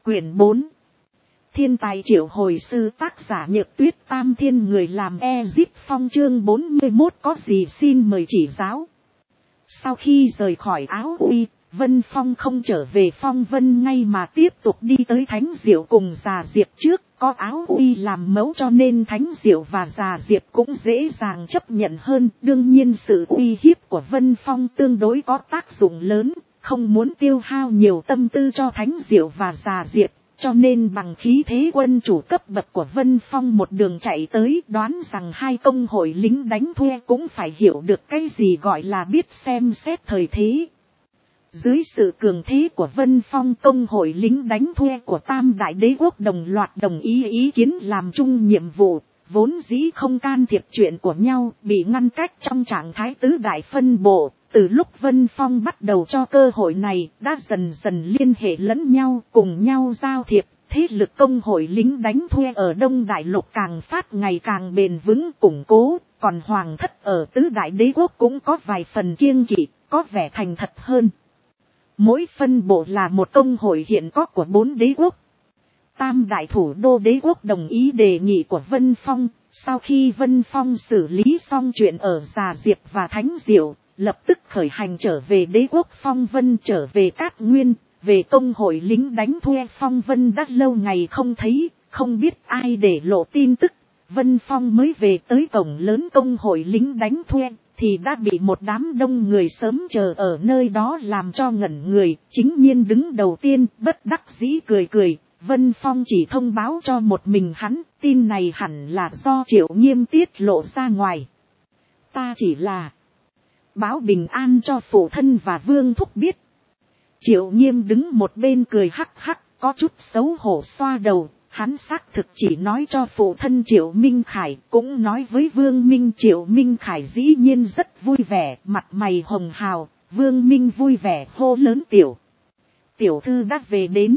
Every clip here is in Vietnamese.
Quyển 4. Thiên tài triệu hồi sư, tác giả Nhược Tuyết, Tam Thiên người làm Ezip Phong, chương 41 có gì xin mời chỉ giáo. Sau khi rời khỏi Áo Uy, Vân Phong không trở về Phong Vân ngay mà tiếp tục đi tới Thánh Diệu cùng Già Diệp trước. Có Áo Uy làm mẫu cho nên Thánh Diệu và Già Diệp cũng dễ dàng chấp nhận hơn. Đương nhiên sự uy hiếp của Vân Phong tương đối có tác dụng lớn, không muốn tiêu hao nhiều tâm tư cho Thánh Diệu và Già Diệp. Cho nên bằng khí thế quân chủ cấp bậc của Vân Phong một đường chạy tới, đoán rằng hai công hội lính đánh thuê cũng phải hiểu được cái gì gọi là biết xem xét thời thế. Dưới sự cường thế của Vân Phong, công hội lính đánh thuê của Tam Đại Đế Quốc đồng loạt đồng ý kiến làm chung nhiệm vụ, vốn dĩ không can thiệp chuyện của nhau, bị ngăn cách trong trạng thái tứ đại phân bộ. Từ lúc Vân Phong bắt đầu cho cơ hội này, đã dần dần liên hệ lẫn nhau, cùng nhau giao thiệp, thế lực công hội lính đánh thuê ở Đông Đại Lục càng phát ngày càng bền vững củng cố, còn Hoàng thất ở tứ đại đế quốc cũng có vài phần kiêng kỵ, có vẻ thành thật hơn. Mỗi phân bộ là một công hội hiện có của 4 đế quốc. Tam đại thủ đô đế quốc đồng ý đề nghị của Vân Phong, sau khi Vân Phong xử lý xong chuyện ở Già Diệp và Thánh Diệu, lập tức khởi hành trở về đế quốc Phong Vân, trở về Cát Nguyên, về công hội lính đánh thuê Phong Vân. đã lâu ngày không thấy, không biết ai để lộ tin tức. Vân Phong mới về tới cổng lớn công hội lính đánh thuê, thì đã bị một đám đông người sớm chờ ở nơi đó làm cho ngẩn người. Chính nhiên đứng đầu tiên, bất đắc dĩ cười cười, Vân Phong chỉ thông báo cho một mình hắn, tin này hẳn là do Triệu Nghiêm tiết lộ ra ngoài. Ta chỉ là báo bình an cho phụ thân và Vương thúc biết. Triệu Nghiêm đứng một bên cười hắc hắc, có chút xấu hổ xoa đầu. Hắn xác thực chỉ nói cho phụ thân Triệu Minh Khải, cũng nói với Vương Minh. Triệu Minh Khải dĩ nhiên rất vui vẻ, mặt mày hồng hào. Vương Minh vui vẻ hô lớn tiểu thư đã về đến.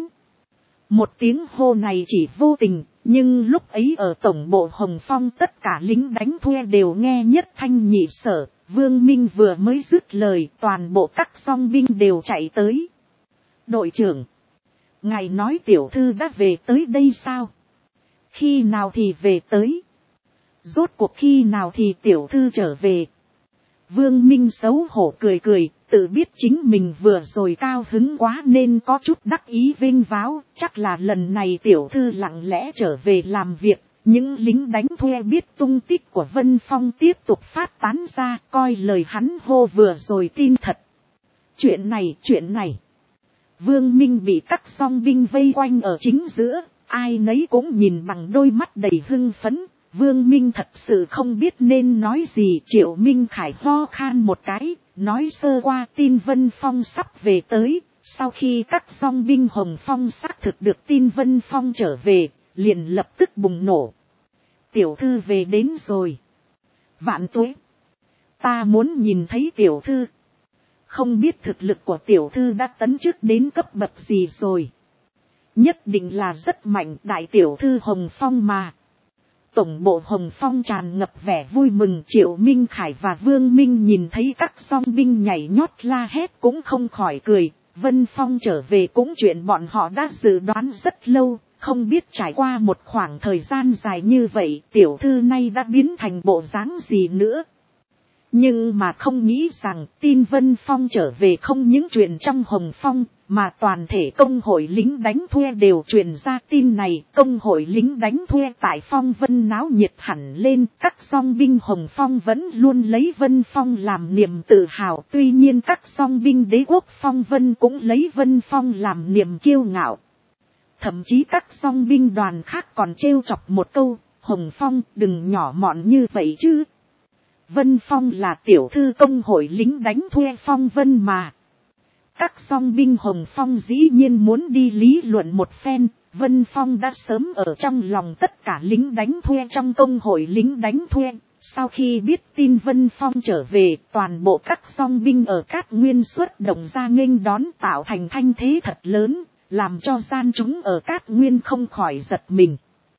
Một tiếng hô này chỉ vô tình, nhưng lúc ấy ở tổng bộ Hồng Phong tất cả lính đánh thuê đều nghe nhất thanh nhị sở. Vương Minh vừa mới dứt lời, toàn bộ các song binh đều chạy tới. Đội trưởng, ngài nói tiểu thư đã về tới đây sao? Khi nào thì về tới? Rốt cuộc khi nào thì tiểu thư trở về? Vương Minh xấu hổ cười cười, tự biết chính mình vừa rồi cao hứng quá nên có chút đắc ý vênh váo. Chắc là lần này tiểu thư lặng lẽ trở về làm việc. Những lính đánh thuê biết tung tích của Vân Phong tiếp tục phát tán ra, coi lời hắn hô vừa rồi tin thật. Chuyện này. Vương Minh bị các song binh vây quanh ở chính giữa, ai nấy cũng nhìn bằng đôi mắt đầy hưng phấn. Vương Minh thật sự không biết nên nói gì. Triệu Minh Khải ho khan một cái, nói sơ qua tin Vân Phong sắp về tới. Sau khi các song binh Hồng Phong xác thực được tin Vân Phong trở về, liền lập tức bùng nổ. Tiểu thư về đến rồi. Vạn tuế. Ta muốn nhìn thấy tiểu thư. Không biết thực lực của tiểu thư đã tấn chức đến cấp bậc gì rồi. Nhất định là rất mạnh, đại tiểu thư Hồng Phong mà. Tổng bộ Hồng Phong tràn ngập vẻ vui mừng. Triệu Minh Khải và Vương Minh nhìn thấy các song binh nhảy nhót la hét cũng không khỏi cười. Vân Phong trở về cũng chuyện bọn họ đã dự đoán rất lâu. Không biết trải qua một khoảng thời gian dài như vậy, tiểu thư nay đã biến thành bộ dáng gì nữa. Nhưng mà không nghĩ rằng tin Vân Phong trở về không những chuyện trong Hồng Phong, mà toàn thể công hội lính đánh thuê đều truyền ra tin này. Công hội lính đánh thuê tại Phong Vân náo nhiệt hẳn lên, các song binh Hồng Phong vẫn luôn lấy Vân Phong làm niềm tự hào. Tuy nhiên các song binh đế quốc Phong Vân cũng lấy Vân Phong làm niềm kiêu ngạo. Thậm chí các song binh đoàn khác còn trêu chọc một câu, Hồng Phong đừng nhỏ mọn như vậy chứ. Vân Phong là tiểu thư công hội lính đánh thuê Phong Vân mà. Các song binh Hồng Phong dĩ nhiên muốn đi lý luận một phen. Vân Phong đã sớm ở trong lòng tất cả lính đánh thuê trong công hội lính đánh thuê. Sau khi biết tin Vân Phong trở về, toàn bộ các song binh ở Cát Nguyên xuất động ra nghênh đón, tạo thành thanh thế thật lớn, làm cho gian chúng ở Cát Nguyên không khỏi giật mình.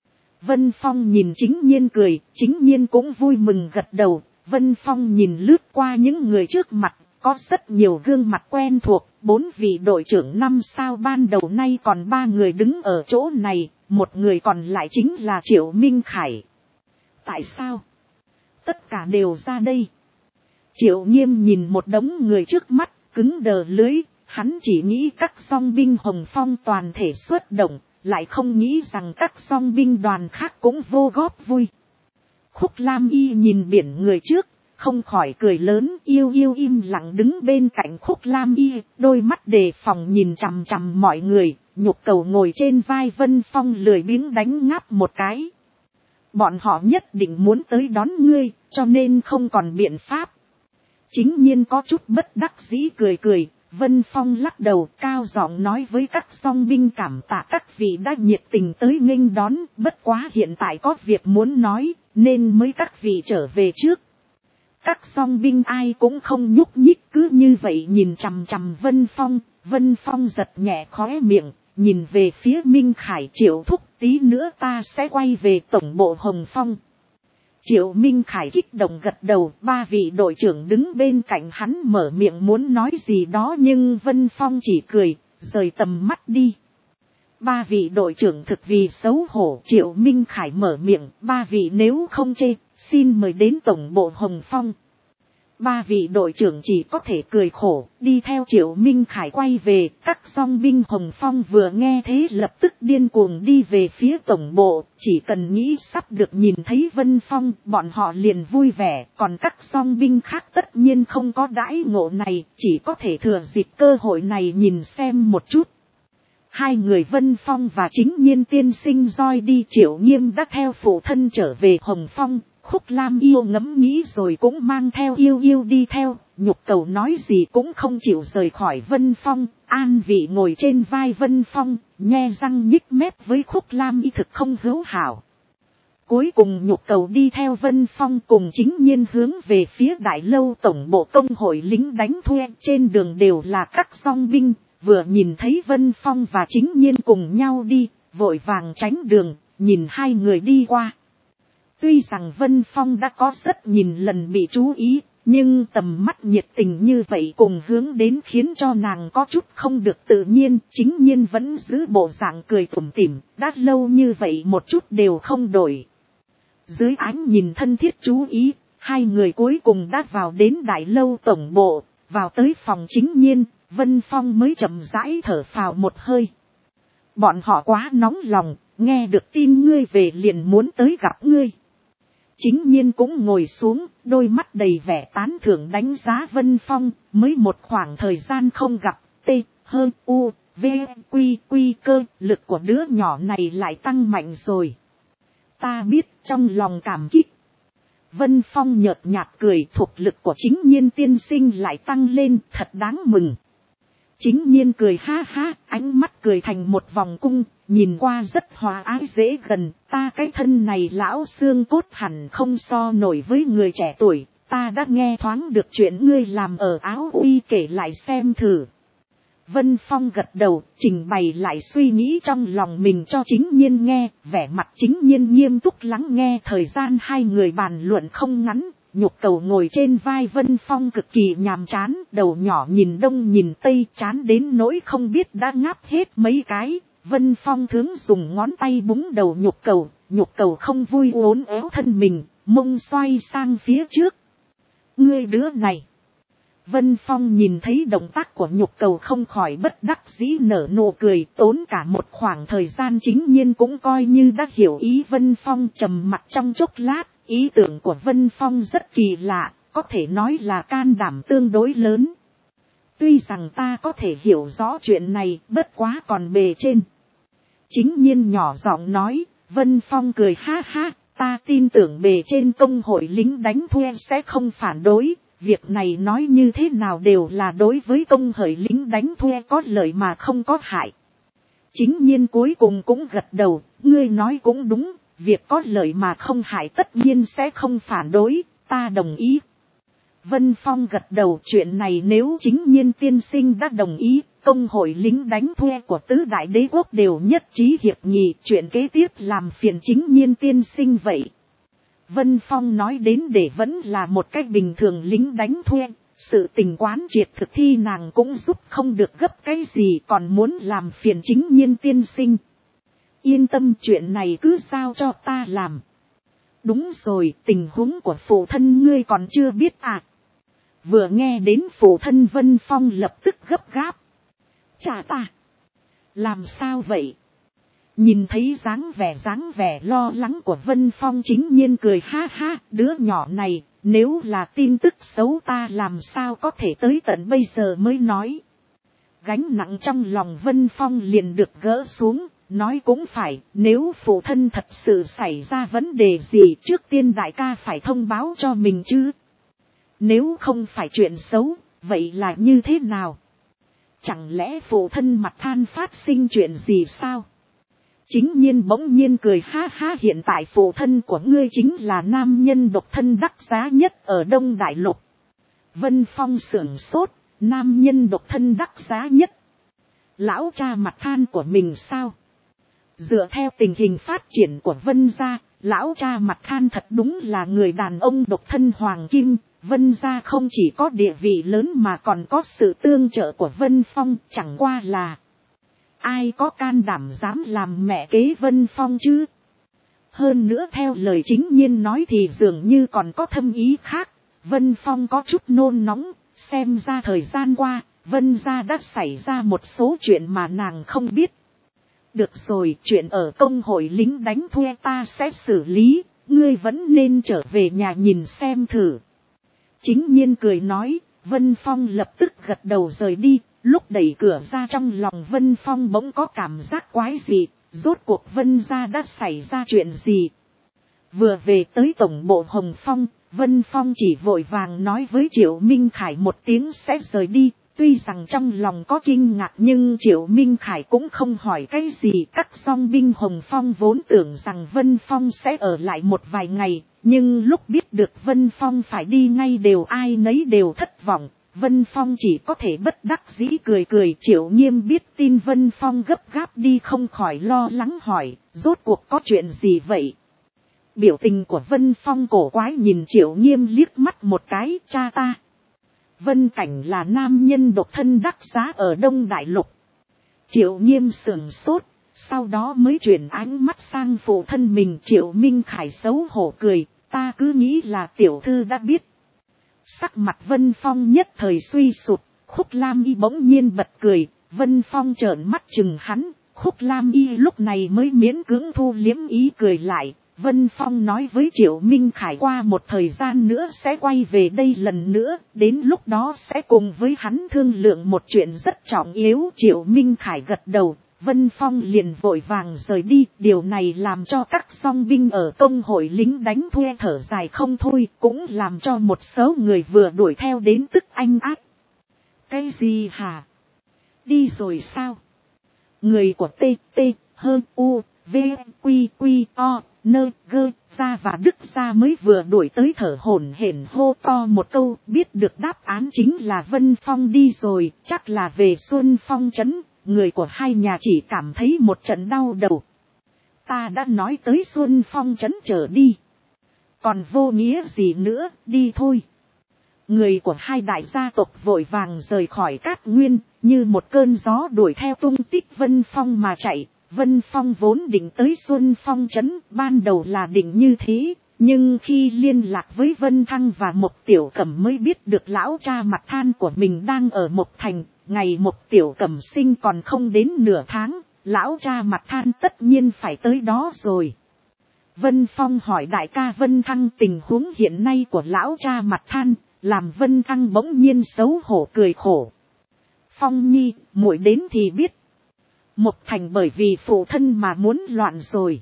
Vân Phong nhìn Chính Nhiên cười, Chính Nhiên cũng vui mừng gật đầu. Vân Phong nhìn lướt qua những người trước mặt, có rất nhiều gương mặt quen thuộc, 4 vị đội trưởng 5 sao ban đầu nay còn 3 người đứng ở chỗ này, một người còn lại chính là Triệu Minh Khải. Tại sao? Tất cả đều ra đây. Triệu Nghiêm nhìn một đống người trước mắt, cứng đờ lưới, hắn chỉ nghĩ các dòng binh Hồng Phong toàn thể xuất động, lại không nghĩ rằng các dòng binh đoàn khác cũng vô góp vui. Khúc Lam Y nhìn biển người trước, không khỏi cười lớn, yêu yêu im lặng đứng bên cạnh Khúc Lam Y, đôi mắt đề phòng nhìn chằm chằm mọi người, Nhục Cầu ngồi trên vai Vân Phong lười biếng đánh ngáp một cái. Bọn họ nhất định muốn tới đón ngươi, cho nên không còn biện pháp. Chính nhiên có chút bất đắc dĩ cười cười, Vân Phong lắc đầu cao giọng nói với các song binh cảm tạ các vị đã nhiệt tình tới nghênh đón, bất quá hiện tại có việc muốn nói, nên mới các vị trở về trước. Các song binh ai cũng không nhúc nhích cứ như vậy nhìn chằm chằm Vân Phong giật nhẹ khóe miệng, nhìn về phía Minh Khải Triệu thúc tí nữa ta sẽ quay về tổng bộ Hồng Phong. Triệu Minh Khải kích động gật đầu, 3 vị đội trưởng đứng bên cạnh hắn mở miệng muốn nói gì đó nhưng Vân Phong chỉ cười, rời tầm mắt đi. 3 vị đội trưởng thực vì xấu hổ, Triệu Minh Khải mở miệng, 3 vị nếu không chê, xin mời đến tổng bộ Hồng Phong. 3 vị đội trưởng chỉ có thể cười khổ, đi theo Triệu Minh Khải quay về, các dòng binh Hồng Phong vừa nghe thế lập tức điên cuồng đi về phía tổng bộ, chỉ cần nghĩ sắp được nhìn thấy Vân Phong, bọn họ liền vui vẻ, còn các dòng binh khác tất nhiên không có đãi ngộ này, chỉ có thể thừa dịp cơ hội này nhìn xem một chút. 2 người Vân Phong và Chính Nhiên tiên sinh roi đi, Triệu Nghiêm đã theo phụ thân trở về Hồng Phong. Khúc Lam yêu ngẫm nghĩ rồi cũng mang theo yêu yêu đi theo, Nhục Cầu nói gì cũng không chịu rời khỏi Vân Phong, an vị ngồi trên vai Vân Phong, nhe răng nhích mép với Khúc Lam y thực không hữu hảo. Cuối cùng Nhục Cầu đi theo Vân Phong cùng Chính Nhiên hướng về phía đại lâu tổng bộ công hội lính đánh thuê, trên đường đều là các dòng binh, vừa nhìn thấy Vân Phong và Chính Nhiên cùng nhau đi, vội vàng tránh đường, nhìn 2 người đi qua. Tuy rằng Vân Phong đã có rất nhìn lần bị chú ý, nhưng tầm mắt nhiệt tình như vậy cùng hướng đến khiến cho nàng có chút không được tự nhiên, Chính Nhiên vẫn giữ bộ dạng cười tủm tỉm, đã lâu như vậy một chút đều không đổi. Dưới ánh nhìn thân thiết chú ý, 2 người cuối cùng đã vào đến đại lâu tổng bộ, vào tới phòng Chính Nhiên, Vân Phong mới chậm rãi thở phào một hơi. Bọn họ quá nóng lòng, nghe được tin ngươi về liền muốn tới gặp ngươi. Chính Nhiên cũng ngồi xuống, đôi mắt đầy vẻ tán thưởng đánh giá Vân Phong, mới một khoảng thời gian không gặp, cơ, lực của đứa nhỏ này lại tăng mạnh rồi. Ta biết trong lòng cảm kích. Vân Phong nhợt nhạt cười, thuộc lực của Chính Nhiên tiên sinh lại tăng lên, thật đáng mừng. Chính Nhiên cười ha ha, ánh mắt cười thành một vòng cung, nhìn qua rất hòa ái dễ gần, ta cái thân này lão xương cốt hẳn không so nổi với người trẻ tuổi, ta đã nghe thoáng được chuyện ngươi làm ở Áo Uy kể lại xem thử. Vân Phong gật đầu, trình bày lại suy nghĩ trong lòng mình cho Chính Nhiên nghe, vẻ mặt Chính Nhiên nghiêm túc lắng nghe, thời gian 2 người bàn luận không ngắn. Nhục Cầu ngồi trên vai Vân Phong cực kỳ nhàm chán, đầu nhỏ nhìn đông nhìn tây, chán đến nỗi không biết đã ngáp hết mấy cái. Vân Phong thường dùng ngón tay búng đầu Nhục Cầu không vui uốn éo thân mình, mông xoay sang phía trước. Ngươi đứa này. Vân Phong nhìn thấy động tác của Nhục Cầu không khỏi bất đắc dĩ nở nụ cười, tốn cả một khoảng thời gian Chính Nhiên cũng coi như đã hiểu ý Vân Phong, trầm mặt trong chốc lát. Ý tưởng của Vân Phong rất kỳ lạ, có thể nói là can đảm tương đối lớn. Tuy rằng ta có thể hiểu rõ chuyện này, bất quá còn bề trên. Chính Nhiên nhỏ giọng nói, Vân Phong cười ha ha, ta tin tưởng bề trên công hội lính đánh thuê sẽ không phản đối. Việc này nói như thế nào đều là đối với công hội lính đánh thuê có lợi mà không có hại. Chính Nhiên cuối cùng cũng gật đầu, ngươi nói cũng đúng. Việc có lợi mà không hại tất nhiên sẽ không phản đối, ta đồng ý. Vân Phong gật đầu, chuyện này nếu Chính Nhiên tiên sinh đã đồng ý, công hội lính đánh thuê của tứ đại đế quốc đều nhất trí hiệp nghị, chuyện kế tiếp làm phiền Chính Nhiên tiên sinh vậy. Vân Phong nói đến để vẫn là một cách bình thường lính đánh thuê, Sự tình quán triệt thực thi nàng cũng giúp không được gấp cái gì, còn muốn làm phiền Chính Nhiên tiên sinh. Yên tâm, chuyện này cứ giao cho ta làm. Đúng rồi, tình huống của phụ thân ngươi còn chưa biết à? Vừa nghe đến phụ thân Vân Phong lập tức gấp gáp. Chà ta! Làm sao vậy? Nhìn thấy dáng vẻ lo lắng của Vân Phong, Chính Nhiên cười ha ha, đứa nhỏ này, nếu là tin tức xấu ta làm sao có thể tới tận bây giờ mới nói. Gánh nặng trong lòng Vân Phong liền được gỡ xuống, nói cũng phải, nếu phụ thân thật sự xảy ra vấn đề gì trước tiên đại ca phải thông báo cho mình chứ. Nếu không phải chuyện xấu, vậy là như thế nào? Chẳng lẽ phụ thân mặt than phát sinh chuyện gì sao? Chính Nhiên bỗng nhiên cười ha ha, hiện tại phụ thân của ngươi chính là nam nhân độc thân đắc giá nhất ở Đông Đại Lục. Vân Phong sửng sốt, nam nhân độc thân đắc giá nhất. Lão cha mặt than của mình sao? Dựa theo tình hình phát triển của Vân gia, lão cha mặt than thật đúng là người đàn ông độc thân hoàng kim. Vân gia không chỉ có địa vị lớn mà còn có sự tương trợ của Vân Phong, chẳng qua là ai có can đảm dám làm mẹ kế Vân Phong chứ? Hơn nữa theo lời Chính Nhiên nói thì dường như còn có thâm ý khác. Vân Phong có chút nôn nóng, xem ra thời gian qua, Vân gia đã xảy ra một số chuyện mà nàng không biết. Được rồi, chuyện ở công hội lính đánh thuê ta sẽ xử lý, ngươi vẫn nên trở về nhà nhìn xem thử. Chính Nhiên cười nói, Vân Phong lập tức gật đầu rời đi. Lúc đẩy cửa ra, trong lòng Vân Phong bỗng có cảm giác quái dị, rốt cuộc Vân gia đã xảy ra chuyện gì. Vừa về tới tổng bộ Hồng Phong, Vân Phong chỉ vội vàng nói với Triệu Minh Khải một tiếng sẽ rời đi. Tuy rằng trong lòng có kinh ngạc nhưng Triệu Minh Khải cũng không hỏi cái gì. Các dòng binh Hồng Phong vốn tưởng rằng Vân Phong sẽ ở lại một vài ngày, nhưng lúc biết được Vân Phong phải đi ngay đều ai nấy đều thất vọng. Vân Phong chỉ có thể bất đắc dĩ cười cười. Triệu Nghiêm biết tin Vân Phong gấp gáp đi không khỏi lo lắng hỏi, rốt cuộc có chuyện gì vậy? Biểu tình của Vân Phong cổ quái nhìn Triệu Nghiêm liếc mắt một cái, cha ta. Vân Cảnh là nam nhân độc thân đắc giá ở Đông Đại Lục. Triệu Nghiêm sửng sốt, sau đó mới chuyển ánh mắt sang phụ thân mình. Triệu Minh Khải xấu hổ cười, ta cứ nghĩ là tiểu thư đã biết. Sắc mặt Vân Phong nhất thời suy sụt, Khúc Lam Y bỗng nhiên bật cười, Vân Phong trợn mắt chừng hắn, Khúc Lam Y lúc này mới miễn cưỡng thu liếm ý cười lại. Vân Phong nói với Triệu Minh Khải qua một thời gian nữa sẽ quay về đây lần nữa, đến lúc đó sẽ cùng với hắn thương lượng một chuyện rất trọng yếu. Triệu Minh Khải gật đầu, Vân Phong liền vội vàng rời đi. Điều này làm cho các song binh ở công hội lính đánh thuê thở dài không thôi, cũng làm cho một số người vừa đuổi theo đến tức anh ác. Cái gì hả? Đi rồi sao? Người của T hơn U V Quy Quy O Nơ Gơ Gia và Đức Gia mới vừa đuổi tới thở hổn hển hô to một câu, biết được đáp án chính là Vân Phong đi rồi, chắc là về Xuân Phong trấn. Người của hai nhà chỉ cảm thấy một trận đau đầu. Ta đã nói tới Xuân Phong trấn trở đi, còn vô nghĩa gì nữa, đi thôi. Người của hai đại gia tộc vội vàng rời khỏi Cát Nguyên, như một cơn gió đuổi theo tung tích Vân Phong mà chạy. Vân Phong vốn định tới Xuân Phong trấn, ban đầu là định như thế, nhưng khi liên lạc với Vân Thăng và Mộc Tiểu Cẩm mới biết được lão cha mặt than của mình đang ở Mộc Thành. Ngày Mộc Tiểu Cẩm sinh còn không đến nửa tháng, lão cha mặt than tất nhiên phải tới đó rồi. Vân Phong hỏi đại ca Vân Thăng tình huống hiện nay của lão cha mặt than, làm Vân Thăng bỗng nhiên xấu hổ cười khổ. Phong nhi, muội đến thì biết. Mộc Thành bởi vì phụ thân mà muốn loạn rồi.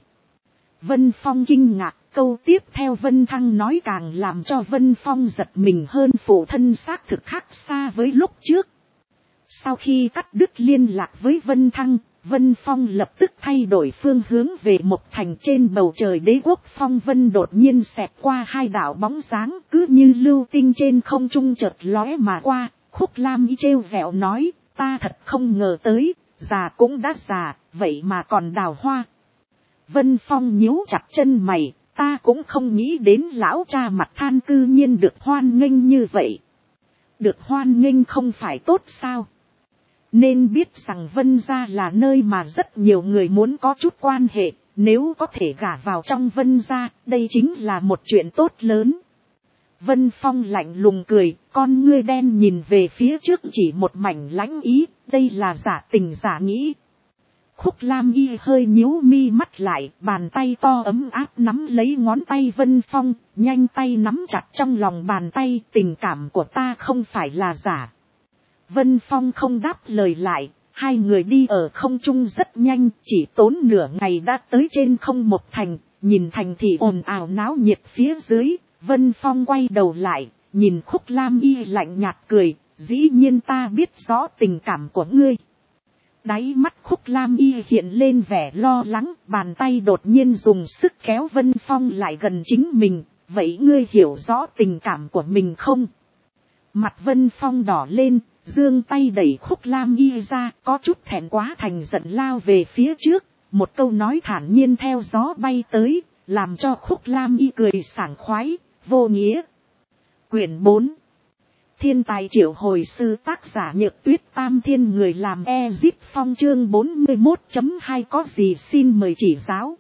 Vân Phong kinh ngạc, câu tiếp theo Vân Thăng nói càng làm cho Vân Phong giật mình hơn. Phụ thân xác thực khác xa với lúc trước. Sau khi cắt đứt liên lạc với Vân Thăng, Vân Phong lập tức thay đổi phương hướng về Mộc Thành. Trên bầu trời Đế quốc phong vân đột nhiên xẹt qua hai đạo bóng dáng, cứ như lưu tinh trên không trung chợt lóe mà qua. Khúc Lam Y trêu vẹo nói, ta thật không ngờ tới, già cũng đã già, vậy mà còn đào hoa. Vân Phong nhíu chặt chân mày, ta cũng không nghĩ đến lão cha mặt than cư nhiên được hoan nghênh như vậy. được hoan nghênh không phải tốt sao. Nên biết rằng Vân gia là nơi mà rất nhiều người muốn có chút quan hệ, nếu có thể gả vào trong Vân gia, đây chính là một chuyện tốt lớn. Vân Phong lạnh lùng cười, con ngươi đen nhìn về phía trước chỉ một mảnh lãnh ý, đây là giả tình giả nghĩ. Khúc Lam Y hơi nhíu mi mắt lại, bàn tay to ấm áp nắm lấy ngón tay Vân Phong, nhanh tay nắm chặt trong lòng bàn tay, tình cảm của ta không phải là giả. Vân Phong không đáp lời lại, hai người đi ở không trung rất nhanh, chỉ tốn nửa ngày đã tới trên không một thành, nhìn thành thị ồn ào náo nhiệt phía dưới, Vân Phong quay đầu lại, nhìn Khúc Lam Y lạnh nhạt cười, dĩ nhiên ta biết rõ tình cảm của ngươi. Đáy mắt Khúc Lam Y hiện lên vẻ lo lắng, bàn tay đột nhiên dùng sức kéo Vân Phong lại gần chính mình, vậy ngươi hiểu rõ tình cảm của mình không? Mặt Vân Phong đỏ lên, giương tay đẩy Khúc Lam Y ra, có chút thẹn quá thành giận lao về phía trước, một câu nói thản nhiên theo gió bay tới, làm cho Khúc Lam Y cười sảng khoái, vô nghĩa. Quyển 4 Thiên tài triệu hồi sư, tác giả Nhược Tuyết, Tam Thiên người làm Ezip Phong, chương 41.2 có gì xin mời chỉ giáo.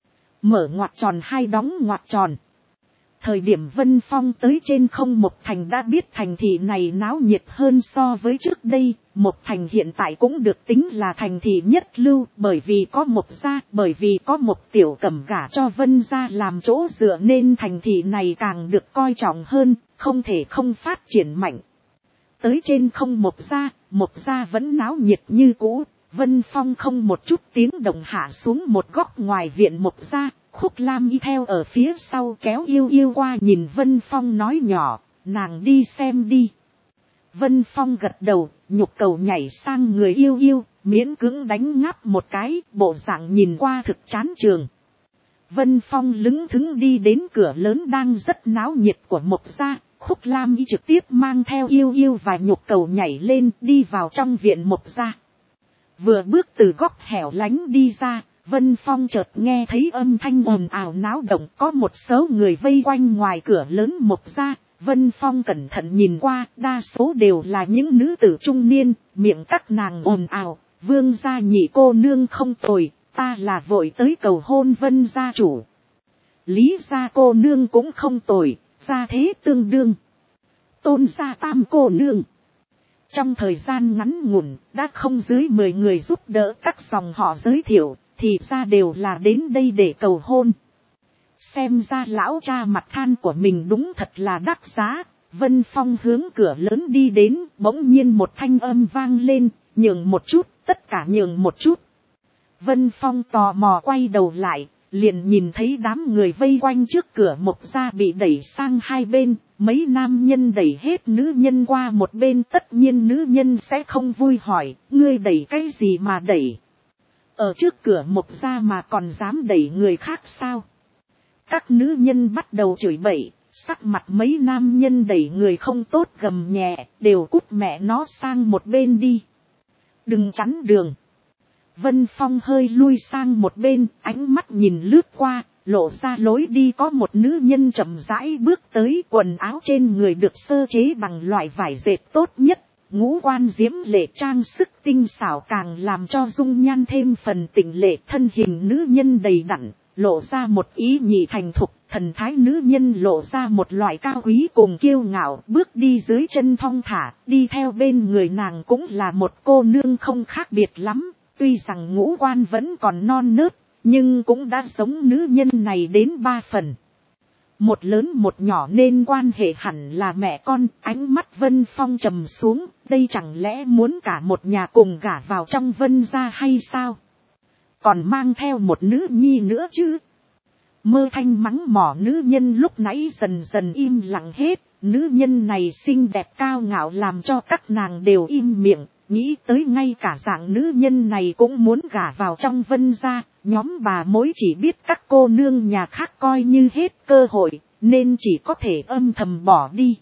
Mở ngoặc tròn hai đóng ngoặc tròn. Thời điểm Vân Phong tới trên không một thành đã biết thành thị này náo nhiệt hơn so với trước đây. Một thành hiện tại cũng được tính là thành thị nhất lưu, bởi vì có một gia, bởi vì có một tiểu cẩm gả cho Vân gia làm chỗ dựa nên thành thị này càng được coi trọng hơn, không thể không phát triển mạnh. Tới trên không một gia vẫn náo nhiệt như cũ. Vân Phong không một chút tiếng động hạ xuống một góc ngoài viện một gia. Khúc Lam Y theo ở phía sau kéo Yêu Yêu qua nhìn Vân Phong nói nhỏ, nàng đi xem đi. Vân Phong gật đầu, nhục cầu nhảy sang người Yêu Yêu, miễn cưỡng đánh ngáp một cái, bộ dạng nhìn qua thực chán trường. Vân Phong lững thững đi đến cửa lớn đang rất náo nhiệt của một gia. Khúc Lam Y trực tiếp mang theo Yêu Yêu và nhục cầu nhảy lên đi vào trong viện một gia. Vừa bước từ góc hẻo lánh đi ra, Vân Phong chợt nghe thấy âm thanh ồn ào náo động, có một số người vây quanh ngoài cửa lớn một gia. Vân Phong cẩn thận nhìn qua, đa số đều là những nữ tử trung niên, miệng các nàng ồn ào, vương gia nhị cô nương không tồi, ta là vội tới cầu hôn Vân gia chủ. Lý gia cô nương cũng không tồi, gia thế tương đương. Tôn gia tam cô nương. Trong thời gian ngắn ngủn, đã không dưới 10 người giúp đỡ các dòng họ giới thiệu, thì ra đều là đến đây để cầu hôn. Xem ra lão cha mặt than của mình đúng thật là đắt giá. Vân Phong hướng cửa lớn đi đến, bỗng nhiên một thanh âm vang lên, nhường một chút, tất cả nhường một chút. Vân Phong tò mò quay đầu lại, liền nhìn thấy đám người vây quanh trước cửa một gia bị đẩy sang hai bên, mấy nam nhân đẩy hết nữ nhân qua một bên, tất nhiên nữ nhân sẽ không vui hỏi, ngươi đẩy cái gì mà đẩy? Ở trước cửa một gia mà còn dám đẩy người khác sao? Các nữ nhân bắt đầu chửi bậy, sắc mặt mấy nam nhân đẩy người không tốt gầm nhẹ, đều cút mẹ nó sang một bên đi. Đừng chắn đường. Vân Phong hơi lui sang một bên, ánh mắt nhìn lướt qua, lộ ra lối đi có một nữ nhân chậm rãi bước tới, quần áo trên người được sơ chế bằng loại vải dệt tốt nhất, ngũ quan diễm lệ trang sức tinh xảo càng làm cho dung nhan thêm phần tịnh lệ, thân hình nữ nhân đầy đặn, lộ ra một ý nhị thành thục, thần thái nữ nhân lộ ra một loại cao quý cùng kiêu ngạo, bước đi dưới chân thong thả, đi theo bên người nàng cũng là một cô nương không khác biệt lắm. Tuy rằng ngũ quan vẫn còn non nớt, nhưng cũng đã giống nữ nhân này đến 3 phần. Một lớn một nhỏ nên quan hệ hẳn là mẹ con, ánh mắt Vân Phong trầm xuống, đây chẳng lẽ muốn cả một nhà cùng gả vào trong Vân gia hay sao? Còn mang theo một nữ nhi nữa chứ? Mơ thanh mắng mỏ nữ nhân lúc nãy dần dần im lặng hết, nữ nhân này xinh đẹp cao ngạo làm cho các nàng đều im miệng. Nghĩ tới ngay cả dạng nữ nhân này cũng muốn gả vào trong Vân gia, nhóm bà mối chỉ biết các cô nương nhà khác coi như hết cơ hội, nên chỉ có thể âm thầm bỏ đi.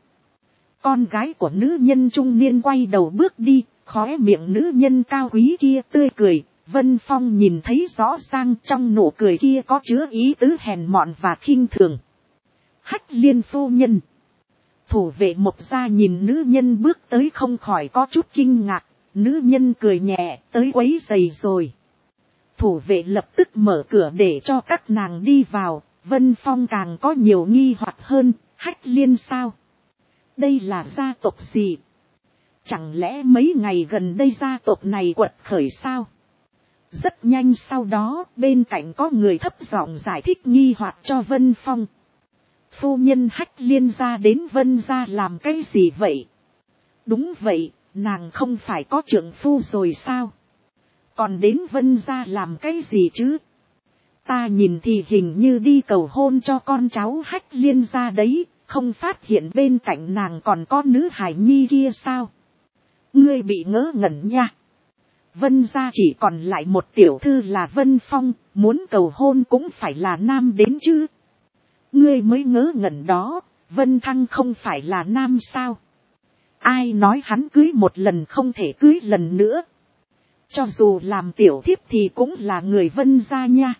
Con gái của nữ nhân trung niên quay đầu bước đi, khóe miệng nữ nhân cao quý kia tươi cười, Vân Phong nhìn thấy rõ ràng trong nụ cười kia có chứa ý tứ hèn mọn và khinh thường. Hách Liên phu nhân. Thủ vệ Mộc gia nhìn nữ nhân bước tới không khỏi có chút kinh ngạc, nữ nhân cười nhẹ, tới quấy rầy rồi. Thủ vệ lập tức mở cửa để cho các nàng đi vào, Vân Phong càng có nhiều nghi hoặc hơn, Hách Liên sao? Đây là gia tộc gì? Chẳng lẽ mấy ngày gần đây gia tộc này quật khởi sao? Rất nhanh sau đó, bên cạnh có người thấp giọng giải thích nghi hoặc cho Vân Phong. Phu nhân Hách Liên gia đến Vân gia làm cái gì vậy? Đúng vậy, nàng không phải có trượng phu rồi sao? Còn đến Vân gia làm cái gì chứ? Ta nhìn thì hình như đi cầu hôn cho con cháu Hách Liên gia đấy, không phát hiện bên cạnh nàng còn có nữ hài nhi kia sao? Ngươi bị ngớ ngẩn nha. Vân gia chỉ còn lại một tiểu thư là Vân Phong, muốn cầu hôn cũng phải là nam đến chứ. Ngươi mới ngớ ngẩn đó, Vân Thăng không phải là nam sao? Ai nói hắn cưới một lần không thể cưới lần nữa? Cho dù làm tiểu thiếp thì cũng là người Vân gia nha.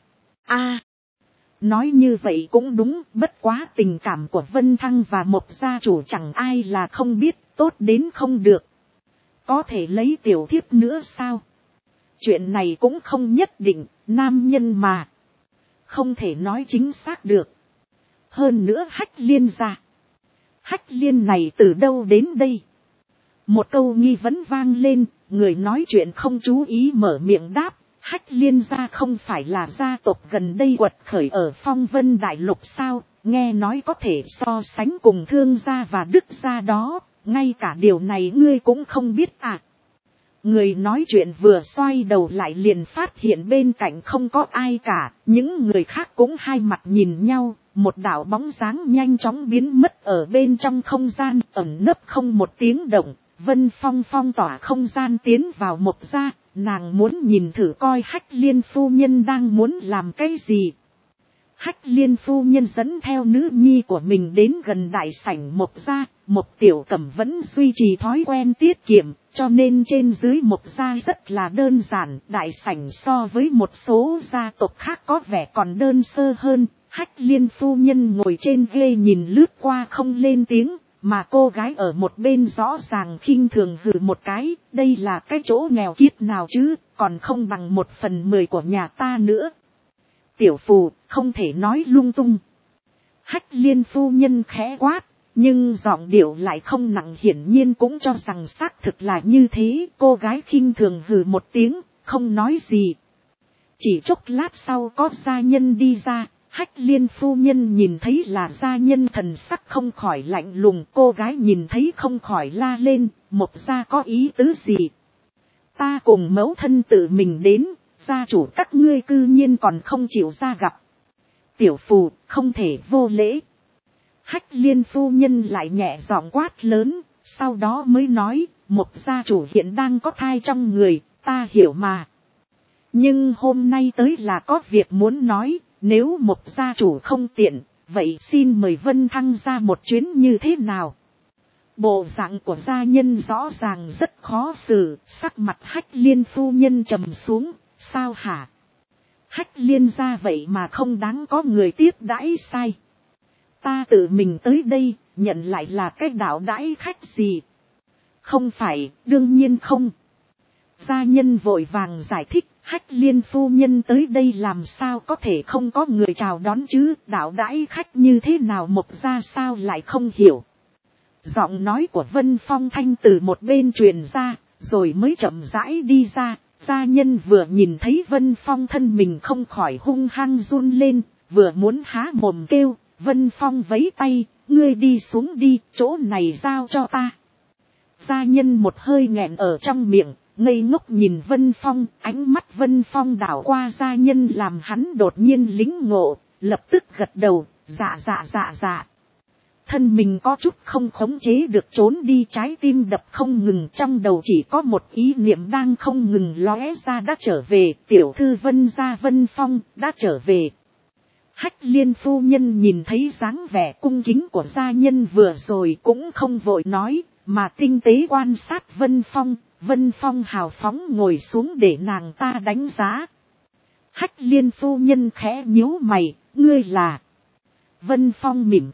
Nói như vậy cũng đúng, bất quá tình cảm của Vân Thăng và Mộc gia chủ chẳng ai là không biết, tốt đến không được. Có thể lấy tiểu thiếp nữa sao? Chuyện này cũng không nhất định, nam nhân mà. Không thể nói chính xác được. Hơn nữa Hách Liên gia. Hách Liên này từ đâu đến đây? Một câu nghi vấn vang lên, người nói chuyện không chú ý mở miệng đáp. Hách Liên gia không phải là gia tộc gần đây quật khởi ở Phong Vân Đại Lục sao? Nghe nói có thể so sánh cùng Thương gia và Đức gia đó. Ngay cả điều này ngươi cũng không biết à? Người nói chuyện vừa xoay đầu lại liền phát hiện bên cạnh không có ai cả. Những người khác cũng hai mặt nhìn nhau. Một đạo bóng dáng nhanh chóng biến mất ở bên trong không gian, ẩn nấp không một tiếng động. Vân Phong phong tỏa không gian tiến vào Mộc gia. Nàng muốn nhìn thử coi Hách Liên phu nhân đang muốn làm cái gì. Hách Liên phu nhân dẫn theo nữ nhi của mình đến gần đại sảnh Mộc gia. Mộc Tiểu Cẩm vẫn duy trì thói quen tiết kiệm, cho nên trên dưới Mộc gia rất là đơn giản. Đại sảnh so với một số gia tộc khác có vẻ còn đơn sơ hơn. Hách Liên phu nhân ngồi trên ghế nhìn lướt qua không lên tiếng, mà cô gái ở một bên rõ ràng khinh thường hừ một cái. Đây là cái chỗ nghèo kiết nào chứ, còn không bằng 1/10 của nhà ta nữa. Tiểu phù, không thể nói lung tung. Hách Liên phu nhân khẽ quát, nhưng giọng điệu lại không nặng, hiển nhiên cũng cho rằng xác thực là như thế. Cô gái khinh thường hừ một tiếng, không nói gì. Chỉ chốc lát sau có gia nhân đi ra. Hách Liên phu nhân nhìn thấy là gia nhân, thần sắc không khỏi lạnh lùng. Cô gái nhìn thấy không khỏi la lên, Mộc gia có ý tứ gì? Ta cùng mẫu thân tự mình đến, gia chủ các ngươi cư nhiên còn không chịu ra gặp. Tiểu phù, không thể vô lễ. Hách Liên phu nhân lại nhẹ giọng quát lớn, sau đó mới nói, Mộc gia chủ hiện đang có thai trong người, ta hiểu mà. Nhưng hôm nay tới là có việc muốn nói. Nếu Mộc gia chủ không tiện, vậy xin mời Vân Thăng ra một chuyến như thế nào? Bộ dạng của gia nhân rõ ràng rất khó xử, sắc mặt Hách Liên phu nhân trầm xuống, sao hả? Hách Liên gia vậy mà không đáng có người tiếp đãi sai. Ta tự mình tới đây, nhận lại là cái đạo đãi khách gì? Không phải, đương nhiên không. Gia nhân vội vàng giải thích. Hách Liên phu nhân tới đây làm sao có thể không có người chào đón chứ, đạo đãi khách như thế nào Mộc gia sao lại không hiểu. Giọng nói của Vân Phong thanh từ một bên truyền ra, rồi mới chậm rãi đi ra. Gia nhân vừa nhìn thấy Vân Phong thân mình không khỏi hung hăng run lên, vừa muốn há mồm kêu, Vân Phong vẫy tay, ngươi đi xuống đi, chỗ này giao cho ta. Gia nhân một hơi nghẹn ở trong miệng. Ngây ngốc nhìn Vân Phong, ánh mắt Vân Phong đảo qua gia nhân làm hắn đột nhiên lính ngộ, lập tức gật đầu, dạ. Thân mình có chút không khống chế được trốn đi, trái tim đập không ngừng, trong đầu chỉ có một ý niệm đang không ngừng lóe ra, đã trở về, tiểu thư Vân gia Vân Phong, đã trở về. Hách Liên phu nhân nhìn thấy dáng vẻ cung kính của gia nhân vừa rồi cũng không vội nói, mà tinh tế quan sát Vân Phong. Vân Phong hào phóng ngồi xuống để nàng ta đánh giá. Hách Liên phu nhân khẽ nhíu mày, ngươi là? Vân Phong mỉm cười,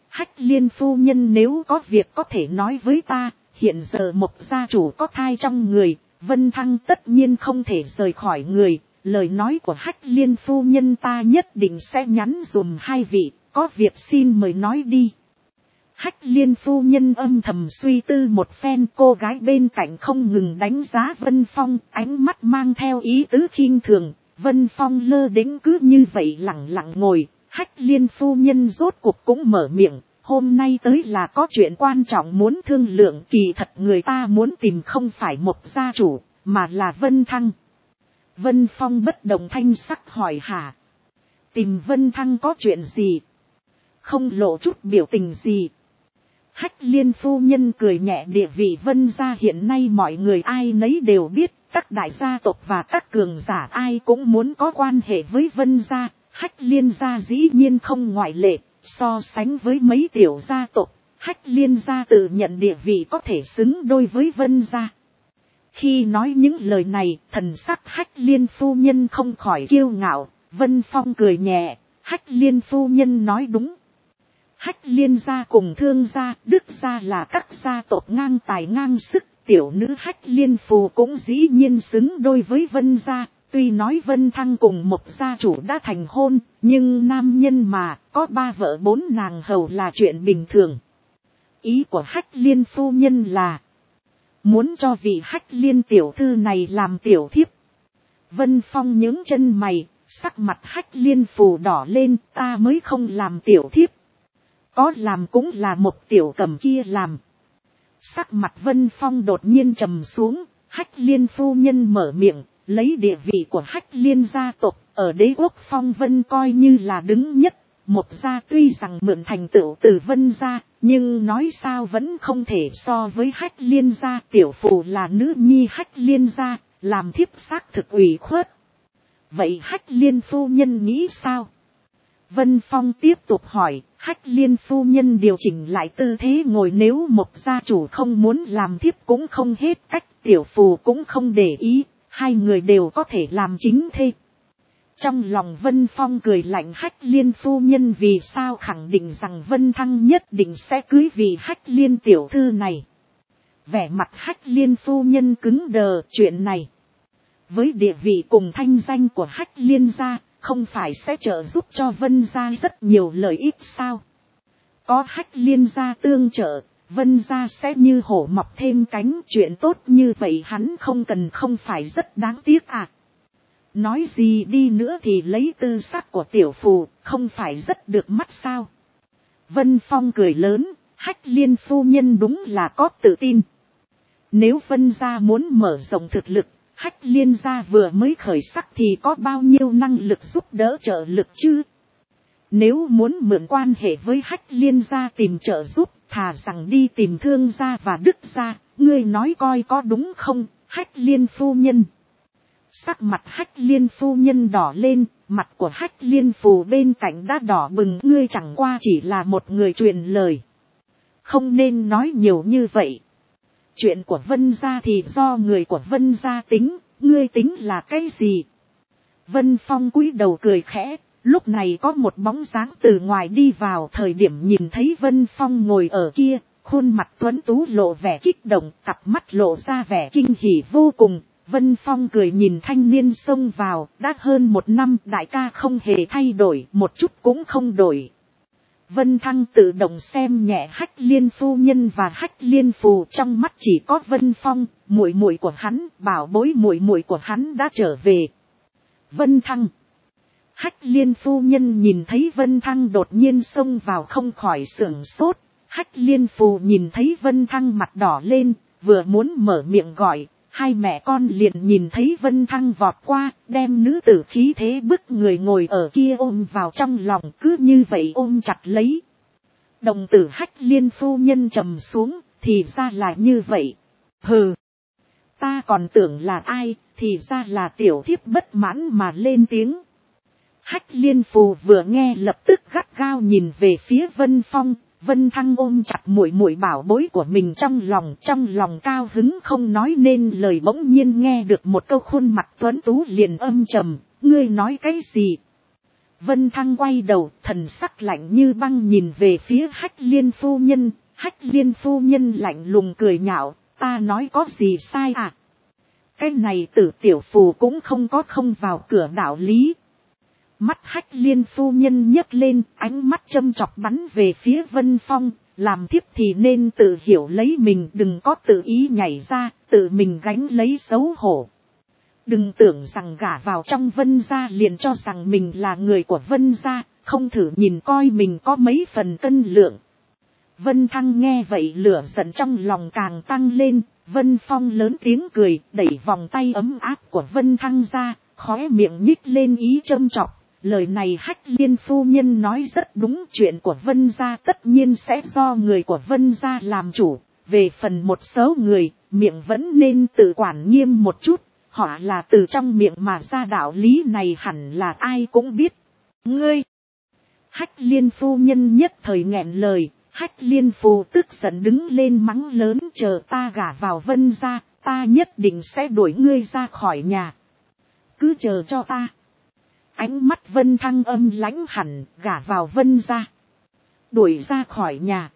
Hách Liên phu nhân nếu có việc có thể nói với ta, hiện giờ một gia chủ có thai trong người, Vân Thăng tất nhiên không thể rời khỏi người, lời nói của Hách Liên phu nhân ta nhất định sẽ nhắn dùm hai vị, có việc xin mời nói đi. Hách Liên phu nhân âm thầm suy tư một phen, cô gái bên cạnh không ngừng đánh giá Vân Phong, ánh mắt mang theo ý tứ khinh thường. Vân Phong lơ đễnh cứ như vậy lặng lặng ngồi, Hách Liên phu nhân rốt cuộc cũng mở miệng, hôm nay tới là có chuyện quan trọng muốn thương lượng, kỳ thật người ta muốn tìm không phải một gia chủ, mà là Vân Thăng. Vân Phong bất động thanh sắc hỏi hả? Tìm Vân Thăng có chuyện gì? Không lộ chút biểu tình gì. Hách Liên phu nhân cười nhẹ, địa vị Vân gia hiện nay mọi người ai nấy đều biết, các đại gia tộc và các cường giả ai cũng muốn có quan hệ với Vân gia, Hách Liên gia dĩ nhiên không ngoại lệ, so sánh với mấy tiểu gia tộc, Hách Liên gia tự nhận địa vị có thể xứng đôi với Vân gia. Khi nói những lời này, thần sắc Hách Liên phu nhân không khỏi kiêu ngạo. Vân Phong cười nhẹ, Hách Liên phu nhân nói đúng. Hách Liên gia cùng Thương gia, Đức gia là các gia tộc ngang tài ngang sức, tiểu nữ Hách Liên phù cũng dĩ nhiên xứng đôi với Vân gia. Tuy nói Vân Thăng cùng một gia chủ đã thành hôn, nhưng nam nhân mà, có 3 vợ 4 nàng hầu là chuyện bình thường. Ý của Hách Liên phu nhân là muốn cho vị Hách Liên tiểu thư này làm tiểu thiếp. Vân Phong nhướng chân mày, sắc mặt Hách Liên phù đỏ lên, ta mới không làm tiểu thiếp. Có làm cũng là một tiểu cầm kia làm. Sắc mặt Vân Phong đột nhiên trầm xuống, Hách Liên phu nhân mở miệng, lấy địa vị của Hách Liên gia tộc, ở đế quốc Phong Vân coi như là đứng nhất. Một gia tuy rằng mượn thành tựu từ Vân gia, nhưng nói sao vẫn không thể so với Hách Liên gia. Tiểu phù là nữ nhi Hách Liên gia, làm thiếp xác thực ủy khuất. Vậy Hách Liên phu nhân nghĩ sao? Vân Phong tiếp tục hỏi, Hách Liên phu nhân điều chỉnh lại tư thế ngồi, nếu một gia chủ không muốn làm thiếp cũng không hết cách, tiểu phù cũng không để ý, hai người đều có thể làm chính thê. Trong lòng Vân Phong cười lạnh, Hách Liên phu nhân vì sao khẳng định rằng Vân Thăng nhất định sẽ cưới vị Hách Liên tiểu thư này. Vẻ mặt Hách Liên phu nhân cứng đờ, chuyện này với địa vị cùng thanh danh của Hách Liên gia, không phải sẽ trợ giúp cho Vân gia rất nhiều lợi ích sao? Có Hách Liên gia tương trợ, Vân gia sẽ như hổ mọc thêm cánh, chuyện tốt như vậy hắn không cần không phải rất đáng tiếc à? Nói gì đi nữa thì lấy tư sắc của tiểu phù, không phải rất được mắt sao? Vân Phong cười lớn, Hách Liên phu nhân đúng là có tự tin. Nếu Vân gia muốn mở rộng thực lực, Hách Liên gia vừa mới khởi sắc thì có bao nhiêu năng lực giúp đỡ trợ lực chứ? Nếu muốn mượn quan hệ với Hách Liên gia tìm trợ giúp, thà rằng đi tìm Thương gia và Đức gia, ngươi nói coi có đúng không, Hách Liên phu nhân? Sắc mặt Hách Liên phu nhân đỏ lên, mặt của Hách Liên phù bên cạnh đã đỏ bừng, ngươi chẳng qua chỉ là một người truyền lời. Không nên nói nhiều như vậy. Chuyện của Vân gia thì do người của Vân gia tính, ngươi tính là cái gì? Vân Phong cúi đầu cười khẽ, lúc này có một bóng dáng từ ngoài đi vào, thời điểm nhìn thấy Vân Phong ngồi ở kia, khuôn mặt tuấn tú lộ vẻ kích động, cặp mắt lộ ra vẻ kinh hỉ vô cùng. Vân Phong cười nhìn thanh niên xông vào, đã hơn 1 năm đại ca không hề thay đổi, một chút cũng không đổi. Vân Thăng tự động xem nhẹ Hách Liên phu nhân và Hách Liên phù, trong mắt chỉ có Vân Phong, muội muội của hắn, bảo bối muội muội của hắn đã trở về. Vân Thăng. Hách Liên phu nhân nhìn thấy Vân Thăng đột nhiên xông vào không khỏi sửng sốt. Hách Liên phù nhìn thấy Vân Thăng mặt đỏ lên, vừa muốn mở miệng gọi, hai mẹ con liền nhìn thấy Vân Thăng vọt qua, đem nữ tử khí thế bức người ngồi ở kia ôm vào trong lòng, cứ như vậy ôm chặt lấy. Đồng tử Hách Liên phu nhân trầm xuống, thì ra là như vậy. Hừ, ta còn tưởng là ai, thì ra là tiểu thiếp bất mãn mà lên tiếng. Hách Liên phù vừa nghe lập tức gắt gao nhìn về phía Vân Phong. Vân Thăng ôm chặt muội muội bảo bối của mình trong lòng cao hứng không nói nên lời, bỗng nhiên nghe được một câu, khuôn mặt tuấn tú liền âm trầm, ngươi nói cái gì? Vân Thăng quay đầu, thần sắc lạnh như băng nhìn về phía Hách Liên phu nhân. Hách Liên phu nhân lạnh lùng cười nhạo, ta nói có gì sai à? Cái này Tử tiểu phù cũng không có không vào cửa đạo lý. Mắt Hách Liên phu nhân nhấc lên, ánh mắt châm chọc bắn về phía Vân Phong, làm thiếp thì nên tự hiểu lấy mình, đừng có tự ý nhảy ra, tự mình gánh lấy xấu hổ. Đừng tưởng rằng gả vào trong Vân gia liền cho rằng mình là người của Vân gia, không thử nhìn coi mình có mấy phần cân lượng. Vân Thăng nghe vậy lửa giận trong lòng càng tăng lên, Vân Phong lớn tiếng cười, đẩy vòng tay ấm áp của Vân Thăng ra, khóe miệng nhích lên ý châm chọc. Lời này Hách Liên phu nhân nói rất đúng, chuyện của Vân gia tất nhiên sẽ do người của Vân gia làm chủ. Về phần một số người, miệng vẫn nên tự quản nghiêm một chút, họ là từ trong miệng mà ra đạo lý này hẳn là ai cũng biết. Ngươi! Hách Liên phu nhân nhất thời nghẹn lời, Hách Liên phù tức giận đứng lên mắng lớn, chờ ta gả vào Vân gia, ta nhất định sẽ đuổi ngươi ra khỏi nhà. Cứ chờ cho ta. Ánh mắt Vân Thăng âm lãnh hẳn, gả vào Vân gia, đuổi ra khỏi nhà.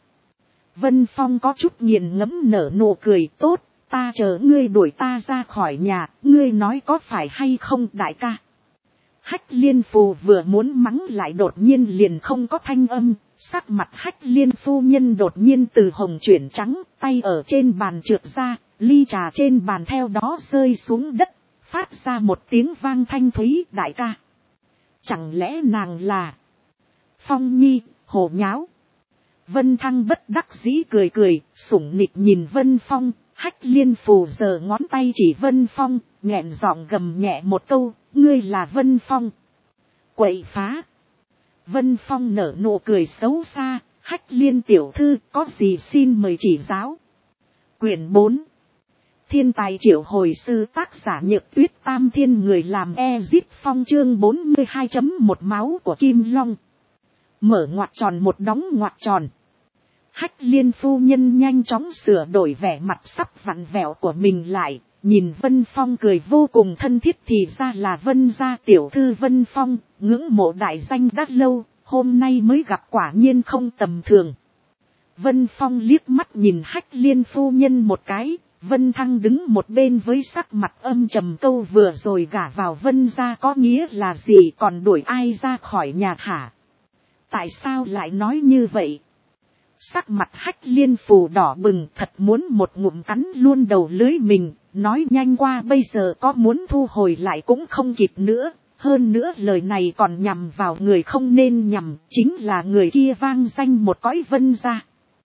Vân Phong có chút nghiền ngẫm nở nụ cười, tốt, ta chờ ngươi đuổi ta ra khỏi nhà, ngươi nói có phải hay không đại ca? Hách Liên phù vừa muốn mắng lại đột nhiên liền không có thanh âm, sắc mặt Hách Liên phu nhân đột nhiên từ hồng chuyển trắng, tay ở trên bàn trượt ra, ly trà trên bàn theo đó rơi xuống đất, phát ra một tiếng vang thanh thúy, đại ca. Chẳng lẽ nàng là Phong Nhi, hồ nháo? Vân Thăng bất đắc dĩ cười cười, sủng nịch nhìn Vân Phong, Hách Liên phù giơ ngón tay chỉ Vân Phong, nghẹn giọng gầm nhẹ một câu, ngươi là Vân Phong. Quậy phá. Vân Phong nở nụ cười xấu xa, Hách Liên tiểu thư có gì xin mời chỉ giáo. Quyển 4. Thiên tài triệu hồi sư, tác giả Nhược Tuyết, Tam Thiên người làm Ezip Phong, chương 42.1 máu của Kim Long. Mở ngoặc tròn một đóng ngoặc tròn. Hách Liên phu nhân nhanh chóng sửa đổi vẻ mặt sắp vặn vẹo của mình lại, nhìn Vân Phong cười vô cùng thân thiết, thì ra là Vân gia tiểu thư Vân Phong, ngưỡng mộ đại danh đã lâu, hôm nay mới gặp quả nhiên không tầm thường. Vân Phong liếc mắt nhìn Hách Liên phu nhân một cái, Vân Thăng đứng một bên với sắc mặt âm trầm, câu vừa rồi gả vào Vân gia có nghĩa là gì, còn đuổi ai ra khỏi nhà hả? Tại sao lại nói như vậy? Sắc mặt Hách Liên phù đỏ bừng, thật muốn một ngụm cắn luôn đầu lưới mình, nói nhanh qua bây giờ có muốn thu hồi lại cũng không kịp nữa. Hơn nữa lời này còn nhằm vào người không nên nhằm, chính là người kia vang danh một cõi Vân gia.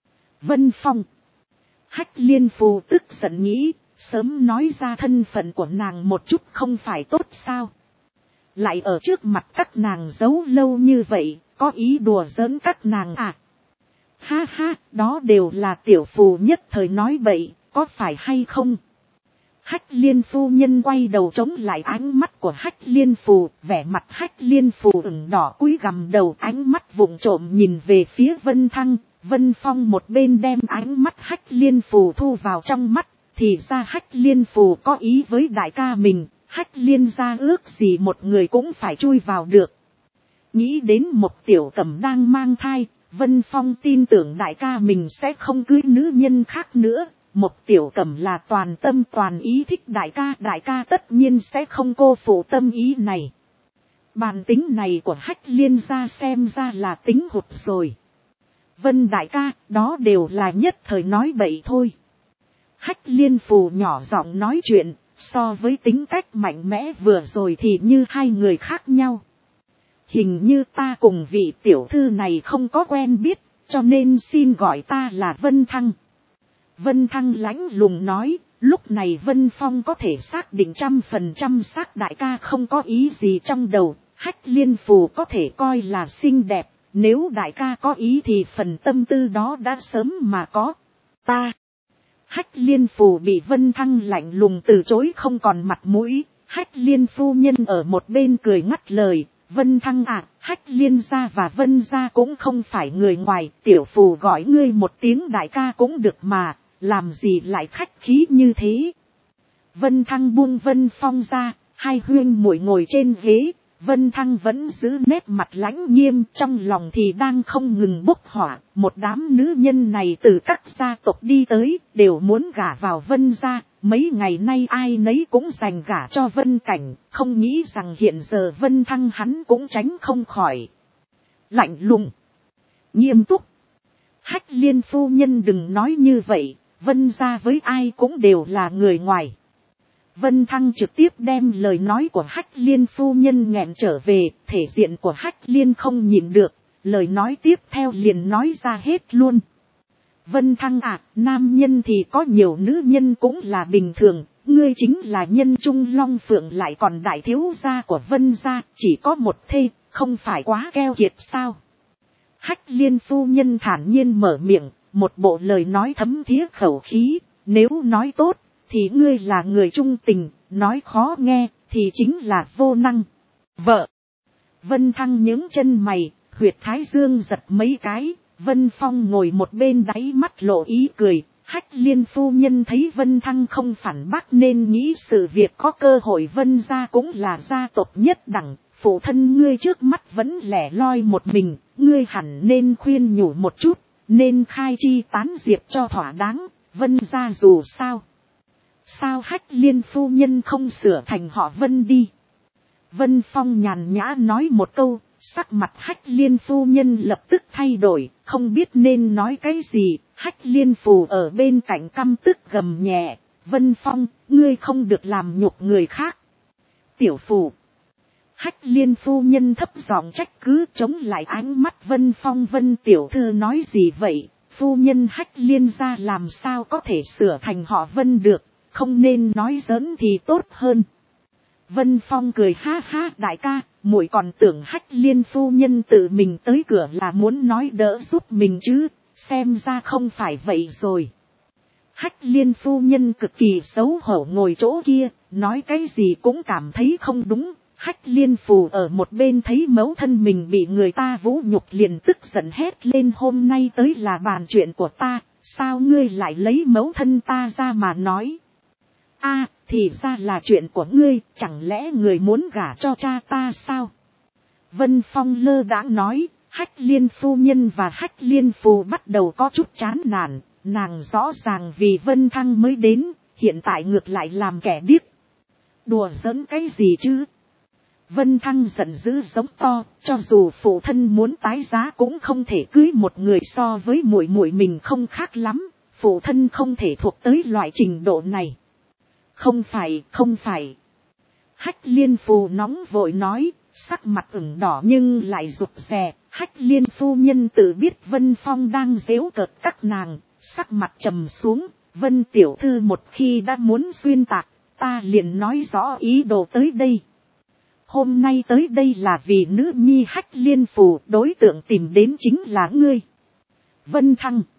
Vân Phong. Hách Liên phù tức giận nghĩ, sớm nói ra thân phận của nàng một chút không phải tốt sao? Lại ở trước mặt các nàng giấu lâu như vậy, có ý đùa giỡn các nàng à? Ha ha, đó đều là tiểu phù nhất thời nói bậy, có phải hay không? Hách Liên phu nhân quay đầu chống lại ánh mắt của Hách Liên phù, vẻ mặt Hách Liên phù ửng đỏ cúi gằm đầu, ánh mắt vụng trộm nhìn về phía Vân Thăng. Vân Phong một bên đem ánh mắt Hách Liên phù thu vào trong mắt, thì ra Hách Liên phù có ý với đại ca mình, Hách Liên gia ước gì một người cũng phải chui vào được. Nghĩ đến một tiểu cẩm đang mang thai, Vân Phong tin tưởng đại ca mình sẽ không cưới nữ nhân khác nữa. Một tiểu cẩm là toàn tâm toàn ý thích đại ca tất nhiên sẽ không cô phụ tâm ý này. Bản tính này của Hách Liên gia xem ra là tính hụt rồi. Vân đại ca, đó đều là nhất thời nói bậy thôi. Hách Liên phù nhỏ giọng nói chuyện, so với tính cách mạnh mẽ vừa rồi thì như hai người khác nhau. Hình như ta cùng vị tiểu thư này không có quen biết, cho nên xin gọi ta là Vân Thăng. Vân Thăng lãnh lùng nói, lúc này Vân Phong có thể xác định 100% xác đại ca không có ý gì trong đầu, Hách Liên phù có thể coi là xinh đẹp, nếu đại ca có ý thì phần tâm tư đó đã sớm mà có. Ta. Hách Liên phù bị Vân Thăng lạnh lùng từ chối không còn mặt mũi, Hách Liên phu nhân ở một bên cười ngắt lời. Vân Thăng à, Hách Liên gia và Vân gia cũng không phải người ngoài, tiểu phù gọi ngươi một tiếng đại ca cũng được mà, làm gì lại khách khí như thế. Vân Thăng buông Vân Phong ra, hai huynh muội ngồi trên ghế, Vân Thăng vẫn giữ nét mặt lãnh nghiêm, trong lòng thì đang không ngừng bốc hỏa. Một đám nữ nhân này từ các gia tộc đi tới, đều muốn gả vào Vân gia. Mấy ngày nay ai nấy cũng dành gả cho Vân Cảnh, không nghĩ rằng hiện giờ Vân Thăng hắn cũng tránh không khỏi. Lạnh lùng, nghiêm túc. Hách Liên phu nhân đừng nói như vậy, Vân gia với ai cũng đều là người ngoài. Vân Thăng trực tiếp đem lời nói của Hách Liên phu nhân nghẹn trở về, thể diện của Hách Liên không nhịn được, lời nói tiếp theo liền nói ra hết luôn. Vân Thăng à, nam nhân thì có nhiều, nữ nhân cũng là bình thường, ngươi chính là nhân trung long phượng lại còn đại thiếu gia của Vân gia, chỉ có một thê, không phải quá keo kiệt sao? Hách Liên phu nhân thản nhiên mở miệng, một bộ lời nói thấm thía khẩu khí, nếu nói tốt thì ngươi là người trung tình, nói khó nghe thì chính là vô năng. Vợ. Vân Thăng những chân mày, huyệt thái dương giật mấy cái, Vân Phong ngồi một bên đáy mắt lộ ý cười. Hách Liên phu nhân thấy Vân Thăng không phản bác nên nghĩ sự việc có cơ hội Vân gia cũng là gia tộc nhất đẳng, phụ thân ngươi trước mắt vẫn lẻ loi một mình, ngươi hẳn nên khuyên nhủ một chút, nên khai chi tán diệp cho thỏa đáng, Vân gia dù sao. Sao Hách Liên phu nhân không sửa thành họ Vân đi? Vân Phong nhàn nhã nói một câu, sắc mặt Hách Liên phu nhân lập tức thay đổi, không biết nên nói cái gì. Hách Liên phù ở bên cạnh căm tức gầm nhẹ, Vân Phong, ngươi không được làm nhục người khác. Tiểu phù. Hách Liên phu nhân thấp giọng trách cứ, chống lại ánh mắt Vân Phong. Vân tiểu thư nói gì vậy? Phu nhân Hách Liên gia làm sao có thể sửa thành họ Vân được, không nên nói giỡn thì tốt hơn. Vân Phong cười ha ha, đại ca, muội còn tưởng Hách Liên phu nhân tự mình tới cửa là muốn nói đỡ giúp mình chứ, xem ra không phải vậy rồi. Hách Liên phu nhân cực kỳ xấu hổ ngồi chỗ kia, nói cái gì cũng cảm thấy không đúng. Hách Liên phù ở một bên thấy mẫu thân mình bị người ta vũ nhục liền tức giận hét lên, hôm nay tới là bàn chuyện của ta, sao ngươi lại lấy mẫu thân ta ra mà nói? A, thì ra là chuyện của ngươi, chẳng lẽ người muốn gả cho cha ta sao? Vân Phong lơ đãng nói. Hách Liên phu nhân và Hách Liên phù bắt đầu có chút chán nản, nàng rõ ràng vì Vân Thăng mới đến, hiện tại ngược lại làm kẻ điếc. Đùa giỡn cái gì chứ? Vân Thăng giận dữ giống to, cho dù phụ thân muốn tái giá cũng không thể cưới một người so với muội muội mình không khác lắm, phụ thân không thể thuộc tới loại trình độ này. Không phải. Hách Liên phù nóng vội nói, sắc mặt ửng đỏ nhưng lại rụt rè. Hách Liên phu nhân tự biết Vân Phong đang giễu cợt các nàng, sắc mặt trầm xuống. Vân tiểu thư một khi đã muốn xuyên tạc, ta liền nói rõ ý đồ tới đây. Hôm nay tới đây là vì nữ nhi Hách Liên phù, đối tượng tìm đến chính là ngươi. Vân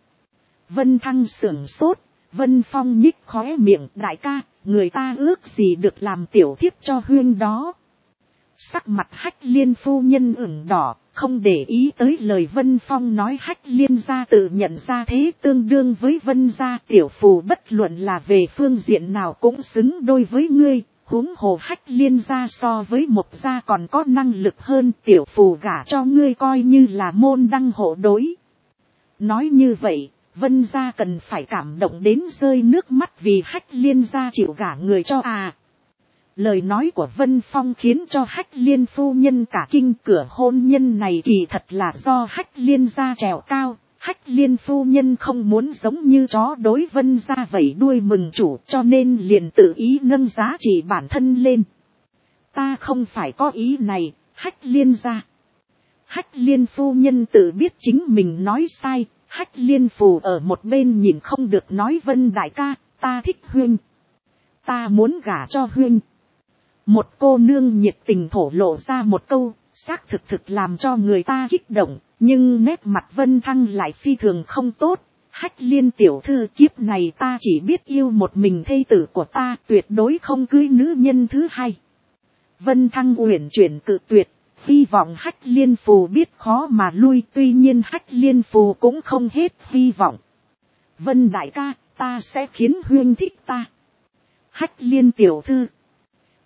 Thăng sưởng sốt. Vân Phong nhích khóe miệng, đại ca, người ta ước gì được làm tiểu thiếp cho huyên đó. Sắc mặt Hách Liên phu nhân ửng đỏ, không để ý tới lời Vân Phong nói. Hách Liên gia tự nhận ra thế tương đương với Vân gia, tiểu phù bất luận là về phương diện nào cũng xứng đôi với ngươi, huống hồ Hách Liên gia so với Mộc gia còn có năng lực hơn, tiểu phù gả cho ngươi coi như là môn đăng hộ đối. Nói như vậy, Vân gia cần phải cảm động đến rơi nước mắt vì Hách Liên gia chịu gả người cho à. Lời nói của Vân Phong khiến cho Hách Liên phu nhân cả kinh, cửa hôn nhân này kỳ thật là do Hách Liên gia trèo cao. Hách Liên phu nhân không muốn giống như chó đối Vân gia vẫy đuôi mừng chủ, cho nên liền tự ý nâng giá trị bản thân lên. Ta không phải có ý này, Hách Liên gia. Hách Liên phu nhân tự biết chính mình nói sai. Hách Liên phù ở một bên nhìn không được nói, Vân đại ca, ta thích huynh, ta muốn gả cho huynh. Một cô nương nhiệt tình thổ lộ ra một câu, xác thực làm cho người ta kích động, nhưng nét mặt Vân Thăng lại phi thường không tốt. Hách Liên tiểu thư, kiếp này ta chỉ biết yêu một mình thê tử của ta, tuyệt đối không cưới nữ nhân thứ hai. Vân Thăng uyển chuyển cự tuyệt, hy vọng Hách Liên phù biết khó mà lui, tuy nhiên Hách Liên phù cũng không hết hy vọng. Vân đại ca, ta sẽ khiến huynh thích ta. Hách Liên tiểu thư,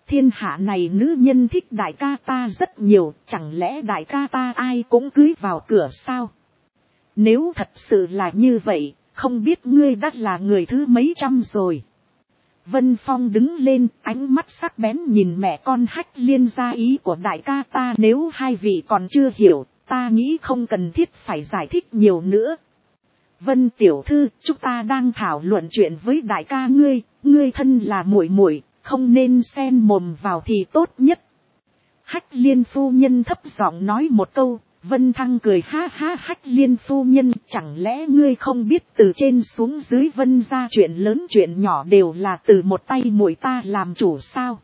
Thiên hạ này nữ nhân thích đại ca ta rất nhiều, chẳng lẽ đại ca ta ai cũng cưới vào cửa sao? Nếu thật sự là như vậy, không biết ngươi đã là người thứ mấy trăm rồi. Vân Phong đứng lên, ánh mắt sắc bén nhìn mẹ con Hách Liên ra ý của đại ca ta. Nếu hai vị còn chưa hiểu, ta nghĩ không cần thiết phải giải thích nhiều nữa. Vân tiểu thư, chúng ta đang thảo luận chuyện với đại ca ngươi thân là muội muội, không nên xen mồm vào thì tốt nhất. Hách Liên phu nhân thấp giọng nói một câu. Vân Thăng cười ha ha. Hách Liên phu nhân, chẳng lẽ ngươi không biết từ trên xuống dưới Vân gia chuyện lớn chuyện nhỏ đều là từ một tay muội ta làm chủ sao?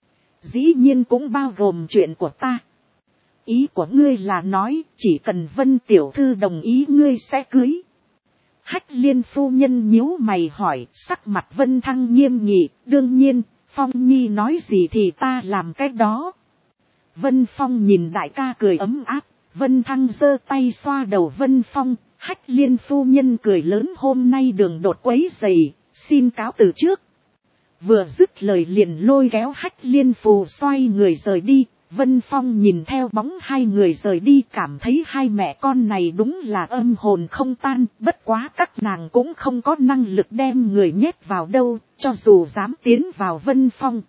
Dĩ nhiên cũng bao gồm chuyện của ta. Ý của ngươi là nói chỉ cần Vân tiểu thư đồng ý ngươi sẽ cưới. Hách Liên phu nhân nhíu mày hỏi, sắc mặt Vân Thăng nghiêm nghị. Đương nhiên, Phong Nhi nói gì thì ta làm cái đó. Vân Phong nhìn đại ca cười ấm áp. Vân Thăng giơ tay xoa đầu Vân Phong. Hách Liên phu nhân cười lớn, hôm nay đường đột quấy rầy, xin cáo từ trước. Vừa dứt lời liền lôi kéo Hách Liên phù xoay người rời đi. Vân Phong nhìn theo bóng hai người rời đi, cảm thấy hai mẹ con này đúng là âm hồn không tan. Bất quá các nàng cũng không có năng lực đem người nhét vào đâu, cho dù dám tiến vào Vân Phong,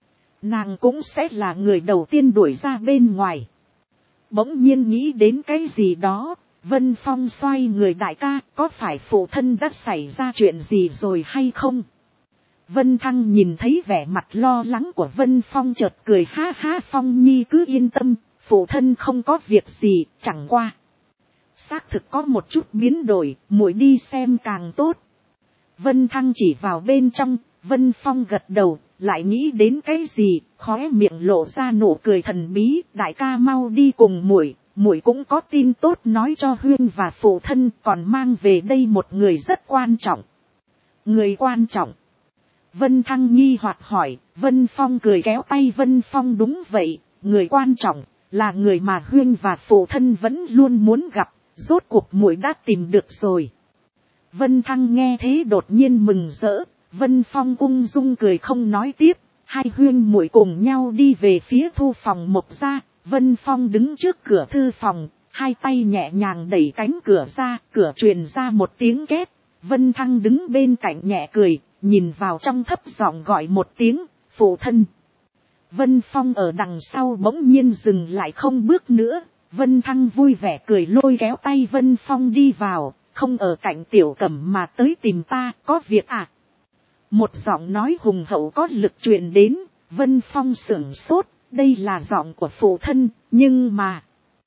nàng cũng sẽ là người đầu tiên đuổi ra bên ngoài. Bỗng nhiên nghĩ đến cái gì đó, Vân Phong xoay người, đại ca, có phải phụ thân đã xảy ra chuyện gì rồi hay không? Vân Thăng nhìn thấy vẻ mặt lo lắng của Vân Phong chợt cười ha ha. Phong Nhi cứ yên tâm, phụ thân không có việc gì, chẳng qua xác thực có một chút biến đổi, muội đi xem càng tốt. Vân Thăng chỉ vào bên trong. Vân Phong gật đầu, lại nghĩ đến cái gì, khóe miệng lộ ra nụ cười thần bí. Đại ca mau đi cùng muội, muội cũng có tin tốt nói cho Huyên và phụ thân, còn mang về đây một người rất quan trọng. Người quan trọng? Vân Thăng nghi hoặc hỏi. Vân Phong cười kéo tay Vân Phong, đúng vậy, người quan trọng là người mà Huyên và phụ thân vẫn luôn muốn gặp, rốt cuộc muội đã tìm được rồi. Vân Thăng nghe thế đột nhiên mừng rỡ. Vân Phong ung dung cười không nói tiếp. Hai huyên muội cùng nhau đi về phía thư phòng Mộc gia. Vân Phong đứng trước cửa thư phòng, hai tay nhẹ nhàng đẩy cánh cửa ra, cửa truyền ra một tiếng két. Vân Thăng đứng bên cạnh nhẹ cười, nhìn vào trong thấp giọng gọi một tiếng, phụ thân. Vân Phong ở đằng sau bỗng nhiên dừng lại không bước nữa. Vân Thăng vui vẻ cười lôi kéo tay Vân Phong đi vào, không ở cạnh Tiểu Cẩm mà tới tìm ta, có việc à? Một giọng nói hùng hậu có lực truyền đến. Vân Phong sửng sốt, đây là giọng của phụ thân, nhưng mà...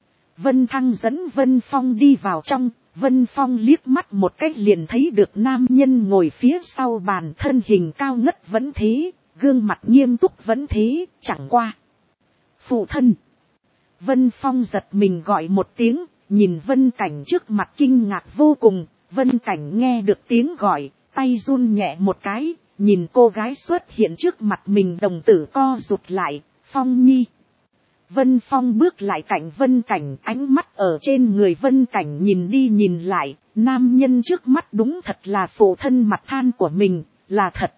Vân Thăng dẫn Vân Phong đi vào trong. Vân Phong liếc mắt một cách liền thấy được nam nhân ngồi phía sau bàn, thân hình cao ngất vẫn thế, gương mặt nghiêm túc vẫn thế, chẳng qua. Phụ thân! Vân Phong giật mình gọi một tiếng, nhìn Vân Cảnh trước mặt kinh ngạc vô cùng. Vân Cảnh nghe được tiếng gọi, tay run nhẹ một cái, nhìn cô gái xuất hiện trước mặt mình, đồng tử co rụt lại. Phong Nhi! Vân Phong bước lại cạnh Vân Cảnh, ánh mắt ở trên người Vân Cảnh nhìn đi nhìn lại, nam nhân trước mắt đúng thật là phụ thân mặt than của mình, là thật.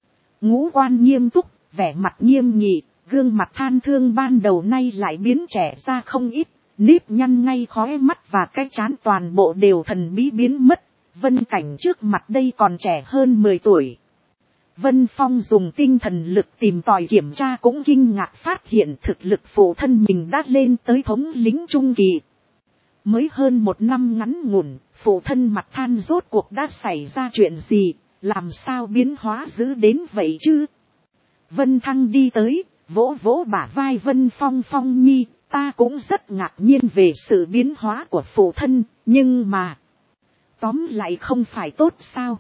Ngũ quan nghiêm túc, vẻ mặt nghiêm nghị, gương mặt than thương ban đầu nay lại biến trẻ ra không ít, nếp nhăn ngay khóe mắt và cái trán toàn bộ đều thần bí biến mất. Vân Cảnh trước mặt đây còn trẻ hơn 10 tuổi. Vân Phong dùng tinh thần lực tìm tòi kiểm tra cũng kinh ngạc phát hiện thực lực phụ thân mình đã lên tới thống lĩnh trung kỳ. Mới hơn một năm ngắn ngủn, phụ thân mặt than rốt cuộc đã xảy ra chuyện gì, làm sao biến hóa dữ đến vậy chứ? Vân Thăng đi tới, vỗ vỗ bả vai Vân Phong, Phong Nhi, ta cũng rất ngạc nhiên về sự biến hóa của phụ thân, nhưng mà... tóm lại không phải tốt sao?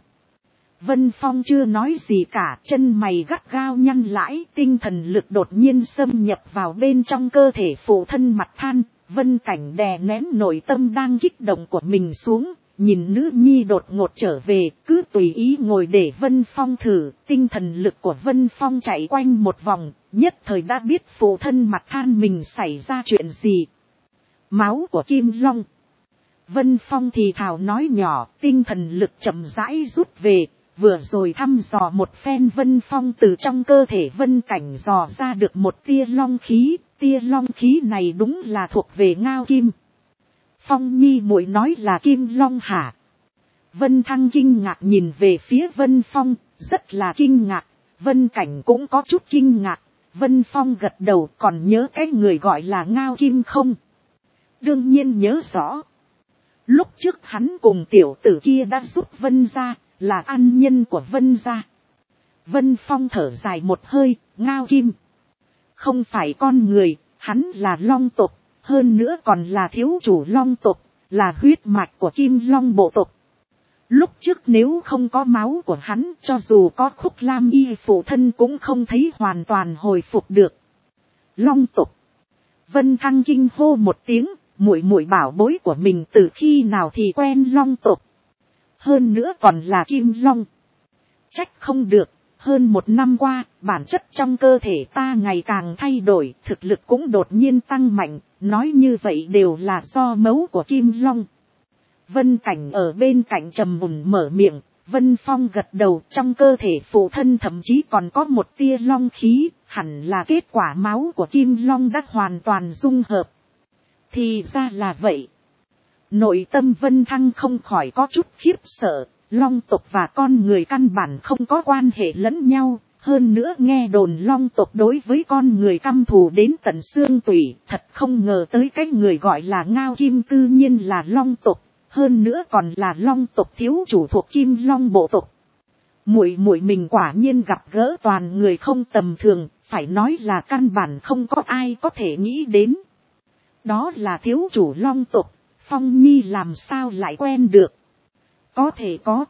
Vân Phong chưa nói gì cả, chân mày gắt gao nhăn lại, tinh thần lực đột nhiên xâm nhập vào bên trong cơ thể phụ thân mặt than. Vân Cảnh đè nén nội tâm đang kích động của mình xuống, nhìn nữ nhi đột ngột trở về, cứ tùy ý ngồi để Vân Phong thử. Tinh thần lực của Vân Phong chạy quanh một vòng, nhất thời đã biết phụ thân mặt than mình xảy ra chuyện gì. Máu của Kim Long. Vân Phong thì thào nói nhỏ, tinh thần lực chậm rãi rút về. Vừa rồi thăm dò một phen Vân Phong từ trong cơ thể Vân Cảnh dò ra được một tia long khí này đúng là thuộc về Ngao Kim. Phong Nhi muội nói là Kim Long hả? Vân Thăng kinh ngạc nhìn về phía Vân Phong, rất là kinh ngạc, Vân Cảnh cũng có chút kinh ngạc, Vân Phong gật đầu còn nhớ cái người gọi là Ngao Kim không? Đương nhiên nhớ rõ. Lúc trước hắn cùng tiểu tử kia đã giúp Vân gia, là ăn nhân của Vân gia. Vân Phong thở dài một hơi, Ngao Kim. Không phải con người, hắn là long tộc, hơn nữa còn là thiếu chủ long tộc, là huyết mạch của Kim Long bộ tộc. Lúc trước nếu không có máu của hắn, cho dù có Khúc Lam Y phụ thân cũng không thấy hoàn toàn hồi phục được. Long tộc. Vân Thăng kinh hô một tiếng, muội muội bảo bối của mình từ khi nào thì quen long tộc. Hơn nữa còn là Kim Long. Trách không được, hơn 1 năm qua, bản chất trong cơ thể ta ngày càng thay đổi, thực lực cũng đột nhiên tăng mạnh, nói như vậy đều là do mấu của Kim Long. Vân Cảnh ở bên cạnh trầm mùn mở miệng, Vân Phong gật đầu, trong cơ thể phụ thân thậm chí còn có một tia long khí, hẳn là kết quả máu của Kim Long đã hoàn toàn dung hợp. Thì ra là vậy. Nội tâm Vân Thăng không khỏi có chút khiếp sợ, long tộc và con người căn bản không có quan hệ lẫn nhau, hơn nữa nghe đồn long tộc đối với con người căm thù đến tận xương tủy, thật không ngờ tới cái người gọi là Ngao Kim cư nhiên là long tộc, hơn nữa còn là long tộc thiếu chủ thuộc Kim Long bộ tộc. Muội muội mình quả nhiên gặp gỡ toàn người không tầm thường, phải nói là căn bản không có ai có thể nghĩ đến. Đó là thiếu chủ long tộc, Phong Nhi làm sao lại quen được? Có thể có.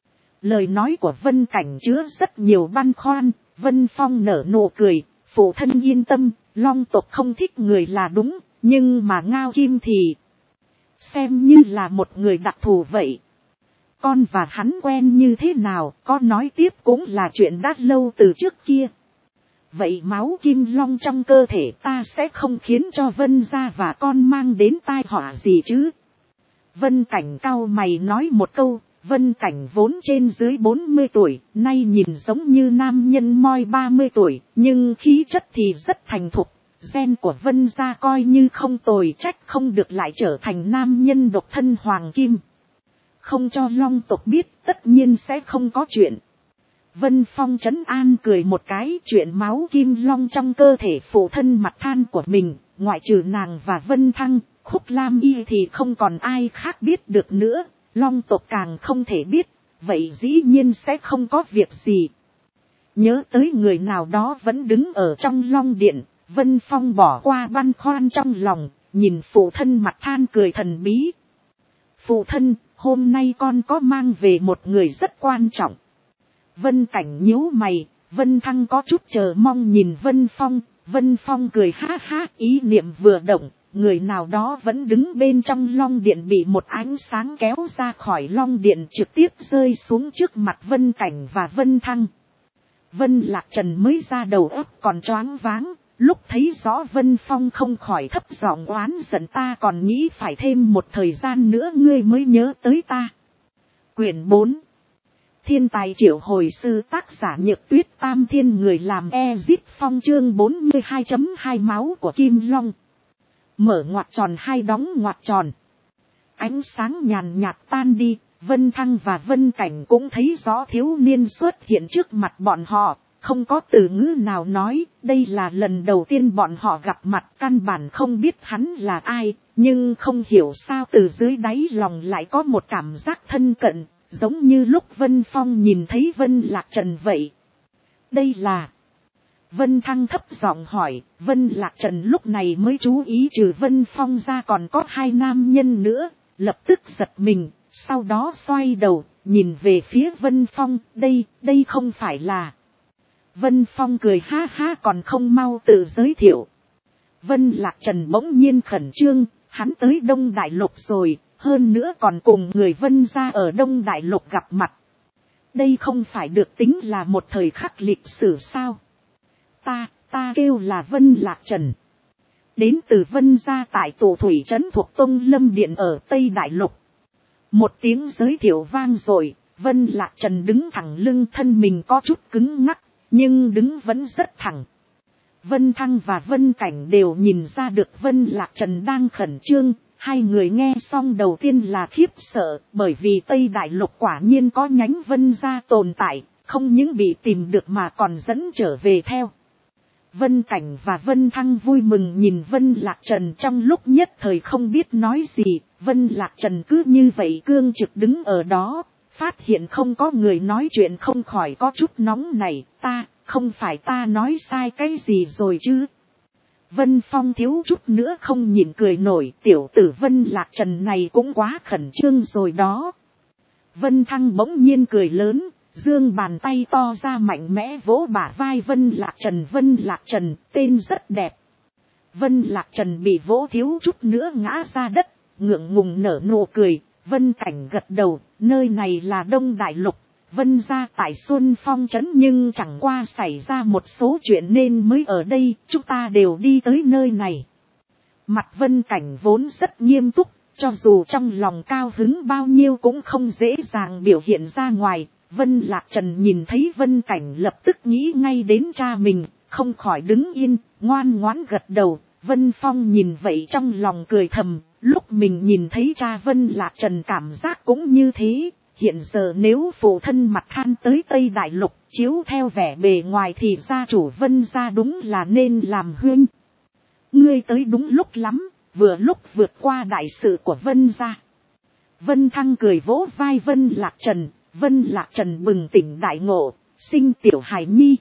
Lời nói của Vân Cảnh chứa rất nhiều băn khoăn, Vân Phong nở nụ cười, phụ thân yên tâm, long tộc không thích người là đúng, nhưng mà Ngao Kim thì xem như là một người đặc thù vậy. Con và hắn quen như thế nào, có nói tiếp cũng là chuyện đã lâu từ trước kia. Vậy máu Kim Long trong cơ thể ta sẽ không khiến cho Vân gia và con mang đến tai họa gì chứ? Vân Cảnh cau mày nói một câu, Vân Cảnh vốn trên dưới 40 tuổi, nay nhìn giống như nam nhân moi 30 tuổi, nhưng khí chất thì rất thành thục. Gen của Vân gia coi như không tồi, trách không được lại trở thành nam nhân độc thân hoàng kim. Không cho long tộc biết tất nhiên sẽ không có chuyện. Vân Phong trấn an cười một cái, chuyện máu Kim Long trong cơ thể phụ thân mặt than của mình, ngoại trừ nàng và Vân Thăng, Khúc Lam Y thì không còn ai khác biết được nữa, long tộc càng không thể biết, vậy dĩ nhiên sẽ không có việc gì. Nhớ tới người nào đó vẫn đứng ở trong long điện, Vân Phong bỏ qua băn khoăn trong lòng, nhìn phụ thân mặt than cười thần bí. Phụ thân, hôm nay con có mang về một người rất quan trọng. Vân Cảnh nhíu mày, Vân Thăng có chút chờ mong nhìn Vân Phong cười ha ha, ý niệm vừa động, người nào đó vẫn đứng bên trong long điện bị một ánh sáng kéo ra khỏi long điện trực tiếp rơi xuống trước mặt Vân Cảnh và Vân Thăng. Vân Lạc Trần mới ra đầu óc còn choáng váng, lúc thấy rõ Vân Phong không khỏi thấp giọng oán giận, ta còn nghĩ phải thêm một thời gian nữa ngươi mới nhớ tới ta. Quyển 4 Thiên tài triệu hồi sư, tác giả Nhược Tuyết, Tam Thiên người làm Ezip Phong, chương 42.2 máu của Kim Long. Mở ngoặc tròn hai đóng ngoặc tròn. Ánh sáng nhàn nhạt tan đi, Vân Thăng và Vân Cảnh cũng thấy rõ thiếu niên xuất hiện trước mặt bọn họ, không có từ ngữ nào nói, đây là lần đầu tiên bọn họ gặp mặt, căn bản không biết hắn là ai, nhưng không hiểu sao từ dưới đáy lòng lại có một cảm giác thân cận. Giống như lúc Vân Phong nhìn thấy Vân Lạc Trần vậy. Đây là... Vân Thăng thấp giọng hỏi, Vân Lạc Trần lúc này mới chú ý trừ Vân Phong ra còn có 2 nam nhân nữa, lập tức giật mình, sau đó xoay đầu, nhìn về phía Vân Phong, đây không phải là... Vân Phong cười ha ha, còn không mau tự giới thiệu. Vân Lạc Trần bỗng nhiên khẩn trương, hắn tới Đông Đại Lục rồi. Hơn nữa còn cùng người Vân gia ở Đông Đại Lục gặp mặt. Đây không phải được tính là một thời khắc lịch sử sao? Ta kêu là Vân Lạc Trần. Đến từ Vân gia tại Tù Thủy Trấn thuộc Tông Lâm Điện ở Tây Đại Lục. Một tiếng giới thiệu vang rồi, Vân Lạc Trần đứng thẳng lưng, thân mình có chút cứng ngắc, nhưng đứng vẫn rất thẳng. Vân Thăng và Vân Cảnh đều nhìn ra được Vân Lạc Trần đang khẩn trương. Hai người nghe xong đầu tiên là khiếp sợ, bởi vì Tây Đại Lục quả nhiên có nhánh Vân gia tồn tại, không những bị tìm được mà còn dẫn trở về theo. Vân Cảnh và Vân Thăng vui mừng nhìn Vân Lạc Trần, trong lúc nhất thời không biết nói gì. Vân Lạc Trần cứ như vậy cương trực đứng ở đó, phát hiện không có người nói chuyện không khỏi có chút nóng này. Không phải ta nói sai cái gì rồi chứ? Vân Phong thiếu chút nữa không nhịn cười nổi, tiểu tử Vân Lạc Trần này cũng quá khẩn trương rồi đó. Vân Thăng bỗng nhiên cười lớn, giương bàn tay to ra mạnh mẽ vỗ bả vai Vân Lạc Trần. Vân Lạc Trần, tên rất đẹp. Vân Lạc Trần bị vỗ thiếu chút nữa ngã ra đất, ngượng ngùng nở nụ cười. Vân Cảnh gật đầu, nơi này là Đông Đại Lục. Vân gia tại Xuân Phong trấn, nhưng chẳng qua xảy ra một số chuyện nên mới ở đây, chúng ta đều đi tới nơi này. Mặt Vân Cảnh vốn rất nghiêm túc, cho dù trong lòng cao hứng bao nhiêu cũng không dễ dàng biểu hiện ra ngoài. Vân Lạc Trần nhìn thấy Vân Cảnh lập tức nghĩ ngay đến cha mình, không khỏi đứng yên, ngoan ngoãn gật đầu. Vân Phong nhìn vậy trong lòng cười thầm, lúc mình nhìn thấy cha Vân Lạc Trần cảm giác cũng như thế. Hiện giờ nếu phụ thân mặt than tới Tây Đại Lục, chiếu theo vẻ bề ngoài thì gia chủ Vân gia đúng là nên làm huynh. Ngươi tới đúng lúc lắm, vừa lúc vượt qua đại sự của Vân gia. Vân Thăng cười vỗ vai Vân Lạc Trần. Vân Lạc Trần bừng tỉnh đại ngộ, sinh tiểu hài nhi.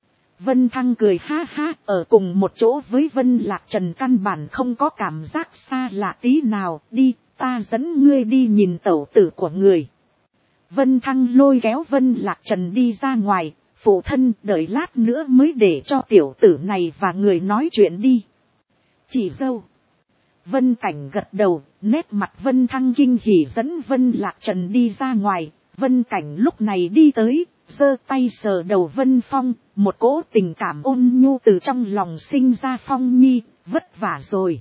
Vân Thăng cười ha ha, ở cùng một chỗ với Vân Lạc Trần căn bản không có cảm giác xa lạ tí nào. Đi, ta dẫn ngươi đi nhìn tẩu tử của người. Vân Thăng lôi kéo Vân Lạc Trần đi ra ngoài, phụ thân đợi lát nữa mới để cho tiểu tử này và người nói chuyện đi. Chị dâu. Vân Cảnh gật đầu, nét mặt Vân Thăng kinh hỉ dẫn Vân Lạc Trần đi ra ngoài. Vân Cảnh lúc này đi tới, giơ tay sờ đầu Vân Phong, một cỗ tình cảm ôn nhu từ trong lòng sinh ra. Phong nhi, vất vả rồi.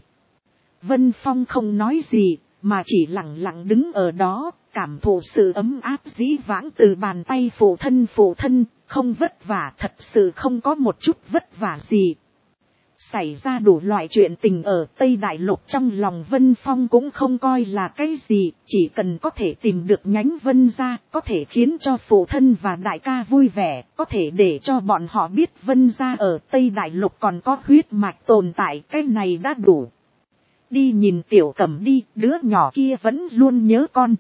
Vân Phong không nói gì, mà chỉ lặng lặng đứng ở đó, cảm thụ sự ấm áp dĩ vãng từ bàn tay phụ thân, không vất vả, thật sự không có một chút vất vả gì. Xảy ra đủ loại chuyện tình ở Tây Đại Lục trong lòng Vân Phong cũng không coi là cái gì, chỉ cần có thể tìm được nhánh Vân gia, có thể khiến cho phụ thân và đại ca vui vẻ, có thể để cho bọn họ biết Vân gia ở Tây Đại Lục còn có huyết mạch tồn tại, cái này đã đủ. Đi nhìn Tiểu Cẩm đi, đứa nhỏ kia vẫn luôn nhớ con.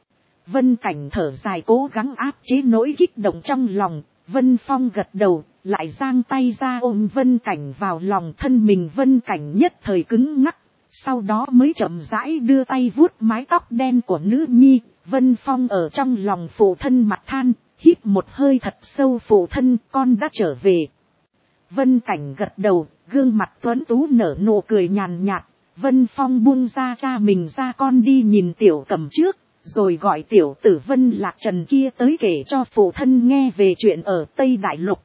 Vân Cảnh thở dài cố gắng áp chế nỗi kích động trong lòng. Vân Phong gật đầu, lại giang tay ra ôm Vân Cảnh vào lòng. Thân mình Vân Cảnh nhất thời cứng ngắc, sau đó mới chậm rãi đưa tay vuốt mái tóc đen của nữ nhi. Vân Phong ở trong lòng phụ thân mặt than, hít một hơi thật sâu. Phụ thân, con đã trở về. Vân Cảnh gật đầu, gương mặt tuấn tú nở nụ cười nhàn nhạt. Vân Phong buông ra cha mình ra, con đi nhìn Tiểu Cẩm trước, rồi gọi tiểu tử Vân Lạc Trần kia tới kể cho phụ thân nghe về chuyện ở Tây Đại Lục.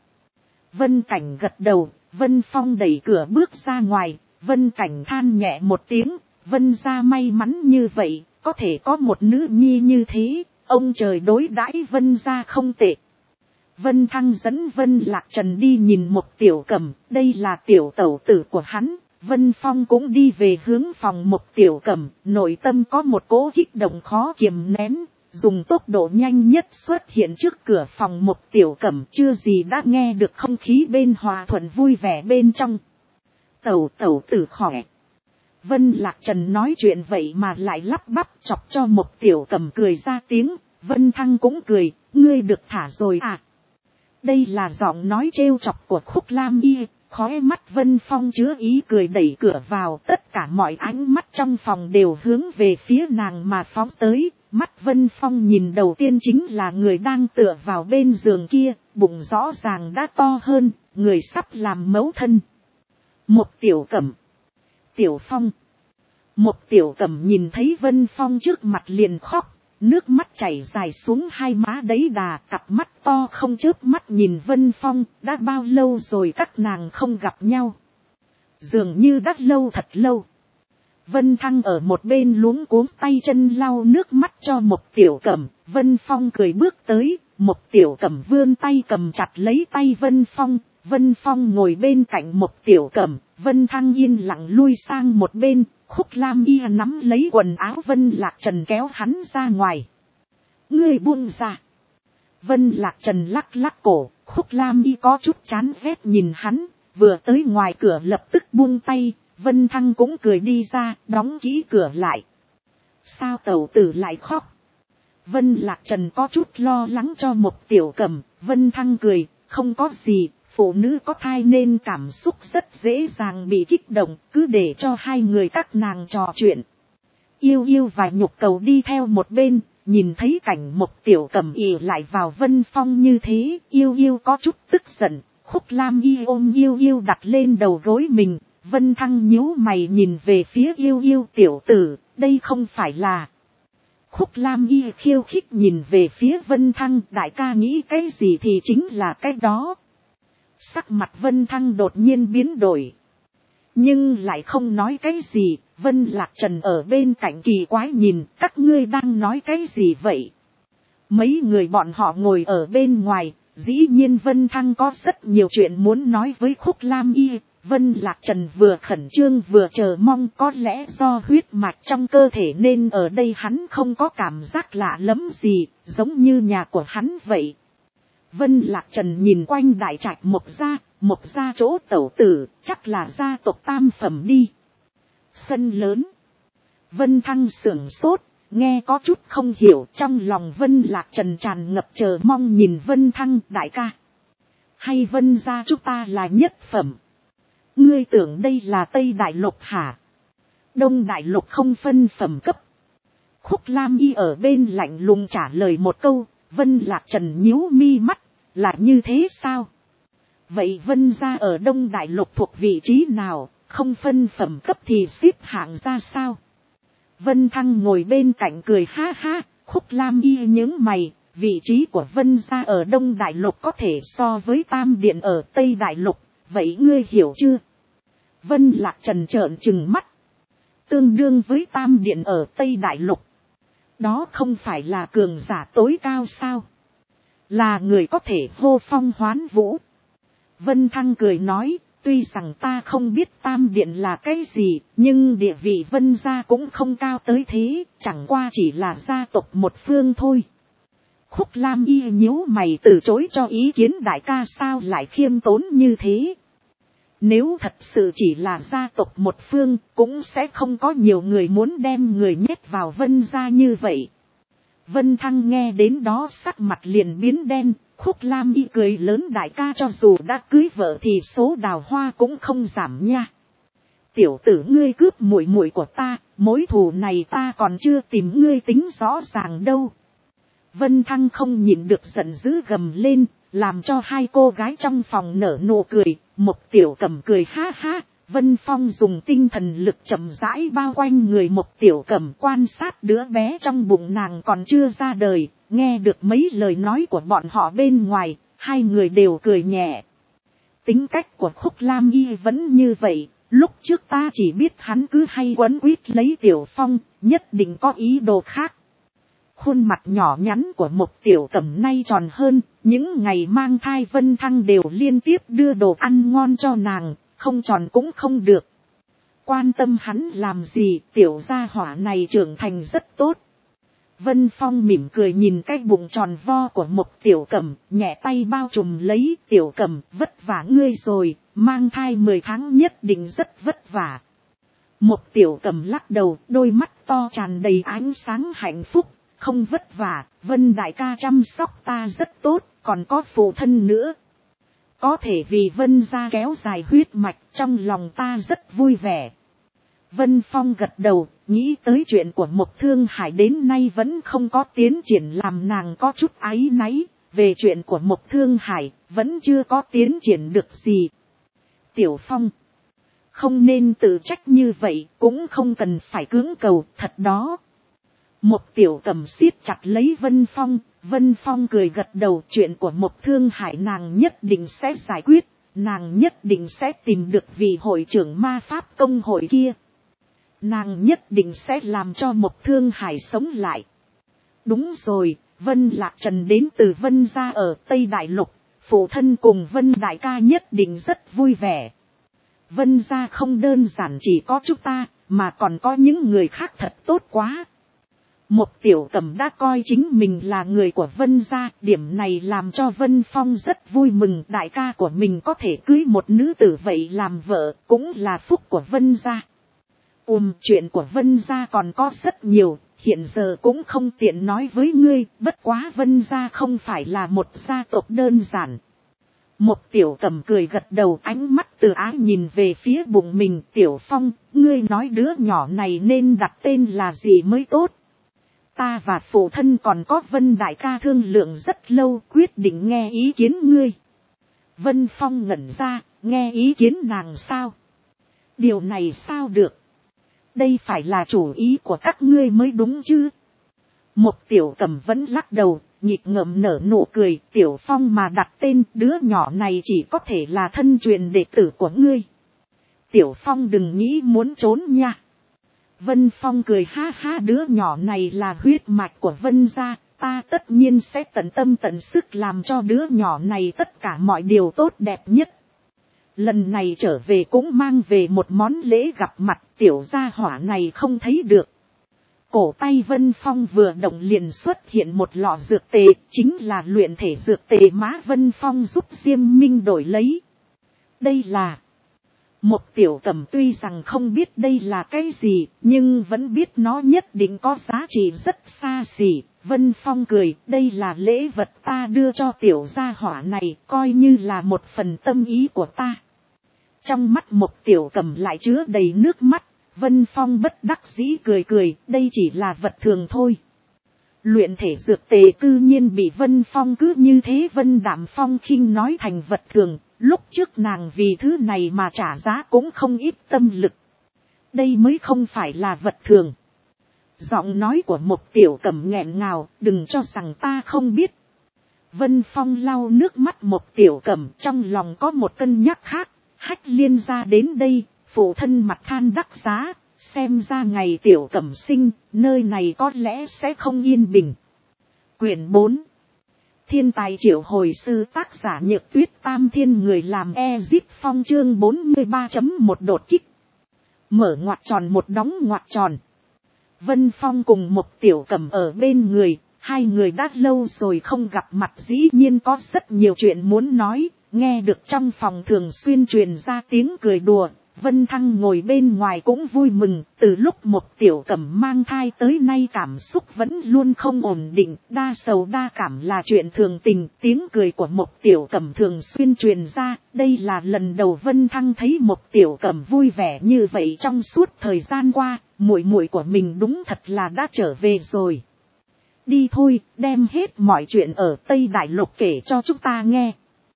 Vân Cảnh gật đầu, Vân Phong đẩy cửa bước ra ngoài. Vân Cảnh than nhẹ một tiếng, Vân gia may mắn như vậy, có thể có một nữ nhi như thế, ông trời đối đãi Vân gia không tệ. Vân Thăng dẫn Vân Lạc Trần đi nhìn một Tiểu Cẩm, đây là tiểu tẩu tử của hắn. Vân Phong cũng đi về hướng phòng một Tiểu Cẩm, nội tâm có một cỗ kích động khó kiềm nén, dùng tốc độ nhanh nhất xuất hiện trước cửa phòng một Tiểu Cẩm, chưa gì đã nghe được không khí bên hòa thuận vui vẻ bên trong. Tẩu tử khỏe. Vân Lạc Trần nói chuyện vậy mà lại lắp bắp, chọc cho một Tiểu Cẩm cười ra tiếng. Vân Thăng cũng cười, ngươi được thả rồi à? Đây là giọng nói trêu chọc của Khúc Lam Y. Khóe mắt Vân Phong chứa ý cười đẩy cửa vào, tất cả mọi ánh mắt trong phòng đều hướng về phía nàng mà phóng tới. Mắt Vân Phong nhìn đầu tiên chính là người đang tựa vào bên giường kia, bụng rõ ràng đã to hơn, người sắp làm mẫu thân. Một Tiểu Cẩm. Tiểu Phong. Một Tiểu Cẩm nhìn thấy Vân Phong trước mặt liền khóc, nước mắt chảy dài xuống hai má đấy đà, cặp mắt to không chớp mắt nhìn Vân Phong. Đã bao lâu rồi các nàng không gặp nhau? Dường như đã lâu thật lâu. Vân Thăng ở một bên luống cuống tay chân lau nước mắt cho Mục Tiểu Cẩm. Vân Phong cười bước tới, Mục Tiểu Cẩm vươn tay cầm chặt lấy tay Vân Phong. Vân Phong ngồi bên cạnh Mục Tiểu Cẩm, Vân Thăng yên lặng lui sang một bên. Khúc Lam Y nắm lấy quần áo Vân Lạc Trần kéo hắn ra ngoài. Ngươi buông ra. Vân Lạc Trần lắc lắc cổ, Khúc Lam Y có chút chán ghét nhìn hắn, vừa tới ngoài cửa lập tức buông tay. Vân Thăng cũng cười đi ra, đóng kỹ cửa lại. Sao tẩu tử lại khóc? Vân Lạc Trần có chút lo lắng cho Mục Tiểu Cẩm. Vân Thăng cười, không có gì, phụ nữ có thai nên cảm xúc rất dễ dàng bị kích động, cứ để cho hai người các nàng trò chuyện. Yêu Yêu và Nhục Cầu đi theo một bên, nhìn thấy cảnh Mục Tiểu Cẩm ì lại vào Vân Phong như thế, Yêu Yêu có chút tức giận. Khúc Lam Y ôm Yêu Yêu đặt lên đầu gối mình. Vân Thăng nhíu mày nhìn về phía Yêu Yêu tiểu tử, đây không phải là. Khúc Lam Y khiêu khích nhìn về phía Vân Thăng, đại ca nghĩ cái gì thì chính là cái đó. Sắc mặt Vân Thăng đột nhiên biến đổi. Nhưng lại không nói cái gì, Vân Lạc Trần ở bên cạnh kỳ quái nhìn, các ngươi đang nói cái gì vậy? Mấy người bọn họ ngồi ở bên ngoài, dĩ nhiên Vân Thăng có rất nhiều chuyện muốn nói với Khúc Lam Y. Vân Lạc Trần vừa khẩn trương vừa chờ mong, có lẽ do huyết mạch trong cơ thể nên ở đây hắn không có cảm giác lạ lẫm gì, giống như nhà của hắn vậy. Vân Lạc Trần nhìn quanh đại trạch Mục gia chỗ tẩu tử, chắc là gia tộc tam phẩm đi. Sân lớn. Vân Thăng sưởng sốt, nghe có chút không hiểu, trong lòng Vân Lạc Trần tràn ngập chờ mong nhìn Vân Thăng, đại ca. Hay Vân gia chúng ta là nhất phẩm? Ngươi tưởng đây là Tây Đại Lục hả? Đông Đại Lục không phân phẩm cấp. Khúc Lam Y ở bên lạnh lùng trả lời một câu. Vân Lạc Trần nhíu mi mắt, là như thế sao? Vậy Vân gia ở Đông Đại Lục thuộc vị trí nào, không phân phẩm cấp thì xếp hạng ra sao? Vân Thăng ngồi bên cạnh cười ha ha. Khúc Lam Y nhướng mày, vị trí của Vân gia ở Đông Đại Lục có thể so với Tam Điện ở Tây Đại Lục. Vậy ngươi hiểu chưa? Vân Lạc Trần trợn trừng mắt. Tương đương với Tam Điện ở Tây Đại Lục. Đó không phải là cường giả tối cao sao? Là người có thể hô phong hoán vũ. Vân Thăng cười nói, tuy rằng ta không biết Tam Điện là cái gì, nhưng địa vị Vân gia cũng không cao tới thế, chẳng qua chỉ là gia tộc một phương thôi. Khúc Lam Y nhíu mày từ chối cho ý kiến, đại ca sao lại khiêm tốn như thế? Nếu thật sự chỉ là gia tộc một phương, cũng sẽ không có nhiều người muốn đem người nhét vào Vân gia như vậy. Vân Thăng nghe đến đó sắc mặt liền biến đen. Khúc Lam Y cười lớn, đại ca cho dù đã cưới vợ thì số đào hoa cũng không giảm nha. Tiểu tử ngươi cướp muội muội của ta, mối thù này ta còn chưa tìm ngươi tính rõ ràng đâu. Vân Thăng không nhịn được giận dữ gầm lên, làm cho hai cô gái trong phòng nở nụ cười. Mục Tiểu Cẩm cười ha ha. Vân Phong dùng tinh thần lực chậm rãi bao quanh người Mục Tiểu Cẩm, quan sát đứa bé trong bụng nàng còn chưa ra đời. Nghe được mấy lời nói của bọn họ bên ngoài, hai người đều cười nhẹ. Tính cách của Khúc Lam Y vẫn như vậy, lúc trước ta chỉ biết hắn cứ hay quấn quýt lấy Tiểu Phong, nhất định có ý đồ khác. Khuôn mặt nhỏ nhắn của Mục Tiểu Cẩm nay tròn hơn, những ngày mang thai Vân Thăng đều liên tiếp đưa đồ ăn ngon cho nàng, không tròn cũng không được. Quan tâm hắn làm gì, tiểu gia hỏa này trưởng thành rất tốt. Vân Phong mỉm cười nhìn cái bụng tròn vo của Mục Tiểu Cẩm, nhẹ tay bao trùm lấy. Tiểu Cẩm, vất vả ngươi rồi, mang thai 10 tháng nhất định rất vất vả. Mục Tiểu Cẩm lắc đầu, đôi mắt to tràn đầy ánh sáng hạnh phúc. Không vất vả, Vân đại ca chăm sóc ta rất tốt, còn có phụ thân nữa. Có thể vì Vân gia kéo dài huyết mạch, trong lòng ta rất vui vẻ. Vân Phong gật đầu, nghĩ tới chuyện của Mục Thương Hải đến nay vẫn không có tiến triển làm nàng có chút áy náy. Về chuyện của Mục Thương Hải, vẫn chưa có tiến triển được gì. Tiểu Phong, không nên tự trách như vậy, cũng không cần phải cưỡng cầu, thật đó. Mục Tiểu Cẩm siết chặt lấy Vân Phong. Vân Phong cười gật đầu, chuyện của Mục Thương Hải nàng nhất định sẽ giải quyết, nàng nhất định sẽ tìm được vị hội trưởng ma pháp công hội kia. nàng nhất định sẽ làm cho một Thương Hải sống lại. Đúng rồi, Vân Lạc Trần đến từ Vân gia ở Tây Đại Lục, phụ thân cùng Vân đại ca nhất định rất vui vẻ. Vân gia không đơn giản chỉ có chúng ta, mà còn có những người khác thật tốt quá. Một Tiểu Cẩm đã coi chính mình là người của Vân gia, điểm này làm cho Vân Phong rất vui mừng, đại ca của mình có thể cưới một nữ tử vậy làm vợ, cũng là phúc của Vân gia. Chuyện của Vân gia còn có rất nhiều, hiện giờ cũng không tiện nói với ngươi, bất quá Vân gia không phải là một gia tộc đơn giản. Một Tiểu Cẩm cười gật đầu, ánh mắt từ ái nhìn về phía bụng mình. Tiểu Phong, ngươi nói đứa nhỏ này nên đặt tên là gì mới tốt? Ta và phụ thân còn có Vân đại ca thương lượng rất lâu, quyết định nghe ý kiến ngươi. Vân Phong ngẩn ra, nghe ý kiến nàng sao? Điều này sao được? Đây phải là chủ ý của các ngươi mới đúng chứ? Một Tiểu Cẩm vẫn lắc đầu, nhịp ngậm nở nụ cười. Tiểu Phong mà đặt tên, đứa nhỏ này chỉ có thể là thân truyền đệ tử của ngươi. Tiểu Phong đừng nghĩ muốn trốn nha. Vân Phong cười ha ha, đứa nhỏ này là huyết mạch của Vân gia, ta tất nhiên sẽ tận tâm tận sức làm cho đứa nhỏ này tất cả mọi điều tốt đẹp nhất. Lần này trở về cũng mang về một món lễ gặp mặt, tiểu gia hỏa này không thấy được. Cổ tay Vân Phong vừa động liền xuất hiện một lọ dược tề, chính là luyện thể dược tề má Vân Phong giúp Diêm Minh đổi lấy. Đây là... Một Tiểu Cẩm tuy rằng không biết đây là cái gì, nhưng vẫn biết nó nhất định có giá trị rất xa xỉ. Vân Phong cười, đây là lễ vật ta đưa cho tiểu gia hỏa này, coi như là một phần tâm ý của ta. Trong mắt một Tiểu Cẩm lại chứa đầy nước mắt, Vân Phong bất đắc dĩ cười cười, đây chỉ là vật thường thôi. Luyện thể dược tề cư nhiên bị Vân Phong cứ như thế Vân Đạm Phong khinh nói thành vật thường. Lúc trước nàng vì thứ này mà trả giá cũng không ít tâm lực. Đây mới không phải là vật thường. Giọng nói của một Tiểu Cẩm nghẹn ngào, đừng cho rằng ta không biết. Vân Phong lau nước mắt một Tiểu Cẩm, trong lòng có một cân nhắc khác. Hách Liên ra đến đây, phụ thân mặt than đắc giá, xem ra ngày Tiểu Cẩm sinh, nơi này có lẽ sẽ không yên bình. Quyển 4. Thiên tài triệu hồi sư, tác giả Nhược Tuyết, Tam Thiên người làm Ezip Phong, chương 43.1 đột kích. Mở ngoặc tròn một đóng ngoặc tròn. Vân Phong cùng một Tiểu Cẩm ở bên người, hai người đã lâu rồi không gặp mặt, dĩ nhiên có rất nhiều chuyện muốn nói. Nghe được trong phòng thường xuyên truyền ra tiếng cười đùa, Vân Thăng ngồi bên ngoài cũng vui mừng. Từ lúc một Tiểu Cẩm mang thai tới nay cảm xúc vẫn luôn không ổn định, đa sầu đa cảm là chuyện thường tình. Tiếng cười của một Tiểu Cẩm thường xuyên truyền ra, đây là lần đầu Vân Thăng thấy một Tiểu Cẩm vui vẻ như vậy trong suốt thời gian qua. Muội muội của mình đúng thật là đã trở về rồi. Đi thôi, đem hết mọi chuyện ở Tây Đại Lục kể cho chúng ta nghe.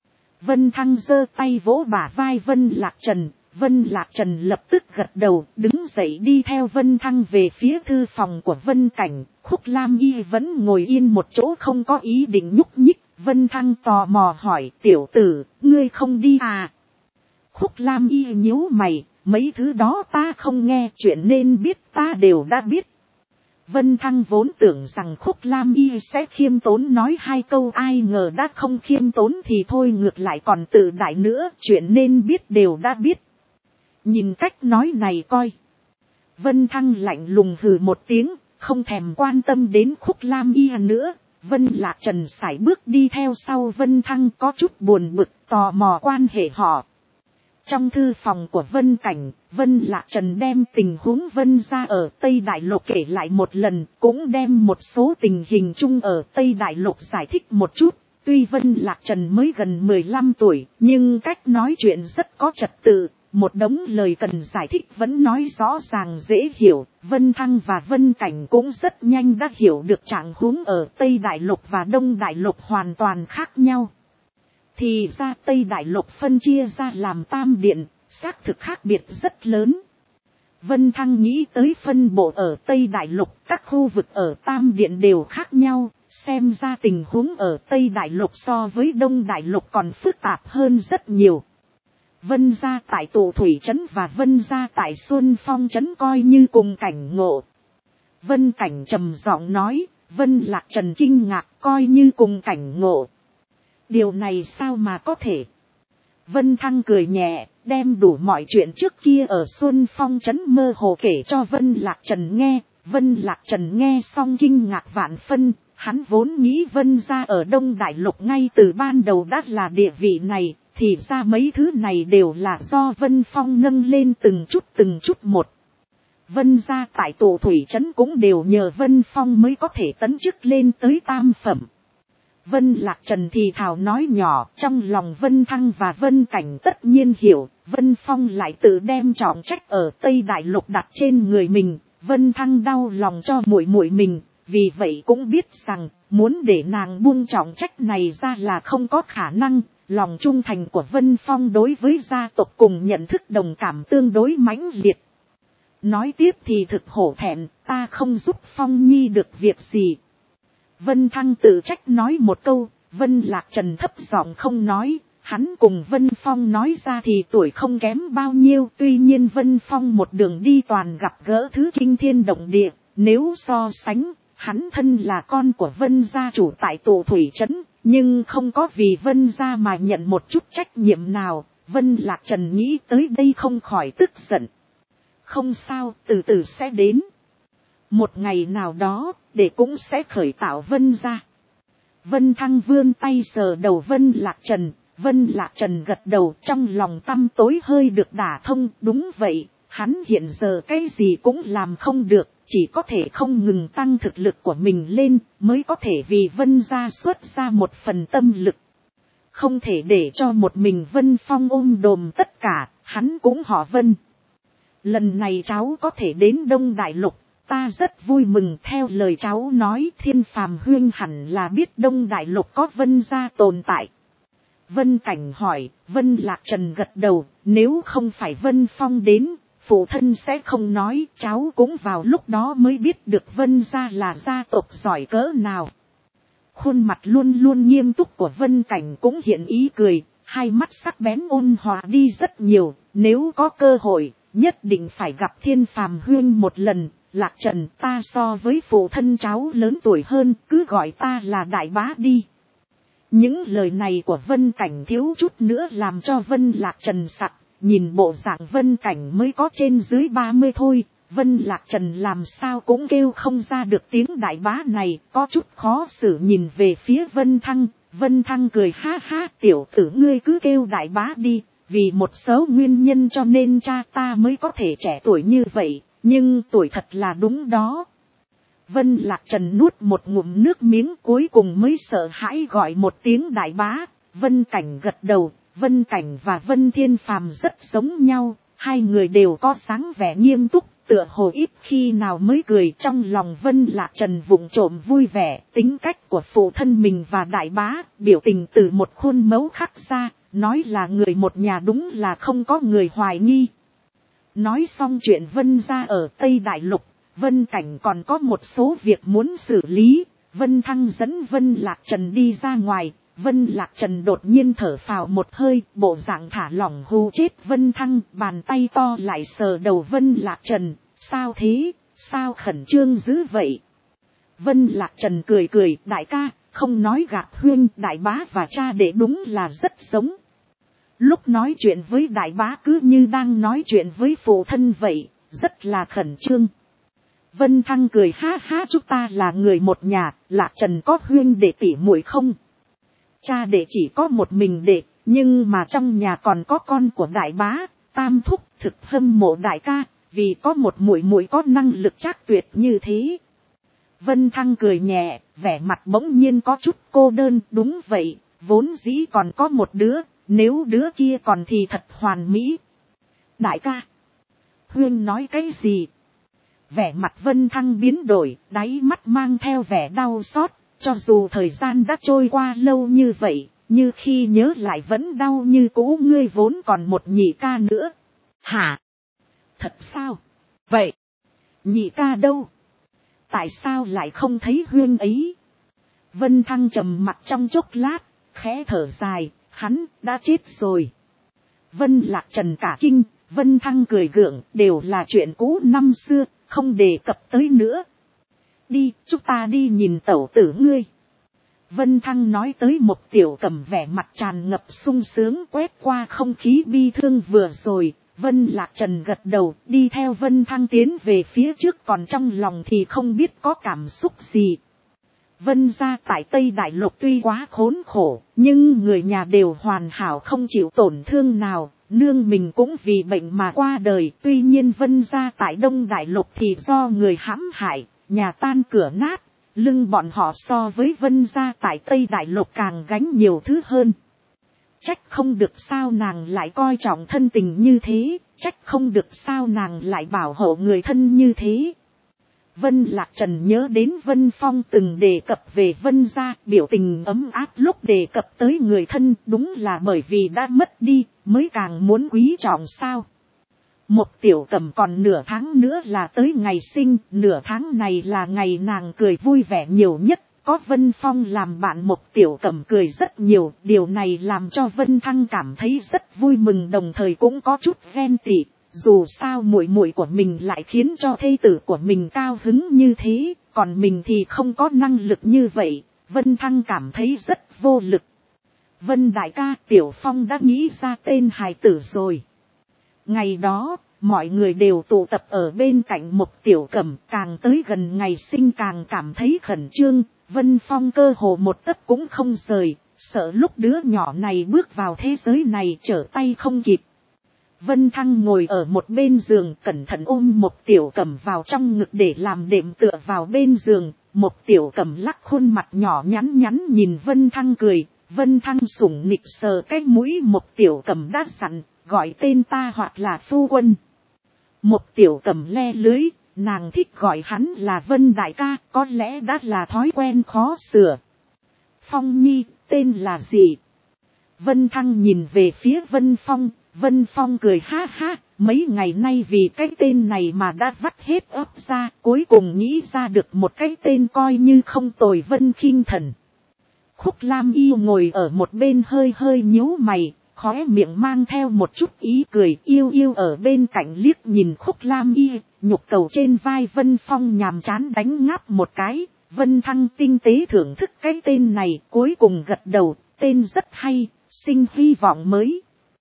Vân Thăng giơ tay vỗ bả vai Vân Lạc Trần. Vân Lạc Trần lập tức gật đầu, đứng dậy đi theo Vân Thăng về phía thư phòng của Vân Cảnh. Khúc Lam Y vẫn ngồi yên một chỗ không có ý định nhúc nhích. Vân Thăng tò mò hỏi, tiểu tử, ngươi không đi à? Khúc Lam Y nhíu mày, mấy thứ đó ta không nghe, chuyện nên biết ta đều đã biết. Vân Thăng vốn tưởng rằng Khúc Lam Y sẽ khiêm tốn nói hai câu, ai ngờ đã không khiêm tốn thì thôi, ngược lại còn tự đại nữa, chuyện nên biết đều đã biết. Nhìn cách nói này coi. Vân Thăng lạnh lùng hừ một tiếng, không thèm quan tâm đến Khúc Lam Y nữa. Vân Lạc Trần sải bước đi theo sau Vân Thăng, có chút buồn bực, tò mò quan hệ họ. Trong thư phòng của Vân Cảnh, Vân Lạc Trần đem tình huống Vân gia ở Tây Đại Lục kể lại một lần, cũng đem một số tình hình chung ở Tây Đại Lục giải thích một chút. Tuy Vân Lạc Trần mới gần 15 tuổi, nhưng cách nói chuyện rất có trật tự, một đống lời cần giải thích vẫn nói rõ ràng dễ hiểu. Vân Thăng và Vân Cảnh cũng rất nhanh đã hiểu được trạng huống ở Tây Đại Lục và Đông Đại Lục hoàn toàn khác nhau. Thì ra Tây Đại Lục phân chia ra làm tam điện, xác thực khác biệt rất lớn. Vân Thăng nghĩ tới phân bộ ở Tây Đại Lục, các khu vực ở tam điện đều khác nhau, xem ra tình huống ở Tây Đại Lục so với Đông Đại Lục còn phức tạp hơn rất nhiều. Vân gia tại Tụ Thủy trấn và Vân gia tại Xuân Phong trấn coi như cùng cảnh ngộ. Vân Cảnh trầm giọng nói, Vân Lạc Trần kinh ngạc, coi như cùng cảnh ngộ. Điều này sao mà có thể? Vân Thăng cười nhẹ, đem đủ mọi chuyện trước kia ở Xuân Phong trấn mơ hồ kể cho Vân Lạc Trần nghe. Vân Lạc Trần nghe xong kinh ngạc vạn phân, hắn vốn nghĩ Vân gia ở Đông Đại Lục ngay từ ban đầu đã là địa vị này, thì ra mấy thứ này đều là do Vân Phong nâng lên từng chút một. Vân gia tại Tụ Thủy trấn cũng đều nhờ Vân Phong mới có thể tấn chức lên tới tam phẩm. Vân Lạc Trần thì thào nói nhỏ, trong lòng Vân Thăng và Vân Cảnh tất nhiên hiểu, Vân Phong lại tự đem trọng trách ở Tây Đại Lục đặt trên người mình, Vân Thăng đau lòng cho muội muội mình, vì vậy cũng biết rằng, muốn để nàng buông trọng trách này ra là không có khả năng, lòng trung thành của Vân Phong đối với gia tộc cùng nhận thức đồng cảm tương đối mãnh liệt. Nói tiếp thì thực hổ thẹn, ta không giúp Phong Nhi được việc gì. Vân Thăng tự trách nói một câu, Vân Lạc Trần thấp giọng không nói, hắn cùng Vân Phong nói ra thì tuổi không kém bao nhiêu. Tuy nhiên Vân Phong một đường đi toàn gặp gỡ thứ kinh thiên động địa, nếu so sánh, hắn thân là con của Vân gia chủ tại Tụ Thủy trấn, nhưng không có vì Vân gia mà nhận một chút trách nhiệm nào. Vân Lạc Trần nghĩ tới đây không khỏi tức giận. Không sao, từ từ sẽ đến. Một ngày nào đó, để cũng sẽ khởi tạo Vân gia. Vân Thăng vươn tay sờ đầu Vân Lạc Trần. Vân Lạc Trần gật đầu, trong lòng tăm tối hơi được đả thông. Đúng vậy, hắn hiện giờ cái gì cũng làm không được, chỉ có thể không ngừng tăng thực lực của mình lên, mới có thể vì Vân gia xuất ra một phần tâm lực. Không thể để cho một mình Vân Phong ôm đồm tất cả, hắn cũng họ Vân. Lần này cháu có thể đến Đông Đại Lục, ta rất vui mừng. Theo lời cháu nói, Thiên Phàm huynh hẳn là biết Đông Đại Lục có Vân gia tồn tại. Vân Cảnh hỏi, Vân Lạc Trần gật đầu, nếu không phải Vân Phong đến, phụ thân sẽ không nói, cháu cũng vào lúc đó mới biết được Vân gia là gia tộc giỏi cỡ nào. Khuôn mặt luôn luôn nghiêm túc của Vân Cảnh cũng hiện ý cười, hai mắt sắc bén ôn hòa đi rất nhiều, nếu có cơ hội, nhất định phải gặp Thiên Phàm huynh một lần. Lạc Trần, ta so với phụ thân cháu lớn tuổi hơn, cứ gọi ta là đại bá đi. Những lời này của Vân Cảnh thiếu chút nữa làm cho Vân Lạc Trần sặc, nhìn bộ dạng Vân Cảnh mới có trên dưới 30 thôi, Vân Lạc Trần làm sao cũng kêu không ra được tiếng đại bá này, có chút khó xử nhìn về phía Vân Thăng. Vân Thăng cười ha ha, tiểu tử ngươi cứ kêu đại bá đi, vì một số nguyên nhân cho nên cha ta mới có thể trẻ tuổi như vậy, nhưng tuổi thật là đúng đó. Vân Lạc Trần nuốt một ngụm nước miếng cuối cùng mới sợ hãi gọi một tiếng đại bá. Vân Cảnh gật đầu, Vân Cảnh và Vân Thiên Phàm rất giống nhau, hai người đều có dáng vẻ nghiêm túc, tựa hồ ít khi nào mới cười. Trong lòng Vân Lạc Trần vụng trộm vui vẻ, tính cách của phụ thân mình và đại bá, biểu tình từ một khuôn mẫu khắc ra, nói là người một nhà đúng là không có người hoài nghi. Nói xong chuyện Vân gia ở Tây Đại Lục, Vân Cảnh còn có một số việc muốn xử lý. Vân Thăng dẫn Vân Lạc Trần đi ra ngoài. Vân Lạc Trần đột nhiên thở phào một hơi, bộ dạng thả lỏng hù chết Vân Thăng, bàn tay to lại sờ đầu Vân Lạc Trần. Sao thế, sao khẩn trương dữ vậy? Vân Lạc Trần cười cười, đại ca, không nói gạt huynh, đại bá và cha đệ đúng là rất giống. Lúc nói chuyện với đại bá cứ như đang nói chuyện với phụ thân vậy, rất là khẩn trương. Vân Thăng cười ha ha, chúng ta là người một nhà. Lạc Trần có huynh đệ tỷ muội không? Cha đệ chỉ có một mình đệ, nhưng mà trong nhà còn có con của đại bá, tam thúc, thực hâm mộ đại ca, vì có một muội muội có năng lực trác tuyệt như thế. Vân Thăng cười nhẹ, vẻ mặt bỗng nhiên có chút cô đơn. Đúng vậy, vốn dĩ còn có một đứa, nếu đứa kia còn thì thật hoàn mỹ. Đại ca, huynh nói cái gì? Vẻ mặt Vân Thăng biến đổi, đáy mắt mang theo vẻ đau xót, cho dù thời gian đã trôi qua lâu như vậy, như khi nhớ lại vẫn đau như cũ. Ngươi vốn còn một nhị ca nữa. Hả? Thật sao? Vậy, nhị ca đâu? Tại sao lại không thấy huynh ấy? Vân Thăng trầm mặt trong chốc lát, khẽ thở dài, hắn đã chết rồi. Vân Lạc Trần cả kinh, Vân Thăng cười gượng, đều là chuyện cũ năm xưa, không đề cập tới nữa. Đi, chúng ta đi nhìn tẩu tử ngươi. Vân Thăng nói tới một tiểu cẩm vẻ mặt tràn ngập sung sướng quét qua không khí bi thương vừa rồi. Vân Lạc Trần gật đầu, đi theo Vân Thăng tiến về phía trước, còn trong lòng thì không biết có cảm xúc gì. Vân gia tại Tây Đại Lục tuy quá khốn khổ, nhưng người nhà đều hoàn hảo không chịu tổn thương nào, nương mình cũng vì bệnh mà qua đời. Tuy nhiên Vân gia tại Đông Đại Lục thì do người hãm hại, nhà tan cửa nát, lưng bọn họ so với Vân gia tại Tây Đại Lục càng gánh nhiều thứ hơn. Trách không được sao nàng lại coi trọng thân tình như thế, trách không được sao nàng lại bảo hộ người thân như thế. Vân Lạc Trần nhớ đến Vân Phong từng đề cập về Vân gia, biểu tình ấm áp lúc đề cập tới người thân, đúng là bởi vì đã mất đi, mới càng muốn quý trọng sao. Một tiểu cẩm còn nửa tháng nữa là tới ngày sinh, nửa tháng này là ngày nàng cười vui vẻ nhiều nhất. Có Vân Phong làm bạn một tiểu cẩm cười rất nhiều, điều này làm cho Vân Thăng cảm thấy rất vui mừng, đồng thời cũng có chút ghen tị. Dù sao muội muội của mình lại khiến cho thê tử của mình cao hứng như thế, còn mình thì không có năng lực như vậy, Vân Thăng cảm thấy rất vô lực. Vân đại ca, Tiểu Phong đã nghĩ ra tên hài tử rồi. Ngày đó, mọi người đều tụ tập ở bên cạnh một tiểu cẩm, càng tới gần ngày sinh càng cảm thấy khẩn trương. Vân Phong cơ hồ một tấc cũng không rời, sợ lúc đứa nhỏ này bước vào thế giới này trở tay không kịp. Vân Thăng ngồi ở một bên giường, cẩn thận ôm một tiểu cẩm vào trong ngực để làm đệm tựa vào bên giường. Một tiểu cẩm lắc khuôn mặt nhỏ nhắn nhắn nhìn Vân Thăng cười. Vân Thăng sủng nịnh sờ cái mũi một tiểu cẩm đã dặn, gọi tên ta hoặc là phu quân. Một tiểu cẩm le lưới, nàng thích gọi hắn là Vân đại ca, có lẽ đã là thói quen khó sửa. Phong nhi, tên là gì? Vân Thăng nhìn về phía Vân Phong. Vân Phong cười ha ha, mấy ngày nay vì cái tên này mà đã vắt hết óc ra, cuối cùng nghĩ ra được một cái tên coi như không tồi, Vân Khinh Thần. Khúc Lam Y ngồi ở một bên hơi hơi nhíu mày, khóe miệng mang theo một chút ý cười, yêu yêu ở bên cạnh liếc nhìn Khúc Lam Y, nhục cầu trên vai Vân Phong nhàm chán đánh ngáp một cái. Vân Thăng tinh tế thưởng thức cái tên này, cuối cùng gật đầu, tên rất hay, sinh hy vọng mới.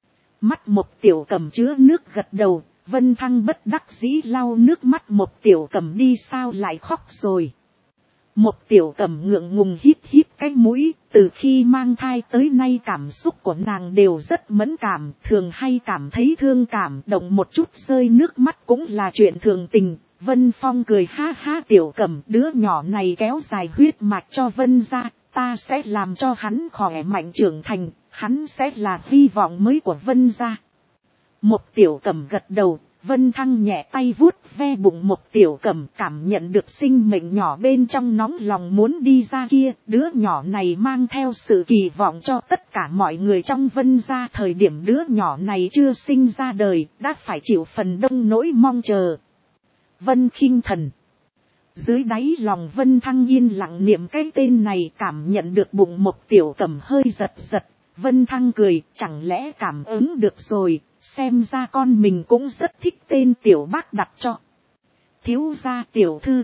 Mắt một tiểu cẩm chứa nước gật đầu, Vân Thăng bất đắc dĩ lau nước mắt một tiểu cẩm đi, sao lại khóc rồi. Một tiểu cẩm ngượng ngùng hít hít cái mũi, từ khi mang thai tới nay cảm xúc của nàng đều rất mẫn cảm, thường hay cảm thấy thương cảm, động một chút rơi nước mắt cũng là chuyện thường tình. Vân Phong cười ha ha, tiểu cẩm, đứa nhỏ này kéo dài huyết mạch cho Vân gia, ta sẽ làm cho hắn khỏe mạnh trưởng thành, hắn sẽ là hy vọng mới của Vân gia. Một tiểu cẩm gật đầu. Vân Thăng nhẹ tay vuốt ve bụng một tiểu cẩm, cảm nhận được sinh mệnh nhỏ bên trong nóng lòng muốn đi ra kia. Đứa nhỏ này mang theo sự kỳ vọng cho tất cả mọi người trong Vân gia. Thời điểm đứa nhỏ này chưa sinh ra đời, đã phải chịu phần đông nỗi mong chờ. Vân Khinh Thần. Dưới đáy lòng Vân Thăng yên lặng niệm cái tên này, cảm nhận được bụng một tiểu cẩm hơi giật giật. Vân Thăng cười, chẳng lẽ cảm ứng được rồi. Xem ra con mình cũng rất thích tên tiểu bác đặt cho. Thiếu gia tiểu thư.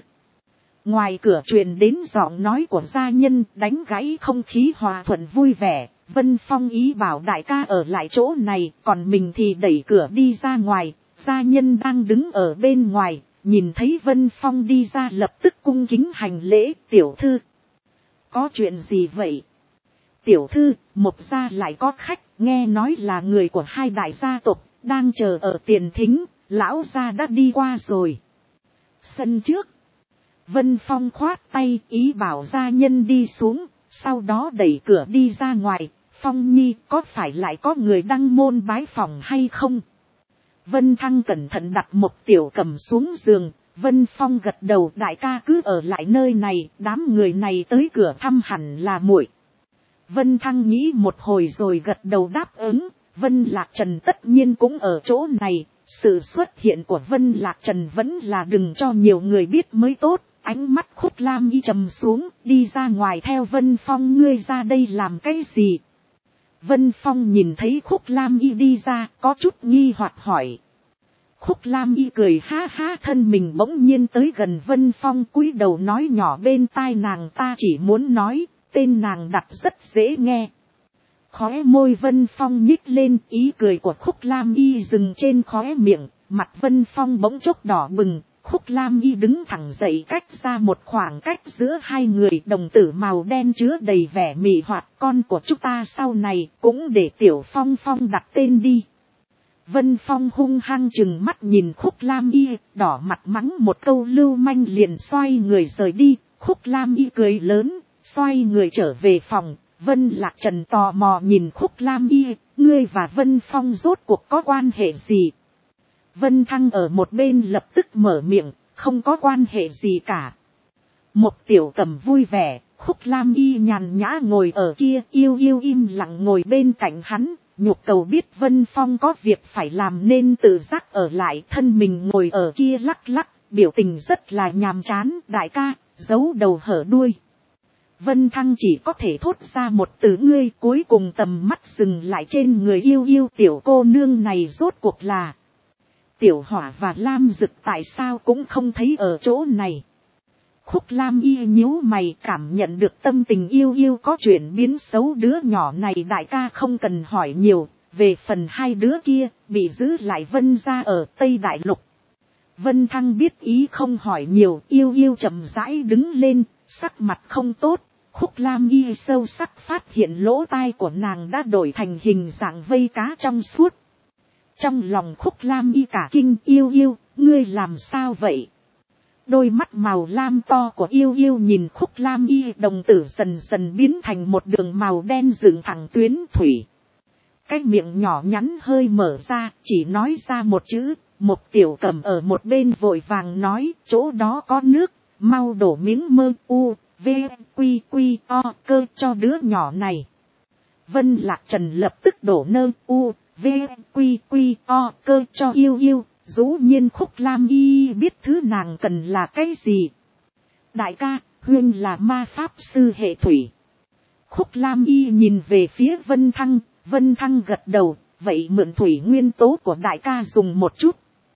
Ngoài cửa truyền đến giọng nói của gia nhân, đánh gãy không khí hòa thuận vui vẻ. Vân Phong ý bảo đại ca ở lại chỗ này, còn mình thì đẩy cửa đi ra ngoài. Gia nhân đang đứng ở bên ngoài, nhìn thấy Vân Phong đi ra lập tức cung kính hành lễ. Tiểu thư. Có chuyện gì vậy? Tiểu thư, một gia lại có khách, nghe nói là người của hai đại gia tộc, đang chờ ở tiền thính, lão gia đã đi qua rồi. Sân trước. Vân Phong khoát tay ý bảo gia nhân đi xuống, sau đó đẩy cửa đi ra ngoài. Phong nhi, có phải lại có người đăng môn bái phòng hay không? Vân Thăng cẩn thận đặt một tiểu cẩm xuống giường. Vân Phong gật đầu, đại ca cứ ở lại nơi này, đám người này tới cửa thăm hẳn là muội. Vân Thăng nghĩ một hồi rồi gật đầu đáp ứng. Vân Lạc Trần tất nhiên cũng ở chỗ này. Sự xuất hiện của Vân Lạc Trần vẫn là đừng cho nhiều người biết mới tốt. Ánh mắt Khúc Lam Y trầm xuống, đi ra ngoài theo Vân Phong. Ngươi ra đây làm cái gì? Vân Phong nhìn thấy Khúc Lam Y đi ra, có chút nghi hoặc hỏi. Khúc Lam Y cười ha ha, thân mình bỗng nhiên tới gần Vân Phong, cúi đầu nói nhỏ bên tai nàng, ta chỉ muốn nói, tên nàng đặt rất dễ nghe. Khóe môi Vân Phong nhích lên, ý cười của Khúc Lam Y dừng trên khóe miệng, mặt Vân Phong bỗng chốc đỏ bừng. Khúc Lam Y đứng thẳng dậy, cách ra một khoảng cách giữa hai người, đồng tử màu đen chứa đầy vẻ mị hoặc, con của chúng ta sau này cũng để Tiểu Phong Phong đặt tên đi. Vân Phong hung hăng chừng mắt nhìn Khúc Lam Y, đỏ mặt mắng một câu lưu manh liền xoay người rời đi. Khúc Lam Y cười lớn, xoay người trở về phòng. Vân Lạc Trần tò mò nhìn Khúc Lam Y, ngươi và Vân Phong rốt cuộc có quan hệ gì? Vân Thăng ở một bên lập tức mở miệng, không có quan hệ gì cả. Một Tiểu Cẩm vui vẻ, Khúc Lam Y nhàn nhã ngồi ở kia, yêu yêu im lặng ngồi bên cạnh hắn, nhục cầu biết Vân Phong có việc phải làm nên tự giác ở lại, thân mình ngồi ở kia lắc lắc, biểu tình rất là nhàm chán. Đại ca, giấu đầu hở đuôi. Vân Thăng chỉ có thể thốt ra một từ ngươi, cuối cùng tầm mắt dừng lại trên người yêu yêu tiểu cô nương này rốt cuộc là. Tiểu Hỏa và Lam Dực tại sao cũng không thấy ở chỗ này. Khúc Lam Y nhíu mày, cảm nhận được tâm tình yêu yêu có chuyển biến xấu. Đứa nhỏ này đại ca không cần hỏi nhiều, về phần hai đứa kia, bị giữ lại Vân gia ở Tây Đại Lục. Vân Thăng biết ý không hỏi nhiều, yêu yêu chậm rãi đứng lên, sắc mặt không tốt. Khúc Lam Y sâu sắc phát hiện lỗ tai của nàng đã đổi thành hình dạng vây cá trong suốt. Trong lòng Khúc Lam Y cả kinh, yêu yêu, ngươi làm sao vậy? Đôi mắt màu lam to của yêu yêu nhìn Khúc Lam Y, đồng tử dần dần biến thành một đường màu đen dựng thẳng tuyến thủy. Cái miệng nhỏ nhắn hơi mở ra, chỉ nói ra một chữ. Một Tiểu Cẩm ở một bên vội vàng nói, chỗ đó có nước, mau đổ miếng mơ u, v, quy quy o cơ cho đứa nhỏ này. Vân Lạc Trần lập tức đổ nơ u, v, quy quy o cơ cho yêu yêu. Dĩ nhiên Khúc Lam Y biết thứ nàng cần là cái gì. Đại ca, huynh là ma pháp sư hệ thủy. Khúc Lam Y nhìn về phía Vân Thăng, Vân Thăng gật đầu, vậy mượn thủy nguyên tố của đại ca dùng một chút.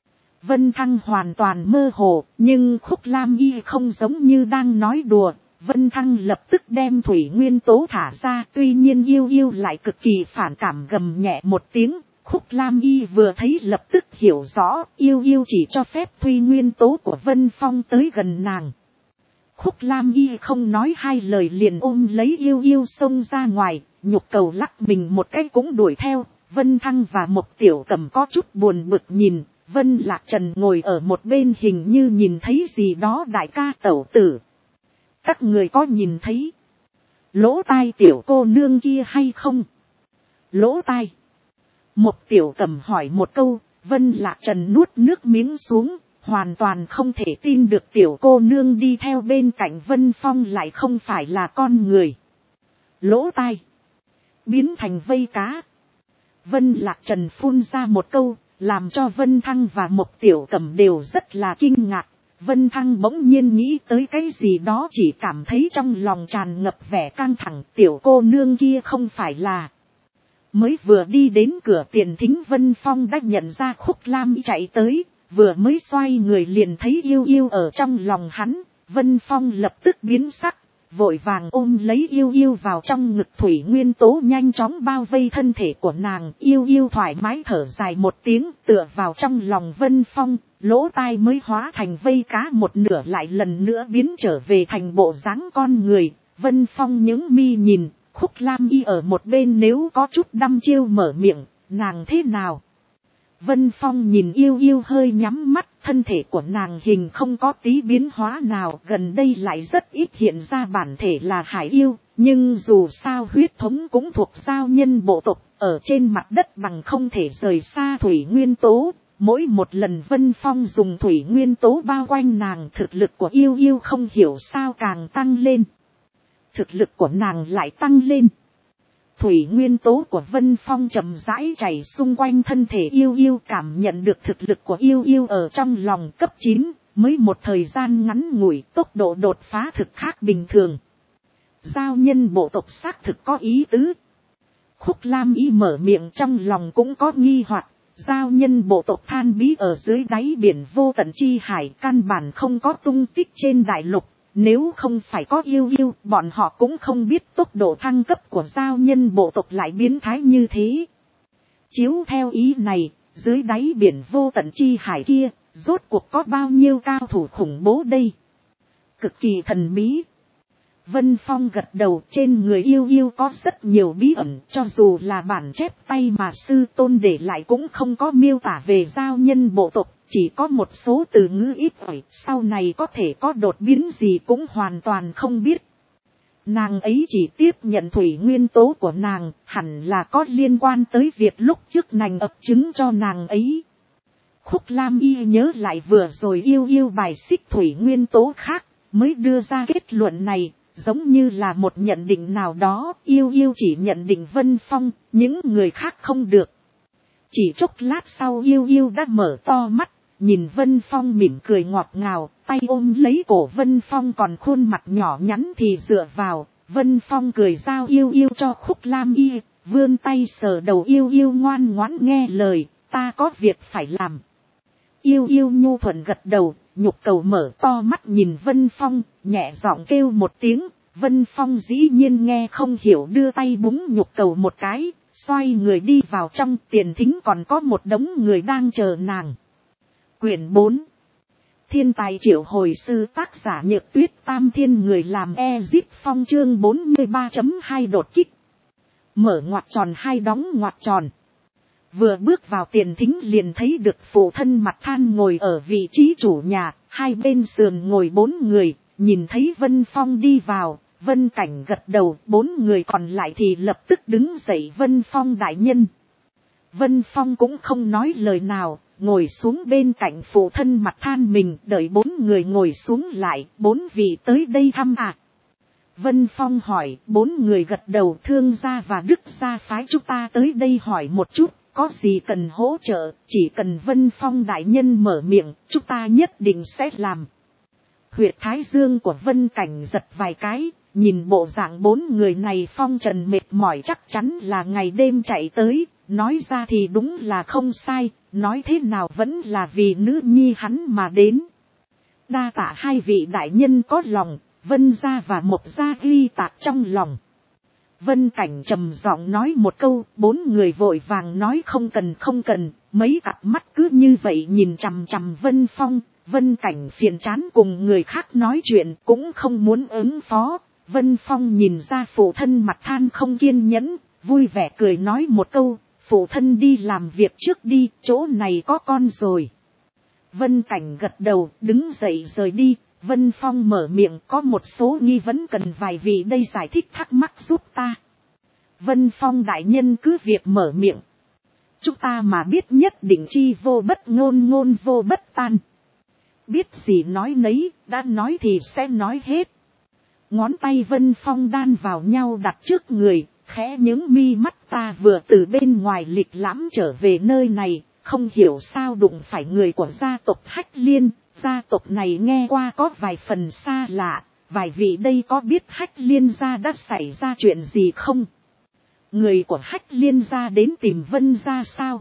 Vân Thăng hoàn toàn mơ hồ, nhưng Khúc Lam Y không giống như đang nói đùa. Vân Thăng lập tức đem thủy nguyên tố thả ra, tuy nhiên yêu yêu lại cực kỳ phản cảm, gầm nhẹ một tiếng. Khúc Lam Y vừa thấy lập tức hiểu rõ, yêu yêu chỉ cho phép thủy nguyên tố của Vân Phong tới gần nàng. Khúc Lam Y không nói hai lời liền ôm lấy yêu yêu xông ra ngoài, nhục cầu lắc mình một cái cũng đuổi theo. Vân Thăng và một Tiểu Cẩm có chút buồn bực nhìn, Vân Lạc Trần ngồi ở một bên hình như nhìn thấy gì đó. Đại ca tẩu tử, các người có nhìn thấy lỗ tai tiểu cô nương kia hay không? Lỗ tai. Một Tiểu Cẩm hỏi một câu, Vân Lạc Trần nuốt nước miếng xuống, hoàn toàn không thể tin được tiểu cô nương đi theo bên cạnh Vân Phong lại không phải là con người. Lỗ tai biến thành vây cá. Vân Lạc Trần phun ra một câu, làm cho Vân Thăng và một Tiểu Cẩm đều rất là kinh ngạc. Vân Thăng bỗng nhiên nghĩ tới cái gì đó, chỉ cảm thấy trong lòng tràn ngập vẻ căng thẳng. Tiểu cô nương kia không phải là. Mới vừa đi đến cửa tiền thính, Vân Phong đã nhận ra Khúc Lam chạy tới, vừa mới xoay người liền thấy yêu yêu ở trong lòng hắn. Vân Phong lập tức biến sắc, vội vàng ôm lấy yêu yêu vào trong ngực, thủy nguyên tố nhanh chóng bao vây thân thể của nàng. Yêu yêu thoải mái thở dài một tiếng, tựa vào trong lòng Vân Phong, lỗ tai mới hóa thành vây cá một nửa lại lần nữa biến trở về thành bộ dáng con người. Vân Phong nhướng mi nhìn, Khúc Lam Y ở một bên nếu có chút đăm chiêu mở miệng, nàng thế nào? Vân Phong nhìn yêu yêu hơi nhắm mắt, thân thể của nàng hình không có tí biến hóa nào, gần đây lại rất ít hiện ra bản thể là hải yêu, nhưng dù sao huyết thống cũng thuộc giao nhân bộ tộc, ở trên mặt đất bằng không thể rời xa thủy nguyên tố. Mỗi một lần Vân Phong dùng thủy nguyên tố bao quanh nàng, thực lực của yêu yêu không hiểu sao càng tăng lên. Thực lực của nàng lại tăng lên. Thủy nguyên tố của Vân Phong chậm rãi chảy xung quanh thân thể yêu yêu, cảm nhận được thực lực của yêu yêu ở trong lòng. Cấp 9, mới một thời gian ngắn ngủi, tốc độ đột phá thực khác bình thường. Giao nhân bộ tộc xác thực có ý tứ. Khúc Lam Y mở miệng trong lòng cũng có nghi hoặc, giao nhân bộ tộc than bí ở dưới đáy biển vô tận chi hải căn bản không có tung tích trên đại lục. Nếu không phải có yêu yêu, bọn họ cũng không biết tốc độ thăng cấp của giao nhân bộ tộc lại biến thái như thế. Chiếu theo ý này, dưới đáy biển vô tận chi hải kia, rốt cuộc có bao nhiêu cao thủ khủng bố đây? Cực kỳ thần bí. Vân Phong gật đầu, trên người yêu yêu có rất nhiều bí ẩn, cho dù là bản chép tay mà sư tôn để lại cũng không có miêu tả về giao nhân bộ tộc, chỉ có một số từ ngữ ít ỏi, sau này có thể có đột biến gì cũng hoàn toàn không biết. Nàng ấy chỉ tiếp nhận thủy nguyên tố của nàng, hẳn là có liên quan tới việc lúc trước nành ập trứng cho nàng ấy. Khúc Lam Y nhớ lại vừa rồi yêu yêu bài xích thủy nguyên tố khác, mới đưa ra kết luận này. Giống như là một nhận định nào đó, yêu yêu chỉ nhận định Vân Phong, những người khác không được. Chỉ chốc lát sau yêu yêu đã mở to mắt, nhìn Vân Phong mỉm cười ngọt ngào, tay ôm lấy cổ Vân Phong còn khuôn mặt nhỏ nhắn thì dựa vào. Vân Phong cười giao yêu yêu cho Khúc Lam Y, vươn tay sờ đầu yêu yêu ngoan ngoãn nghe lời, ta có việc phải làm. Yêu yêu nhu thuận gật đầu, nhục cầu mở to mắt nhìn Vân Phong, nhẹ giọng kêu một tiếng. Vân Phong dĩ nhiên nghe không hiểu, đưa tay búng nhục cầu một cái, xoay người đi vào trong. Tiền thính còn có một đống người đang chờ nàng. Quyển 4 Thiên tài triệu hồi sư, tác giả Nhược Tuyết, Tam Thiên người làm Ezip Phong, chương 43.2 đột kích. Mở ngoặc tròn hai đóng ngoặc tròn. Vừa bước vào tiền thính liền thấy được phụ thân Mặt Than ngồi ở vị trí chủ nhà, hai bên sườn ngồi 4 người, nhìn thấy Vân Phong đi vào, Vân Cảnh gật đầu, 4 người còn lại thì lập tức đứng dậy. Vân Phong đại nhân. Vân Phong cũng không nói lời nào, ngồi xuống bên cạnh phụ thân Mặt Than mình, đợi 4 người ngồi xuống lại. 4 vị tới đây thăm à? Vân Phong hỏi. 4 người gật đầu. Thương gia và Đức gia phái chúng ta tới đây hỏi một chút, có gì cần hỗ trợ, chỉ cần Vân Phong đại nhân mở miệng, chúng ta nhất định sẽ làm. Huyệt thái dương của Vân Cảnh giật vài cái, nhìn bộ dạng 4 người này phong trần mệt mỏi chắc chắn là ngày đêm chạy tới, nói ra thì đúng là không sai, nói thế nào vẫn là vì nữ nhi hắn mà đến. Đa tạ hai vị đại nhân có lòng, Vân gia và Mộc gia ghi tạc trong lòng. Vân Cảnh trầm giọng nói một câu, 4 người vội vàng nói không cần, mấy cặp mắt cứ như vậy nhìn chằm chằm Vân Phong. Vân Cảnh phiền chán cùng người khác nói chuyện, cũng không muốn ứng phó. Vân Phong nhìn ra phụ thân Mặt Than không kiên nhẫn, vui vẻ cười nói một câu, phụ thân đi làm việc trước đi, chỗ này có con rồi. Vân Cảnh gật đầu, đứng dậy rời đi. Vân Phong mở miệng, có một số nghi vấn cần vài vị đây giải thích thắc mắc giúp ta. Vân Phong đại nhân cứ việc mở miệng. Chúng ta mà biết nhất định chi vô bất ngôn, ngôn vô bất tan. Biết gì nói nấy, đã nói thì sẽ nói hết. Ngón tay Vân Phong đan vào nhau đặt trước người, khẽ nhướng mi mắt, ta vừa từ bên ngoài lịch lãm trở về nơi này, không hiểu sao đụng phải người của gia tộc Hách Liên. Gia tộc này nghe qua có vài phần xa lạ, vài vị đây có biết Hách Liên gia đã xảy ra chuyện gì không? Người của Hách Liên gia đến tìm Vân gia sao?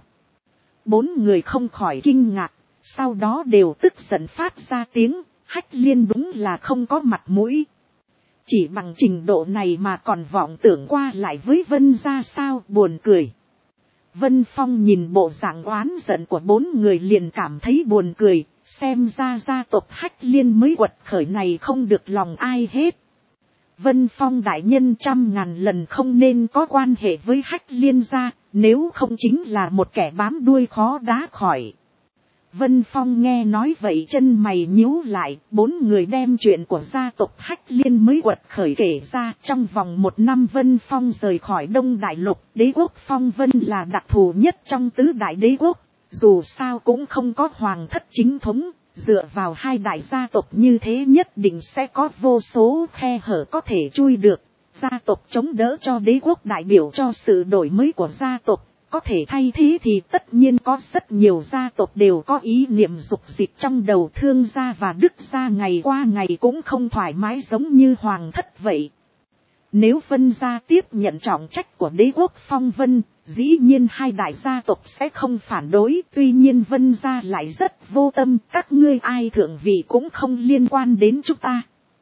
4 người không khỏi kinh ngạc, sau đó đều tức giận phát ra tiếng, Hách Liên đúng là không có mặt mũi. Chỉ bằng trình độ này mà còn vọng tưởng qua lại với Vân gia sao, buồn cười. Vân Phong nhìn bộ dạng oán giận của 4 người liền cảm thấy buồn cười, xem ra gia tộc Hách Liên mới quật khởi này không được lòng ai hết. Vân Phong đại nhân 100.000 lần không nên có quan hệ với Hách Liên gia, nếu không chính là một kẻ bám đuôi khó đá khỏi. Vân Phong nghe nói vậy chân mày nhíu lại, 4 người đem chuyện của gia tộc Hách Liên mới quật khởi kể ra. Trong vòng 1 năm Vân Phong rời khỏi Đông Đại Lục, đế quốc Phong Vân là đặc thù nhất trong tứ đại đế quốc, dù sao cũng không có hoàng thất chính thống, dựa vào 2 đại gia tộc như thế nhất định sẽ có vô số khe hở có thể chui được. Gia tộc chống đỡ cho đế quốc đại biểu cho sự đổi mới của gia tộc. Có thể thay thế thì tất nhiên có rất nhiều gia tộc đều có ý niệm dục dịch trong đầu. Thương gia và Đức gia ngày qua ngày cũng không thoải mái giống như hoàng thất vậy. Nếu Vân gia tiếp nhận trọng trách của đế quốc Phong Vân, dĩ nhiên hai đại gia tộc sẽ không phản đối. Tuy nhiên Vân gia lại rất vô tâm, các ngươi ai thượng vị cũng không liên quan đến chúng ta.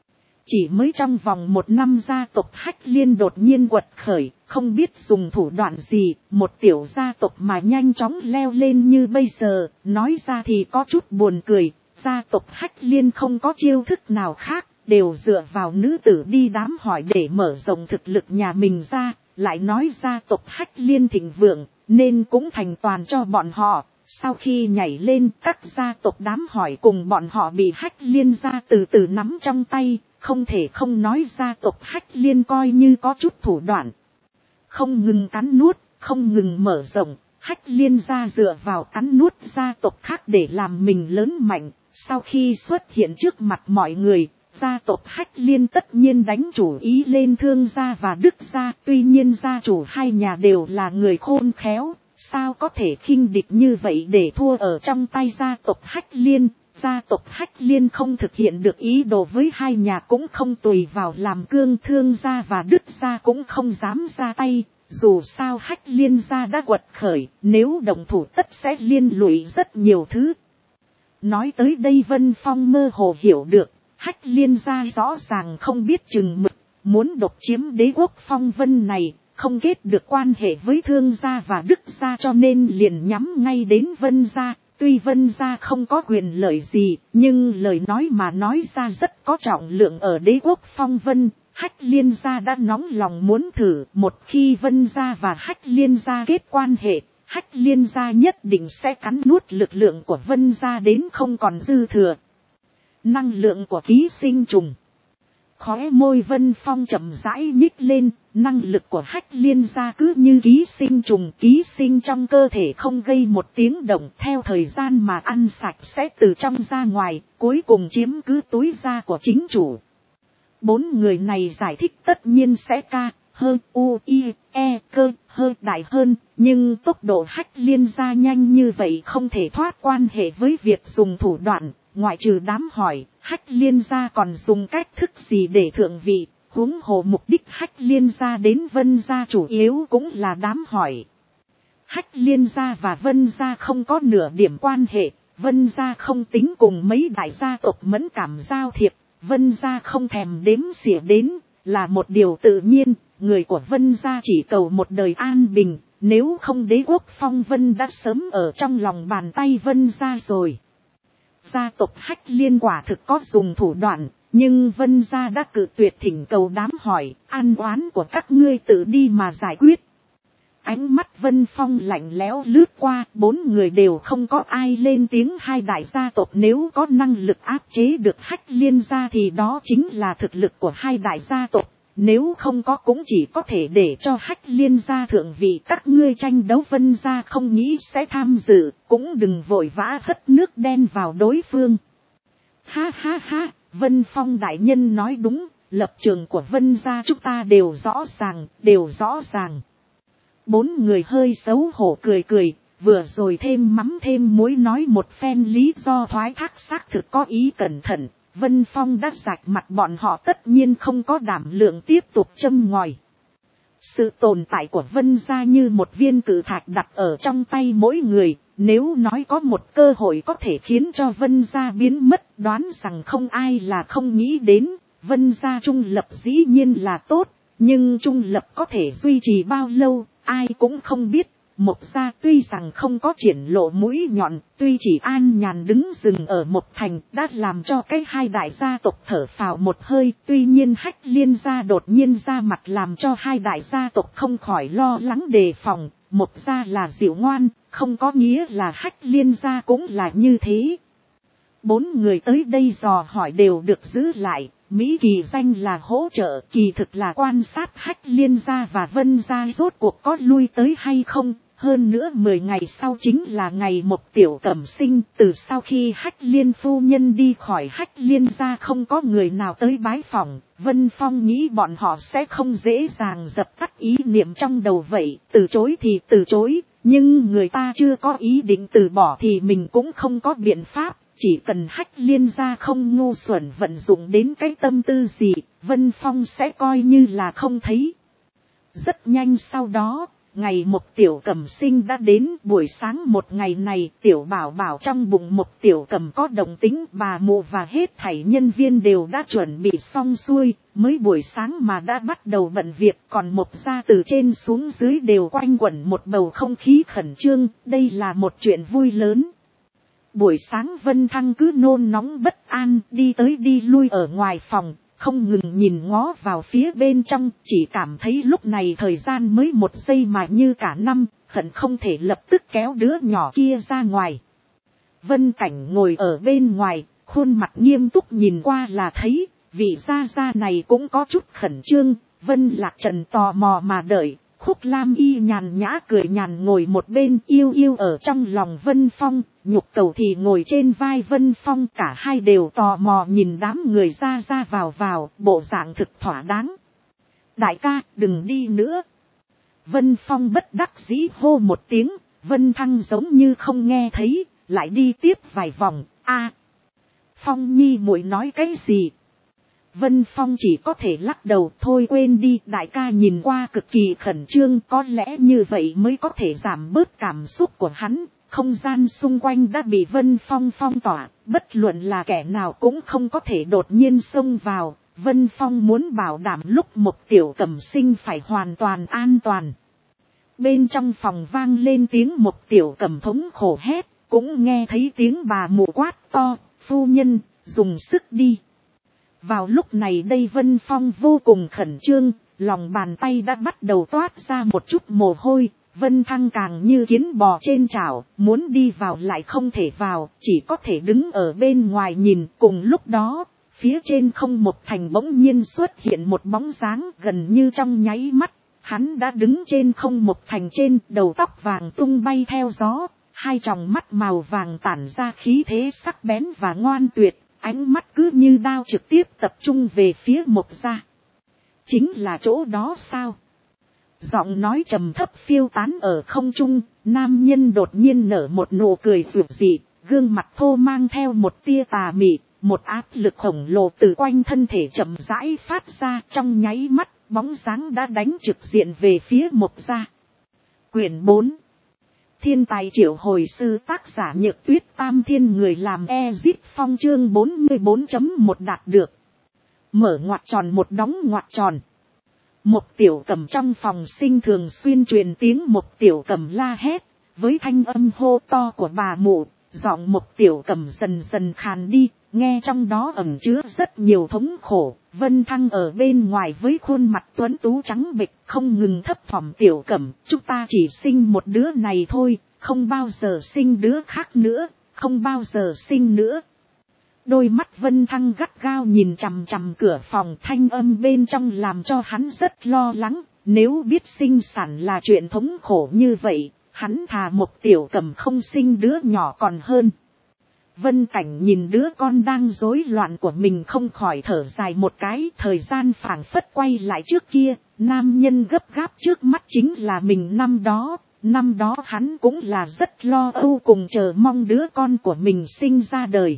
Chỉ mới trong vòng 1 năm gia tộc Hách Liên đột nhiên quật khởi, không biết dùng thủ đoạn gì, một tiểu gia tộc mà nhanh chóng leo lên như bây giờ, nói ra thì có chút buồn cười. Gia tộc Hách Liên không có chiêu thức nào khác, đều dựa vào nữ tử đi đám hỏi để mở rộng thực lực nhà mình ra, lại nói gia tộc Hách Liên thịnh vượng, nên cũng thành toàn cho bọn họ. Sau khi nhảy lên, các gia tộc đám hỏi cùng bọn họ bị Hách Liên gia từ từ nắm trong tay, không thể không nói gia tộc Hách Liên coi như có chút thủ đoạn. Không ngừng cắn nuốt, không ngừng mở rộng, Hách Liên gia dựa vào cắn nuốt gia tộc khác để làm mình lớn mạnh. Sau khi xuất hiện trước mặt mọi người, gia tộc Hách Liên tất nhiên đánh chủ ý lên Thương gia và Đức gia. Tuy nhiên gia chủ hai nhà đều là người khôn khéo, sao có thể khinh địch như vậy để thua ở trong tay gia tộc Hách Liên. Gia tộc Hách Liên không thực hiện được ý đồ với hai nhà cũng không tùy vào làm cương. Thương gia và Đức gia cũng không dám ra tay. Dù sao Hách Liên gia đã quật khởi, nếu đồng thủ tất sẽ liên lụy rất nhiều thứ. Nói tới đây Vân Phong mơ hồ hiểu được, Hách Liên gia rõ ràng không biết chừng mực, muốn độc chiếm đế quốc Phong Vân này, không kết được quan hệ với Thương gia và Đức gia cho nên liền nhắm ngay đến Vân gia. Tuy Vân gia không có quyền lợi gì, nhưng lời nói mà nói ra rất có trọng lượng ở đế quốc Phong Vân. Hách Liên gia đã nóng lòng muốn thử, một khi Vân gia và Hách Liên gia kết quan hệ, Hách Liên gia nhất định sẽ cắn nuốt lực lượng của Vân gia đến không còn dư thừa. Năng lượng của ký sinh trùng. Khóe môi Vân Phong chậm rãi nhích lên, năng lực của Hách Liên gia cứ như ký sinh trong cơ thể không gây một tiếng động, theo thời gian mà ăn sạch sẽ từ trong ra ngoài, cuối cùng chiếm cứ túi da của chính chủ. 4 người này giải thích tất nhiên sẽ cơ đại hơn, nhưng tốc độ Hách Liên gia nhanh như vậy không thể thoát quan hệ với việc dùng thủ đoạn. Ngoại trừ đám hỏi, Hách Liên gia còn dùng cách thức gì để thượng vị, huống hồ mục đích Hách Liên gia đến Vân gia chủ yếu cũng là đám hỏi. Hách Liên gia và Vân gia không có nửa điểm quan hệ, Vân gia không tính cùng mấy đại gia tộc mẫn cảm giao thiệp, Vân gia không thèm đếm xỉa đến, là một điều tự nhiên, người của Vân gia chỉ cầu một đời an bình, nếu không đế quốc Phong Vân đã sớm ở trong lòng bàn tay Vân gia rồi. Gia tộc Hách Liên quả thực có dùng thủ đoạn, nhưng Vân gia đã cự tuyệt thỉnh cầu đám hỏi, an oán của các ngươi tự đi mà giải quyết. Ánh mắt Vân Phong lạnh lẽo lướt qua, 4 người đều không có ai lên tiếng. Hai đại gia tộc nếu có năng lực áp chế được Hách Liên gia thì đó chính là thực lực của hai đại gia tộc, nếu không có cũng chỉ có thể để cho Hách Liên gia thượng vị. Các ngươi tranh đấu Vân gia không nghĩ sẽ tham dự, cũng đừng vội vã hất nước đen vào đối phương. Ha ha ha, Vân Phong đại nhân nói đúng, lập trường của Vân gia chúng ta đều rõ ràng. 4 người hơi xấu hổ cười, vừa rồi thêm mắm thêm muối nói một phen lý do thoái thác xác thực có ý cẩn thận. Vân Phong đã rạch mặt bọn họ tất nhiên không có đảm lượng tiếp tục châm ngòi. Sự tồn tại của Vân gia như một viên cự thạch đặt ở trong tay mỗi người, nếu nói có một cơ hội có thể khiến cho Vân gia biến mất, đoán rằng không ai là không nghĩ đến. Vân gia trung lập dĩ nhiên là tốt, nhưng trung lập có thể duy trì bao lâu, ai cũng không biết. Mộc gia tuy rằng không có triển lộ mũi nhọn, tuy chỉ an nhàn đứng rừng ở Mộc Thành, đã làm cho cái hai đại gia tộc thở phào một hơi. Tuy nhiên Hách Liên gia đột nhiên ra mặt làm cho hai đại gia tộc không khỏi lo lắng đề phòng. Mộc gia là dịu ngoan, không có nghĩa là Hách Liên gia cũng là như thế. 4 người tới đây dò hỏi đều được giữ lại. Mỹ kỳ danh là hỗ trợ, kỳ thực là quan sát Hách Liên gia và Vân gia rốt cuộc có lui tới hay không. Hơn nữa 10 ngày sau chính là ngày một tiểu cẩm sinh, từ sau khi Hách Liên phu nhân đi khỏi Hách Liên gia không có người nào tới bái phỏng. Vân Phong nghĩ bọn họ sẽ không dễ dàng dập tắt ý niệm trong đầu vậy, từ chối thì từ chối, nhưng người ta chưa có ý định từ bỏ thì mình cũng không có biện pháp. chỉ cần Hách Liên gia không ngu xuẩn vận dụng đến cái tâm tư gì, Vân Phong sẽ coi như là không thấy. Rất nhanh sau đó, ngày một tiểu cẩm sinh đã đến. Buổi sáng một ngày này, tiểu bảo bảo trong bụng một tiểu cẩm có động tính, bà mụ và hết thảy nhân viên đều đã chuẩn bị xong xuôi, mới buổi sáng mà đã bắt đầu bận việc, còn một gia từ trên xuống dưới đều quanh quẩn một bầu không khí khẩn trương, đây là một chuyện vui lớn. Buổi sáng Vân Thăng cứ nôn nóng bất an đi tới đi lui ở ngoài phòng, không ngừng nhìn ngó vào phía bên trong, chỉ cảm thấy lúc này thời gian mới một giây mà như cả năm, hận không thể lập tức kéo đứa nhỏ kia ra ngoài. Vân Cảnh ngồi ở bên ngoài, khuôn mặt nghiêm túc nhìn qua là thấy, vị gia gia này cũng có chút khẩn trương. Vân Lạc Trần tò mò mà đợi, Khúc Lam Y nhàn nhã cười nhàn ngồi một bên, yêu yêu ở trong lòng Vân Phong, Nhục Cầu thì ngồi trên vai Vân Phong, cả hai đều tò mò nhìn đám người ra ra vào, bộ dạng thực thỏa đáng. Đại ca, đừng đi nữa. Vân Phong bất đắc dĩ hô một tiếng, Vân Thăng giống như không nghe thấy, lại đi tiếp vài vòng. A, Phong nhi muội nói cái gì? Vân Phong chỉ có thể lắc đầu, thôi quên đi, đại ca nhìn qua cực kỳ khẩn trương, có lẽ như vậy mới có thể giảm bớt cảm xúc của hắn. Không gian xung quanh đã bị Vân Phong phong tỏa, bất luận là kẻ nào cũng không có thể đột nhiên xông vào. Vân Phong muốn bảo đảm lúc một tiểu cẩm sinh phải hoàn toàn an toàn. Bên trong phòng vang lên tiếng một tiểu cẩm thống khổ hét, cũng nghe thấy tiếng bà mụ quát to, phu nhân, dùng sức đi. Vào lúc này đây Vân Phong vô cùng khẩn trương, lòng bàn tay đã bắt đầu toát ra một chút mồ hôi. Vân Thăng càng như kiến bò trên chảo, muốn đi vào lại không thể vào, chỉ có thể đứng ở bên ngoài nhìn. Cùng lúc đó, phía trên không một thành bỗng nhiên xuất hiện một bóng dáng, gần như trong nháy mắt. Hắn đã đứng trên không một thành trên, đầu tóc vàng tung bay theo gió, hai tròng mắt màu vàng tản ra khí thế sắc bén và ngoan tuyệt, ánh mắt cứ như đao trực tiếp tập trung về phía Mộc gia. Chính là chỗ đó sao? Giọng nói trầm thấp phiêu tán ở không trung, nam nhân đột nhiên nở một nụ cười rực rỡ, gương mặt thô mang theo một tia tà mị, một áp lực khổng lồ từ quanh thân thể chậm rãi phát ra, trong nháy mắt, bóng dáng đã đánh trực diện về phía Mộc gia. Quyển 4. Thiên tài triệu hồi sư, tác giả Nhược Tuyết, Tam Thiên người làm Ezip Phong, chương 44.1 đạt được. Mở ngoặc tròn một đóng ngoặc tròn. Một tiểu cẩm trong phòng sinh thường xuyên truyền tiếng một tiểu cẩm la hét, với thanh âm hô to của bà mụ, giọng một tiểu cẩm dần dần khàn đi, nghe trong đó ẩn chứa rất nhiều thống khổ. Vân Thăng ở bên ngoài với khuôn mặt tuấn tú trắng bệch không ngừng thấp thỏm, tiểu cẩm, chúng ta chỉ sinh một đứa này thôi, không bao giờ sinh đứa khác nữa, không bao giờ sinh nữa. Đôi mắt Vân Thăng gắt gao nhìn chằm chằm cửa phòng, thanh âm bên trong làm cho hắn rất lo lắng, nếu biết sinh sản là chuyện thống khổ như vậy, hắn thà một tiểu cẩm không sinh đứa nhỏ còn hơn. Vân Cảnh nhìn đứa con đang rối loạn của mình không khỏi thở dài một cái, thời gian phảng phất quay lại trước kia, nam nhân gấp gáp trước mắt chính là mình năm đó hắn cũng là rất lo âu cùng chờ mong đứa con của mình sinh ra đời.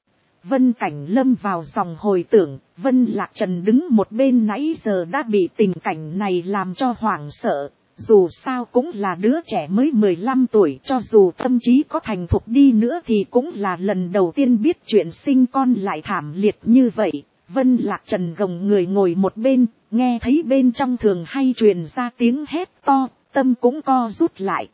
Vân Cảnh lâm vào dòng hồi tưởng, Vân Lạc Trần đứng một bên nãy giờ đã bị tình cảnh này làm cho hoảng sợ. Dù sao cũng là đứa trẻ mới 15 tuổi, cho dù tâm trí có thành thục đi nữa thì cũng là lần đầu tiên biết chuyện sinh con lại thảm liệt như vậy. Vân Lạc Trần gồng người ngồi một bên, nghe thấy bên trong thường hay truyền ra tiếng hét to, tâm cũng co rút lại.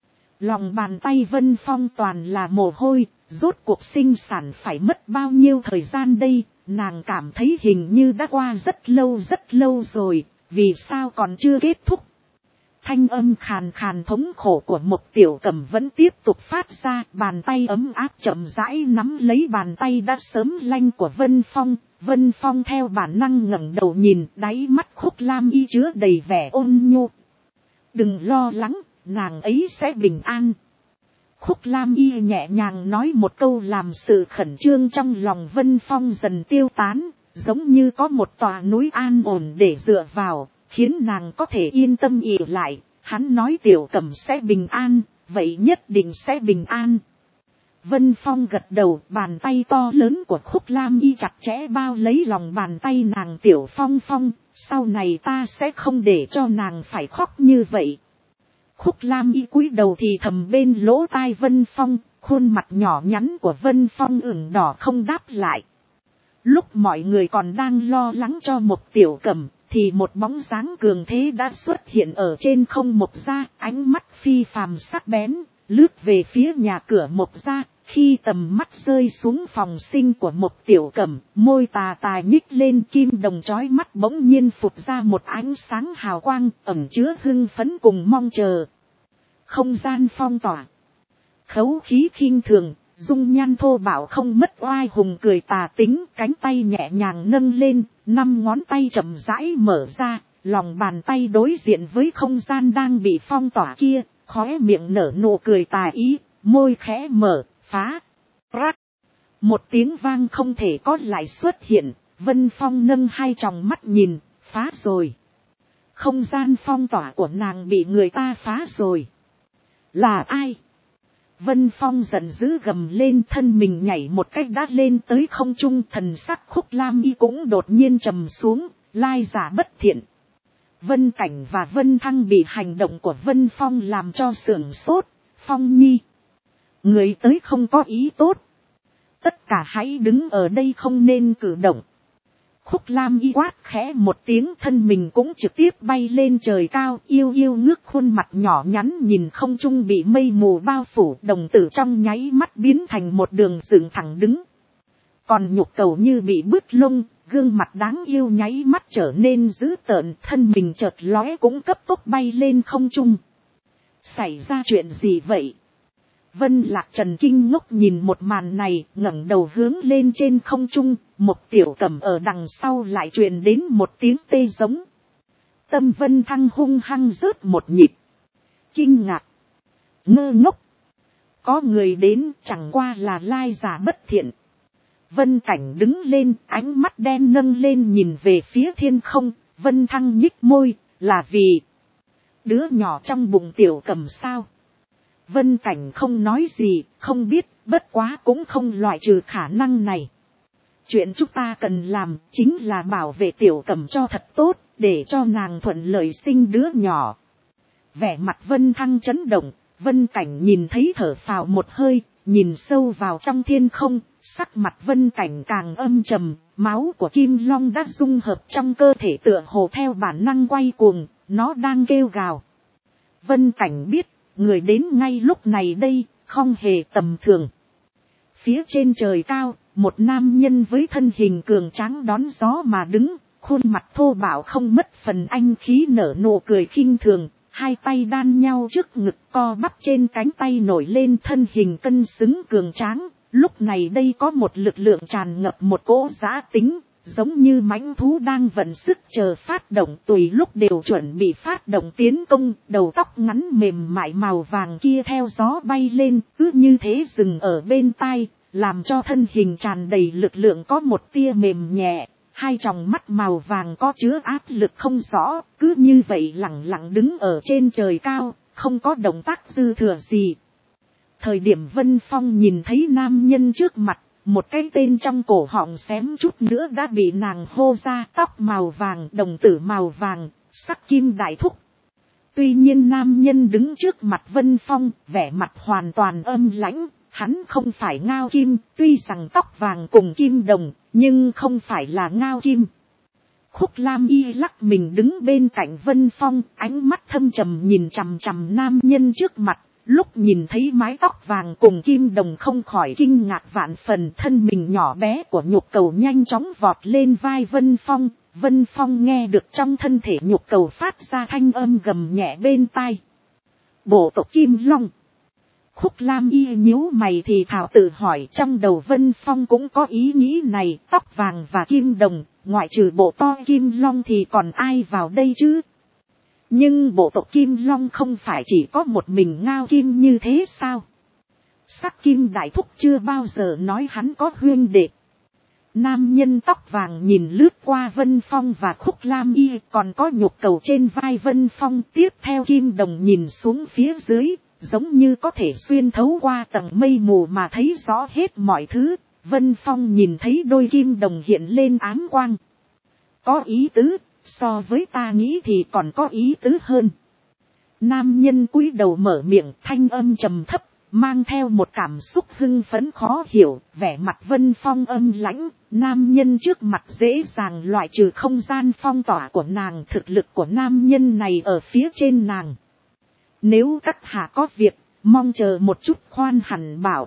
Lòng bàn tay Vân Phong toàn là mồ hôi, rốt cuộc sinh sản phải mất bao nhiêu thời gian đây, nàng cảm thấy hình như đã qua rất lâu rồi, vì sao còn chưa kết thúc. Thanh âm khàn khàn thống khổ của một tiểu cẩm vẫn tiếp tục phát ra, bàn tay ấm áp chậm rãi nắm lấy bàn tay đã sớm lanh của Vân Phong. Vân Phong theo bản năng ngẩng đầu nhìn, đáy mắt Khúc Lam Y chứa đầy vẻ ôn nhu. Đừng lo lắng, nàng ấy sẽ bình an. Khúc Lam Y nhẹ nhàng nói một câu làm sự khẩn trương trong lòng Vân Phong dần tiêu tán, giống như có một tòa núi an ổn để dựa vào, khiến nàng có thể yên tâm ỷ lại. Hắn nói tiểu cẩm sẽ bình an, vậy nhất định sẽ bình an. Vân Phong gật đầu, bàn tay to lớn của Khúc Lam Y chặt chẽ bao lấy lòng bàn tay nàng. Tiểu Phong Phong, sau này ta sẽ không để cho nàng phải khóc như vậy. Khúc Lam Y cúi đầu thì thầm bên lỗ tai Vân Phong, khuôn mặt nhỏ nhắn của Vân Phong ửng đỏ không đáp lại. Lúc mọi người còn đang lo lắng cho Mộc Tiểu Cẩm, thì một bóng dáng cường thế đã xuất hiện ở trên không Mộc gia, ánh mắt phi phàm sắc bén, lướt về phía nhà cửa Mộc gia. Khi tầm mắt rơi xuống phòng sinh của Mộc Tiểu Cẩm, môi tà tà nhích lên, kim đồng chói mắt bỗng nhiên phụt ra một ánh sáng hào quang, ẩn chứa hưng phấn cùng mong chờ. Không gian phong tỏa, khấu khí khinh thường, dung nhan thô bạo không mất oai hùng cười tà tính, cánh tay nhẹ nhàng nâng lên, 5 ngón tay chậm rãi mở ra, lòng bàn tay đối diện với không gian đang bị phong tỏa kia, khóe miệng nở nụ cười tà ý, môi khẽ mở, phá, rắc. Một tiếng vang không thể có lại xuất hiện, Vân Phong nâng hai tròng mắt nhìn, phá rồi. Không gian phong tỏa của nàng bị người ta phá rồi. Là ai? Vân Phong giận dữ gầm lên, thân mình nhảy một cách đã lên tới không trung. Thần sắc Khúc Lam Y cũng đột nhiên trầm xuống, lai giả bất thiện. Vân Cảnh và Vân Thăng bị hành động của Vân Phong làm cho sửng sốt. Phong Nhi, người tới không có ý tốt, tất cả hãy đứng ở đây không nên cử động. Khúc Lam Y quát khẽ một tiếng, thân mình cũng trực tiếp bay lên trời cao, yêu yêu ngước khuôn mặt nhỏ nhắn nhìn không trung bị mây mù bao phủ, đồng tử trong nháy mắt biến thành một đường dựng thẳng đứng. Còn nhục cầu như bị bứt lông, gương mặt đáng yêu nháy mắt trở nên dữ tợn, thân mình chợt lóe cũng cấp tốc bay lên không trung. Xảy ra chuyện gì vậy? Vân Lạc Trần kinh ngốc nhìn một màn này, ngẩng đầu hướng lên trên không trung, Mộc Tiểu Cẩm ở đằng sau lại truyền đến một tiếng tê giống. Tâm Vân Thăng hung hăng rớt một nhịp. Kinh ngạc, ngơ ngốc. Có người đến, chẳng qua là lai giả bất thiện. Vân Cảnh đứng lên, ánh mắt đen nâng lên nhìn về phía thiên không. Vân Thăng nhích môi, là vì đứa nhỏ trong bụng Tiểu Cẩm sao? Vân Cảnh không nói gì, không biết, bất quá cũng không loại trừ khả năng này. Chuyện chúng ta cần làm chính là bảo vệ Tiểu Cẩm cho thật tốt, để cho nàng thuận lợi sinh đứa nhỏ. Vẻ mặt Vân Thăng chấn động, Vân Cảnh nhìn thấy thở phào một hơi, nhìn sâu vào trong thiên không, sắc mặt Vân Cảnh càng âm trầm, máu của Kim Long đã dung hợp trong cơ thể tựa hồ theo bản năng quay cuồng, nó đang kêu gào. Vân Cảnh biết, người đến ngay lúc này đây, không hề tầm thường. Phía trên trời cao, một nam nhân với thân hình cường tráng đón gió mà đứng, khuôn mặt thô bạo không mất phần anh khí, nở nụ cười khinh thường, hai tay đan nhau trước ngực, co bắp trên cánh tay nổi lên, thân hình cân xứng cường tráng. Lúc này đây có một lực lượng tràn ngập, một cỗ dã tính, giống như mãnh thú đang vận sức chờ phát động, tùy lúc đều chuẩn bị phát động tiến công. Đầu tóc ngắn mềm mại màu vàng kia theo gió bay lên, cứ như thế dừng ở bên tai, làm cho thân hình tràn đầy lực lượng có một tia mềm nhẹ. Hai tròng mắt màu vàng có chứa áp lực không rõ, cứ như vậy lẳng lặng đứng ở trên trời cao, không có động tác dư thừa gì. Thời điểm Vân Phong nhìn thấy nam nhân trước mặt, một cái tên trong cổ họng xém chút nữa đã bị nàng hô ra, tóc màu vàng, đồng tử màu vàng, sắc kim đại thúc. Tuy nhiên nam nhân đứng trước mặt Vân Phong, vẻ mặt hoàn toàn âm lãnh, hắn không phải Ngao Kim, tuy rằng tóc vàng cùng kim đồng, nhưng không phải là Ngao Kim. Khúc Lam Y lắc mình đứng bên cạnh Vân Phong, ánh mắt thâm trầm nhìn chằm chằm nam nhân trước mặt. Lúc nhìn thấy mái tóc vàng cùng kim đồng không khỏi kinh ngạc vạn phần, thân mình nhỏ bé của nhục cầu nhanh chóng vọt lên vai Vân Phong. Vân Phong nghe được trong thân thể nhục cầu phát ra thanh âm gầm nhẹ bên tai. Bộ tộc Kim Long. Khúc Lam Y nhíu mày thì thảo tự hỏi, trong đầu Vân Phong cũng có ý nghĩ này, tóc vàng và kim đồng, ngoại trừ bộ to Kim Long thì còn ai vào đây chứ? Nhưng bộ tộc Kim Long không phải chỉ có một mình Ngao Kim như thế sao? Sắc Kim đại thúc chưa bao giờ nói hắn có huynh đệ. Nam nhân tóc vàng nhìn lướt qua Vân Phong và Khúc Lam Y, còn có nhục cầu trên vai Vân Phong, tiếp theo kim đồng nhìn xuống phía dưới, giống như có thể xuyên thấu qua tầng mây mù mà thấy rõ hết mọi thứ. Vân Phong nhìn thấy đôi kim đồng hiện lên ám quang. Có ý tứ, so với ta nghĩ thì còn có ý tứ hơn. Nam nhân cúi đầu mở miệng, thanh âm trầm thấp, mang theo một cảm xúc hưng phấn khó hiểu, vẻ mặt Vân Phong âm lãnh. Nam nhân trước mặt dễ dàng loại trừ không gian phong tỏa của nàng, thực lực của nam nhân này ở phía trên nàng. Nếu các hạ có việc, mong chờ một chút khoan hẳn bảo.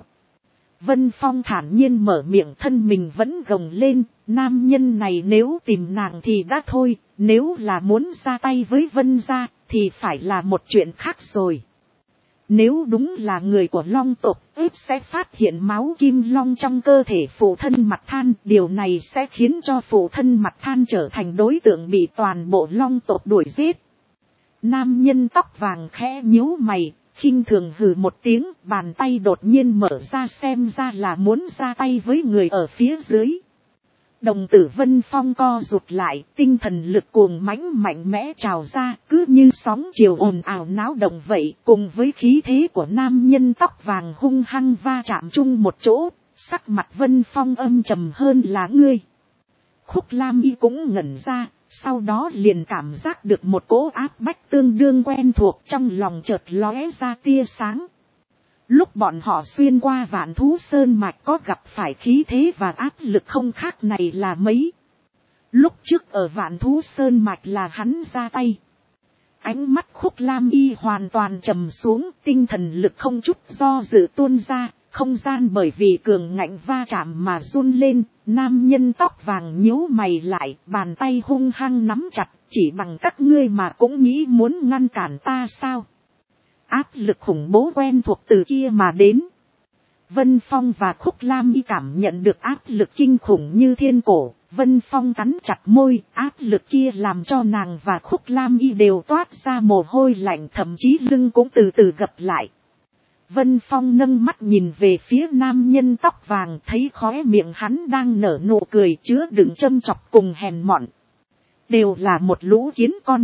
Vân Phong thản nhiên mở miệng, thân mình vẫn gồng lên, nam nhân này nếu tìm nàng thì đã thôi, nếu là muốn ra tay với Vân gia thì phải là một chuyện khác rồi. Nếu đúng là người của Long tộc, ít sẽ phát hiện máu kim long trong cơ thể phụ thân Mặt Than, điều này sẽ khiến cho phụ thân Mặt Than trở thành đối tượng bị toàn bộ Long tộc đuổi giết. Nam nhân tóc vàng khẽ nhíu mày, khinh thường hừ một tiếng, bàn tay đột nhiên mở ra, xem ra là muốn ra tay với người ở phía dưới. Đồng tử Vân Phong co rụt lại, tinh thần lực cuồng mãnh mạnh mẽ trào ra, cứ như sóng chiều ồn ào náo động vậy, cùng với khí thế của nam nhân tóc vàng hung hăng va chạm chung một chỗ, sắc mặt Vân Phong âm trầm hơn là ngươi. Khúc Lam Y cũng ngẩn ra, sau đó liền cảm giác được một cỗ áp bách tương đương quen thuộc, trong lòng chợt lóe ra tia sáng. Lúc bọn họ xuyên qua Vạn Thú Sơn Mạch có gặp phải khí thế và áp lực không khác này là mấy. Lúc trước ở Vạn Thú Sơn Mạch là hắn ra tay. Ánh mắt Khúc Lam Y hoàn toàn trầm xuống, tinh thần lực không chút do dự tuôn ra, không gian bởi vì cường ngạnh va chạm mà run lên. Nam nhân tóc vàng nhíu mày lại, bàn tay hung hăng nắm chặt, chỉ bằng các ngươi mà cũng nghĩ muốn ngăn cản ta sao? Áp lực khủng bố quen thuộc từ kia mà đến. Vân Phong và Khúc Lam Y cảm nhận được áp lực kinh khủng như thiên cổ. Vân Phong cắn chặt môi, áp lực kia làm cho nàng và Khúc Lam Y đều toát ra mồ hôi lạnh, thậm chí lưng cũng từ từ gập lại. Vân Phong nâng mắt nhìn về phía nam nhân tóc vàng, thấy khóe miệng hắn đang nở nụ cười chứa đựng châm chọc cùng hèn mọn. Đều là một lũ kiến con.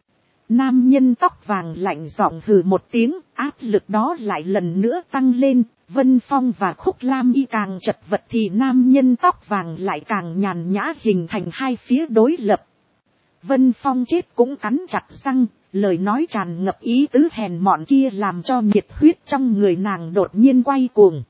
Nam nhân tóc vàng lạnh giọng hừ một tiếng, áp lực đó lại lần nữa tăng lên. Vân Phong và Khúc Lam Y càng chật vật thì nam nhân tóc vàng lại càng nhàn nhã, hình thành hai phía đối lập. Vân Phong chết cũng cắn chặt răng, lời nói tràn ngập ý tứ hèn mọn kia làm cho nhiệt huyết trong người nàng đột nhiên quay cuồng.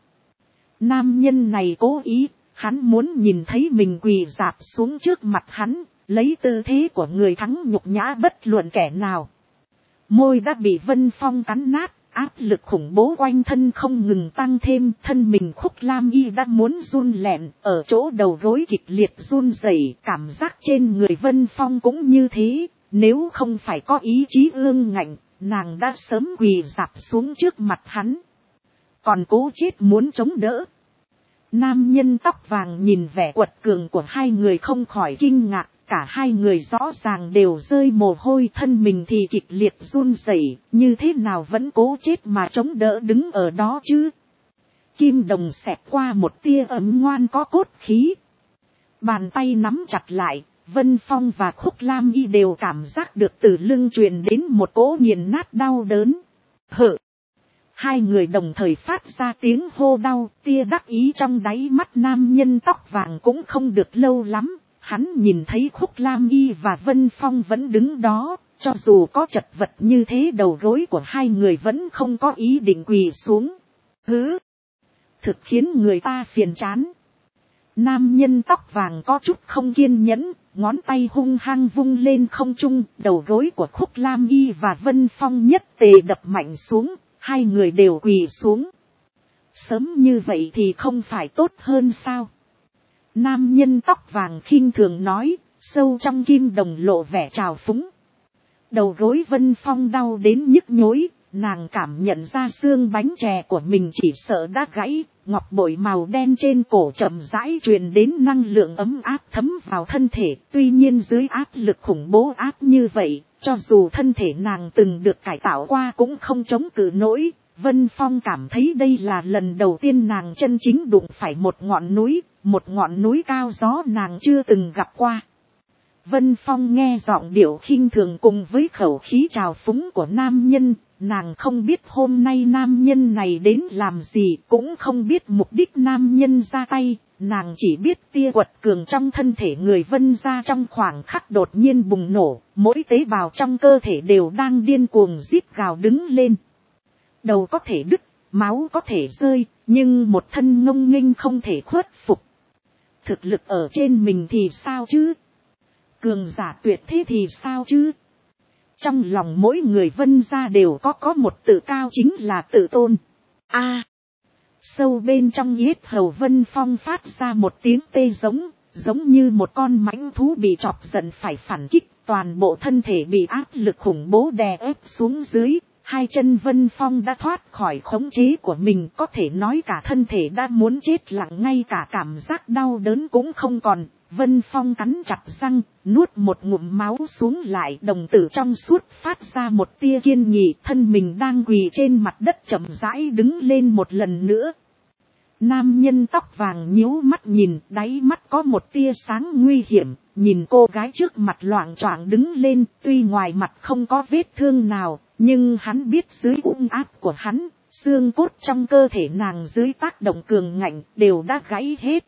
Nam nhân này cố ý, hắn muốn nhìn thấy mình quỳ rạp xuống trước mặt hắn, lấy tư thế của người thắng nhục nhã bất luận kẻ nào. Môi đã bị Vân Phong cắn nát, áp lực khủng bố quanh thân không ngừng tăng thêm, thân mình Khúc Lam Y đã muốn run lẹn, ở chỗ đầu gối kịch liệt run rẩy, cảm giác trên người Vân Phong cũng như thế, nếu không phải có ý chí ương ngạnh, nàng đã sớm quỳ rạp xuống trước mặt hắn. Còn cố chết muốn chống đỡ. Nam nhân tóc vàng nhìn vẻ quật cường của hai người không khỏi kinh ngạc. Cả hai người rõ ràng đều rơi mồ hôi, thân mình thì kịch liệt run rẩy, như thế nào vẫn cố chết mà chống đỡ đứng ở đó chứ. Kim đồng xẹt qua một tia ấm ngoan có cốt khí. Bàn tay nắm chặt lại, Vân Phong và Khúc Lam Y đều cảm giác được từ lưng truyền đến một cỗ nghiền nát đau đớn. Hự! Hai người đồng thời phát ra tiếng hô đau, tia đắc ý trong đáy mắt nam nhân tóc vàng cũng không được lâu lắm. Hắn nhìn thấy Khúc Lam Y và Vân Phong vẫn đứng đó, cho dù có chật vật như thế đầu gối của hai người vẫn không có ý định quỳ xuống. Hứ! Thực khiến người ta phiền chán. Nam nhân tóc vàng có chút không kiên nhẫn, ngón tay hung hăng vung lên không trung, đầu gối của Khúc Lam Y và Vân Phong nhất tề đập mạnh xuống, hai người đều quỳ xuống. Sớm như vậy thì không phải tốt hơn sao? Nam nhân tóc vàng khinh thường nói, sâu trong kim đồng lộ vẻ trào phúng. Đầu gối Vân Phong đau đến nhức nhối, nàng cảm nhận ra xương bánh chè của mình chỉ sợ đã gãy, ngọc bội màu đen trên cổ chậm rãi truyền đến năng lượng ấm áp thấm vào thân thể. Tuy nhiên dưới áp lực khủng bố áp như vậy, cho dù thân thể nàng từng được cải tạo qua cũng không chống cự nổi. Vân Phong cảm thấy đây là lần đầu tiên nàng chân chính đụng phải một ngọn núi cao gió nàng chưa từng gặp qua. Vân Phong nghe giọng điệu khinh thường cùng với khẩu khí trào phúng của nam nhân, nàng không biết hôm nay nam nhân này đến làm gì, cũng không biết mục đích nam nhân ra tay, nàng chỉ biết tia quật cường trong thân thể người Vân gia trong khoảng khắc đột nhiên bùng nổ, mỗi tế bào trong cơ thể đều đang điên cuồng rít gào đứng lên. Đầu có thể đứt, máu có thể rơi, nhưng một thân ngông nghênh không thể khuất phục. Thực lực ở trên mình thì sao chứ? Cường giả tuyệt thế thì sao chứ? Trong lòng mỗi người Vân gia đều có một tự cao, chính là tự tôn. Sâu bên trong yết hầu Vân Phong phát ra một tiếng tê giống như một con mãnh thú bị chọc giận phải phản kích, toàn bộ thân thể bị áp lực khủng bố đè ép xuống dưới. Hai chân Vân Phong đã thoát khỏi khống chế của mình, có thể nói cả thân thể đã muốn chết lặng, ngay cả cảm giác đau đớn cũng không còn. Vân Phong cắn chặt răng, nuốt một ngụm máu xuống lại, đồng tử trong suốt phát ra một tia kiên nghị, thân mình đang quỳ trên mặt đất chậm rãi đứng lên một lần nữa. Nam nhân tóc vàng nhíu mắt nhìn, đáy mắt có một tia sáng nguy hiểm, nhìn cô gái trước mặt loạng choạng đứng lên, tuy ngoài mặt không có vết thương nào, nhưng hắn biết dưới ung áp của hắn, xương cốt trong cơ thể nàng dưới tác động cường ngạnh đều đã gãy hết.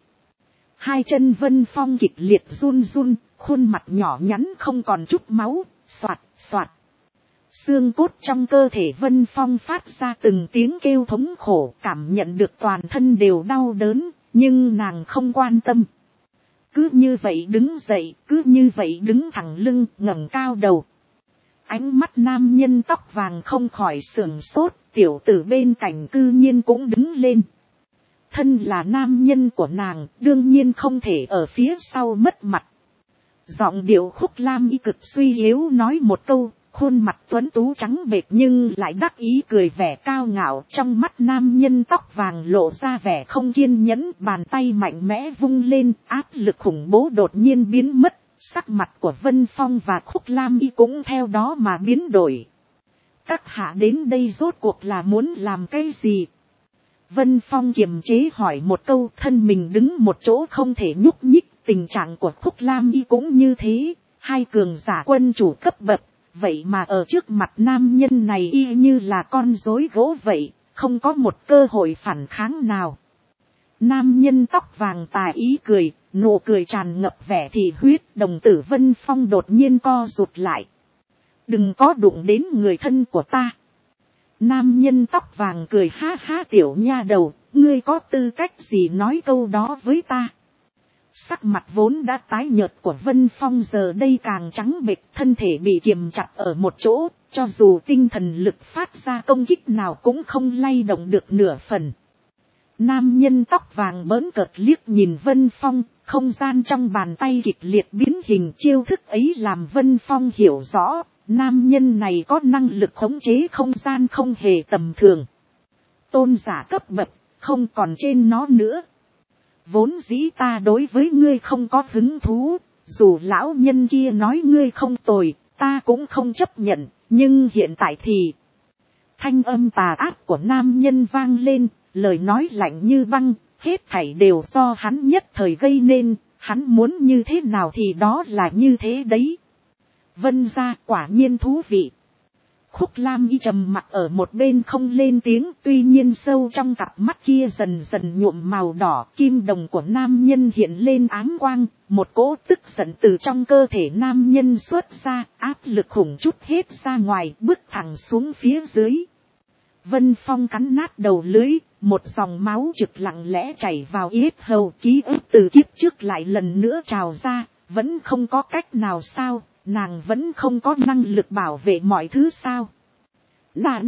Hai chân Vân Phong kịch liệt run run, khuôn mặt nhỏ nhắn không còn chút máu, xoạt xoạt. Xương cốt trong cơ thể Vân Phong phát ra từng tiếng kêu thống khổ, cảm nhận được toàn thân đều đau đớn, nhưng nàng không quan tâm. Cứ như vậy đứng dậy, cứ như vậy đứng thẳng lưng, ngẩng cao đầu. Ánh mắt nam nhân tóc vàng không khỏi sườn sốt, tiểu tử bên cạnh cư nhiên cũng đứng lên. Thân là nam nhân của nàng, đương nhiên không thể ở phía sau mất mặt. Giọng điệu Khúc Lam Y cực suy yếu nói một câu, khuôn mặt tuấn tú trắng bệch nhưng lại đắc ý cười vẻ cao ngạo, trong mắt nam nhân tóc vàng lộ ra vẻ không kiên nhẫn, bàn tay mạnh mẽ vung lên, áp lực khủng bố đột nhiên biến mất, sắc mặt của Vân Phong và Khúc Lam Y cũng theo đó mà biến đổi. Các hạ đến đây rốt cuộc là muốn làm cái gì? Vân Phong kiềm chế hỏi một câu, thân mình đứng một chỗ không thể nhúc nhích, tình trạng của Khúc Lam Y cũng như thế, hai cường giả quân chủ cấp bậc, vậy mà ở trước mặt nam nhân này y như là con rối gỗ vậy, không có một cơ hội phản kháng nào. Nam nhân tóc vàng tà ý cười, nụ cười tràn ngập vẻ thị huyết, đồng tử Vân Phong đột nhiên co rụt lại. Đừng có đụng đến người thân của ta. Nam nhân tóc vàng cười ha ha, tiểu nha đầu, ngươi có tư cách gì nói câu đó với ta? Sắc mặt vốn đã tái nhợt của Vân Phong giờ đây càng trắng bệch, thân thể bị kiềm chặt ở một chỗ, cho dù tinh thần lực phát ra công kích nào cũng không lay động được nửa phần. Nam nhân tóc vàng bỡn cợt liếc nhìn Vân Phong, không gian trong bàn tay kịch liệt biến hình, chiêu thức ấy làm Vân Phong hiểu rõ, nam nhân này có năng lực khống chế không gian không hề tầm thường. Tôn giả cấp bậc, không còn trên nó nữa. Vốn dĩ ta đối với ngươi không có hứng thú, dù lão nhân kia nói ngươi không tồi, ta cũng không chấp nhận, nhưng hiện tại thì... Thanh âm tà ác của nam nhân vang lên, lời nói lạnh như băng, hết thảy đều do hắn nhất thời gây nên, hắn muốn như thế nào thì đó là như thế đấy. Vân gia quả nhiên thú vị. Khúc Lam Y trầm mặc ở một bên không lên tiếng, tuy nhiên sâu trong cặp mắt kia dần dần nhuộm màu đỏ, kim đồng của nam nhân hiện lên áng quang, một cỗ tức giận từ trong cơ thể nam nhân xuất ra, áp lực khủng chút hết ra ngoài, bước thẳng xuống phía dưới. Vân Phong cắn nát đầu lưới, một dòng máu trực lặng lẽ chảy vào yết hầu, ký ức từ kiếp trước lại lần nữa trào ra, vẫn không có cách nào sao? Nàng vẫn không có năng lực bảo vệ mọi thứ sao? Nà.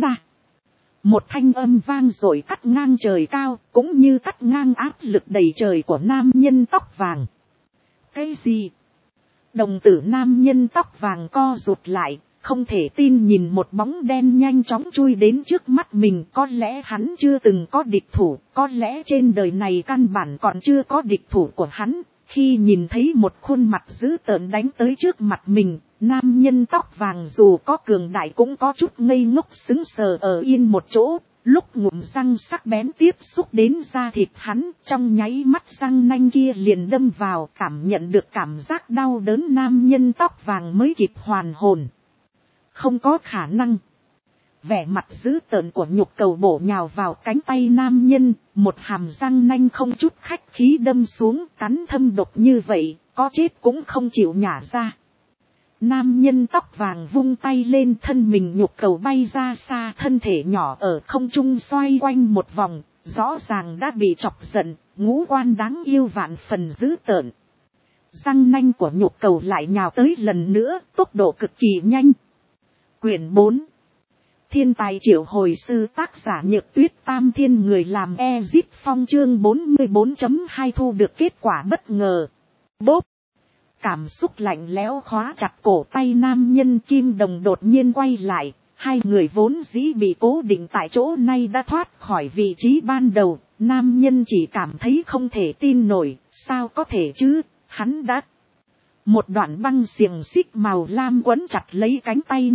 Một thanh âm vang rồi cắt ngang trời cao, cũng như cắt ngang áp lực đầy trời của nam nhân tóc vàng. Cái gì? Đồng tử nam nhân tóc vàng co rụt lại, không thể tin nhìn một bóng đen nhanh chóng chui đến trước mắt mình. Có lẽ hắn chưa từng có địch thủ, có lẽ trên đời này căn bản còn chưa có địch thủ của hắn. Khi nhìn thấy một khuôn mặt dữ tợn đánh tới trước mặt mình, nam nhân tóc vàng dù có cường đại cũng có chút ngây ngốc sững sờ ở yên một chỗ, Lúc ngụm răng sắc bén tiếp xúc đến da thịt hắn, trong nháy mắt răng nanh kia liền đâm vào, cảm nhận được cảm giác đau đớn. Nam nhân tóc vàng mới kịp hoàn hồn. Không có khả năng. Vẻ mặt dữ tợn của nhục cầu bổ nhào vào cánh tay nam nhân, một hàm răng nanh không chút khách khí đâm xuống, cắn thâm độc như vậy, có chết cũng không chịu nhả ra. Nam nhân tóc vàng vung tay lên, thân mình nhục cầu bay ra xa, thân thể nhỏ ở không trung xoay quanh một vòng, rõ ràng đã bị chọc giận, ngũ quan đáng yêu vạn phần dữ tợn. Răng nanh của nhục cầu lại nhào tới lần nữa, tốc độ cực kỳ nhanh. Quyển 4. Thiên tài triệu hồi sư, tác giả Nhược Tuyết, Tam Thiên người làm Ezip Phong, chương 44.2 thu được kết quả bất ngờ. Bốp. Cảm xúc lạnh lẽo khóa chặt cổ tay nam nhân, kim đồng đột nhiên quay lại. Hai người vốn dĩ bị cố định tại chỗ nay đã thoát khỏi vị trí ban đầu. Nam nhân chỉ cảm thấy không thể tin nổi, sao có thể chứ, hắn đã... Một đoạn băng xiềng xích màu lam quấn chặt lấy cánh tay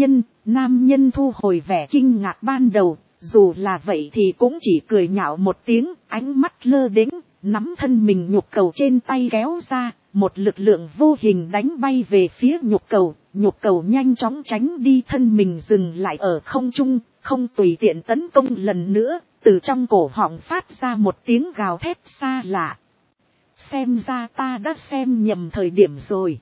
nam nhân thu hồi vẻ kinh ngạc ban đầu, dù là vậy thì cũng chỉ cười nhạo một tiếng, ánh mắt lơ đễnh, nắm thân mình nhục cầu trên tay kéo ra, một lực lượng vô hình đánh bay về phía nhục cầu nhanh chóng tránh đi, thân mình dừng lại ở không trung, không tùy tiện tấn công lần nữa, từ trong cổ họng phát ra một tiếng gào thét xa lạ. Xem ra ta đã xem nhầm thời điểm rồi.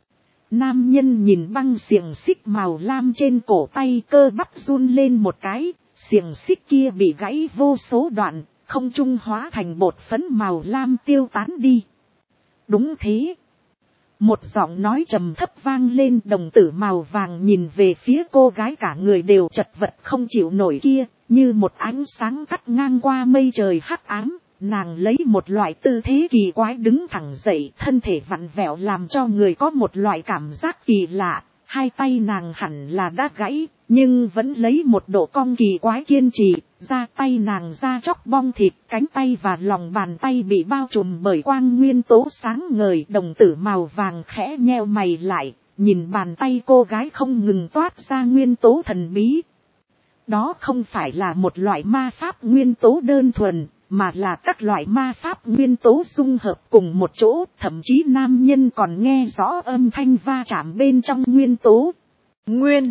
Nam nhân nhìn băng xiềng xích màu lam trên cổ tay, cơ bắp run lên một cái, xiềng xích kia bị gãy vô số đoạn, không trung hóa thành bột phấn màu lam tiêu tán đi. Đúng thế. Một giọng nói trầm thấp vang lên, đồng tử màu vàng nhìn về phía cô gái cả người đều chật vật không chịu nổi kia, như một ánh sáng cắt ngang qua mây trời hắc ám. Nàng lấy một loại tư thế kỳ quái đứng thẳng dậy, thân thể vặn vẹo làm cho người có một loại cảm giác kỳ lạ. Hai tay nàng hẳn là đã gãy, nhưng vẫn lấy một độ cong kỳ quái kiên trì. Da tay nàng da chóc bong thịt, cánh tay và lòng bàn tay bị bao trùm bởi quang nguyên tố sáng ngời. Đồng tử màu vàng khẽ nheo mày lại, nhìn bàn tay cô gái không ngừng toát ra nguyên tố thần bí. Đó không phải là một loại ma pháp nguyên tố đơn thuần, mà là các loại ma pháp nguyên tố dung hợp cùng một chỗ, thậm chí nam nhân còn nghe rõ âm thanh va chạm bên trong nguyên tố. Nguyên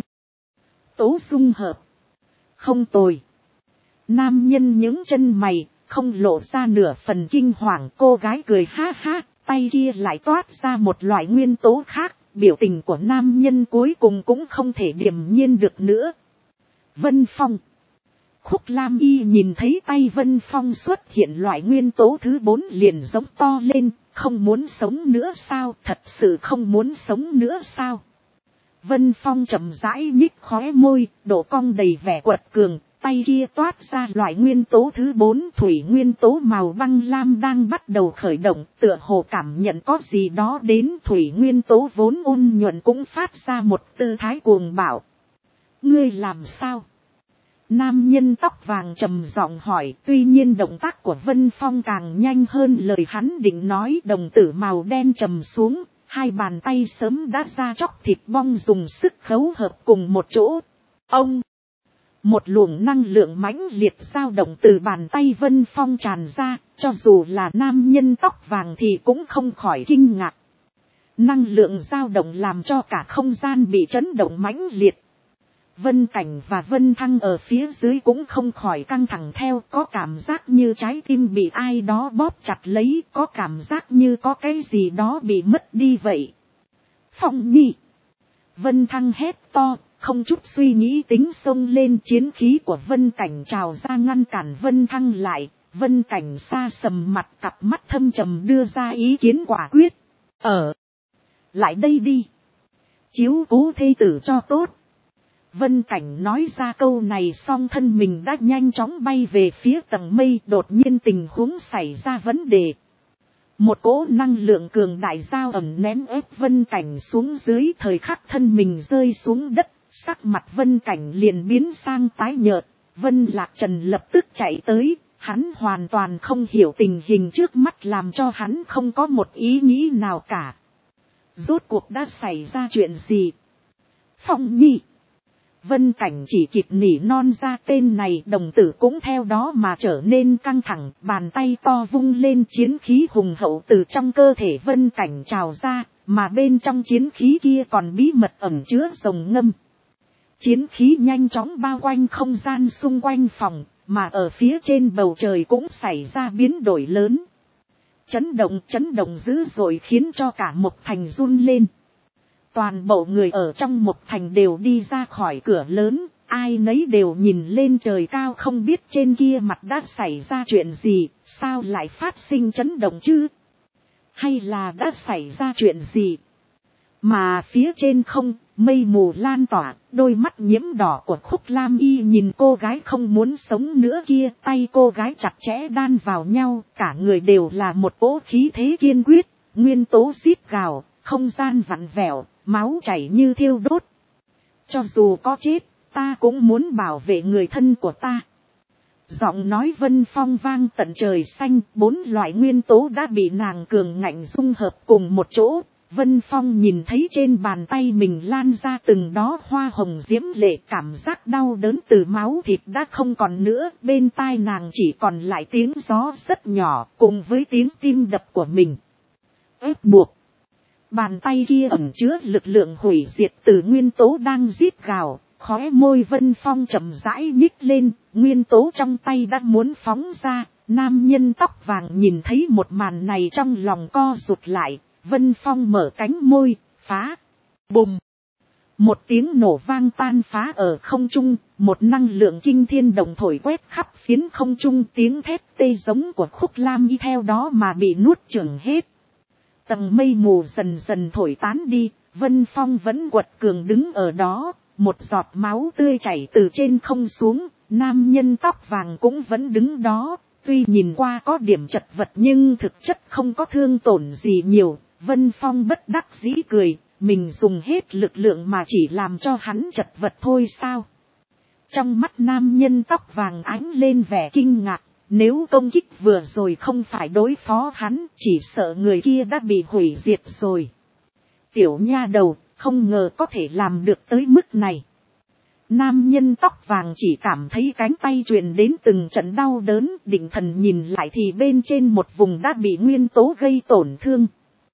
tố dung hợp. Không tồi. Nam nhân nhướng chân mày, không lộ ra nửa phần kinh hoàng, cô gái cười ha ha, tay kia lại toát ra một loại nguyên tố khác, biểu tình của nam nhân cuối cùng cũng không thể điềm nhiên được nữa. Vân Phong. Khúc Lam Y nhìn thấy tay Vân Phong xuất hiện loại nguyên tố thứ 4 liền giống to lên, không muốn sống nữa sao, thật sự không muốn sống nữa sao. Vân Phong chậm rãi nhích khóe môi, độ cong đầy vẻ quật cường, tay kia toát ra loại nguyên tố thứ 4, thủy nguyên tố màu băng lam đang bắt đầu khởi động, tựa hồ cảm nhận có gì đó đến, thủy nguyên tố vốn ôn nhuận cũng phát ra một tư thái cuồng bạo. Ngươi làm sao? Nam nhân tóc vàng trầm giọng hỏi, tuy nhiên động tác của Vân Phong càng nhanh hơn lời hắn định nói, đồng tử màu đen trầm xuống, hai bàn tay sớm đã ra chóc thịt bong dùng sức khấu hợp cùng một chỗ. Ông! Một luồng năng lượng mãnh liệt dao động từ bàn tay Vân Phong tràn ra, cho dù là nam nhân tóc vàng thì cũng không khỏi kinh ngạc. Năng lượng dao động làm cho cả không gian bị chấn động mãnh liệt. Vân Cảnh và Vân Thăng ở phía dưới cũng không khỏi căng thẳng theo, có cảm giác như trái tim bị ai đó bóp chặt lấy, có cảm giác như có cái gì đó bị mất đi vậy. Phong Nhi! Vân Thăng hét to, không chút suy nghĩ tính xông lên, chiến khí của Vân Cảnh trào ra ngăn cản Vân Thăng lại. Vân Cảnh xa sầm mặt, cặp mắt thâm trầm đưa ra ý kiến quả quyết. Lại đây đi! Chiếu cố thê tử cho tốt! Vân Cảnh nói ra câu này xong thân mình đã nhanh chóng bay về phía tầng mây, đột nhiên tình huống xảy ra vấn đề. Một cỗ năng lượng cường đại giao ẩm ném ép Vân Cảnh xuống dưới, thời khắc thân mình rơi xuống đất, sắc mặt Vân Cảnh liền biến sang tái nhợt. Vân Lạc Trần lập tức chạy tới, hắn hoàn toàn không hiểu tình hình trước mắt làm cho hắn không có một ý nghĩ nào cả. Rốt cuộc đã xảy ra chuyện gì? Phong Nhi! Vân Cảnh chỉ kịp nỉ non ra tên này, đồng tử cũng theo đó mà trở nên căng thẳng, bàn tay to vung lên, chiến khí hùng hậu từ trong cơ thể Vân Cảnh trào ra, mà bên trong chiến khí kia còn bí mật ẩn chứa rồng ngâm. Chiến khí nhanh chóng bao quanh không gian xung quanh phòng, mà ở phía trên bầu trời cũng xảy ra biến đổi lớn. Chấn động dữ dội khiến cho cả Mộc Thành run lên. Toàn bộ người ở trong Mộc Thành đều đi ra khỏi cửa lớn, ai nấy đều nhìn lên trời cao, không biết trên kia mặt đã xảy ra chuyện gì, sao lại phát sinh chấn động chứ? Hay là đã xảy ra chuyện gì? Mà phía trên không, mây mù lan tỏa, đôi mắt nhiễm đỏ của Khúc Lam Y nhìn cô gái không muốn sống nữa kia, tay cô gái chặt chẽ đan vào nhau, cả người đều là một cỗ khí thế kiên quyết, nguyên tố rít gào, không gian vặn vẹo, máu chảy như thiêu đốt. Cho dù có chết, ta cũng muốn bảo vệ người thân của ta. Giọng nói Vân Phong vang tận trời xanh, 4 loại nguyên tố đã bị nàng cường ngạnh dung hợp cùng một chỗ. Vân Phong nhìn thấy trên bàn tay mình lan ra từng đó hoa hồng diễm lệ, cảm giác đau đớn từ máu thịt đã không còn nữa, bên tai nàng chỉ còn lại tiếng gió rất nhỏ cùng với tiếng tim đập của mình. Ép buộc. Bàn tay kia ẩn chứa lực lượng hủy diệt từ nguyên tố đang rít gào, khóe môi Vân Phong chậm rãi nhích lên, nguyên tố trong tay đã muốn phóng ra, nam nhân tóc vàng nhìn thấy một màn này trong lòng co rụt lại. Vân Phong mở cánh môi, phá, bùm. Một tiếng nổ vang tan phá ở không trung, một năng lượng kinh thiên động thổi quét khắp phiến không trung, tiếng thét tê giống của Khúc Lam Y theo đó mà bị nuốt chửng hết. Tầng mây mù dần dần thổi tán đi, Vân Phong vẫn quật cường đứng ở đó, một giọt máu tươi chảy từ trên không xuống, nam nhân tóc vàng cũng vẫn đứng đó, tuy nhìn qua có điểm chật vật nhưng thực chất không có thương tổn gì nhiều. Vân Phong bất đắc dĩ cười, mình dùng hết lực lượng mà chỉ làm cho hắn chật vật thôi sao? Trong mắt nam nhân tóc vàng ánh lên vẻ kinh ngạc, nếu công kích vừa rồi không phải đối phó hắn, chỉ sợ người kia đã bị hủy diệt rồi. Tiểu nha đầu, không ngờ có thể làm được tới mức này. Nam nhân tóc vàng chỉ cảm thấy cánh tay truyền đến từng trận đau đớn, định thần nhìn lại thì bên trên một vùng đã bị nguyên tố gây tổn thương.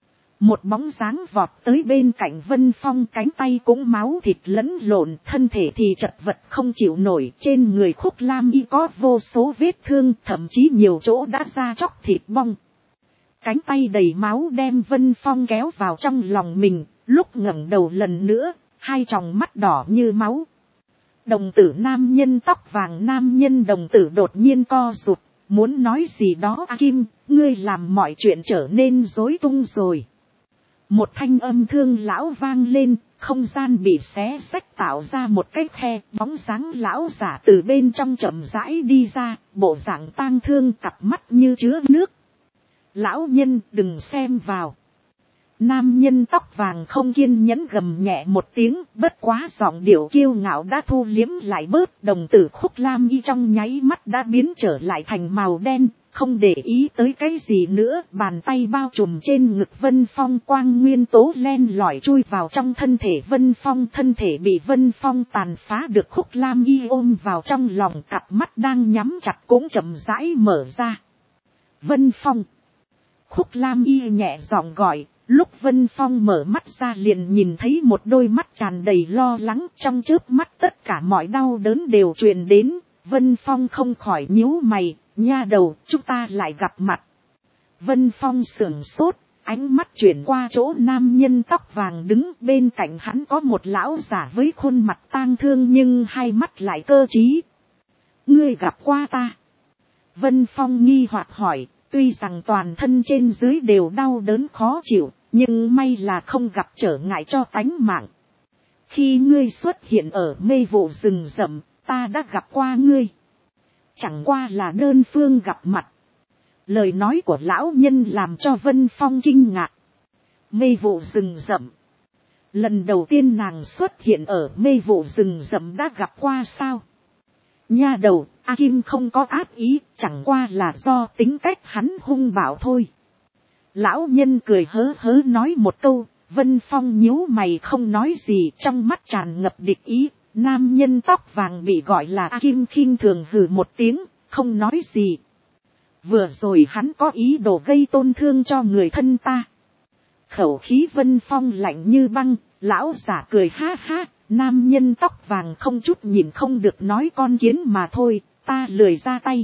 Một bóng dáng vọt tới bên cạnh Vân Phong, cánh tay cũng máu thịt lẫn lộn, thân thể thì chật vật không chịu nổi, trên người Khúc Lam Y có vô số vết thương, thậm chí nhiều chỗ đã ra chóc thịt bong. Cánh tay đầy máu đem Vân Phong kéo vào trong lòng mình, lúc ngẩng đầu lần nữa, hai tròng mắt đỏ như máu. Đồng tử nam nhân tóc vàng, nam nhân đồng tử đột nhiên co rụt, muốn nói gì đó. Kim, ngươi làm mọi chuyện trở nên rối tung rồi. Một thanh âm thương lão vang lên, không gian bị xé xách tạo ra một cái khe, bóng dáng lão giả từ bên trong chậm rãi đi ra, bộ dạng tang thương, cặp mắt như chứa nước. Lão nhân, đừng xem vào. Nam nhân tóc vàng không kiên nhẫn gầm nhẹ một tiếng, bất quá giọng điệu kiêu ngạo đã thu liếm lại bớt, đồng tử Khúc Lam Y trong nháy mắt đã biến trở lại thành màu đen, không để ý tới cái gì nữa, bàn tay bao trùm trên ngực Vân Phong, quang nguyên tố len lỏi chui vào trong thân thể Vân Phong, thân thể bị Vân Phong tàn phá được Khúc Lam Y ôm vào trong lòng, cặp mắt đang nhắm chặt cũng chậm rãi mở ra. Vân Phong. Khúc Lam Y nhẹ giọng gọi. Lúc Vân Phong mở mắt ra liền nhìn thấy một đôi mắt tràn đầy lo lắng, trong chớp mắt tất cả mọi đau đớn đều truyền đến. Vân Phong không khỏi nhíu mày, nha đầu, chúng ta lại gặp mặt. Vân Phong sửng sốt, ánh mắt chuyển qua chỗ nam nhân tóc vàng đứng, bên cạnh hắn có một lão giả với khuôn mặt tang thương nhưng hai mắt lại cơ trí. Ngươi gặp qua ta? Vân Phong nghi hoặc hỏi, tuy rằng toàn thân trên dưới đều đau đớn khó chịu, nhưng may là không gặp trở ngại cho tánh mạng. Khi ngươi xuất hiện ở mê vụ rừng rậm, ta đã gặp qua ngươi. Chẳng qua là đơn phương gặp mặt. Lời nói của lão nhân làm cho Vân Phong kinh ngạc. Mê vụ rừng rậm. Lần đầu tiên nàng xuất hiện ở mê vụ rừng rậm đã gặp qua sao? Nha đầu, A Kim không có ác ý, chẳng qua là do tính cách hắn hung bạo thôi. Lão nhân cười hớ hớ nói một câu, Vân Phong nhíu mày không nói gì, trong mắt tràn ngập địch ý, Nam nhân tóc vàng bị gọi là A Kim khinh thường hừ một tiếng, không nói gì. Vừa rồi hắn có ý đồ gây tổn thương cho người thân ta. Khẩu khí Vân Phong lạnh như băng, lão giả cười ha ha, nam nhân tóc vàng không chút nhìn không được nói con kiến mà thôi, ta lười ra tay.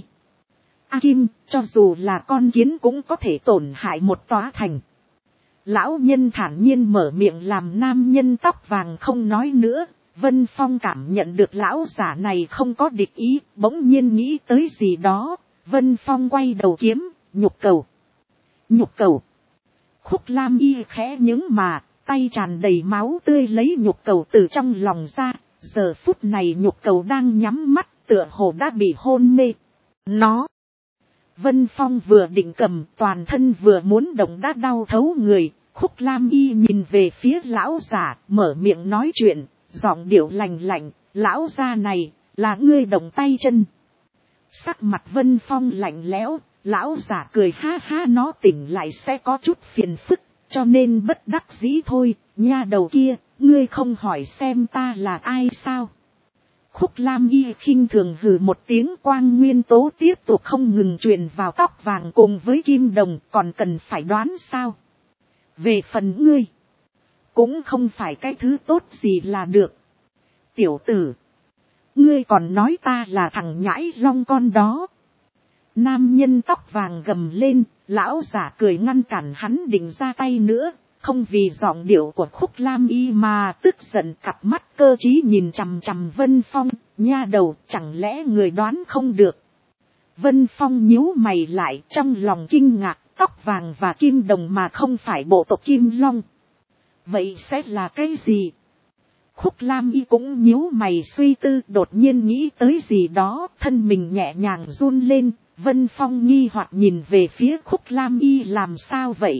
A Kim, cho dù là con kiến cũng có thể tổn hại một tòa thành. Lão nhân thản nhiên mở miệng làm nam nhân tóc vàng không nói nữa. Vân Phong cảm nhận được lão giả này không có địch ý, bỗng nhiên nghĩ tới gì đó. Vân Phong quay đầu kiếm, nhục cầu. Nhục cầu. Khúc Lam Y khẽ nhướng mà, tay tràn đầy máu tươi lấy nhục cầu từ trong lòng ra. Giờ phút này nhục cầu đang nhắm mắt, tựa hồ đã bị hôn mê. Nó. Vân Phong vừa định cầm, toàn thân vừa muốn động đã đau thấu người. Khúc Lam Y nhìn về phía lão giả, mở miệng nói chuyện, giọng điệu lạnh lạnh, lão gia này, là ngươi động tay chân. Sắc mặt Vân Phong lạnh lẽo, lão giả cười ha ha, nó tỉnh lại sẽ có chút phiền phức, cho nên bất đắc dĩ thôi, nha đầu kia, ngươi không hỏi xem ta là ai sao. Khúc Lam Y khinh thường hừ một tiếng, quang nguyên tố tiếp tục không ngừng truyền vào tóc vàng cùng với kim đồng, còn cần phải đoán sao. Về phần ngươi, cũng không phải cái thứ tốt gì là được. Tiểu tử, ngươi còn nói ta là thằng nhãi long con đó. Nam nhân tóc vàng gầm lên, lão giả cười ngăn cản hắn định ra tay nữa, không vì giọng điệu của Khúc Lam Y mà tức giận, cặp mắt cơ trí nhìn chằm chằm Vân Phong, nha đầu, chẳng lẽ người đoán không được. Vân Phong nhíu mày lại, trong lòng kinh ngạc, tóc vàng và kim đồng mà không phải bộ tộc Kim Long. Vậy sẽ là cái gì? Khúc Lam Y cũng nhíu mày suy tư, đột nhiên nghĩ tới gì đó, thân mình nhẹ nhàng run lên. Vân Phong nghi hoặc nhìn về phía Khúc Lam Y, làm sao vậy?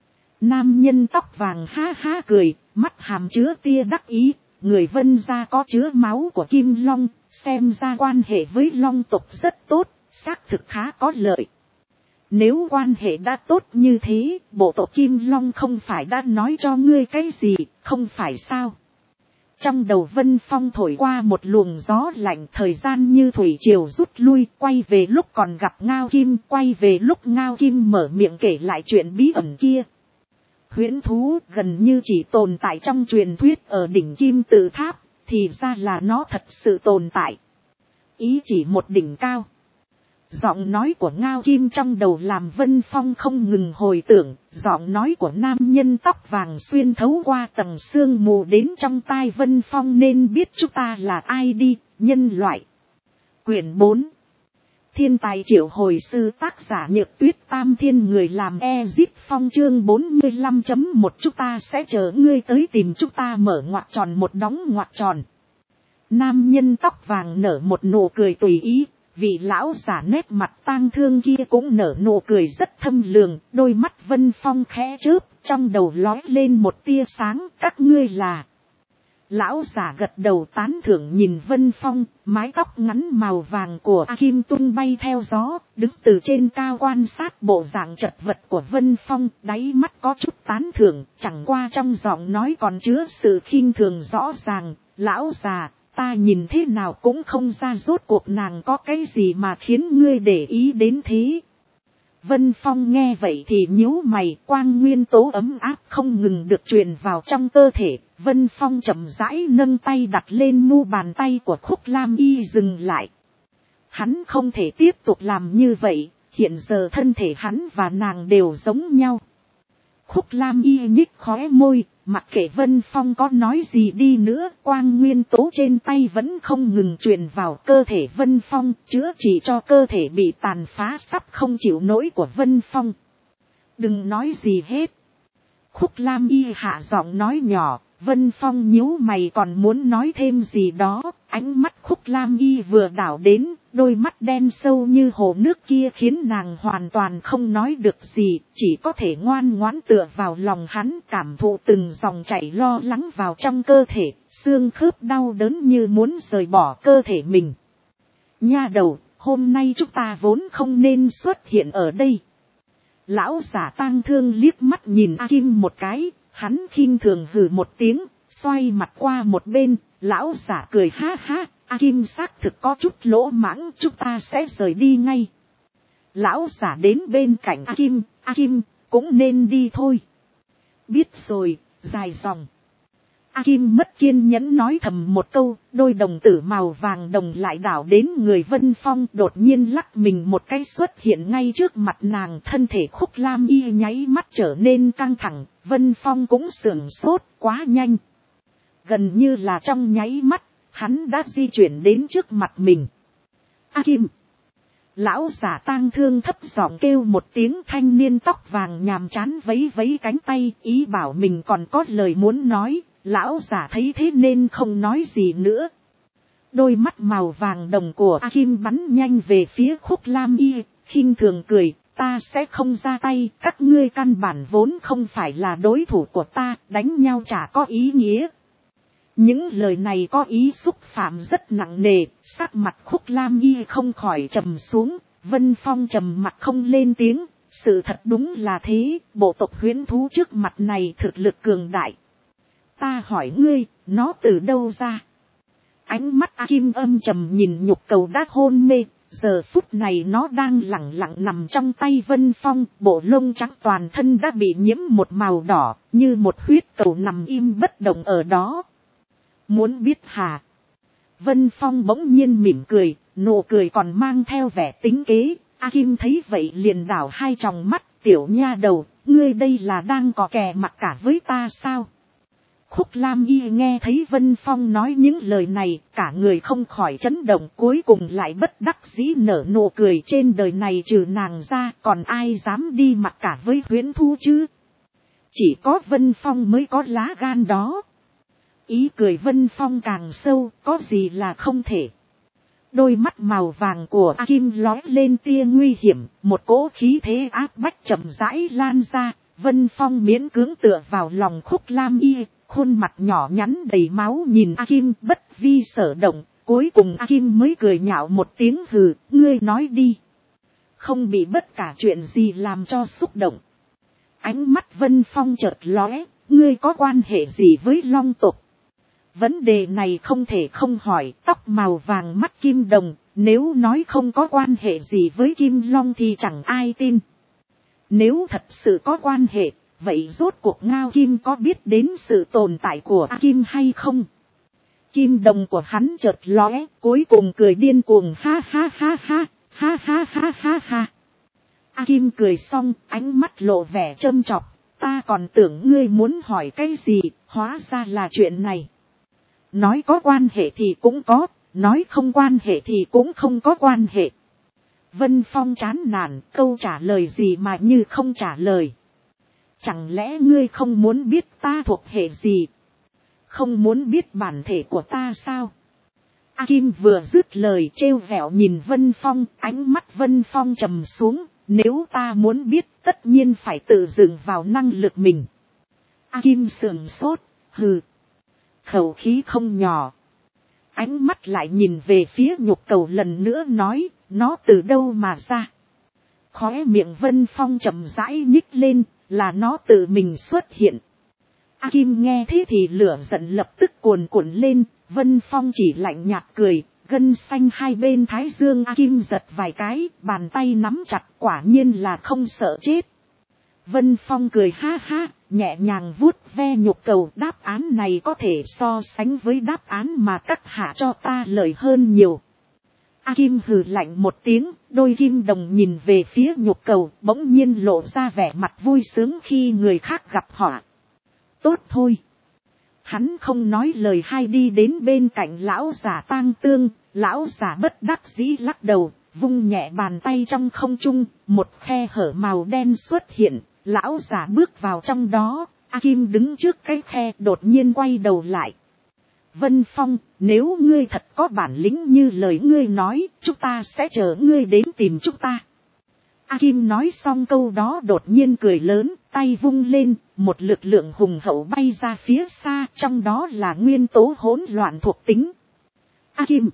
Nam nhân tóc vàng ha ha cười, mắt hàm chứa tia đắc ý, người Vân gia có chứa máu của Kim Long, xem ra quan hệ với Long tộc rất tốt, xác thực khá có lợi. Nếu quan hệ đã tốt như thế, bộ tộc Kim Long không phải đã nói cho ngươi cái gì, không phải sao? Trong đầu Vân Phong thổi qua một luồng gió lạnh, thời gian như thủy triều rút lui, quay về lúc còn gặp Ngao Kim, quay về lúc Ngao Kim mở miệng kể lại chuyện bí ẩn kia. Huyễn thú gần như chỉ tồn tại trong truyền thuyết ở đỉnh Kim Tự Tháp, thì ra là nó thật sự tồn tại. Ý chỉ một đỉnh cao. Giọng nói của Ngao Kim trong đầu làm Vân Phong không ngừng hồi tưởng, giọng nói của nam nhân tóc vàng xuyên thấu qua tầng sương mù đến trong tai Vân Phong, nên biết chúng ta là ai đi, nhân loại. Quyển 4. Thiên tài triệu hồi sư, tác giả Nhược Tuyết, Tam Thiên người làm Ezip Phong, chương 45.1 chúng ta sẽ chờ ngươi tới tìm chúng ta, mở ngoặc tròn một đóng ngoặc tròn. Nam nhân tóc vàng nở một nụ cười tùy ý. Vị lão giả nét mặt tang thương kia cũng nở nụ cười rất thâm lường, đôi mắt Vân Phong khẽ chớp, trong đầu lóe lên một tia sáng, các ngươi là. Lão giả gật đầu tán thưởng nhìn Vân Phong, mái tóc ngắn màu vàng của A Kim tung bay theo gió, đứng từ trên cao quan sát bộ dạng chật vật của Vân Phong, đáy mắt có chút tán thưởng, chẳng qua trong giọng nói còn chứa sự khinh thường rõ ràng. Lão già, ta nhìn thế nào cũng không ra rốt cuộc nàng có cái gì mà khiến ngươi để ý đến thế. Vân Phong nghe vậy thì nhíu mày, quang nguyên tố ấm áp không ngừng được truyền vào trong cơ thể. Vân Phong chậm rãi nâng tay đặt lên mu bàn tay của Khúc Lam Y, dừng lại. Hắn không thể tiếp tục làm như vậy, hiện giờ thân thể hắn và nàng đều giống nhau. Khúc Lam Y nhích khóe môi, mặc kệ Vân Phong có nói gì đi nữa, quang nguyên tố trên tay vẫn không ngừng truyền vào cơ thể Vân Phong, chữa trị cho cơ thể bị tàn phá sắp không chịu nổi của Vân Phong. Đừng nói gì hết. Khúc Lam Y hạ giọng nói nhỏ. Vân Phong nhíu mày còn muốn nói thêm gì đó, ánh mắt Khúc Lam Y vừa đảo đến, đôi mắt đen sâu như hồ nước kia khiến nàng hoàn toàn không nói được gì, chỉ có thể ngoan ngoãn tựa vào lòng hắn, cảm thụ từng dòng chảy lo lắng vào trong cơ thể, xương khớp đau đớn như muốn rời bỏ cơ thể mình. Nha đầu, hôm nay chúng ta vốn không nên xuất hiện ở đây. Lão giả tang thương liếc mắt nhìn A Kim một cái. Hắn khinh thường hừ một tiếng, Xoay mặt qua một bên, lão giả cười ha ha, A Kim xác thực có chút lỗ mãng, chúng ta sẽ rời đi ngay. Lão giả đến bên cạnh A Kim, cũng nên đi thôi. Biết rồi, dài dòng. A Kim mất kiên nhẫn nói thầm một câu, đôi đồng tử màu vàng đồng lại đảo đến người Vân Phong, đột nhiên lắc mình một cái xuất hiện ngay trước mặt nàng, thân thể Khúc Lam Y nháy mắt trở nên căng thẳng, Vân Phong cũng sửng sốt, quá nhanh. Gần như là trong nháy mắt, hắn đã di chuyển đến trước mặt mình. A Kim. Lão giả tang thương thấp giọng kêu một tiếng, thanh niên tóc vàng nhàm chán vấy vấy cánh tay, ý bảo mình còn có lời muốn nói. Lão giả thấy thế nên không nói gì nữa. Đôi mắt màu vàng đồng của A Kim bắn nhanh về phía Khúc Lam Y, khinh thường cười, ta sẽ không ra tay, các ngươi căn bản vốn không phải là đối thủ của ta, đánh nhau chả có ý nghĩa. Những lời này có ý xúc phạm rất nặng nề, sắc mặt Khúc Lam Y không khỏi trầm xuống, Vân Phong trầm mặt không lên tiếng, sự thật đúng là thế, bộ tộc huyễn thú trước mặt này thực lực cường đại. Ta hỏi ngươi, nó từ đâu ra? Ánh mắt A Kim âm trầm nhìn nhục cầu đã hôn mê, giờ phút này nó đang lẳng lặng nằm trong tay Vân Phong, bộ lông trắng toàn thân đã bị nhiễm một màu đỏ, như một huyết cầu nằm im bất động ở đó. Muốn biết hả? Vân Phong bỗng nhiên mỉm cười, nụ cười còn mang theo vẻ tính kế. A Kim thấy vậy liền đảo hai tròng mắt, tiểu nha đầu, ngươi đây là đang cò kè mặt cả với ta sao? Khúc Lam Y nghe thấy Vân Phong nói những lời này, cả người không khỏi chấn động, cuối cùng lại bất đắc dĩ nở nụ cười, trên đời này trừ nàng ra còn ai dám đi mặt cả với huyễn thu chứ? Chỉ có Vân Phong mới có lá gan đó. Ý cười Vân Phong càng sâu, có gì là không thể. Đôi mắt màu vàng của A Kim lóe lên tia nguy hiểm, một cỗ khí thế áp bách chậm rãi lan ra, Vân Phong miễn cưỡng tựa vào lòng Khúc Lam Y, khuôn mặt nhỏ nhắn đầy máu nhìn A Kim bất vi sở động, cuối cùng A Kim mới cười nhạo một tiếng, hừ, ngươi nói đi. Không bị bất cả chuyện gì làm cho xúc động. Ánh mắt Vân Phong chợt lóe, ngươi có quan hệ gì với Long tộc? Vấn đề này không thể không hỏi, tóc màu vàng mắt Kim Đồng, nếu nói không có quan hệ gì với Kim Long thì chẳng ai tin. Nếu thật sự có quan hệ, vậy rốt cuộc Ngao Kim có biết đến sự tồn tại của A Kim hay không? Kim Đồng của hắn chợt lóe, cuối cùng cười điên cuồng, ha ha ha ha, ha ha ha ha ha. A Kim cười xong, ánh mắt lộ vẻ châm chọc, ta còn tưởng ngươi muốn hỏi cái gì, hóa ra là chuyện này. Nói có quan hệ thì cũng có, nói không quan hệ thì cũng không có quan hệ. Vân Phong chán nản, câu trả lời gì mà như không trả lời. Chẳng lẽ ngươi không muốn biết ta thuộc hệ gì? Không muốn biết bản thể của ta sao? A Kim vừa dứt lời trêu vẹo nhìn Vân Phong, ánh mắt Vân Phong trầm xuống, nếu ta muốn biết tất nhiên phải tự dựng vào năng lực mình. A Kim sườn sốt, hừ. Khẩu khí không nhỏ. Ánh mắt lại nhìn về phía nhục cầu lần nữa nói, nó từ đâu mà ra? Khóe miệng Vân Phong chậm rãi nhích lên, là nó tự mình xuất hiện. A Kim nghe thế thì lửa giận lập tức cuồn cuộn lên, Vân Phong chỉ lạnh nhạt cười, gân xanh hai bên thái dương A Kim giật vài cái, bàn tay nắm chặt, quả nhiên là không sợ chết. Vân Phong cười ha ha, nhẹ nhàng vuốt ve nhục cầu, đáp án này có thể so sánh với đáp án mà các hạ cho ta lợi hơn nhiều. A Kim hừ lạnh một tiếng, đôi kim đồng nhìn về phía nhục cầu, bỗng nhiên lộ ra vẻ mặt vui sướng khi người khác gặp họa. Tốt thôi. Hắn không nói lời hay đi đến bên cạnh lão giả tang tương, lão giả bất đắc dĩ lắc đầu, vung nhẹ bàn tay trong không trung, một khe hở màu đen xuất hiện, lão giả bước vào trong đó, A Kim đứng trước cái khe đột nhiên quay đầu lại. Vân Phong, nếu ngươi thật có bản lĩnh như lời ngươi nói, chúng ta sẽ chờ ngươi đến tìm chúng ta. A Kim nói xong câu đó đột nhiên cười lớn, tay vung lên, một lực lượng hùng hậu bay ra phía xa, trong đó là nguyên tố hỗn loạn thuộc tính. A Kim.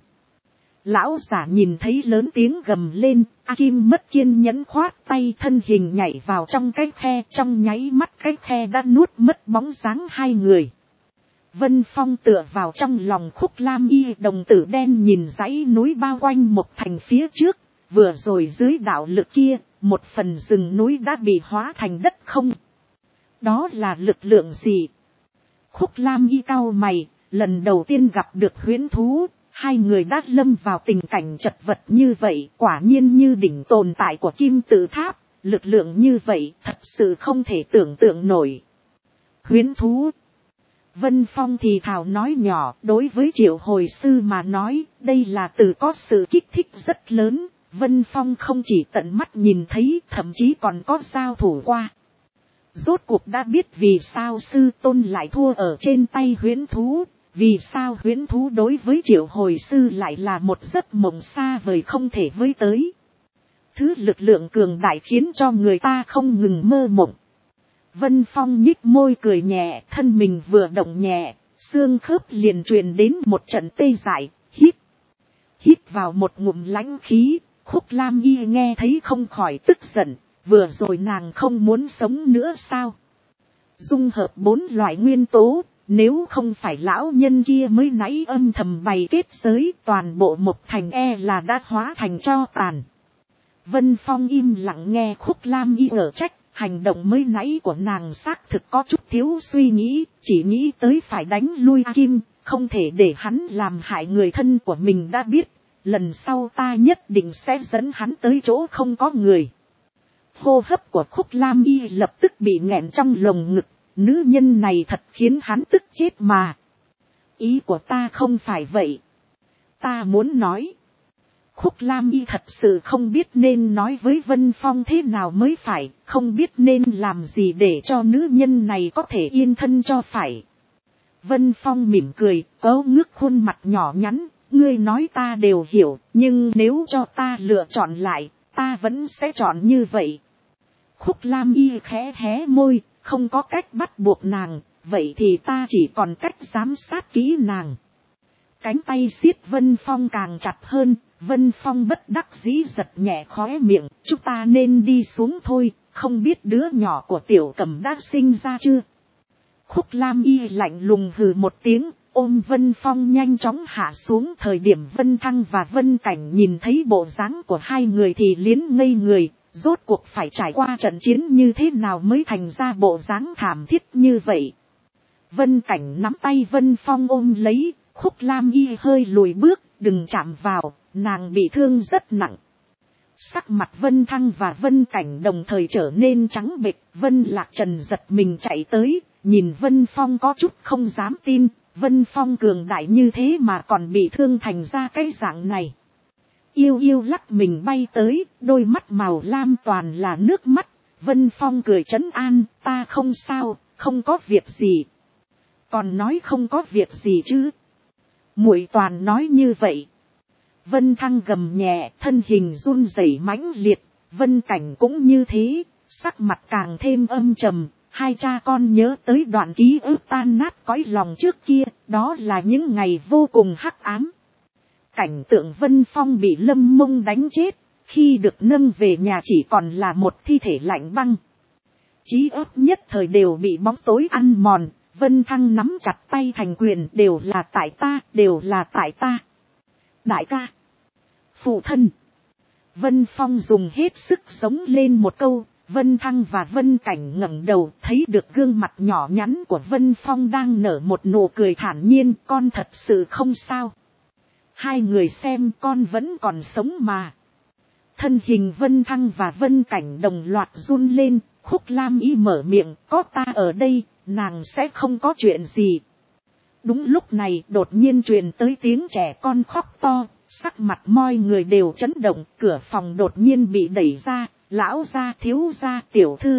Lão giả nhìn thấy lớn tiếng gầm lên, A Kim mất kiên nhẫn khoát tay, thân hình nhảy vào trong cái khe, trong nháy mắt cái khe đã nuốt mất bóng dáng hai người. Vân Phong tựa vào trong lòng Khúc Lam Y, đồng tử đen nhìn dãy núi bao quanh một thành phía trước, vừa rồi dưới đạo lực kia, một phần rừng núi đã bị hóa thành đất không. Đó là lực lượng gì? Khúc Lam Y cau mày, lần đầu tiên gặp được huyễn thú, hai người đã lâm vào tình cảnh chật vật như vậy, quả nhiên như đỉnh tồn tại của kim tự tháp, lực lượng như vậy thật sự không thể tưởng tượng nổi. Huyễn thú. Vân Phong thì thào nói nhỏ, đối với triệu hồi sư mà nói, đây là từ có sự kích thích rất lớn, Vân Phong không chỉ tận mắt nhìn thấy, thậm chí còn có giao thủ qua. Rốt cuộc đã biết vì sao sư tôn lại thua ở trên tay huyễn thú, vì sao huyễn thú đối với triệu hồi sư lại là một giấc mộng xa vời không thể với tới. Thứ lực lượng cường đại khiến cho người ta không ngừng mơ mộng. Vân Phong nhích môi cười nhẹ, thân mình vừa động nhẹ, xương khớp liền truyền đến một trận tê dại, hít vào một ngụm lãnh khí. Khúc Lam Y nghe thấy không khỏi tức giận, vừa rồi nàng không muốn sống nữa sao? Dung hợp 4 loại nguyên tố, nếu không phải lão nhân kia mới nãy âm thầm bày kết giới, toàn bộ một thành là đã hóa thành tro tàn. Vân Phong im lặng nghe Khúc Lam Y ở trách, hành động mới nãy của nàng xác thực có chút thiếu suy nghĩ, chỉ nghĩ tới phải đánh lui Kim, không thể để hắn làm hại người thân của mình đã biết. Lần sau ta nhất định sẽ dẫn hắn tới chỗ không có người. Hô hấp của Khúc Lam Y lập tức bị nghẹn trong lồng ngực. Nữ nhân này thật khiến hắn tức chết mà. Ý của ta không phải vậy. Ta muốn nói. Khúc Lam Y thật sự không biết nên nói với Vân Phong thế nào mới phải. Không biết nên làm gì để cho nữ nhân này có thể yên thân cho phải. Vân Phong mỉm cười, có ngước khuôn mặt nhỏ nhắn. Ngươi nói ta đều hiểu, nhưng nếu cho ta lựa chọn lại, ta vẫn sẽ chọn như vậy. Khúc Lam Y khẽ hé môi, không có cách bắt buộc nàng, vậy thì ta chỉ còn cách giám sát kỹ nàng. Cánh tay siết Vân Phong càng chặt hơn, Vân Phong bất đắc dĩ giật nhẹ khóe miệng, chúng ta nên đi xuống thôi, không biết đứa nhỏ của Tiểu Cẩm đã sinh ra chưa. Khúc Lam Y lạnh lùng hừ một tiếng, ôm Vân Phong nhanh chóng hạ xuống. Thời điểm Vân Thăng và Vân Cảnh nhìn thấy bộ dáng của hai người thì liến ngây người, rốt cuộc phải trải qua trận chiến như thế nào mới thành ra bộ dáng thảm thiết như vậy. Vân Cảnh nắm tay Vân Phong ôm lấy, Khúc Lam Y hơi lùi bước, đừng chạm vào, nàng bị thương rất nặng. Sắc mặt Vân Thăng và Vân Cảnh đồng thời trở nên trắng bệch. Vân Lạc Trần giật mình chạy tới, nhìn Vân Phong có chút không dám tin. Vân Phong cường đại như thế mà còn bị thương thành ra cái dạng này. Yêu yêu lắc mình bay tới, đôi mắt màu lam toàn là nước mắt. Vân Phong cười trấn an, ta không sao, không có việc gì. Còn nói không có việc gì chứ. Muội toàn nói như vậy. Vân Thăng gầm nhẹ, thân hình run rẩy mãnh liệt. Vân Cảnh cũng như thế, sắc mặt càng thêm âm trầm. Hai cha con nhớ tới đoạn ký ức tan nát cõi lòng trước kia, đó là những ngày vô cùng hắc ám. Cảnh tượng Vân Phong bị Lâm Mông đánh chết, khi được nâng về nhà chỉ còn là một thi thể lạnh băng. Trí óc nhất thời đều bị bóng tối ăn mòn, Vân Thăng nắm chặt tay thành quyền, đều là tại ta, đều là tại ta. Đại ca, phụ thân. Vân Phong dùng hết sức sống lên một câu. Vân Thăng và Vân Cảnh ngẩng đầu thấy được gương mặt nhỏ nhắn của Vân Phong đang nở một nụ cười thản nhiên, con thật sự không sao. Hai người xem con vẫn còn sống mà. Thân hình Vân Thăng và Vân Cảnh đồng loạt run lên, Khúc Lam Y mở miệng, có ta ở đây, nàng sẽ không có chuyện gì. Đúng lúc này đột nhiên truyền tới tiếng trẻ con khóc to, sắc mặt mọi người đều chấn động, cửa phòng đột nhiên bị đẩy ra. Lão gia, thiếu gia, tiểu thư.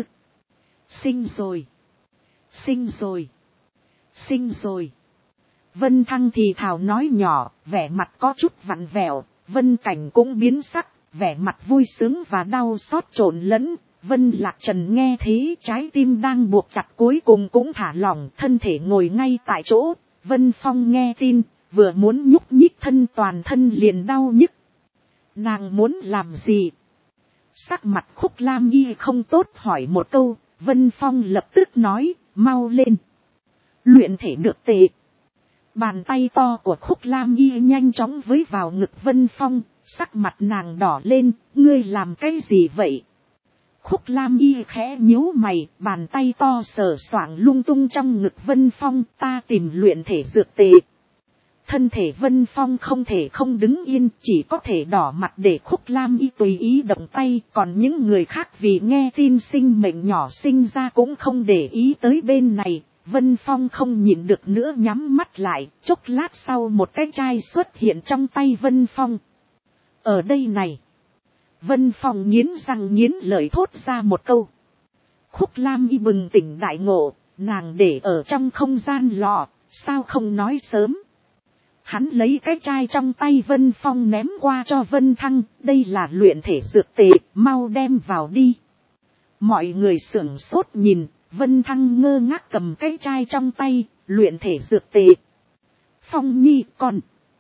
Sinh rồi. Sinh rồi. Sinh rồi. Vân Thăng thì thào nói nhỏ, vẻ mặt có chút vặn vẹo. Vân Cảnh cũng biến sắc, vẻ mặt vui sướng và đau xót trộn lẫn. Vân Lạc Trần nghe thế, trái tim đang buộc chặt cuối cùng cũng thả lỏng, thân thể ngồi ngay tại chỗ. Vân Phong nghe tin, vừa muốn nhúc nhích thân toàn thân liền đau nhức. Nàng muốn làm gì? Sắc mặt Khúc Lam Y không tốt hỏi một câu, Vân Phong lập tức nói, mau lên. Luyện thể được tệ. Bàn tay to của Khúc Lam Y nhanh chóng với vào ngực Vân Phong, sắc mặt nàng đỏ lên, ngươi làm cái gì vậy? Khúc Lam Y khẽ nhíu mày, bàn tay to sờ soạng lung tung trong ngực Vân Phong, ta tìm luyện thể dược tề. Thân thể Vân Phong không thể không đứng yên, chỉ có thể đỏ mặt để Khúc Lam Y tùy ý động tay, còn những người khác vì nghe tin sinh mệnh nhỏ sinh ra cũng không để ý tới bên này. Vân Phong không nhịn được nữa nhắm mắt lại, chốc lát sau một cái chai xuất hiện trong tay Vân Phong. Ở đây này. Vân Phong nghiến răng nghiến lợi thốt ra một câu. Khúc Lam Y bừng tỉnh đại ngộ, nàng để ở trong không gian lọ, sao không nói sớm. Hắn lấy cái chai trong tay Vân Phong ném qua cho Vân Thăng, đây là luyện thể dược tề, mau đem vào đi. Mọi người sửng sốt nhìn, Vân Thăng ngơ ngác cầm cái chai trong tay, luyện thể dược tề. Phong Nhi còn.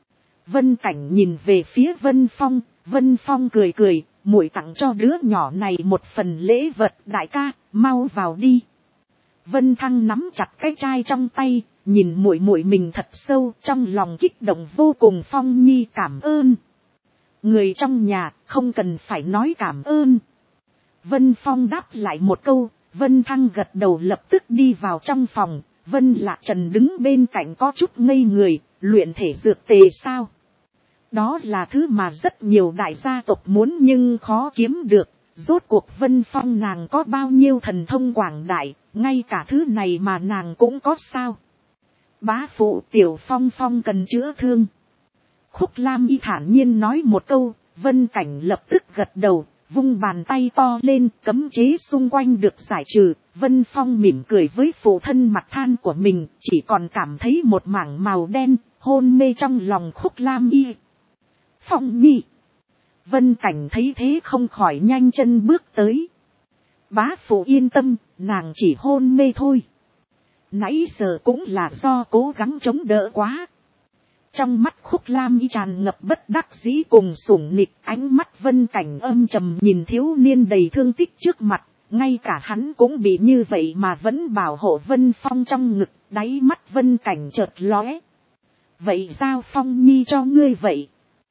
Vân Cảnh nhìn về phía Vân Phong cười cười, muội tặng cho đứa nhỏ này một phần lễ vật, đại ca, mau vào đi. Vân Thăng nắm chặt cái chai trong tay, nhìn muội muội mình thật sâu, trong lòng kích động vô cùng. Phong Nhi cảm ơn. Người trong nhà không cần phải nói cảm ơn. Vân Phong đáp lại một câu, Vân Thăng gật đầu lập tức đi vào trong phòng. Vân Lạc Trần đứng bên cạnh có chút ngây người, luyện thể dược tề sao? Đó là thứ mà rất nhiều đại gia tộc muốn nhưng khó kiếm được. Rốt cuộc Vân Phong nàng có bao nhiêu thần thông quảng đại, ngay cả thứ này mà nàng cũng có sao? Bá phụ Tiểu Phong Phong cần chữa thương. Khúc Lam Y thản nhiên nói một câu, Vân Cảnh lập tức gật đầu, vung bàn tay to lên, cấm chế xung quanh được giải trừ. Vân Phong mỉm cười với phụ thân mặt than của mình, chỉ còn cảm thấy một mảng màu đen, hôn mê trong lòng Khúc Lam Y. Phong Nhi. Vân Cảnh thấy thế không khỏi nhanh chân bước tới. Bá phụ yên tâm, nàng chỉ hôn mê thôi. Nãy giờ cũng là do cố gắng chống đỡ quá. Trong mắt Khúc Lam Y tràn ngập bất đắc dĩ cùng sủng nịch, ánh mắt Vân Cảnh âm trầm nhìn thiếu niên đầy thương tích trước mặt. Ngay cả hắn cũng bị như vậy mà vẫn bảo hộ Vân Phong trong ngực, đáy mắt Vân Cảnh chợt lóe. Vậy sao Phong Nhi cho ngươi vậy?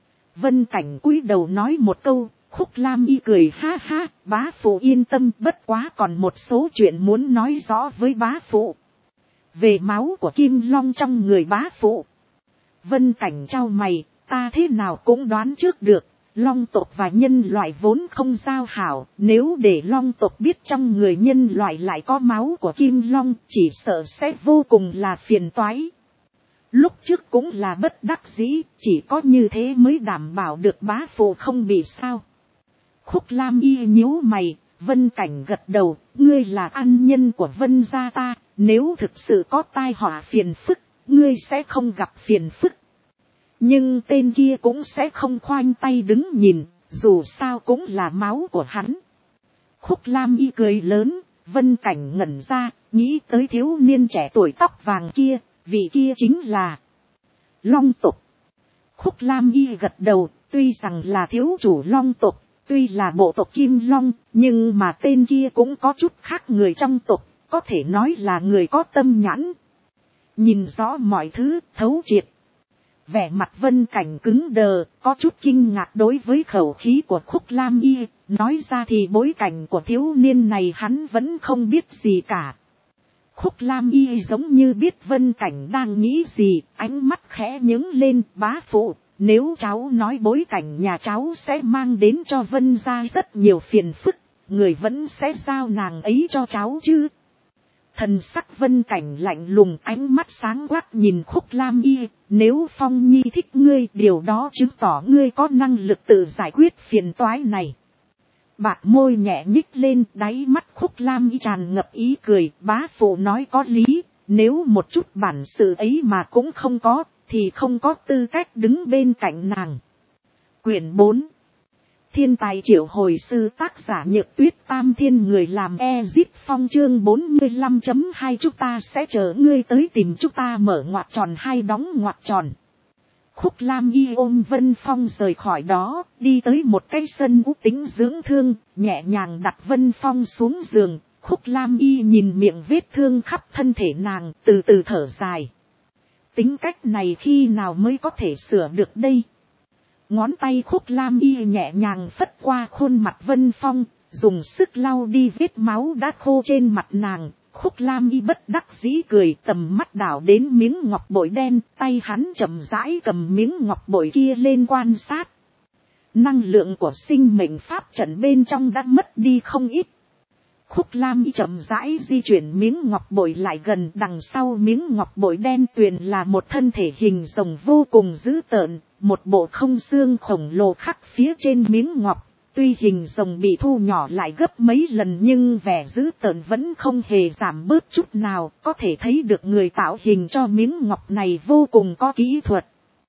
Vân Cảnh cúi đầu nói một câu, Khúc Lam Y cười ha ha, bá phụ yên tâm, bất quá còn một số chuyện muốn nói rõ với bá phụ. Về máu của Kim Long trong người bá phụ. Vân Cảnh chau mày, ta thế nào cũng đoán trước được, Long tộc và nhân loại vốn không giao hảo, nếu để Long tộc biết trong người nhân loại lại có máu của Kim Long, chỉ sợ sẽ vô cùng là phiền toái. Lúc trước cũng là bất đắc dĩ, chỉ có như thế mới đảm bảo được bá phụ không bị sao. Khúc Lam Y nhíu mày, Vân Cảnh gật đầu, ngươi là ăn nhân của Vân gia ta, nếu thực sự có tai họa phiền phức, ngươi sẽ không gặp phiền phức. Nhưng tên kia cũng sẽ không khoanh tay đứng nhìn, dù sao cũng là máu của hắn. Khúc Lam Y cười lớn, Vân Cảnh ngẩn ra, nghĩ tới thiếu niên trẻ tuổi tóc vàng kia, vị kia chính là Long tộc. Khúc Lam Y gật đầu, tuy rằng là thiếu chủ Long tộc, tuy là bộ tộc Kim Long, nhưng mà tên kia cũng có chút khác người trong tộc, có thể nói là người có tâm nhãn. Nhìn rõ mọi thứ, thấu triệt. Vẻ mặt Vân Cảnh cứng đờ, có chút kinh ngạc đối với khẩu khí của Khúc Lam Y, nói ra thì bối cảnh của thiếu niên này hắn vẫn không biết gì cả. Khúc Lam Y giống như biết Vân Cảnh đang nghĩ gì, ánh mắt khẽ nhướng lên, bá phụ, nếu cháu nói bối cảnh nhà cháu sẽ mang đến cho Vân gia rất nhiều phiền phức, người vẫn sẽ giao nàng ấy cho cháu chứ. Thần sắc Vân Cảnh lạnh lùng, ánh mắt sáng quắc nhìn Khúc Lam Y, nếu Phong Nhi thích ngươi, điều đó chứng tỏ ngươi có năng lực tự giải quyết phiền toái này. Bạc môi nhẹ nhích lên, đáy mắt Khúc Lam Y tràn ngập ý cười, bá phụ nói có lý, nếu một chút bản sự ấy mà cũng không có, thì không có tư cách đứng bên cạnh nàng. Quyển 4. Thiên tài triệu hồi sư, tác giả Nhược Tuyết, Tam Thiên người làm Ezip Phong, chương 45.2 chúng ta sẽ chờ ngươi tới tìm chúng ta, mở ngoặc tròn hai đóng ngoặc tròn. Khúc Lam Y ôm Vân Phong rời khỏi đó, đi tới một cái sân ú tính dưỡng thương, nhẹ nhàng đặt Vân Phong xuống giường. Khúc Lam Y nhìn miệng vết thương khắp thân thể nàng, từ từ thở dài. Tính cách này khi nào mới có thể sửa được đây? Ngón tay Khúc Lam Y nhẹ nhàng phất qua khuôn mặt Vân Phong, dùng sức lau đi vết máu đã khô trên mặt nàng. Khúc Lam Y bất đắc dĩ cười, tầm mắt đảo đến miếng ngọc bội đen, tay hắn chậm rãi cầm miếng ngọc bội kia lên quan sát. Năng lượng của sinh mệnh pháp trận bên trong đã mất đi không ít. Khúc Lam Y chậm rãi di chuyển miếng ngọc bội lại gần, đằng sau miếng ngọc bội đen tuyền là một thân thể hình rồng vô cùng dữ tợn, một bộ không xương khổng lồ khắc phía trên miếng ngọc. Tuy hình rồng bị thu nhỏ lại gấp mấy lần nhưng vẻ dữ tợn vẫn không hề giảm bớt chút nào, có thể thấy được người tạo hình cho miếng ngọc này vô cùng có kỹ thuật.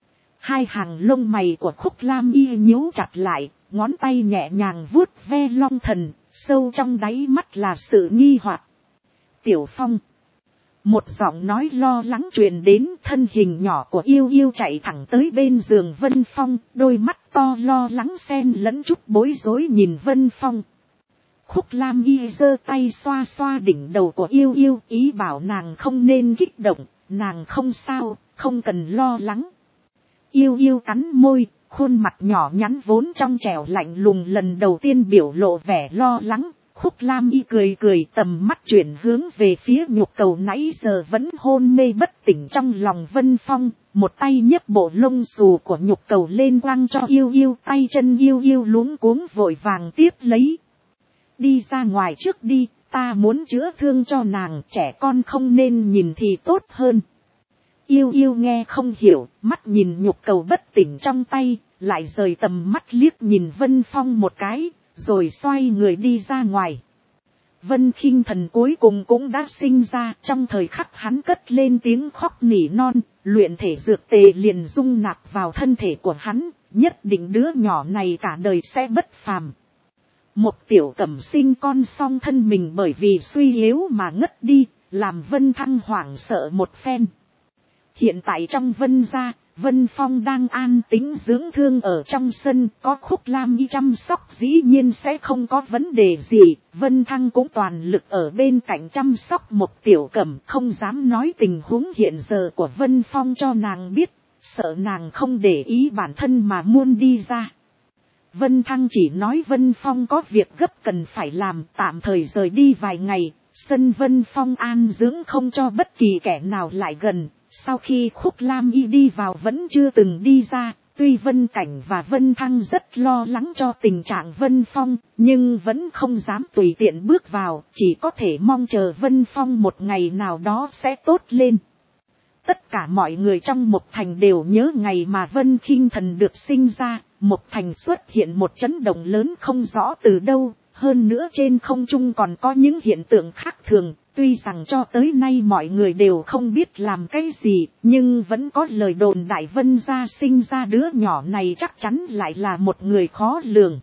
Hai hàng lông mày của Khúc Lam Y nhíu chặt lại, ngón tay nhẹ nhàng vuốt ve long thần, sâu trong đáy mắt là sự nghi hoặc. Tiểu Phong. Một giọng nói lo lắng truyền đến, thân hình nhỏ của Yêu Yêu chạy thẳng tới bên giường Vân Phong, đôi mắt to lo lắng xen lẫn chút bối rối nhìn Vân Phong. Khúc Lam Y giơ tay xoa xoa đỉnh đầu của Yêu Yêu, ý bảo nàng không nên kích động, nàng không sao, không cần lo lắng. Yêu Yêu cắn môi, khuôn mặt nhỏ nhắn vốn trong trẻo lạnh lùng lần đầu tiên biểu lộ vẻ lo lắng. Khúc Lam Y cười cười, tầm mắt chuyển hướng về phía nhục cầu nãy giờ vẫn hôn mê bất tỉnh trong lòng Vân Phong, một tay nhấc bộ lông xù của nhục cầu lên quăng cho Yêu Yêu, tay chân Yêu Yêu luống cuống vội vàng tiếp lấy. Đi ra ngoài trước đi, ta muốn chữa thương cho nàng, trẻ con không nên nhìn thì tốt hơn. Yêu Yêu nghe không hiểu, mắt nhìn nhục cầu bất tỉnh trong tay, lại rời tầm mắt liếc nhìn Vân Phong một cái, rồi xoay người đi ra ngoài. Vân Khinh Thần cuối cùng cũng đã sinh ra, trong thời khắc hắn cất lên tiếng khóc nỉ non, luyện thể dược tề liền dung nạp vào thân thể của hắn, nhất định đứa nhỏ này cả đời sẽ bất phàm. Một Tiểu Cẩm sinh con song thân mình bởi vì suy yếu mà ngất đi, làm Vân Thăng hoảng sợ một phen. Hiện tại trong Vân gia, Vân Phong đang an tĩnh dưỡng thương ở trong sân, có Khúc Lam Y chăm sóc dĩ nhiên sẽ không có vấn đề gì. Vân Thăng cũng toàn lực ở bên cạnh chăm sóc một Tiểu Cẩm, không dám nói tình huống hiện giờ của Vân Phong cho nàng biết, sợ nàng không để ý bản thân mà muốn đi ra. Vân Thăng chỉ nói Vân Phong có việc gấp cần phải làm, tạm thời rời đi vài ngày, sân Vân Phong an dưỡng không cho bất kỳ kẻ nào lại gần. Sau khi Khúc Lam Y đi vào vẫn chưa từng đi ra, tuy Vân Cảnh và Vân Thăng rất lo lắng cho tình trạng Vân Phong, nhưng vẫn không dám tùy tiện bước vào, chỉ có thể mong chờ Vân Phong một ngày nào đó sẽ tốt lên. Tất cả mọi người trong Mộc Thành đều nhớ ngày mà Vân Khinh Thần được sinh ra, Mộc Thành xuất hiện một chấn động lớn không rõ từ đâu, hơn nữa trên không trung còn có những hiện tượng khác thường. Tuy rằng cho tới nay mọi người đều không biết làm cái gì, nhưng vẫn có lời đồn đại Vân gia sinh ra đứa nhỏ này chắc chắn lại là một người khó lường.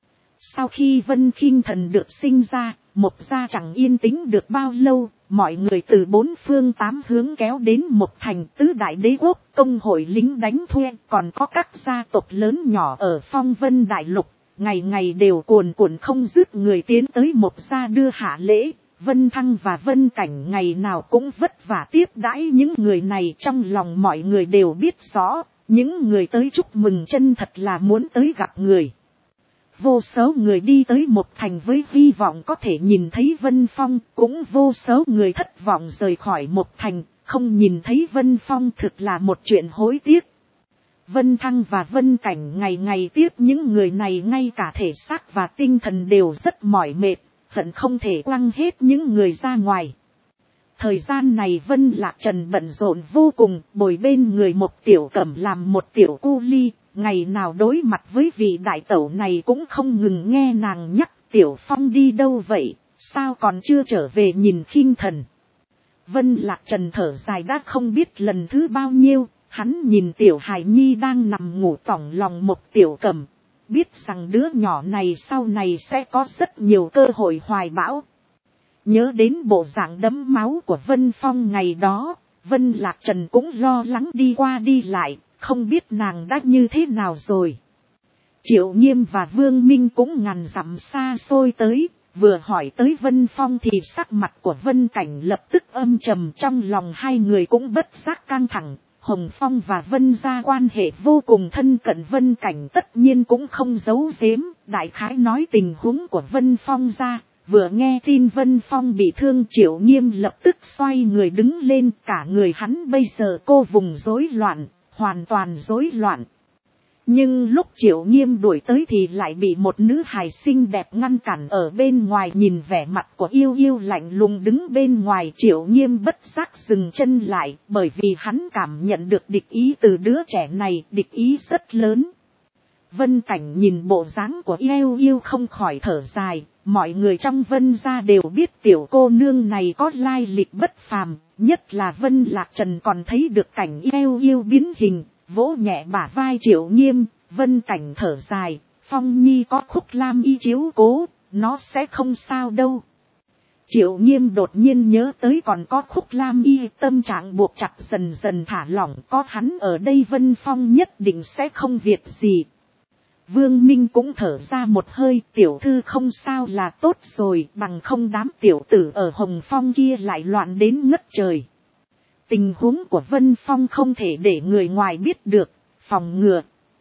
Sau khi Vân Khinh Thần được sinh ra, Mộc gia chẳng yên tĩnh được bao lâu, mọi người từ bốn phương tám hướng kéo đến Mộc Thành, tứ đại đế quốc, công hội lính đánh thuê, còn có các gia tộc lớn nhỏ ở Phong Vân Đại Lục, ngày ngày đều cuồn cuộn không dứt người tiến tới Mộc gia đưa hạ lễ. Vân Thăng và Vân Cảnh ngày nào cũng vất vả tiếp đãi những người này, trong lòng mọi người đều biết rõ, những người tới chúc mừng chân thật là muốn tới gặp người. Vô số người đi tới Mộc Thành với hy vọng có thể nhìn thấy Vân Phong, cũng vô số người thất vọng rời khỏi Mộc Thành, không nhìn thấy Vân Phong thực là một chuyện hối tiếc. Vân Thăng và Vân Cảnh ngày ngày tiếp những người này, ngay cả thể xác và tinh thần đều rất mỏi mệt. Hận không thể quăng hết những người ra ngoài. Thời gian này Vân Lạc Trần bận rộn vô cùng, bồi bên người một Tiểu Cẩm làm một tiểu cu ly, ngày nào đối mặt với vị đại tẩu này cũng không ngừng nghe nàng nhắc Tiểu Phong đi đâu vậy, sao còn chưa trở về nhìn Khinh Thần. Vân Lạc Trần thở dài đã không biết lần thứ bao nhiêu, hắn nhìn Tiểu Hải Nhi đang nằm ngủ tỏng lòng một Tiểu Cẩm. Biết rằng đứa nhỏ này sau này sẽ có rất nhiều cơ hội hoài bão. Nhớ đến bộ dạng đẫm máu của Vân Phong ngày đó, Vân Lạc Trần cũng lo lắng đi qua đi lại, không biết nàng đã như thế nào rồi. Triệu Nghiêm và Vương Minh cũng ngàn dặm xa xôi tới, vừa hỏi tới Vân Phong thì sắc mặt của Vân Cảnh lập tức âm trầm, trong lòng hai người cũng bất giác căng thẳng. Hồng Phong và Vân gia quan hệ vô cùng thân cận, Vân Cảnh tất nhiên cũng không giấu giếm, đại khái nói tình huống của Vân Phong ra. Vừa nghe tin Vân Phong bị thương, Triệu Nghiêm lập tức xoay người đứng lên, cả người hắn bây giờ cô vùng rối loạn, hoàn toàn rối loạn. Nhưng lúc Triệu Nghiêm đuổi tới thì lại bị một nữ hài xinh đẹp ngăn cản ở bên ngoài, nhìn vẻ mặt của Yêu Yêu lạnh lùng đứng bên ngoài. Triệu Nghiêm bất giác dừng chân lại, bởi vì hắn cảm nhận được địch ý từ đứa trẻ này, địch ý rất lớn. Vân Cảnh nhìn bộ dáng của Yêu Yêu không khỏi thở dài, mọi người trong Vân gia đều biết tiểu cô nương này có lai lịch bất phàm, nhất là Vân Lạc Trần còn thấy được cảnh Yêu Yêu biến hình. Vỗ nhẹ bả vai Triệu Nghiêm, Vân Cảnh thở dài, Phong Nhi có Khúc Lam Y chiếu cố, nó sẽ không sao đâu. Triệu Nghiêm đột nhiên nhớ tới còn có Khúc Lam Y, tâm trạng buộc chặt dần dần thả lỏng, có hắn ở đây Vân Phong nhất định sẽ không việc gì. Vương Minh cũng thở ra một hơi, tiểu thư không sao là tốt rồi, bằng không đám tiểu tử ở Hồng Phong kia lại loạn đến ngất trời. Tình huống của Vân Phong không thể để người ngoài biết được, phòng ngừa.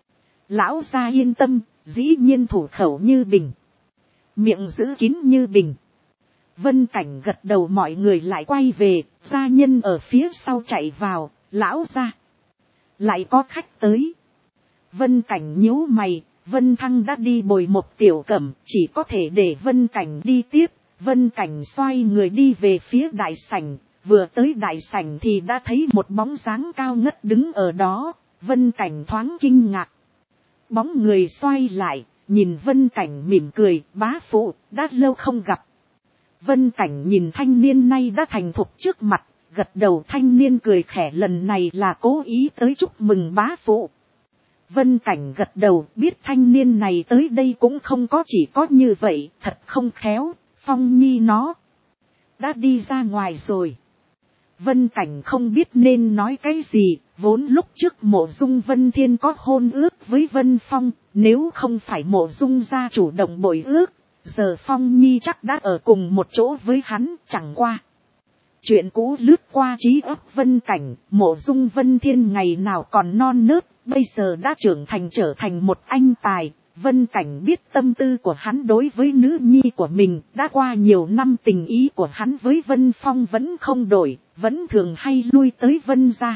Lão gia yên tâm, dĩ nhiên thủ khẩu như bình, miệng giữ kín như bình. Vân Cảnh gật đầu, mọi người lại quay về, gia nhân ở phía sau chạy vào, lão gia, lại có khách tới. Vân Cảnh nhíu mày, Vân Thăng đã đi bồi một tiểu cẩm, chỉ có thể để Vân Cảnh đi tiếp. Vân Cảnh xoay người đi về phía đại sảnh. Vừa tới đại sảnh thì đã thấy một bóng dáng cao ngất đứng ở đó, Vân Cảnh thoáng kinh ngạc. Bóng người xoay lại, nhìn Vân Cảnh mỉm cười, bá phụ, đã lâu không gặp. Vân Cảnh nhìn thanh niên nay đã thành thục trước mặt, gật đầu. Thanh niên cười khẽ, lần này là cố ý tới chúc mừng bá phụ. Vân Cảnh gật đầu, biết thanh niên này tới đây cũng không có chỉ có như vậy, thật không khéo, Phong Nhi nó đã đi ra ngoài rồi. Vân Cảnh không biết nên nói cái gì, vốn lúc trước Mộ Dung Vân Thiên có hôn ước với Vân Phong, nếu không phải Mộ Dung gia chủ động bội ước, giờ Phong Nhi chắc đã ở cùng một chỗ với hắn. Chẳng qua chuyện cũ lướt qua trí óc Vân Cảnh, Mộ Dung Vân Thiên ngày nào còn non nớt, bây giờ đã trưởng thành, trở thành một anh tài. Vân Cảnh biết tâm tư của hắn đối với nữ nhi của mình, đã qua nhiều năm tình ý của hắn với Vân Phong vẫn không đổi, vẫn thường hay lui tới Vân gia.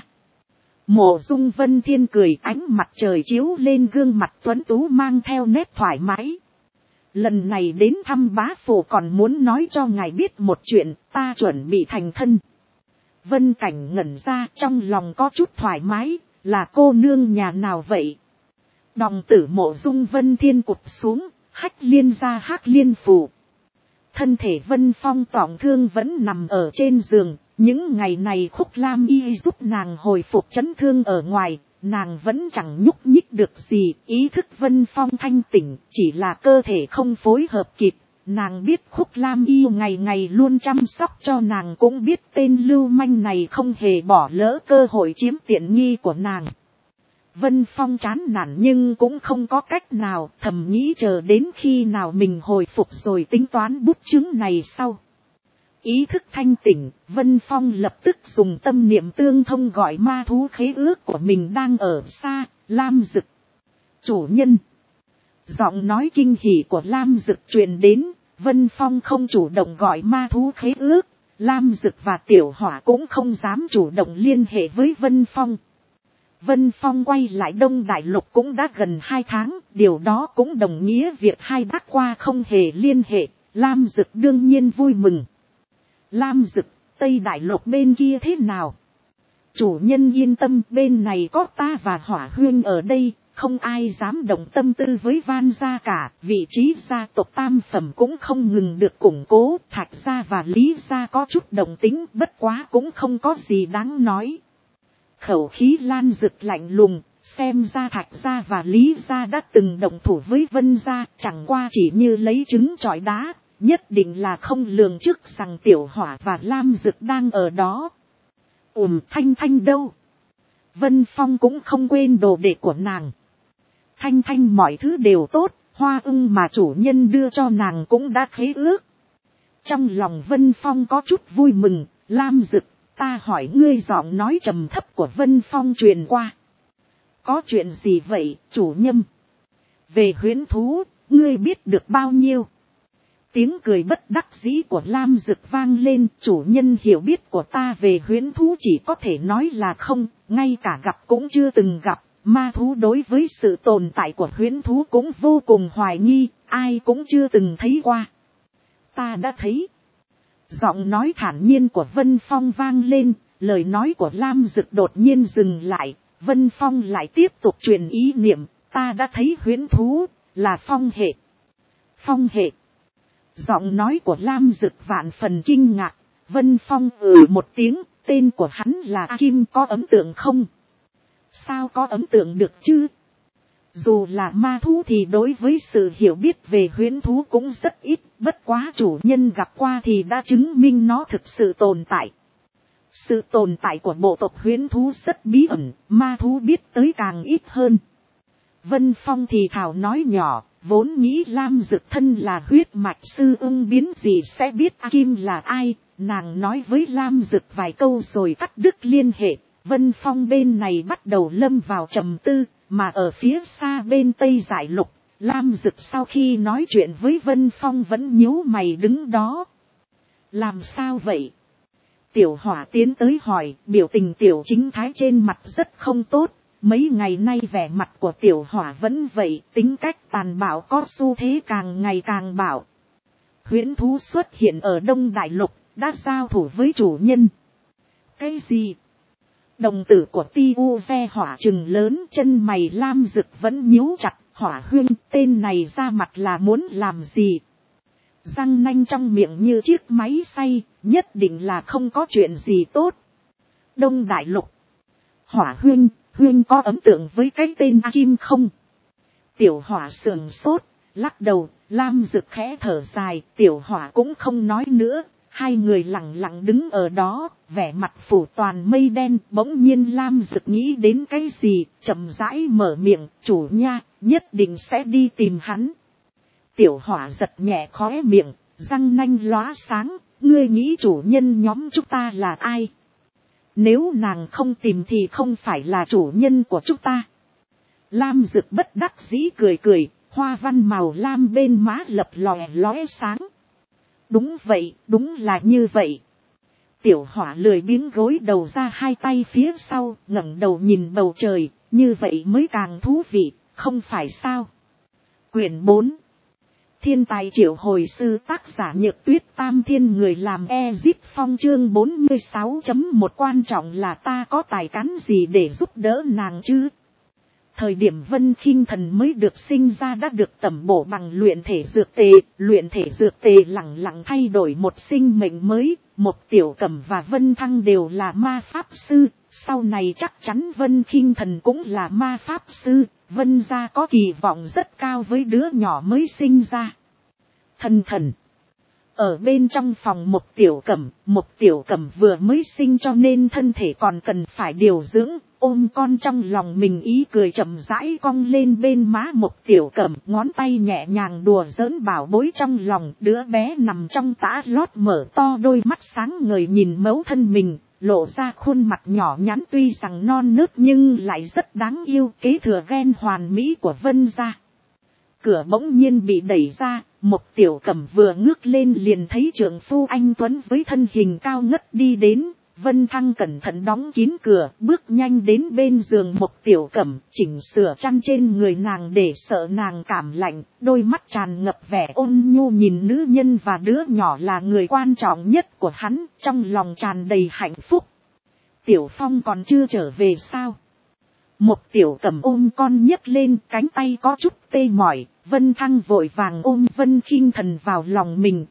Mộ Dung Vân Thiên cười, ánh mặt trời chiếu lên gương mặt tuấn tú mang theo nét thoải mái. Lần này đến thăm bá phụ còn muốn nói cho ngài biết một chuyện, ta chuẩn bị thành thân. Vân Cảnh ngẩn ra, trong lòng có chút thoải mái, là cô nương nhà nào vậy? Đồng tử Mộ Dung Vân Thiên cụp xuống, hách liên ra hắc liên phù. Thân thể Vân Phong tổn thương vẫn nằm ở trên giường, những ngày này Khúc Lam Y giúp nàng hồi phục chấn thương ở ngoài, nàng vẫn chẳng nhúc nhích được gì. Ý thức Vân Phong thanh tỉnh, chỉ là cơ thể không phối hợp kịp. Nàng biết Khúc Lam Y ngày ngày luôn chăm sóc cho nàng, cũng biết tên lưu manh này không hề bỏ lỡ cơ hội chiếm tiện nghi của nàng. Vân Phong chán nản nhưng cũng không có cách nào, thầm nghĩ chờ đến khi nào mình hồi phục rồi tính toán bút chứng này sau. Ý thức thanh tỉnh, Vân Phong lập tức dùng tâm niệm tương thông gọi ma thú khế ước của mình đang ở xa, Lam Dực. Chủ nhân. Giọng nói kinh hỉ của Lam Dực truyền đến, Vân Phong không chủ động gọi ma thú khế ước, Lam Dực và Tiểu Hỏa cũng không dám chủ động liên hệ với Vân Phong. Vân Phong quay lại Đông Đại Lục cũng đã gần 2 tháng, điều đó cũng đồng nghĩa việc hai bác qua không hề liên hệ, Lam Dực đương nhiên vui mừng. Lam Dực, Tây Đại Lục bên kia thế nào? Chủ nhân yên tâm, bên này có ta và Hỏa Huyên ở đây, không ai dám động tâm tư với Van gia cả, vị trí gia tộc tam phẩm cũng không ngừng được củng cố, Thạch gia và Lý gia có chút đồng tính, bất quá cũng không có gì đáng nói. Khẩu khí Lan Dực lạnh lùng, xem ra Thạch gia và Lý gia đã từng động thủ với Vân gia, chẳng qua chỉ như lấy trứng trọi đá, nhất định là không lường trước rằng Tiểu Hỏa và Lam Dực đang ở đó. Thanh Thanh đâu? Vân Phong cũng không quên đồ đệ của nàng. Thanh Thanh mọi thứ đều tốt, hoa ưng mà chủ nhân đưa cho nàng cũng đã khế ước. Trong lòng Vân Phong có chút vui mừng, Lam Dực, Ta hỏi ngươi, giọng nói trầm thấp của Vân Phong truyền qua. Có chuyện gì vậy, chủ nhân? Về huyễn thú, ngươi biết được bao nhiêu? Tiếng cười bất đắc dĩ của Lam Dực vang lên. Chủ nhân hiểu biết của ta về huyễn thú chỉ có thể nói là không, ngay cả gặp cũng chưa từng gặp. Ma thú đối với sự tồn tại của huyễn thú cũng vô cùng hoài nghi, ai cũng chưa từng thấy qua. Ta đã thấy. Giọng nói thản nhiên của Vân Phong vang lên, lời nói của Lam Dực đột nhiên dừng lại. Vân Phong lại tiếp tục truyền ý niệm, ta đã thấy huyễn thú, là phong hệ. Phong hệ. Giọng nói của Lam Dực vạn phần kinh ngạc. Vân Phong một tiếng, tên của hắn là Kim, có ấn tượng không? Sao có ấn tượng được chứ? Dù là ma thú thì đối với sự hiểu biết về huyễn thú cũng rất ít, bất quá chủ nhân gặp qua thì đã chứng minh nó thực sự tồn tại. Sự tồn tại của bộ tộc huyễn thú rất bí ẩn, ma thú biết tới càng ít hơn. Vân Phong thì thào nói nhỏ, vốn nghĩ Lam Dực thân là huyết mạch sư ưng biến gì sẽ biết Kim là ai, nàng nói với Lam Dực vài câu rồi cắt đứt liên hệ. Vân Phong bên này bắt đầu lâm vào trầm tư, mà ở phía xa bên Tây Giải Lục, Lam Dực sau khi nói chuyện với Vân Phong vẫn nhíu mày đứng đó. Làm sao vậy? Tiểu Hỏa tiến tới hỏi, biểu tình Tiểu Chính Thái trên mặt rất không tốt. Mấy ngày nay vẻ mặt của Tiểu Hỏa vẫn vậy, tính cách tàn bạo có xu thế càng ngày càng bạo. Huyễn thú xuất hiện ở Đông Đại Lục, đã giao thủ với chủ nhân. Cái gì? Đồng tử của Tiêu Ve Hỏa trừng lớn, chân mày Lam Dực vẫn nhíu chặt. Hỏa Huyên, tên này ra mặt là muốn làm gì? Răng nanh trong miệng như chiếc máy xay, nhất định là không có chuyện gì tốt. Đông Đại Lục. Hỏa Huyên, Huyên có ấn tượng với cái tên Kim không? Tiểu Hỏa sườn sốt, lắc đầu. Lam Dực khẽ thở dài, Tiểu Hỏa cũng không nói nữa. Hai người lặng lặng đứng ở đó, vẻ mặt phủ toàn mây đen. Bỗng nhiên Lam Dực nghĩ đến cái gì, chậm rãi mở miệng, chủ nha, nhất định sẽ đi tìm hắn. Tiểu Hỏa giật nhẹ khóe miệng, răng nanh lóa sáng, ngươi nghĩ chủ nhân nhóm chúng ta là ai? Nếu nàng không tìm thì không phải là chủ nhân của chúng ta. Lam Dực bất đắc dĩ cười cười, hoa văn màu lam bên má lập lòe lóe sáng. Đúng vậy, đúng là như vậy. Tiểu Hỏa lười biếng gối đầu ra hai tay phía sau, ngẩng đầu nhìn bầu trời, như vậy mới càng thú vị, không phải sao? Quyển 4. Thiên tài triệu hồi sư, tác giả Nhược Tuyết, Tam Thiên người làm Ezip Phong, chương 46.1 quan trọng là ta có tài cán gì để giúp đỡ nàng chứ? Thời điểm Vân Khinh Thần mới được sinh ra đã được tẩm bổ bằng luyện thể dược tề lẳng lặng thay đổi một sinh mệnh mới. Một Tiểu Cẩm và Vân Thăng đều là ma pháp sư, sau này chắc chắn Vân Khinh Thần cũng là ma pháp sư. Vân gia có kỳ vọng rất cao với đứa nhỏ mới sinh ra. Thần. Ở bên trong phòng một Tiểu Cẩm vừa mới sinh cho nên thân thể còn cần phải điều dưỡng, ôm con trong lòng mình, ý cười chậm rãi cong lên bên má một Tiểu Cẩm, ngón tay nhẹ nhàng đùa giỡn bảo bối trong lòng. Đứa bé nằm trong tã lót mở to đôi mắt sáng ngời nhìn mẫu thân mình, lộ ra khuôn mặt nhỏ nhắn tuy rằng non nớt nhưng lại rất đáng yêu, kế thừa gen hoàn mỹ của Vân gia. Cửa bỗng nhiên bị đẩy ra, một Tiểu Cẩm vừa ngước lên liền thấy trượng phu anh tuấn với thân hình cao ngất đi đến. Vân Thăng cẩn thận đóng kín cửa, bước nhanh đến bên giường một Tiểu Cẩm, chỉnh sửa chăn trên người nàng để sợ nàng cảm lạnh, đôi mắt tràn ngập vẻ ôn nhu nhìn nữ nhân và đứa nhỏ là người quan trọng nhất của hắn, trong lòng tràn đầy hạnh phúc. Tiểu Phong còn chưa trở về sao? Một Tiểu Cẩm ôm con nhấc lên, cánh tay có chút tê mỏi. Vân Thăng vội vàng ôm Vân Khinh Thần vào lòng mình.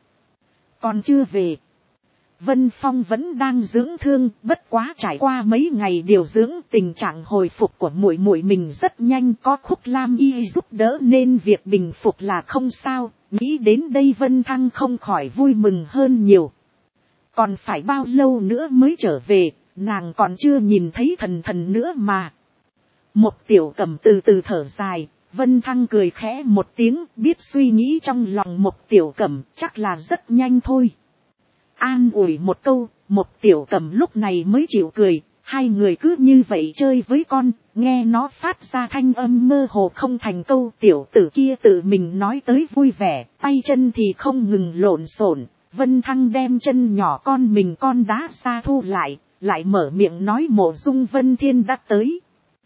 Còn chưa về. Vân Phong vẫn đang dưỡng thương, bất quá trải qua mấy ngày điều dưỡng, tình trạng hồi phục của muội muội mình rất nhanh, có Khúc Lam Y giúp đỡ nên việc bình phục là không sao. Nghĩ đến đây Vân Thăng không khỏi vui mừng hơn nhiều. Còn phải bao lâu nữa mới trở về, nàng còn chưa nhìn thấy thần nữa mà. Một Tiểu Cẩm từ từ thở dài. Vân Thăng cười khẽ một tiếng, biết suy nghĩ trong lòng một Tiểu Cẩm, chắc là rất nhanh thôi. An ủi một câu, một tiểu cầm lúc này mới chịu cười. Hai người cứ như vậy chơi với con, nghe nó phát ra thanh âm mơ hồ không thành câu. Tiểu tử kia tự mình nói tới vui vẻ, tay chân thì không ngừng lộn xộn. Vân Thăng đem chân nhỏ con mình con đá xa thu lại mở miệng nói Mộ Dung Vân Thiên đã tới.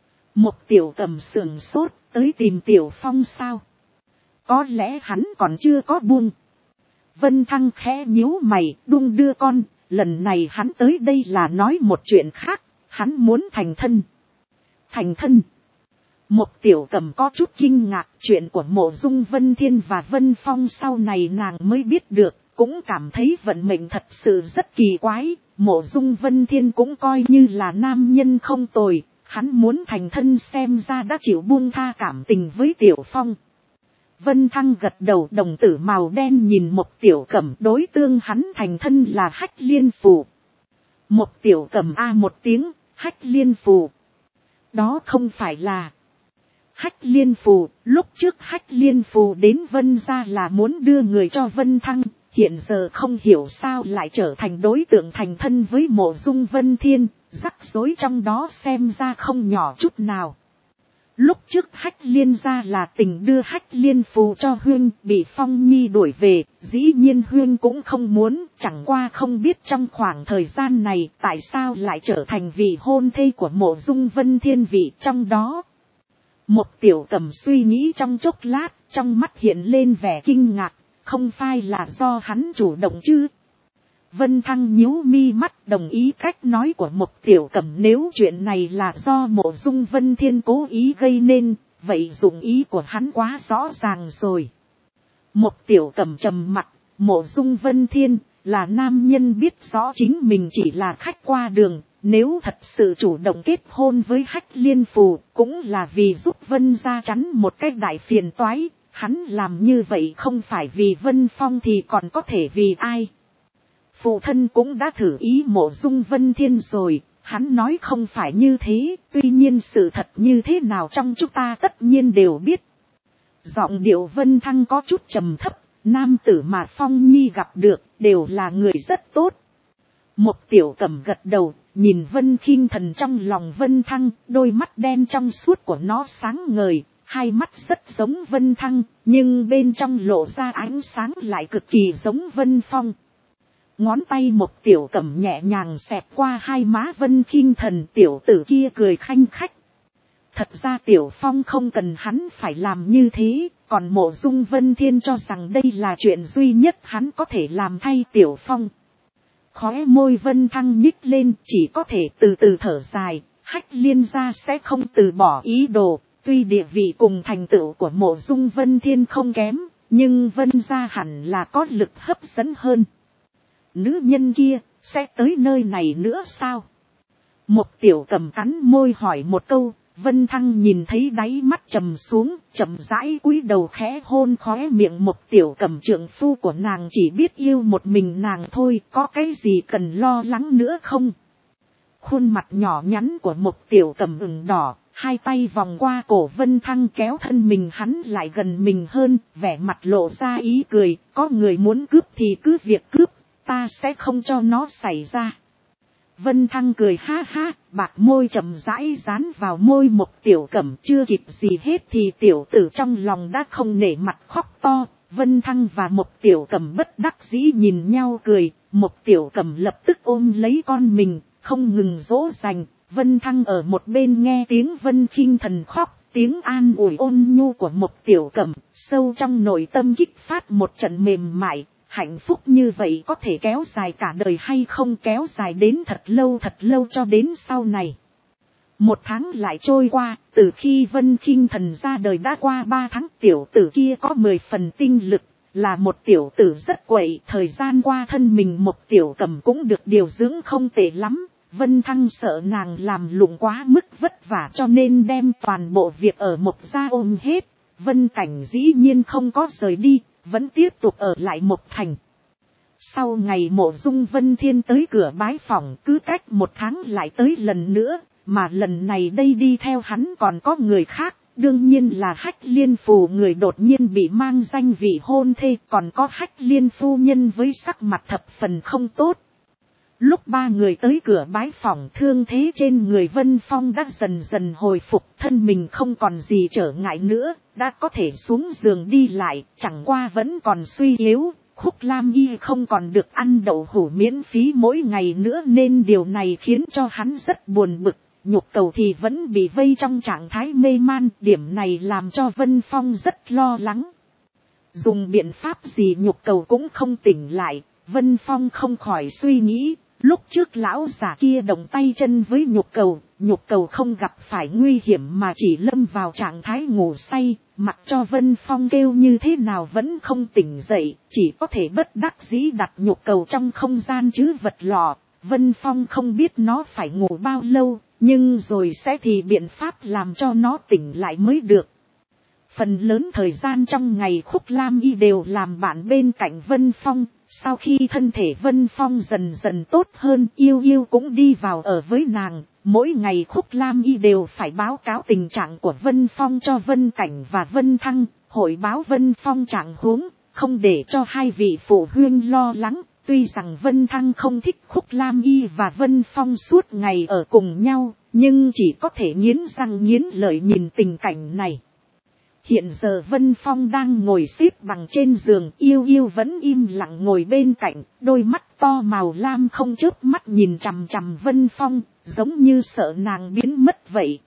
Một tiểu cầm sườn sốt, tới tìm Tiểu Phong sao? Có lẽ hắn còn chưa có buông. Vân Thăng khẽ nhíu mày, đung đưa con, lần này hắn tới đây là nói một chuyện khác, hắn muốn thành thân. Thành thân. Một tiểu cầm có chút kinh ngạc, chuyện của Mộ Dung Vân Thiên và Vân Phong sau này nàng mới biết được, cũng cảm thấy vận mệnh thật sự rất kỳ quái. Mộ Dung Vân Thiên cũng coi như là nam nhân không tồi, hắn muốn thành thân xem ra đã chịu buông tha cảm tình với Tiểu Phong. Vân Thăng gật đầu, đồng tử màu đen nhìn một tiểu cẩm, đối tương hắn thành thân là Hách Liên Phù. Một tiểu cẩm a một tiếng, Hách Liên Phù. Đó không phải là Hách Liên Phù, lúc trước Hách Liên Phù đến Vân gia là muốn đưa người cho Vân Thăng, hiện giờ không hiểu sao lại trở thành đối tượng thành thân với Mộ Dung Vân Thiên, rắc rối trong đó xem ra không nhỏ chút nào. Lúc trước Hách Liên gia là tình đưa Hách Liên Phù cho Huyên, bị Phong Nhi đuổi về, dĩ nhiên Huyên cũng không muốn, chẳng qua không biết trong khoảng thời gian này tại sao lại trở thành vị hôn thê của Mộ Dung Vân Thiên vị trong đó. Một tiểu cầm suy nghĩ trong chốc lát, trong mắt hiện lên vẻ kinh ngạc, không phải là do hắn chủ động chứ? Vân Thăng nhíu mi mắt, đồng ý cách nói của một tiểu cẩm, nếu chuyện này là do Mộ Dung Vân Thiên cố ý gây nên, vậy dụng ý của hắn quá rõ ràng rồi. Một tiểu cẩm trầm mặt, Mộ Dung Vân Thiên là nam nhân biết rõ chính mình chỉ là khách qua đường, nếu thật sự chủ động kết hôn với Hách Liên Phù cũng là vì giúp Vân gia chắn một cái đại phiền toái. Hắn làm như vậy không phải vì Vân Phong thì còn có thể vì ai? Phụ thân cũng đã thử ý Mộ Dung Vân Thiên rồi, hắn nói không phải như thế, tuy nhiên sự thật như thế nào trong chúng ta tất nhiên đều biết. Giọng điệu Vân Thăng có chút trầm thấp, nam tử mà Phong Nhi gặp được đều là người rất tốt. Một tiểu cẩm gật đầu, nhìn Vân Khinh Thần trong lòng Vân Thăng, đôi mắt đen trong suốt của nó sáng ngời, hai mắt rất giống Vân Thăng, nhưng bên trong lộ ra ánh sáng lại cực kỳ giống Vân Phong. Ngón tay một tiểu cẩm nhẹ nhàng xẹt qua hai má Vân Khinh Thần, tiểu tử kia cười khanh khách. Thật ra Tiểu Phong không cần hắn phải làm như thế, còn Mộ Dung Vân Thiên cho rằng đây là chuyện duy nhất hắn có thể làm thay Tiểu Phong. Khóe môi Vân Thăng nhích lên, chỉ có thể từ từ thở dài, Hách Liên gia sẽ không từ bỏ ý đồ, tuy địa vị cùng thành tựu của Mộ Dung Vân Thiên không kém, nhưng Vân gia hẳn là có lực hấp dẫn hơn. Nữ nhân kia, sẽ tới nơi này nữa sao? Một tiểu cầm cắn môi hỏi một câu, Vân Thăng nhìn thấy đáy mắt trầm xuống, chậm rãi cúi đầu khẽ hôn khóe miệng một tiểu cầm, trượng phu của nàng chỉ biết yêu một mình nàng thôi, có cái gì cần lo lắng nữa không? Khuôn mặt nhỏ nhắn của một tiểu cầm ửng đỏ, hai tay vòng qua cổ Vân Thăng kéo thân mình hắn lại gần mình hơn, vẻ mặt lộ ra ý cười, có người muốn cướp thì cứ việc cướp, ta sẽ không cho nó xảy ra. Vân Thăng cười ha ha, bạc môi chậm rãi dán vào môi một tiểu cẩm, chưa kịp gì hết thì tiểu tử trong lòng đã không nể mặt khóc to. Vân Thăng và một tiểu cẩm bất đắc dĩ nhìn nhau cười, một tiểu cẩm lập tức ôm lấy con mình, không ngừng dỗ dành. Vân Thăng ở một bên nghe tiếng Vân Khinh Thần khóc, tiếng an ủi ôn nhu của một tiểu cẩm, sâu trong nội tâm kích phát một trận mềm mại. Hạnh phúc như vậy có thể kéo dài cả đời hay không, kéo dài đến thật lâu cho đến sau này. Một tháng lại trôi qua, từ khi Vân Khinh Thần ra đời đã qua 3 tháng, tiểu tử kia có 10 phần tinh lực, là một tiểu tử rất quậy. Thời gian qua thân mình một tiểu cẩm cũng được điều dưỡng không tệ lắm. Vân Thăng sợ nàng làm lụng quá mức vất vả cho nên đem toàn bộ việc ở một gia ôm hết. Vân Cảnh dĩ nhiên không có rời đi, vẫn tiếp tục ở lại một thành. Sau ngày Mộ Dung Vân Thiên tới cửa bái phỏng, cứ cách 1 tháng lại tới lần nữa, mà lần này đây đi theo hắn còn có người khác, Đương nhiên là Hách Liên Phù người đột nhiên bị mang danh vị hôn thê, còn có Hách Liên phu nhân với sắc mặt thập phần không tốt. Lúc ba người tới cửa bái phỏng, thương thế trên người Vân Phong đã dần dần hồi phục, thân mình không còn gì trở ngại nữa, đã có thể xuống giường đi lại, chẳng qua vẫn còn suy yếu. Khúc Lam Y không còn được ăn đậu hũ miễn phí mỗi ngày nữa nên điều này khiến cho hắn rất buồn bực. Nhục Cầu thì vẫn bị vây trong trạng thái mê man, điểm này làm cho Vân Phong rất lo lắng. Dùng biện pháp gì Nhục Cầu cũng không tỉnh lại, Vân Phong không khỏi suy nghĩ, lúc trước lão già kia động tay chân với Nhục Cầu không gặp phải nguy hiểm mà chỉ lâm vào trạng thái ngủ say, mặc cho Vân Phong kêu như thế nào vẫn không tỉnh dậy, chỉ có thể bất đắc dĩ đặt Nhục Cầu trong không gian trữ vật lọ. Vân Phong không biết nó phải ngủ bao lâu, nhưng rồi sẽ thì biện pháp làm cho nó tỉnh lại mới được. Phần lớn thời gian trong ngày Khúc Lam Y đều làm bạn bên cạnh Vân Phong, sau khi thân thể Vân Phong dần dần tốt hơn, Yêu Yêu cũng đi vào ở với nàng. Mỗi ngày Khúc Lam Y đều phải báo cáo tình trạng của Vân Phong cho Vân Cảnh và Vân Thăng, hội báo Vân Phong trạng huống, không để cho hai vị phụ huynh lo lắng. Tuy rằng Vân Thăng không thích Khúc Lam Y và Vân Phong suốt ngày ở cùng nhau, nhưng chỉ có thể nghiến răng nghiến lợi nhìn tình cảnh này. Hiện giờ Vân Phong đang ngồi xếp bằng trên giường, Yêu Yêu vẫn im lặng ngồi bên cạnh, đôi mắt to màu lam không chớp mắt nhìn chằm chằm Vân Phong, giống như sợ nàng biến mất vậy.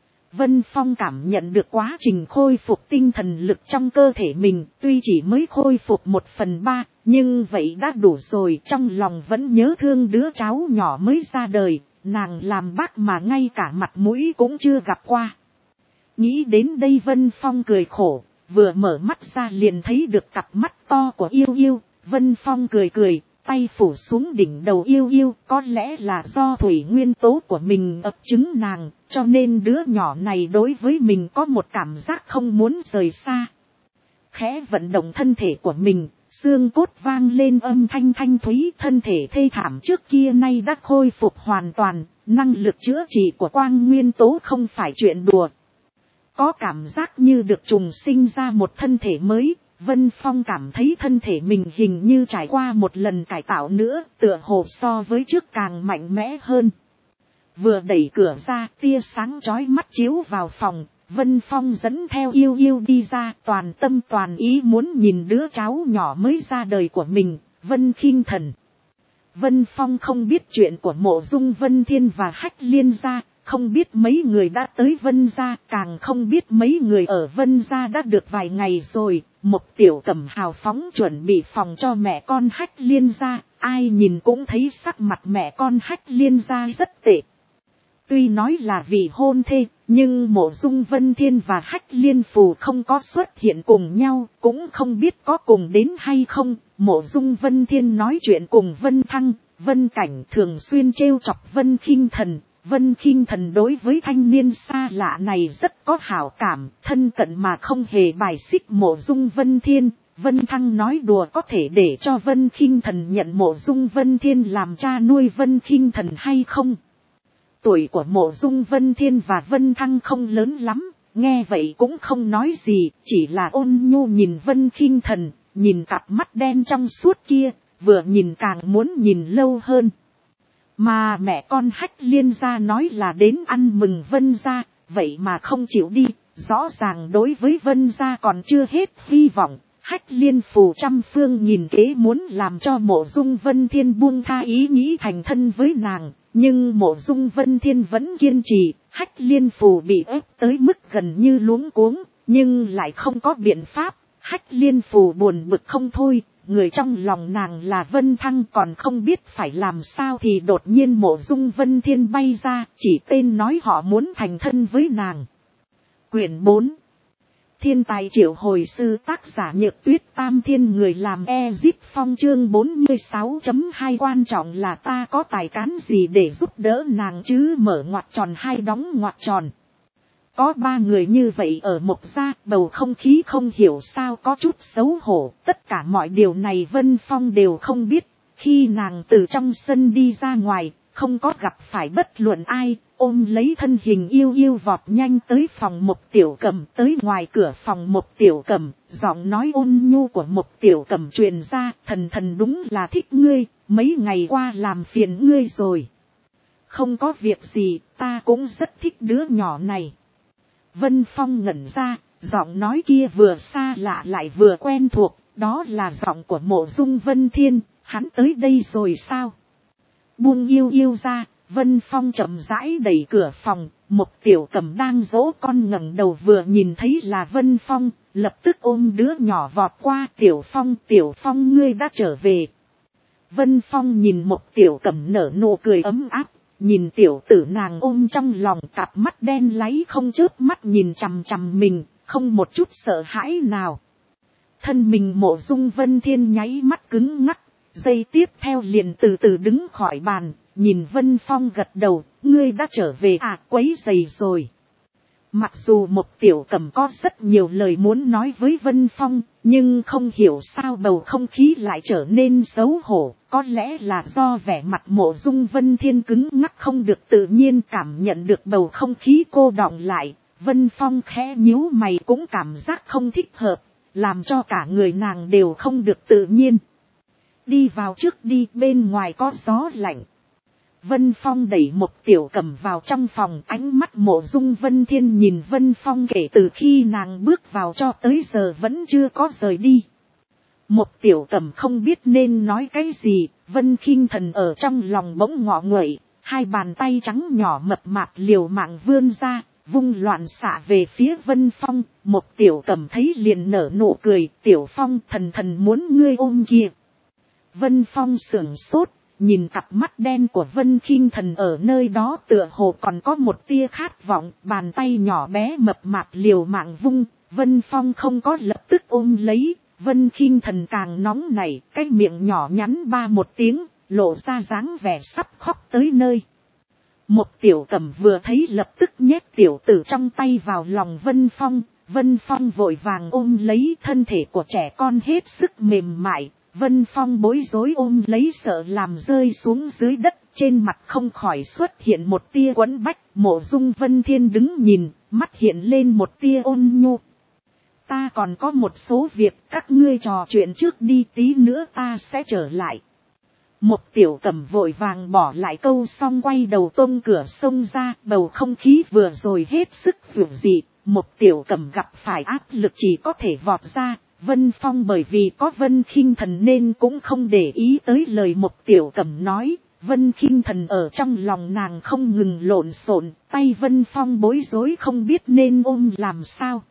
Vân Phong cảm nhận được quá trình khôi phục tinh thần lực trong cơ thể mình, tuy chỉ mới khôi phục 1/3, nhưng vậy đã đủ rồi. Trong lòng vẫn nhớ thương đứa cháu nhỏ mới ra đời, nàng làm bác mà ngay cả mặt mũi cũng chưa gặp qua. Nghĩ đến đây Vân Phong cười khổ, vừa mở mắt ra liền thấy được cặp mắt to của Yêu Yêu. Vân Phong cười cười, tay phủ xuống đỉnh đầu Yêu Yêu, có lẽ là do thủy nguyên tố của mình ập trứng nàng, cho nên đứa nhỏ này đối với mình có một cảm giác không muốn rời xa. Khẽ vận động thân thể của mình, xương cốt vang lên âm thanh thanh thúy, thân thể thê thảm trước kia nay đã khôi phục hoàn toàn, năng lực chữa trị của quang nguyên tố không phải chuyện đùa. Có cảm giác như được trùng sinh ra một thân thể mới, Vân Phong cảm thấy thân thể mình hình như trải qua một lần cải tạo nữa, tựa hồ so với trước càng mạnh mẽ hơn. Vừa đẩy cửa ra, tia sáng chói mắt chiếu vào phòng, Vân Phong dẫn theo Yêu Yêu đi ra, toàn tâm toàn ý muốn nhìn đứa cháu nhỏ mới ra đời của mình, Vân Khinh Thần. Vân Phong không biết chuyện của Mộ Dung Vân Thiên và Hách Liên gia, không biết mấy người đã tới Vân gia, càng không biết mấy người ở Vân gia đã được vài ngày rồi. Một Tiểu Cẩm hào phóng chuẩn bị phòng cho mẹ con Hách Liên gia, ai nhìn cũng thấy sắc mặt mẹ con Hách Liên gia rất tệ. Tuy nói là vì hôn thê, nhưng Mộ Dung Vân Thiên và Hách Liên Phù không có xuất hiện cùng nhau, cũng không biết có cùng đến hay không. Mộ Dung Vân Thiên nói chuyện cùng Vân Thăng, Vân Cảnh thường xuyên trêu chọc Vân Khinh Thần. Vân Khinh Thần đối với thanh niên xa lạ này rất có hảo cảm, thân cận mà không hề bài xích Mộ Dung Vân Thiên. Vân Thăng nói đùa có thể để cho Vân Khinh Thần nhận Mộ Dung Vân Thiên làm cha nuôi Vân Khinh Thần hay không? Tuổi của Mộ Dung Vân Thiên và Vân Thăng không lớn lắm, nghe vậy cũng không nói gì, chỉ là ôn nhu nhìn Vân Khinh Thần, nhìn cặp mắt đen trong suốt kia, vừa nhìn càng muốn nhìn lâu hơn. Mà mẹ con Hách Liên gia nói là đến ăn mừng Vân gia, vậy mà không chịu đi, rõ ràng đối với Vân gia còn chưa hết hy vọng. Hách Liên Phù trăm phương nhìn kế muốn làm cho Mộ Dung Vân Thiên buông tha ý nghĩ thành thân với nàng, nhưng Mộ Dung Vân Thiên vẫn kiên trì. Hách Liên Phù bị ép tới mức gần như luống cuống, nhưng lại không có biện pháp. Hách Liên Phù buồn bực không thôi, người trong lòng nàng là Vân Thăng còn không biết phải làm sao thì đột nhiên Mộ Dung Vân Thiên bay ra, chỉ tên nói họ muốn thành thân với nàng. Quyển 4 Thiên tài triệu hồi sư, tác giả Nhược Tuyết, Tam Thiên người làm Ezip Phong, chương 46.2 quan trọng là ta có tài cán gì để giúp đỡ nàng chứ, mở ngoặc tròn hai đóng ngoặc tròn. Có ba người như vậy ở một gia, bầu không khí không hiểu sao có chút xấu hổ, tất cả mọi điều này Vân Phong đều không biết. Khi nàng từ trong sân đi ra ngoài, không có gặp phải bất luận ai, ôm lấy thân hình yêu yêu vọt nhanh tới phòng Một Tiểu Cẩm. Tới ngoài cửa phòng Một Tiểu Cẩm, giọng nói ôn nhu của Một Tiểu Cẩm truyền ra, thần thần đúng là thích ngươi, mấy ngày qua làm phiền ngươi rồi. Không có việc gì, ta cũng rất thích đứa nhỏ này. Vân Phong ngẩn ra, giọng nói kia vừa xa lạ lại vừa quen thuộc, đó là giọng của Mộ Dung Vân Thiên, hắn tới đây rồi sao? Buông yêu yêu ra, Vân Phong chậm rãi đẩy cửa phòng, Một Tiểu Cẩm đang dỗ con ngẩng đầu vừa nhìn thấy là Vân Phong, lập tức ôm đứa nhỏ vọt qua. Tiểu Phong ngươi đã trở về. Vân Phong nhìn Một Tiểu Cẩm nở nụ cười ấm áp, nhìn tiểu tử nàng ôm trong lòng, cặp mắt đen láy không chớp mắt nhìn chằm chằm mình, không một chút sợ hãi nào. Thân mình Mộ Dung Vân Thiên nháy mắt cứng ngắc, giây tiếp theo liền từ từ đứng khỏi bàn, nhìn Vân Phong gật đầu, ngươi đã trở về à, quấy rầy rồi. Mặc dù Một Tiểu Cẩm có rất nhiều lời muốn nói với Vân Phong, nhưng không hiểu sao bầu không khí lại trở nên xấu hổ, có lẽ là do vẻ mặt Mộ Dung Vân Thiên cứng ngắc không được tự nhiên, cảm nhận được bầu không khí cô đọng lại, Vân Phong khẽ nhíu mày cũng cảm giác không thích hợp, làm cho cả người nàng đều không được tự nhiên. Đi vào trước đi, bên ngoài có gió lạnh. Vân Phong đẩy Một Tiểu Cẩm vào trong phòng, ánh mắt Mộ Dung Vân Thiên nhìn Vân Phong kể từ khi nàng bước vào cho tới giờ vẫn chưa có rời đi. Một Tiểu Cẩm không biết nên nói cái gì, Vân Khinh Thần ở trong lòng bỗng ngọ nguậy, hai bàn tay trắng nhỏ mập mạp liều mạng vươn ra, vung loạn xạ về phía Vân Phong. Một Tiểu Cẩm thấy liền nở nụ cười, Tiểu Phong thần thần muốn ngươi ôm kìa. Vân Phong sửng sốt, nhìn cặp mắt đen của Vân Khinh Thần ở nơi đó tựa hồ còn có một tia khát vọng, bàn tay nhỏ bé mập mạp liều mạng vung, Vân Phong không có lập tức ôm lấy, Vân Khinh Thần càng nóng nảy, cái miệng nhỏ nhắn ba một tiếng, lộ ra dáng vẻ sắp khóc tới nơi. Một Tiểu Cẩm vừa thấy lập tức nhét tiểu tử trong tay vào lòng Vân Phong vội vàng ôm lấy, thân thể của trẻ con hết sức mềm mại. Vân Phong bối rối ôm lấy sợ làm rơi xuống dưới đất, trên mặt không khỏi xuất hiện một tia quẫn bách. Mộ Dung Vân Thiên đứng nhìn, mắt hiện lên một tia ôn nhu. Ta còn có một số việc, các ngươi trò chuyện trước đi, tí nữa ta sẽ trở lại. Một Tiểu Cẩm vội vàng bỏ lại câu xong quay đầu tông cửa xông ra, bầu không khí vừa rồi hết sức dịu dị. Một Tiểu Cẩm gặp phải áp lực chỉ có thể vọt ra. Vân Phong bởi vì có Vân Khinh Thần nên cũng không để ý tới lời Một Tiểu Cẩm nói. Vân Khinh Thần ở trong lòng nàng không ngừng lộn xộn, tay Vân Phong bối rối không biết nên ôm làm sao.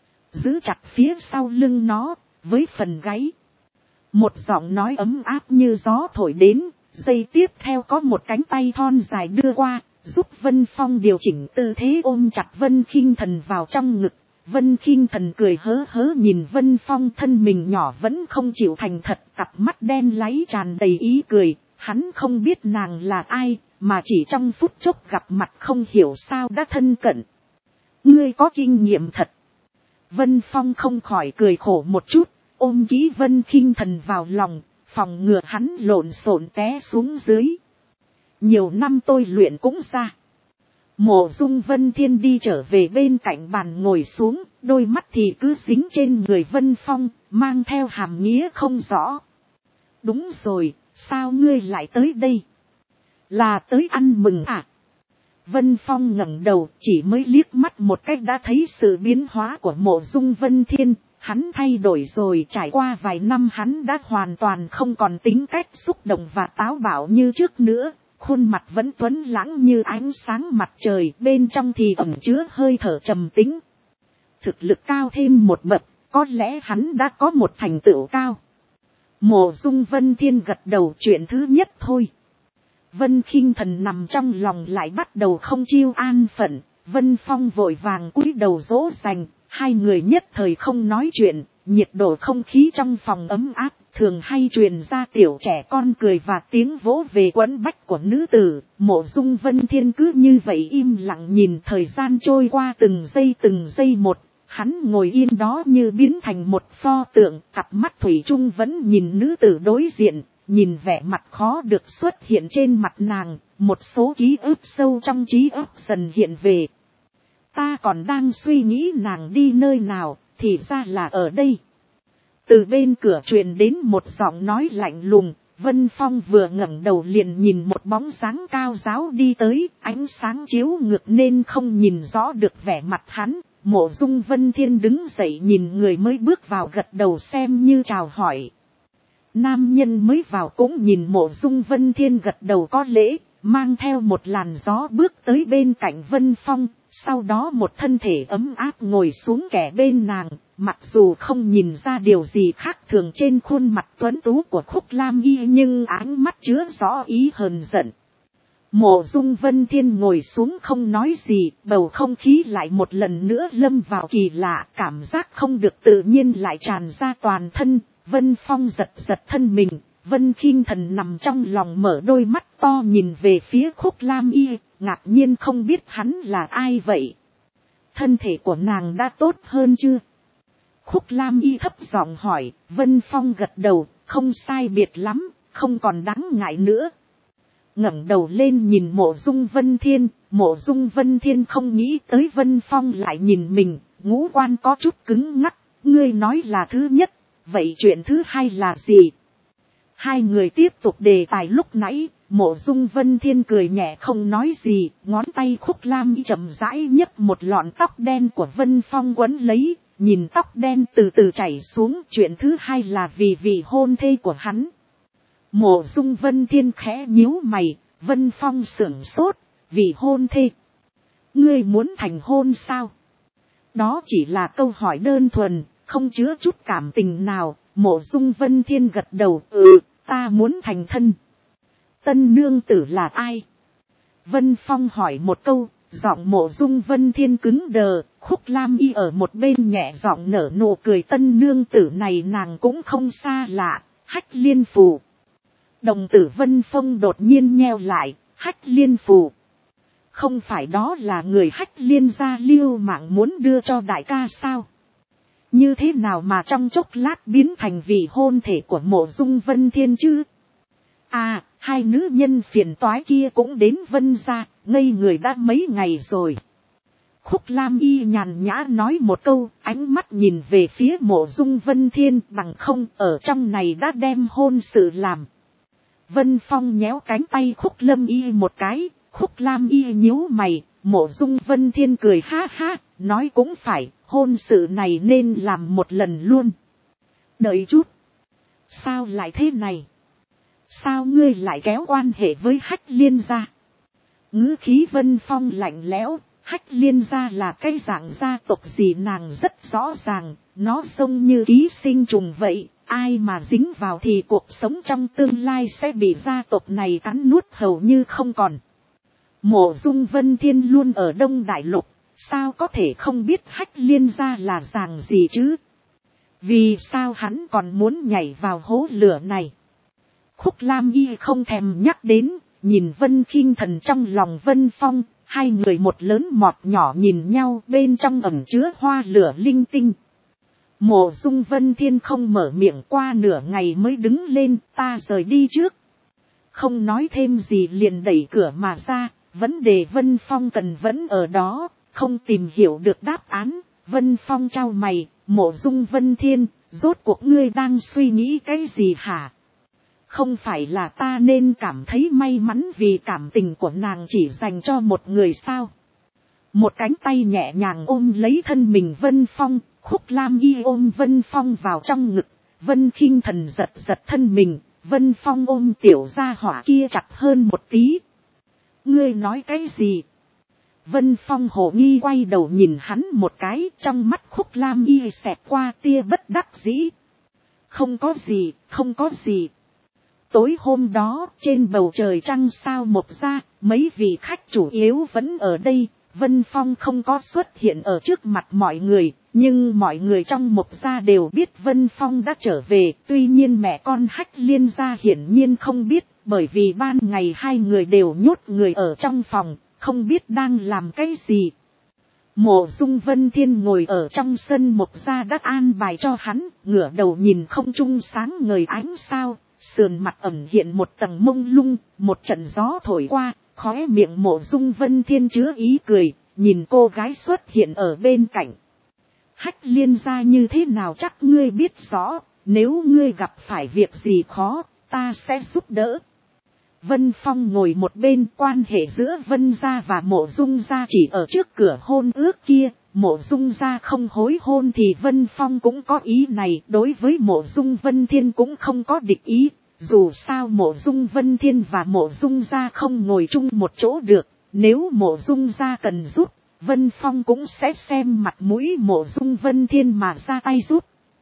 Giữ chặt phía sau lưng nó, với phần gáy. Một giọng nói ấm áp như gió thổi đến, giây tiếp theo có một cánh tay thon dài đưa qua, giúp Vân Phong điều chỉnh tư thế ôm chặt Vân Khinh Thần vào trong ngực. Vân Khinh Thần cười hớ hớ nhìn Vân Phong, thân mình nhỏ vẫn không chịu thành thật, cặp mắt đen láy tràn đầy ý cười, hắn không biết nàng là ai, mà chỉ trong phút chốc gặp mặt không hiểu sao đã thân cận. Ngươi có kinh nghiệm thật. Vân Phong không khỏi cười khổ một chút, ôm kỹ Vân Khinh Thần vào lòng, phòng ngừa hắn lộn xộn té xuống dưới. Nhiều năm tôi luyện cũng ra. Mộ Dung Vân Thiên đi trở về bên cạnh bàn ngồi xuống, đôi mắt thì cứ dính trên người Vân Phong, mang theo hàm nghĩa không rõ. Đúng rồi, sao ngươi lại tới đây? Là tới ăn mừng à? Vân Phong ngẩng đầu, chỉ mới liếc mắt một cách đã thấy sự biến hóa của Mộ Dung Vân Thiên. Hắn thay đổi rồi, trải qua vài năm hắn đã hoàn toàn không còn tính cách xúc động và táo bạo như trước nữa. Khuôn mặt vẫn tuấn lãng như ánh sáng mặt trời, bên trong thì ẩn chứa hơi thở trầm tĩnh. Thực lực cao thêm một bậc, có lẽ hắn đã có một thành tựu cao. Mộ Dung Vân Thiên gật đầu, chuyện thứ nhất thôi. Vân Khinh Thần nằm trong lòng lại bắt đầu không chiêu an phận, Vân Phong vội vàng cúi đầu dỗ dành, hai người nhất thời không nói chuyện, nhiệt độ không khí trong phòng ấm áp, thường hay truyền ra tiểu trẻ con cười và tiếng vỗ về quẫn bách của nữ tử. Mộ Dung Vân Thiên cứ như vậy im lặng nhìn thời gian trôi qua từng giây một, hắn ngồi yên đó như biến thành một pho tượng, cặp mắt thủy chung vẫn nhìn nữ tử đối diện, nhìn vẻ mặt khó được xuất hiện trên mặt nàng, một số ký ức sâu trong trí óc dần hiện về. Ta còn đang suy nghĩ nàng đi nơi nào, thì ra là ở đây. Từ bên cửa truyền đến một giọng nói lạnh lùng. Vân Phong vừa ngẩng đầu liền nhìn một bóng dáng cao ráo đi tới, ánh sáng chiếu ngược nên không nhìn rõ được vẻ mặt hắn. Mộ Dung Vân Thiên đứng dậy nhìn người mới bước vào gật đầu xem như chào hỏi. Nam nhân mới vào cũng nhìn Mộ Dung Vân Thiên gật đầu có lễ, mang theo một làn gió bước tới bên cạnh Vân Phong, sau đó một thân thể ấm áp ngồi xuống kẻ bên nàng, mặc dù không nhìn ra điều gì khác thường trên khuôn mặt tuấn tú của Khúc Lam Y nhưng ánh mắt chứa rõ ý hờn giận. Mộ Dung Vân Thiên ngồi xuống không nói gì, bầu không khí lại một lần nữa lâm vào kỳ lạ, cảm giác không được tự nhiên lại tràn ra toàn thân. Vân Phong giật giật thân mình, Vân Khinh Thần nằm trong lòng mở đôi mắt to nhìn về phía Khúc Lam Y, ngạc nhiên không biết hắn là ai vậy. Thân thể của nàng đã tốt hơn chưa? Khúc Lam Y thấp giọng hỏi. Vân Phong gật đầu, không sai biệt lắm, không còn đáng ngại nữa. Ngẩng đầu lên nhìn Mộ Dung Vân Thiên, Mộ Dung Vân Thiên không nghĩ tới Vân Phong lại nhìn mình, ngũ quan có chút cứng ngắc. Ngươi nói là thứ nhất, vậy chuyện thứ hai là gì? Hai người tiếp tục đề tài lúc nãy. Mộ Dung Vân Thiên cười nhẹ không nói gì, ngón tay Khúc Lam Y chậm rãi nhấc một lọn tóc đen của Vân Phong quấn lấy, nhìn tóc đen từ từ chảy xuống. Chuyện thứ hai là vì vị hôn thê của hắn. Mộ Dung Vân Thiên khẽ nhíu mày, Vân Phong sửng sốt, vì hôn thê. Ngươi muốn thành hôn sao? Đó chỉ là câu hỏi đơn thuần, không chứa chút cảm tình nào. Mộ Dung Vân Thiên gật đầu, ta muốn thành thân. Tân nương tử là ai? Vân Phong hỏi một câu, giọng Mộ Dung Vân Thiên cứng đờ. Khúc Lam Y ở một bên nhẹ giọng nở nụ cười. Tân nương tử này nàng cũng không xa lạ, Hách Liên Phù. Đồng tử Vân Phong đột nhiên nheo lại, Hách Liên Phù. Không phải đó là người Hách Liên gia Liêu Mạng muốn đưa cho đại ca sao? Như thế nào mà trong chốc lát biến thành vị hôn thể của Mộ Dung Vân Thiên chứ? À, hai nữ nhân phiền toái kia cũng đến Vân gia, ngây người đã mấy ngày rồi. Khúc Lam Y nhàn nhã nói một câu, ánh mắt nhìn về phía Mộ Dung Vân Thiên, bằng không ở trong này đã đem hôn sự làm. Vân Phong nhéo cánh tay Khúc Lâm Y một cái, Khúc Lam Y nhíu mày. Mộ Dung Vân Thiên cười ha ha, nói cũng phải, hôn sự này nên làm một lần luôn. Đợi chút. Sao lại thế này? Sao ngươi lại kéo quan hệ với Hách Liên gia? Ngữ khí Vân Phong lạnh lẽo. Hách Liên gia là cái dạng gia tộc gì nàng rất rõ ràng, nó giống như ký sinh trùng vậy, ai mà dính vào thì cuộc sống trong tương lai sẽ bị gia tộc này cắn nuốt hầu như không còn. Mộ Dung Vân Thiên luôn ở Đông Đại Lục, sao có thể không biết Hách Liên gia là dạng gì chứ? Vì sao hắn còn muốn nhảy vào hố lửa này? Khúc Lam Y không thèm nhắc đến, nhìn Vân Khinh Thần trong lòng Vân Phong, hai người một lớn một nhỏ nhìn nhau, bên trong ẩn chứa hoa lửa linh tinh. Mộ Dung Vân Thiên không mở miệng, qua nửa ngày mới đứng lên, ta rời đi trước. Không nói thêm gì liền đẩy cửa mà ra, vấn đề Vân Phong cần vẫn ở đó, không tìm hiểu được đáp án. Vân Phong chau mày, Mộ Dung Vân Thiên, rốt cuộc ngươi đang suy nghĩ cái gì hả? Không phải là ta nên cảm thấy may mắn vì cảm tình của nàng chỉ dành cho một người sao? Một cánh tay nhẹ nhàng ôm lấy thân mình Vân Phong, Khúc Lam Y ôm Vân Phong vào trong ngực, Vân Khinh Thần giật giật thân mình, Vân Phong ôm tiểu gia hỏa kia chặt hơn một tí. Ngươi nói cái gì? Vân Phong hồ nghi quay đầu nhìn hắn một cái, trong mắt Khúc Lam Y xẹt qua tia bất đắc dĩ. Không có gì, không có gì. Tối hôm đó, trên bầu trời trăng sao mộc ra, mấy vị khách chủ yếu vẫn ở đây. Vân Phong không có xuất hiện ở trước mặt mọi người, nhưng mọi người trong mộc gia đều biết Vân Phong đã trở về. Tuy nhiên mẹ con Hách Liên gia hiển nhiên không biết, bởi vì ban ngày hai người đều nhốt người ở trong phòng, không biết đang làm cái gì. Mộ Dung Vân Thiên ngồi ở trong sân mộc gia đã an bài cho hắn, ngửa đầu nhìn không trung sáng ngời ánh sao, sườn mặt ẩn hiện một tầng mông lung, một trận gió thổi qua, Khóe miệng Mộ Dung Vân Thiên chứa ý cười, nhìn cô gái xuất hiện ở bên cạnh. Hách Liên gia như thế nào chắc ngươi biết rõ, nếu ngươi gặp phải việc gì khó, ta sẽ giúp đỡ. Vân Phong ngồi một bên, quan hệ giữa Vân gia và Mộ Dung gia chỉ ở trước cửa hôn ước kia. Mộ Dung gia không hối hôn thì Vân Phong cũng có ý này, đối với Mộ Dung Vân Thiên cũng không có địch ý. Dù sao Mộ Dung Vân Thiên và Mộ Dung gia không ngồi chung một chỗ được, nếu Mộ Dung gia cần giúp, Vân Phong cũng sẽ xem mặt mũi Mộ Dung Vân Thiên mà ra tay giúp.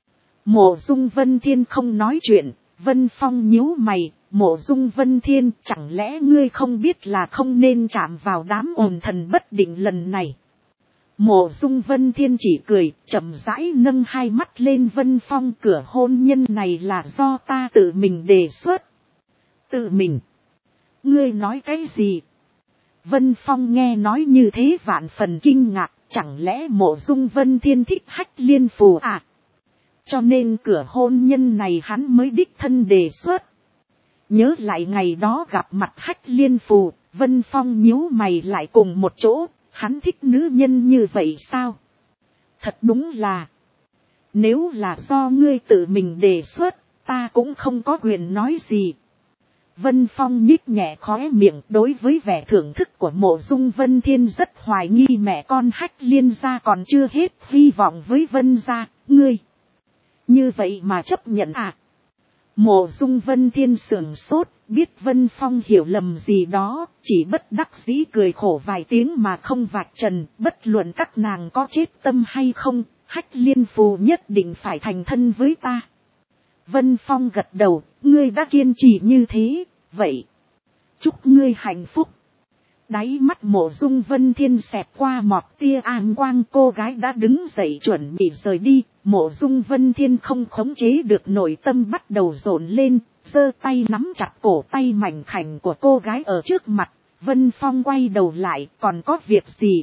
Mộ Dung Vân Thiên không nói chuyện, Vân Phong nhíu mày, Mộ Dung Vân Thiên, chẳng lẽ ngươi không biết là không nên chạm vào đám ồn thần bất định lần này. Mộ Dung Vân Thiên chỉ cười, chậm rãi nâng hai mắt lên Vân Phong, cửa hôn nhân này là do ta tự mình đề xuất. Tự mình? Ngươi nói cái gì? Vân Phong nghe nói như thế vạn phần kinh ngạc, chẳng lẽ Mộ Dung Vân Thiên thích Hách Liên phù à? Cho nên cửa hôn nhân này hắn mới đích thân đề xuất. Nhớ lại ngày đó gặp mặt Hách Liên phù, Vân Phong nhíu mày lại cùng một chỗ. Hắn thích nữ nhân như vậy sao? Thật đúng là. Nếu là do ngươi tự mình đề xuất, ta cũng không có quyền nói gì. Vân Phong nhích nhẹ khóe miệng, đối với vẻ thưởng thức của Mộ Dung Vân Thiên rất hoài nghi mẹ con Hách Liên gia còn chưa hết hy vọng với Vân gia, ngươi. Như vậy mà chấp nhận à? Mộ Dung Vân Thiên sườn sốt, biết Vân Phong hiểu lầm gì đó, chỉ bất đắc dĩ cười khổ vài tiếng mà không vạch trần, bất luận các nàng có chết tâm hay không, Hách Liên phù nhất định phải thành thân với ta. Vân Phong gật đầu, ngươi đã kiên trì như thế, vậy. Chúc ngươi hạnh phúc. Đáy mắt Mộ Dung Vân Thiên xẹt qua một tia an quang, cô gái đã đứng dậy chuẩn bị rời đi. Mộ Dung Vân Thiên không khống chế được nội tâm bắt đầu rộn lên, giơ tay nắm chặt cổ tay mảnh khảnh của cô gái ở trước mặt. Vân Phong quay đầu lại, còn có việc gì?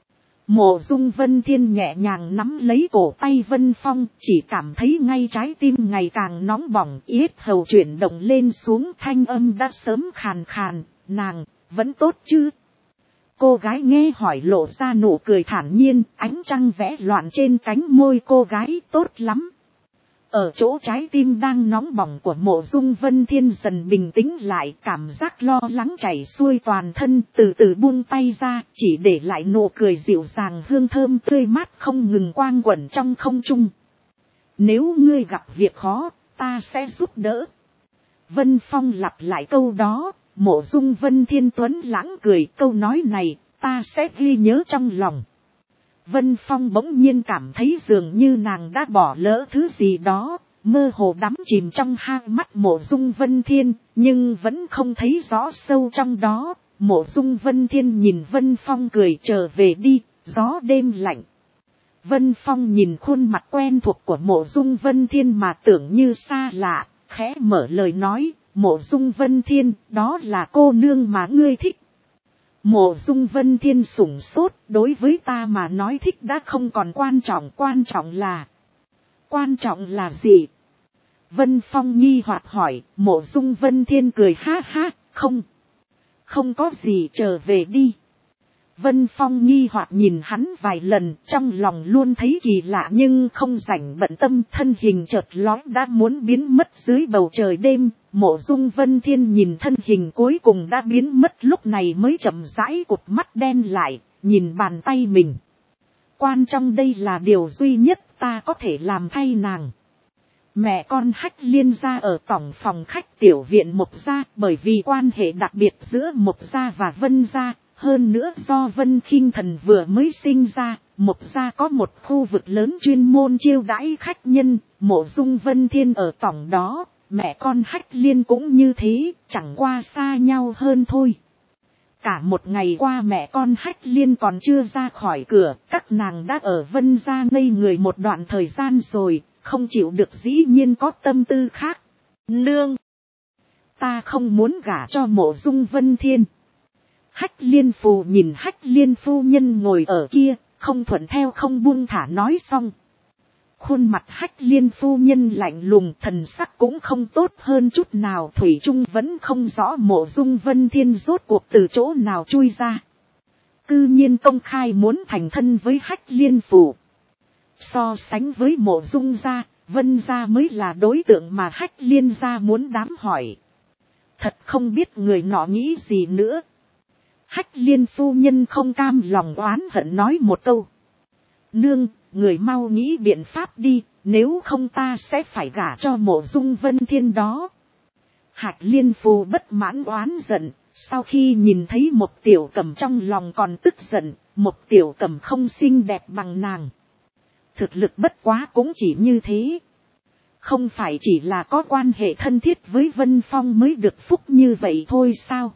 Mộ Dung Vân Thiên nhẹ nhàng nắm lấy cổ tay Vân Phong, chỉ cảm thấy ngay trái tim ngày càng nóng bỏng, yết hầu chuyển động lên xuống, thanh âm đã sớm khàn khàn, nàng, vẫn tốt chứ? Cô gái nghe hỏi lộ ra nụ cười thản nhiên, ánh trăng vẽ loạn trên cánh môi cô gái, tốt lắm. Ở chỗ trái tim đang nóng bỏng của Mộ Dung Vân Thiên dần bình tĩnh lại, cảm giác lo lắng chảy xuôi toàn thân, từ từ buông tay ra, chỉ để lại nụ cười dịu dàng hương thơm tươi mát không ngừng quang quẩn trong không trung. Nếu ngươi gặp việc khó, ta sẽ giúp đỡ. Vân Phong lặp lại câu đó. Mộ Dung Vân Thiên tuấn lãng cười, câu nói này, ta sẽ ghi nhớ trong lòng. Vân Phong bỗng nhiên cảm thấy dường như nàng đã bỏ lỡ thứ gì đó, mơ hồ đắm chìm trong hang mắt Mộ Dung Vân Thiên, nhưng vẫn không thấy rõ sâu trong đó. Mộ Dung Vân Thiên nhìn Vân Phong cười, trở về đi, gió đêm lạnh. Vân Phong nhìn khuôn mặt quen thuộc của Mộ Dung Vân Thiên mà tưởng như xa lạ, khẽ mở lời nói. Mộ Dung Vân Thiên, đó là cô nương mà ngươi thích. Mộ Dung Vân Thiên sửng sốt, đối với ta mà nói thích đã không còn quan trọng, quan trọng là gì? Vân Phong nghi hoặc hỏi. Mộ Dung Vân Thiên cười ha ha, không có gì, trở về đi. Vân Phong nghi hoặc nhìn hắn vài lần, trong lòng luôn thấy kỳ lạ nhưng không rảnh bận tâm, thân hình chợt lóe đã muốn biến mất dưới bầu trời đêm. Mộ Dung Vân Thiên nhìn thân hình cuối cùng đã biến mất, lúc này mới chậm rãi cụp mắt đen lại, nhìn bàn tay mình. Quan trong đây là điều duy nhất ta có thể làm thay nàng. Mẹ con Hách Liên gia ở tổng phòng khách tiểu viện Mộc gia, bởi vì quan hệ đặc biệt giữa Mộc gia và Vân gia. Hơn nữa do Vân Khinh Thần vừa mới sinh ra, Mộc gia có một khu vực lớn chuyên môn chiêu đãi khách nhân, Mộ Dung Vân Thiên ở tổng đó, mẹ con Hách Liên cũng như thế, chẳng qua xa nhau hơn thôi. Cả một ngày qua mẹ con Hách Liên còn chưa ra khỏi cửa, các nàng đã ở Vân gia ngây người một đoạn thời gian rồi, không chịu được dĩ nhiên có tâm tư khác. Nương! Ta không muốn gả cho Mộ Dung Vân Thiên. Hách Liên phù nhìn Hách Liên phu nhân ngồi ở kia, không thuận theo không buông thả nói xong. Khuôn mặt Hách Liên phu nhân lạnh lùng, thần sắc cũng không tốt hơn chút nào, thủy chung vẫn không rõ Mộ Dung Vân Thiên rốt cuộc từ chỗ nào chui ra. Cư nhiên công khai muốn thành thân với Hách Liên phủ. So sánh với Mộ Dung gia, Vân gia mới là đối tượng mà Hách Liên gia muốn đám hỏi. Thật không biết người nọ nghĩ gì nữa. Hách Liên phu nhân không cam lòng oán hận nói một câu. Nương, người mau nghĩ biện pháp đi, nếu không ta sẽ phải gả cho Mộ Dung Vân Thiên đó. Hách Liên phù bất mãn oán giận, sau khi nhìn thấy một tiểu cẩm trong lòng còn tức giận, một tiểu cẩm không xinh đẹp bằng nàng. Thực lực bất quá cũng chỉ như thế. Không phải chỉ là có quan hệ thân thiết với Vân Phong mới được phúc như vậy thôi sao?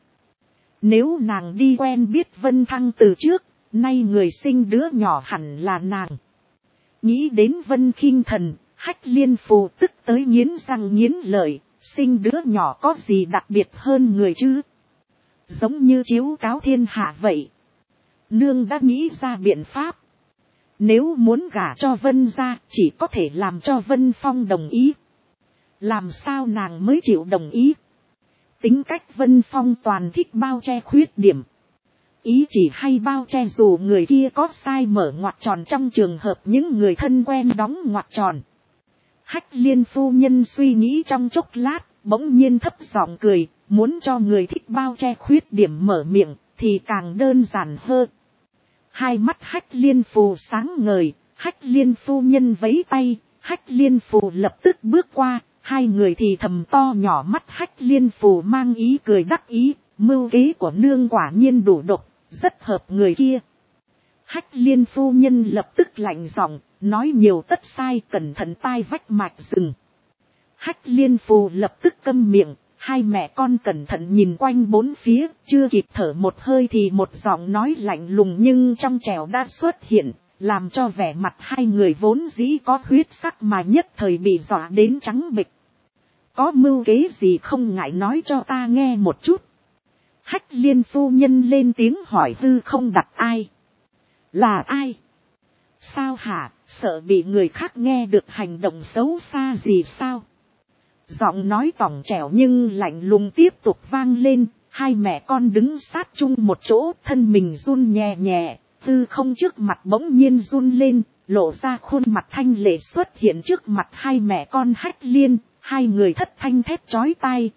Nếu nàng đi quen biết Vân Thăng từ trước, nay người sinh đứa nhỏ hẳn là nàng. Nghĩ đến Vân Khinh Thần, Hách Liên phù tức tới nghiến răng nghiến lợi, sinh đứa nhỏ có gì đặc biệt hơn người chứ? Giống như chiếu cáo thiên hạ vậy. Nương đã nghĩ ra biện pháp. Nếu muốn gả cho Vân gia, chỉ có thể làm cho Vân Phong đồng ý. Làm sao nàng mới chịu đồng ý? Tính cách Vân Phong toàn thích bao che khuyết điểm. Ý chỉ hay bao che dù người kia có sai mở ngoặc tròn trong trường hợp những người thân quen đóng ngoặc tròn. Hách Liên phu nhân suy nghĩ trong chốc lát, bỗng nhiên thấp giọng cười, muốn cho người thích bao che khuyết điểm mở miệng, thì càng đơn giản hơn. Hai mắt Hách Liên phù sáng ngời, Hách Liên phu nhân vẫy tay, Hách Liên phù lập tức bước qua, hai người thì thầm to nhỏ mắt. Hách Liên phù mang ý cười đắc ý, mưu kế của nương quả nhiên đủ độc, rất hợp người kia. Hách Liên phu nhân lập tức lạnh giọng, nói nhiều tất sai, cẩn thận tai vách mạch rừng. Hách Liên phù lập tức câm miệng, hai mẹ con cẩn thận nhìn quanh bốn phía, chưa kịp thở một hơi thì một giọng nói lạnh lùng nhưng trong trẻo đã xuất hiện, làm cho vẻ mặt hai người vốn dĩ có huyết sắc mà nhất thời bị dọa đến trắng bệch. Có mưu kế gì không ngại nói cho ta nghe một chút. Hách Liên phu nhân lên tiếng hỏi. Hư không đặt ai? Là ai? Sao hả, sợ bị người khác nghe được hành động xấu xa gì sao? Giọng nói tỏng trẻo nhưng lạnh lùng tiếp tục vang lên, hai mẹ con đứng sát chung một chỗ, thân mình run nhẹ nhẹ, hư không trước mặt bỗng nhiên run lên, lộ ra khuôn mặt thanh lệ xuất hiện trước mặt hai mẹ con Hách Liên, hai người thất thanh thét chói tai.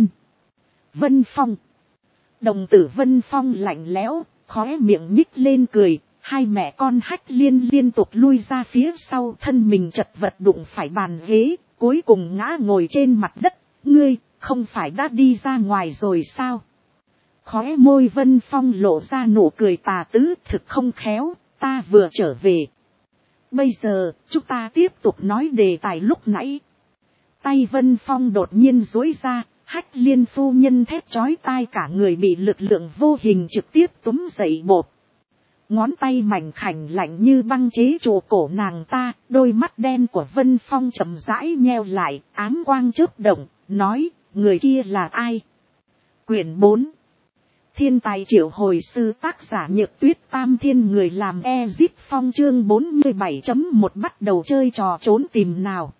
Vân Phong. Đồng tử Vân Phong lạnh lẽo, khóe miệng nhích lên cười, hai mẹ con Hách Liên liên tục lui ra phía sau, thân mình chật vật đụng phải bàn ghế, cuối cùng ngã ngồi trên mặt đất. Ngươi, không phải đã đi ra ngoài rồi sao? Khóe môi Vân Phong lộ ra nụ cười tà tứ, thực không khéo, ta vừa trở về. Bây giờ, chúng ta tiếp tục nói đề tài lúc nãy. Tay Vân Phong đột nhiên duỗi ra, Hách Liên phu nhân thét chói tai, cả người bị lực lượng vô hình trực tiếp túm dậy bột. Ngón tay mảnh khảnh lạnh như băng chế trụ cổ nàng ta, đôi mắt đen của Vân Phong chậm rãi nheo lại, ám quang chớp động, nói, người kia là ai? Quyển 4. Thiên tài triệu hồi sư, tác giả Nhược Tuyết, Tam Thiên, người làm Ezip Phong, chương 47.1 bắt đầu chơi trò trốn tìm nào.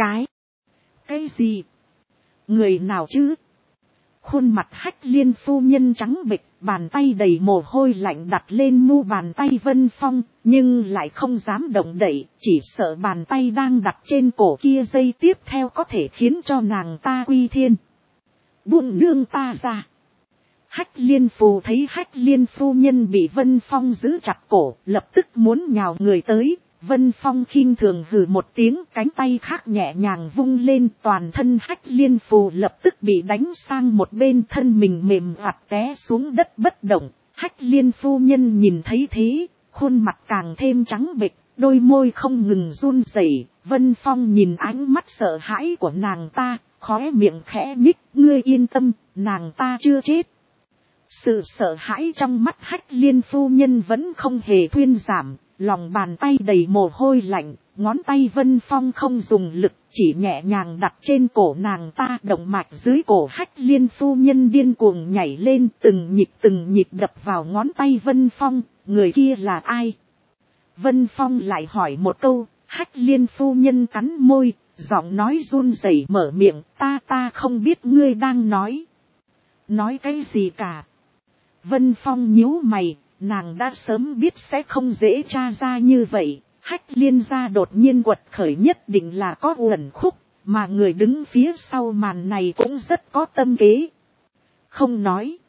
Cái gì? Người nào chứ? Khuôn mặt Hách Liên phu nhân trắng bệch, bàn tay đầy mồ hôi lạnh đặt lên mu bàn tay Vân Phong, nhưng lại không dám động đậy, chỉ sợ bàn tay đang đặt trên cổ kia giây tiếp theo có thể khiến cho nàng ta quy thiên. Buông nương ta ra. Hách Liên phù thấy Hách Liên phu nhân bị Vân Phong giữ chặt cổ, lập tức muốn nhào người tới. Vân Phong khinh thường hừ một tiếng, cánh tay khác nhẹ nhàng vung lên, toàn thân Hách Liên phù lập tức bị đánh sang một bên, thân mình mềm vặt té xuống đất bất động. Hách Liên phu nhân nhìn thấy thế, khuôn mặt càng thêm trắng bệch, đôi môi không ngừng run rẩy. Vân Phong nhìn ánh mắt sợ hãi của nàng ta, khóe miệng khẽ nhích, ngươi yên tâm, nàng ta chưa chết. Sự sợ hãi trong mắt Hách Liên phu nhân vẫn không hề thuyên giảm, lòng bàn tay đầy mồ hôi lạnh, ngón tay Vân Phong không dùng lực, chỉ nhẹ nhàng đặt trên cổ nàng ta. Động mạch dưới cổ Hách Liên phu nhân điên cuồng nhảy lên, từng nhịp đập vào ngón tay Vân Phong. Người kia là ai? Vân Phong lại hỏi một câu, Hách Liên phu nhân cắn môi, giọng nói run rẩy mở miệng, ta không biết ngươi đang nói cái gì cả. Vân Phong nhíu mày, nàng đã sớm biết sẽ không dễ tra ra như vậy. Hách Liên gia đột nhiên quật khởi nhất định là có uẩn khúc, mà người đứng phía sau màn này cũng rất có tâm kế. Không nói.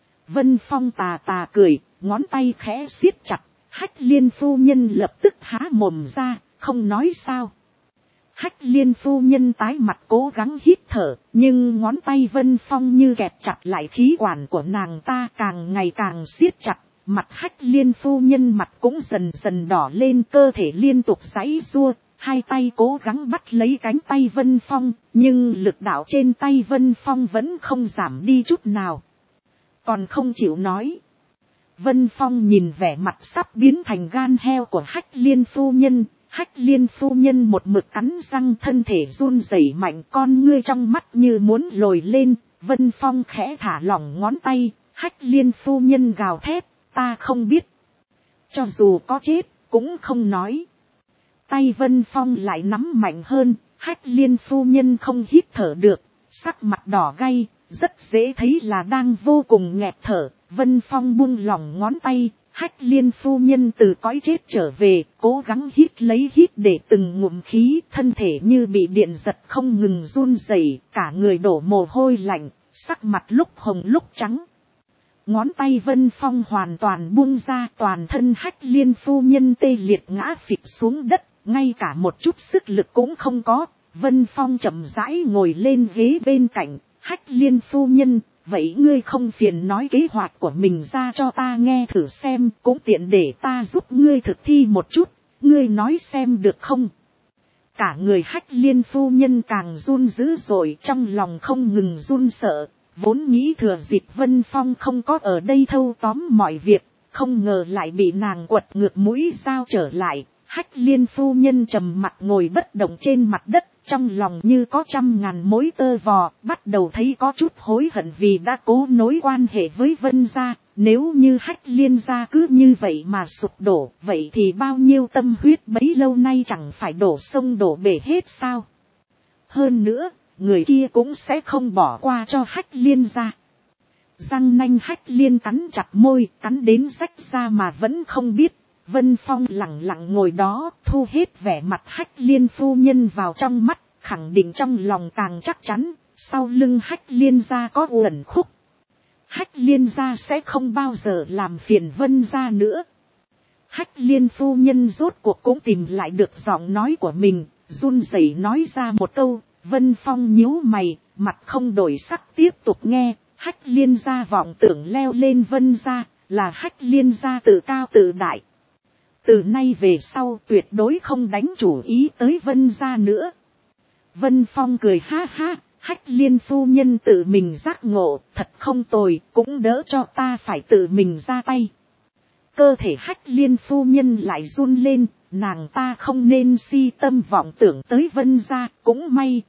Vân Phong tà tà cười, ngón tay khẽ siết chặt. Hách Liên phu nhân lập tức há mồm ra, không nói sao. Hách Liên phu nhân tái mặt cố gắng hít thở, nhưng ngón tay Vân Phong như kẹp chặt lại khí quản của nàng ta càng ngày càng siết chặt. Mặt Hách Liên phu nhân mặt cũng dần dần đỏ lên, cơ thể liên tục giãy giụa, hai tay cố gắng bắt lấy cánh tay Vân Phong, nhưng lực đạo trên tay Vân Phong vẫn không giảm đi chút nào. Còn không chịu nói. Vân Phong nhìn vẻ mặt sắp biến thành gan heo của Hách Liên phu nhân. Hách Liên phu nhân một mực cắn răng, thân thể run rẩy mạnh, con ngươi trong mắt như muốn lồi lên. Vân Phong khẽ thả lỏng ngón tay. Hách Liên phu nhân gào thét, ta không biết. Cho dù có chết, cũng không nói. Tay Vân Phong lại nắm mạnh hơn. Hách Liên phu nhân không hít thở được, sắc mặt đỏ gay, rất dễ thấy là đang vô cùng nghẹt thở. Vân Phong buông lỏng ngón tay. Hách Liên phu nhân từ cõi chết trở về, cố gắng hít lấy hít để từng ngụm khí, thân thể như bị điện giật không ngừng run rẩy, cả người đổ mồ hôi lạnh, sắc mặt lúc hồng lúc trắng. Ngón tay Vân Phong hoàn toàn buông ra, toàn thân Hách Liên phu nhân tê liệt ngã phịch xuống đất, ngay cả một chút sức lực cũng không có. Vân Phong chậm rãi ngồi lên ghế bên cạnh. Hách Liên phu nhân, vậy ngươi không phiền nói kế hoạch của mình ra cho ta nghe thử xem, cũng tiện để ta giúp ngươi thực thi một chút, ngươi nói xem được không? Cả người Hách Liên phu nhân càng run dữ dội, trong lòng không ngừng run sợ, vốn nghĩ thừa dịp Vân Phong không có ở đây thâu tóm mọi việc, không ngờ lại bị nàng quật ngược mũi dao trở lại. Hách Liên phu nhân trầm mặt ngồi bất động trên mặt đất, trong lòng như có trăm ngàn mối tơ vò, bắt đầu thấy có chút hối hận vì đã cố nối quan hệ với Vân gia. Nếu như Hách Liên gia cứ như vậy mà sụp đổ, vậy thì bao nhiêu tâm huyết bấy lâu nay chẳng phải đổ sông đổ bể hết sao? Hơn nữa, người kia cũng sẽ không bỏ qua cho Hách Liên gia. Răng nanh Hách Liên cắn chặt môi, cắn đến rách ra mà vẫn không biết. Vân Phong lặng lặng ngồi đó, thu hết vẻ mặt Hách Liên phu nhân vào trong mắt, khẳng định trong lòng càng chắc chắn, sau lưng Hách Liên gia có uẩn khúc. Hách Liên gia sẽ không bao giờ làm phiền Vân gia nữa. Hách Liên phu nhân rốt cuộc cũng tìm lại được giọng nói của mình, run rẩy nói ra một câu. Vân Phong nhíu mày, mặt không đổi sắc tiếp tục nghe. Hách Liên gia vọng tưởng leo lên Vân gia, là Hách Liên gia tự cao tự đại. Từ nay về sau tuyệt đối không đánh chủ ý tới Vân gia nữa. Vân Phong cười ha ha, Hách Liên phu nhân tự mình giác ngộ, thật không tồi, cũng đỡ cho ta phải tự mình ra tay. Cơ thể Hách Liên phu nhân lại run lên, nàng ta không nên si tâm vọng tưởng tới Vân gia, cũng may.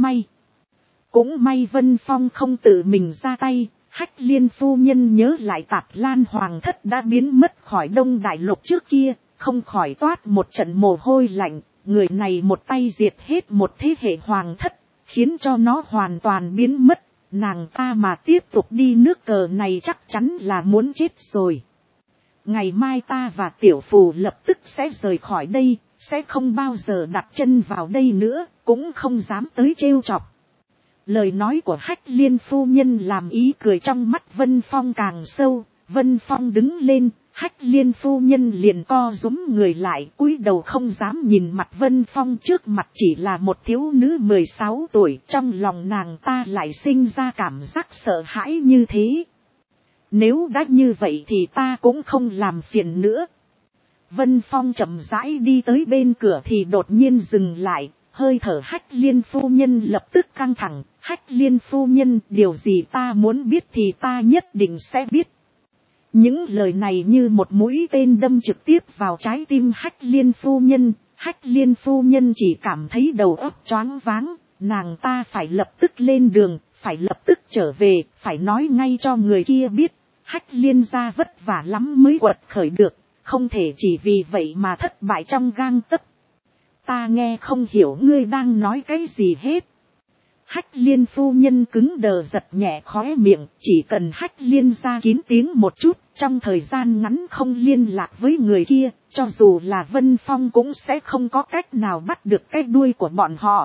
Cũng may Vân Phong không tự mình ra tay. Hách Liên phu nhân nhớ lại Tạp Lan Hoàng thất đã biến mất khỏi Đông Đại Lục trước kia, không khỏi toát một trận mồ hôi lạnh. Người này một tay diệt hết một thế hệ hoàng thất, khiến cho nó hoàn toàn biến mất. Nàng ta mà tiếp tục đi nước cờ này chắc chắn là muốn chết rồi. Ngày mai ta và tiểu phù lập tức sẽ rời khỏi đây, sẽ không bao giờ đặt chân vào đây nữa, cũng không dám tới trêu chọc. Lời nói của Hách Liên phu nhân làm ý cười trong mắt Vân Phong càng sâu. Vân Phong đứng lên, Hách Liên phu nhân liền co rúm người lại, cúi đầu không dám nhìn mặt Vân Phong, trước mặt chỉ là một thiếu nữ 16 tuổi, trong lòng nàng ta lại sinh ra cảm giác sợ hãi như thế. Nếu đã như vậy thì ta cũng không làm phiền nữa. Vân Phong chậm rãi đi tới bên cửa thì đột nhiên dừng lại, hơi thở Hách Liên phu nhân lập tức căng thẳng. Hách Liên phu nhân, điều gì ta muốn biết thì ta nhất định sẽ biết. Những lời này như một mũi tên đâm trực tiếp vào trái tim Hách Liên phu nhân. Hách Liên phu nhân chỉ cảm thấy đầu óc choáng váng, nàng ta phải lập tức lên đường, phải lập tức trở về, phải nói ngay cho người kia biết. Hách Liên gia vất vả lắm mới quật khởi được, không thể chỉ vì vậy mà thất bại trong gang tấc. Ta nghe không hiểu ngươi đang nói cái gì hết. Hách Liên phu nhân cứng đờ giật nhẹ khóe miệng, chỉ cần Hách Liên ra kín tiếng một chút, trong thời gian ngắn không liên lạc với người kia, cho dù là Vân Phong cũng sẽ không có cách nào bắt được cái đuôi của bọn họ.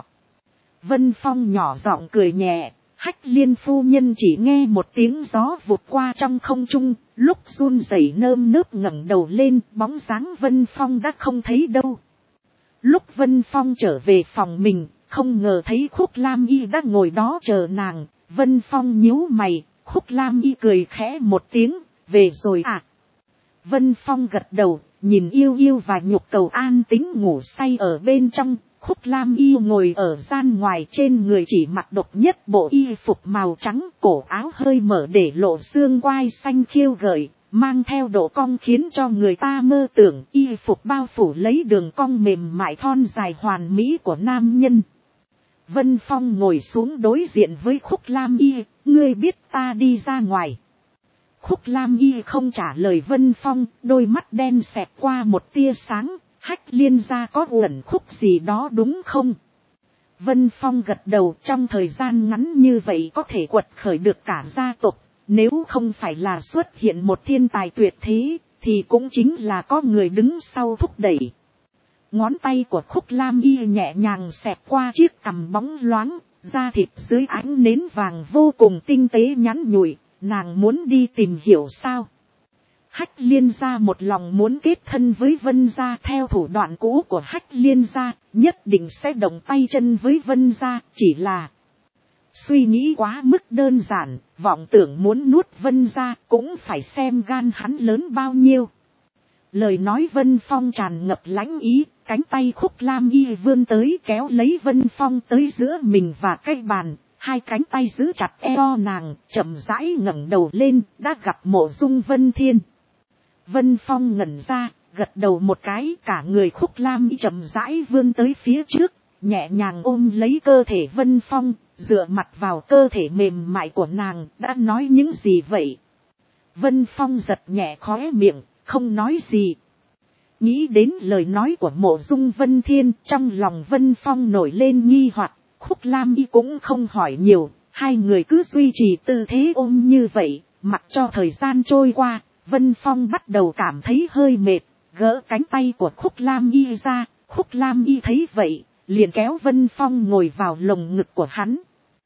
Vân Phong nhỏ giọng cười nhẹ, Hách Liên phu nhân chỉ nghe một tiếng gió vụt qua trong không trung, lúc run rẩy nơm nớp ngẩng đầu lên, bóng dáng Vân Phong đã không thấy đâu. Lúc Vân Phong trở về phòng mình, không ngờ thấy Khúc Lam Y đã ngồi đó chờ nàng. Vân Phong nhíu mày, Khúc Lam Y cười khẽ một tiếng, về rồi à. Vân Phong gật đầu, nhìn Yêu Yêu và Nhục Cầu an tĩnh ngủ say ở bên trong. Khúc Lam Y ngồi ở gian ngoài, trên người chỉ mặc độc nhất bộ y phục màu trắng, cổ áo hơi mở để lộ xương quai xanh khiêu gợi, mang theo độ cong khiến cho người ta mơ tưởng. Y phục bao phủ lấy đường cong mềm mại thon dài hoàn mỹ của nam nhân. Vân Phong ngồi xuống đối diện với Khúc Lam Y, ngươi biết ta đi ra ngoài. Khúc Lam Y không trả lời Vân Phong, đôi mắt đen xẹt qua một tia sáng. Hách Liên gia có uẩn khúc gì đó đúng không? Vân Phong gật đầu, trong thời gian ngắn như vậy có thể quật khởi được cả gia tộc. Nếu không phải là xuất hiện một thiên tài tuyệt thế, thì cũng chính là có người đứng sau thúc đẩy. Ngón tay của Khúc Lam Y nhẹ nhàng xẹt qua chiếc cằm bóng loáng, da thịt dưới ánh nến vàng vô cùng tinh tế nhắn nhủi, nàng muốn đi tìm hiểu sao? Hách Liên gia một lòng muốn kết thân với Vân gia, theo thủ đoạn cũ của Hách Liên gia, nhất định sẽ động tay chân với Vân gia, chỉ là suy nghĩ quá mức đơn giản, vọng tưởng muốn nuốt Vân gia cũng phải xem gan hắn lớn bao nhiêu. Lời nói Vân Phong tràn ngập lãnh ý, cánh tay Khúc Lam Y vươn tới kéo lấy Vân Phong tới giữa mình và cái bàn, hai cánh tay giữ chặt eo nàng, chậm rãi ngẩng đầu lên, đã gặp Mộ Dung Vân Thiên. Vân Phong ngẩn ra, gật đầu một cái, cả người Khúc Lam Y chậm rãi vươn tới phía trước, nhẹ nhàng ôm lấy cơ thể Vân Phong, dựa mặt vào cơ thể mềm mại của nàng, đã nói những gì vậy? Vân Phong giật nhẹ khóe miệng, không nói gì. Nghĩ đến lời nói của Mộ Dung Vân Thiên, trong lòng Vân Phong nổi lên nghi hoặc. Khúc Lam Y cũng không hỏi nhiều, hai người cứ duy trì tư thế ôm như vậy, mặc cho thời gian trôi qua. Vân Phong bắt đầu cảm thấy hơi mệt, gỡ cánh tay của Khúc Lam Y ra. Khúc Lam Y thấy vậy, liền kéo Vân Phong ngồi vào lồng ngực của hắn.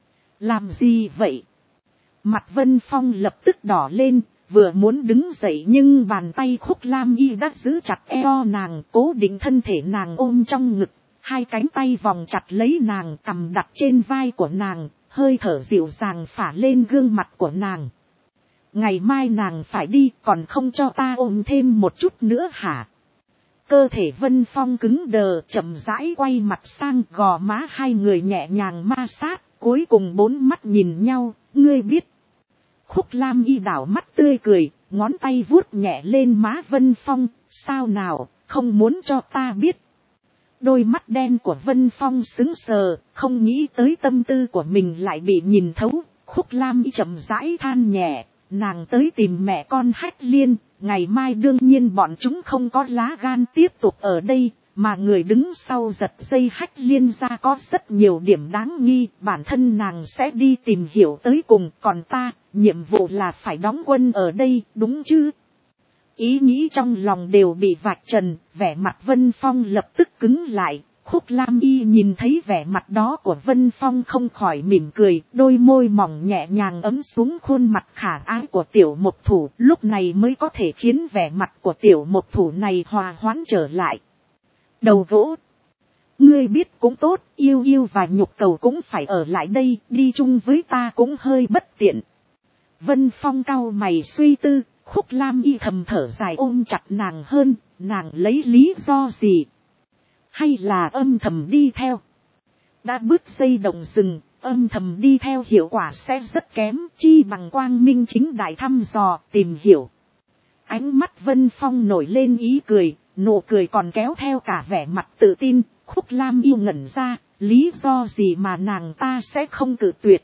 Làm gì vậy? Mặt Vân Phong lập tức đỏ lên, vừa muốn đứng dậy nhưng bàn tay Khúc Lam Y đã giữ chặt eo nàng, cố định thân thể nàng ôm trong ngực. Hai cánh tay vòng chặt lấy nàng, cằm đặt trên vai của nàng, hơi thở dịu dàng phả lên gương mặt của nàng. Ngày mai nàng phải đi, còn không cho ta ôm thêm một chút nữa hả? Cơ thể Vân Phong cứng đờ, chậm rãi quay mặt sang, gò má hai người nhẹ nhàng ma sát, cuối cùng bốn mắt nhìn nhau, ngươi biết. Khúc Lam Y đảo mắt tươi cười, ngón tay vuốt nhẹ lên má Vân Phong, sao nào, không muốn cho ta biết. Đôi mắt đen của Vân Phong sững sờ, không nghĩ tới tâm tư của mình lại bị nhìn thấu. Khúc Lam Y chậm rãi than nhẹ, nàng tới tìm mẹ con Hách Liên, ngày mai đương nhiên bọn chúng không có lá gan tiếp tục ở đây, mà người đứng sau giật dây Hách Liên ra có rất nhiều điểm đáng nghi, bản thân nàng sẽ đi tìm hiểu tới cùng, còn ta, nhiệm vụ là phải đóng quân ở đây, đúng chứ? Ý nghĩ trong lòng đều bị vạch trần, vẻ mặt Vân Phong lập tức cứng lại. Khúc Lam Y nhìn thấy vẻ mặt đó của Vân Phong không khỏi mỉm cười, đôi môi mỏng nhẹ nhàng ấm xuống khuôn mặt khả ái của tiểu mộc thủ, lúc này mới có thể khiến vẻ mặt của tiểu mộc thủ này hòa hoãn trở lại. Đầu gỗ, ngươi biết cũng tốt, Yêu Yêu và Nhục Cầu cũng phải ở lại đây, đi chung với ta cũng hơi bất tiện. Vân Phong cau mày suy tư. Khúc Lam Y thầm thở dài ôm chặt nàng hơn, nàng lấy lý do gì? Hay là âm thầm đi theo? Đã bước dây động rừng, âm thầm đi theo hiệu quả sẽ rất kém, chi bằng quang minh chính đại thăm dò, tìm hiểu. Ánh mắt Vân Phong nổi lên ý cười, nụ cười còn kéo theo cả vẻ mặt tự tin. Khúc Lam Y ngẩn ra, lý do gì mà nàng ta sẽ không cự tuyệt?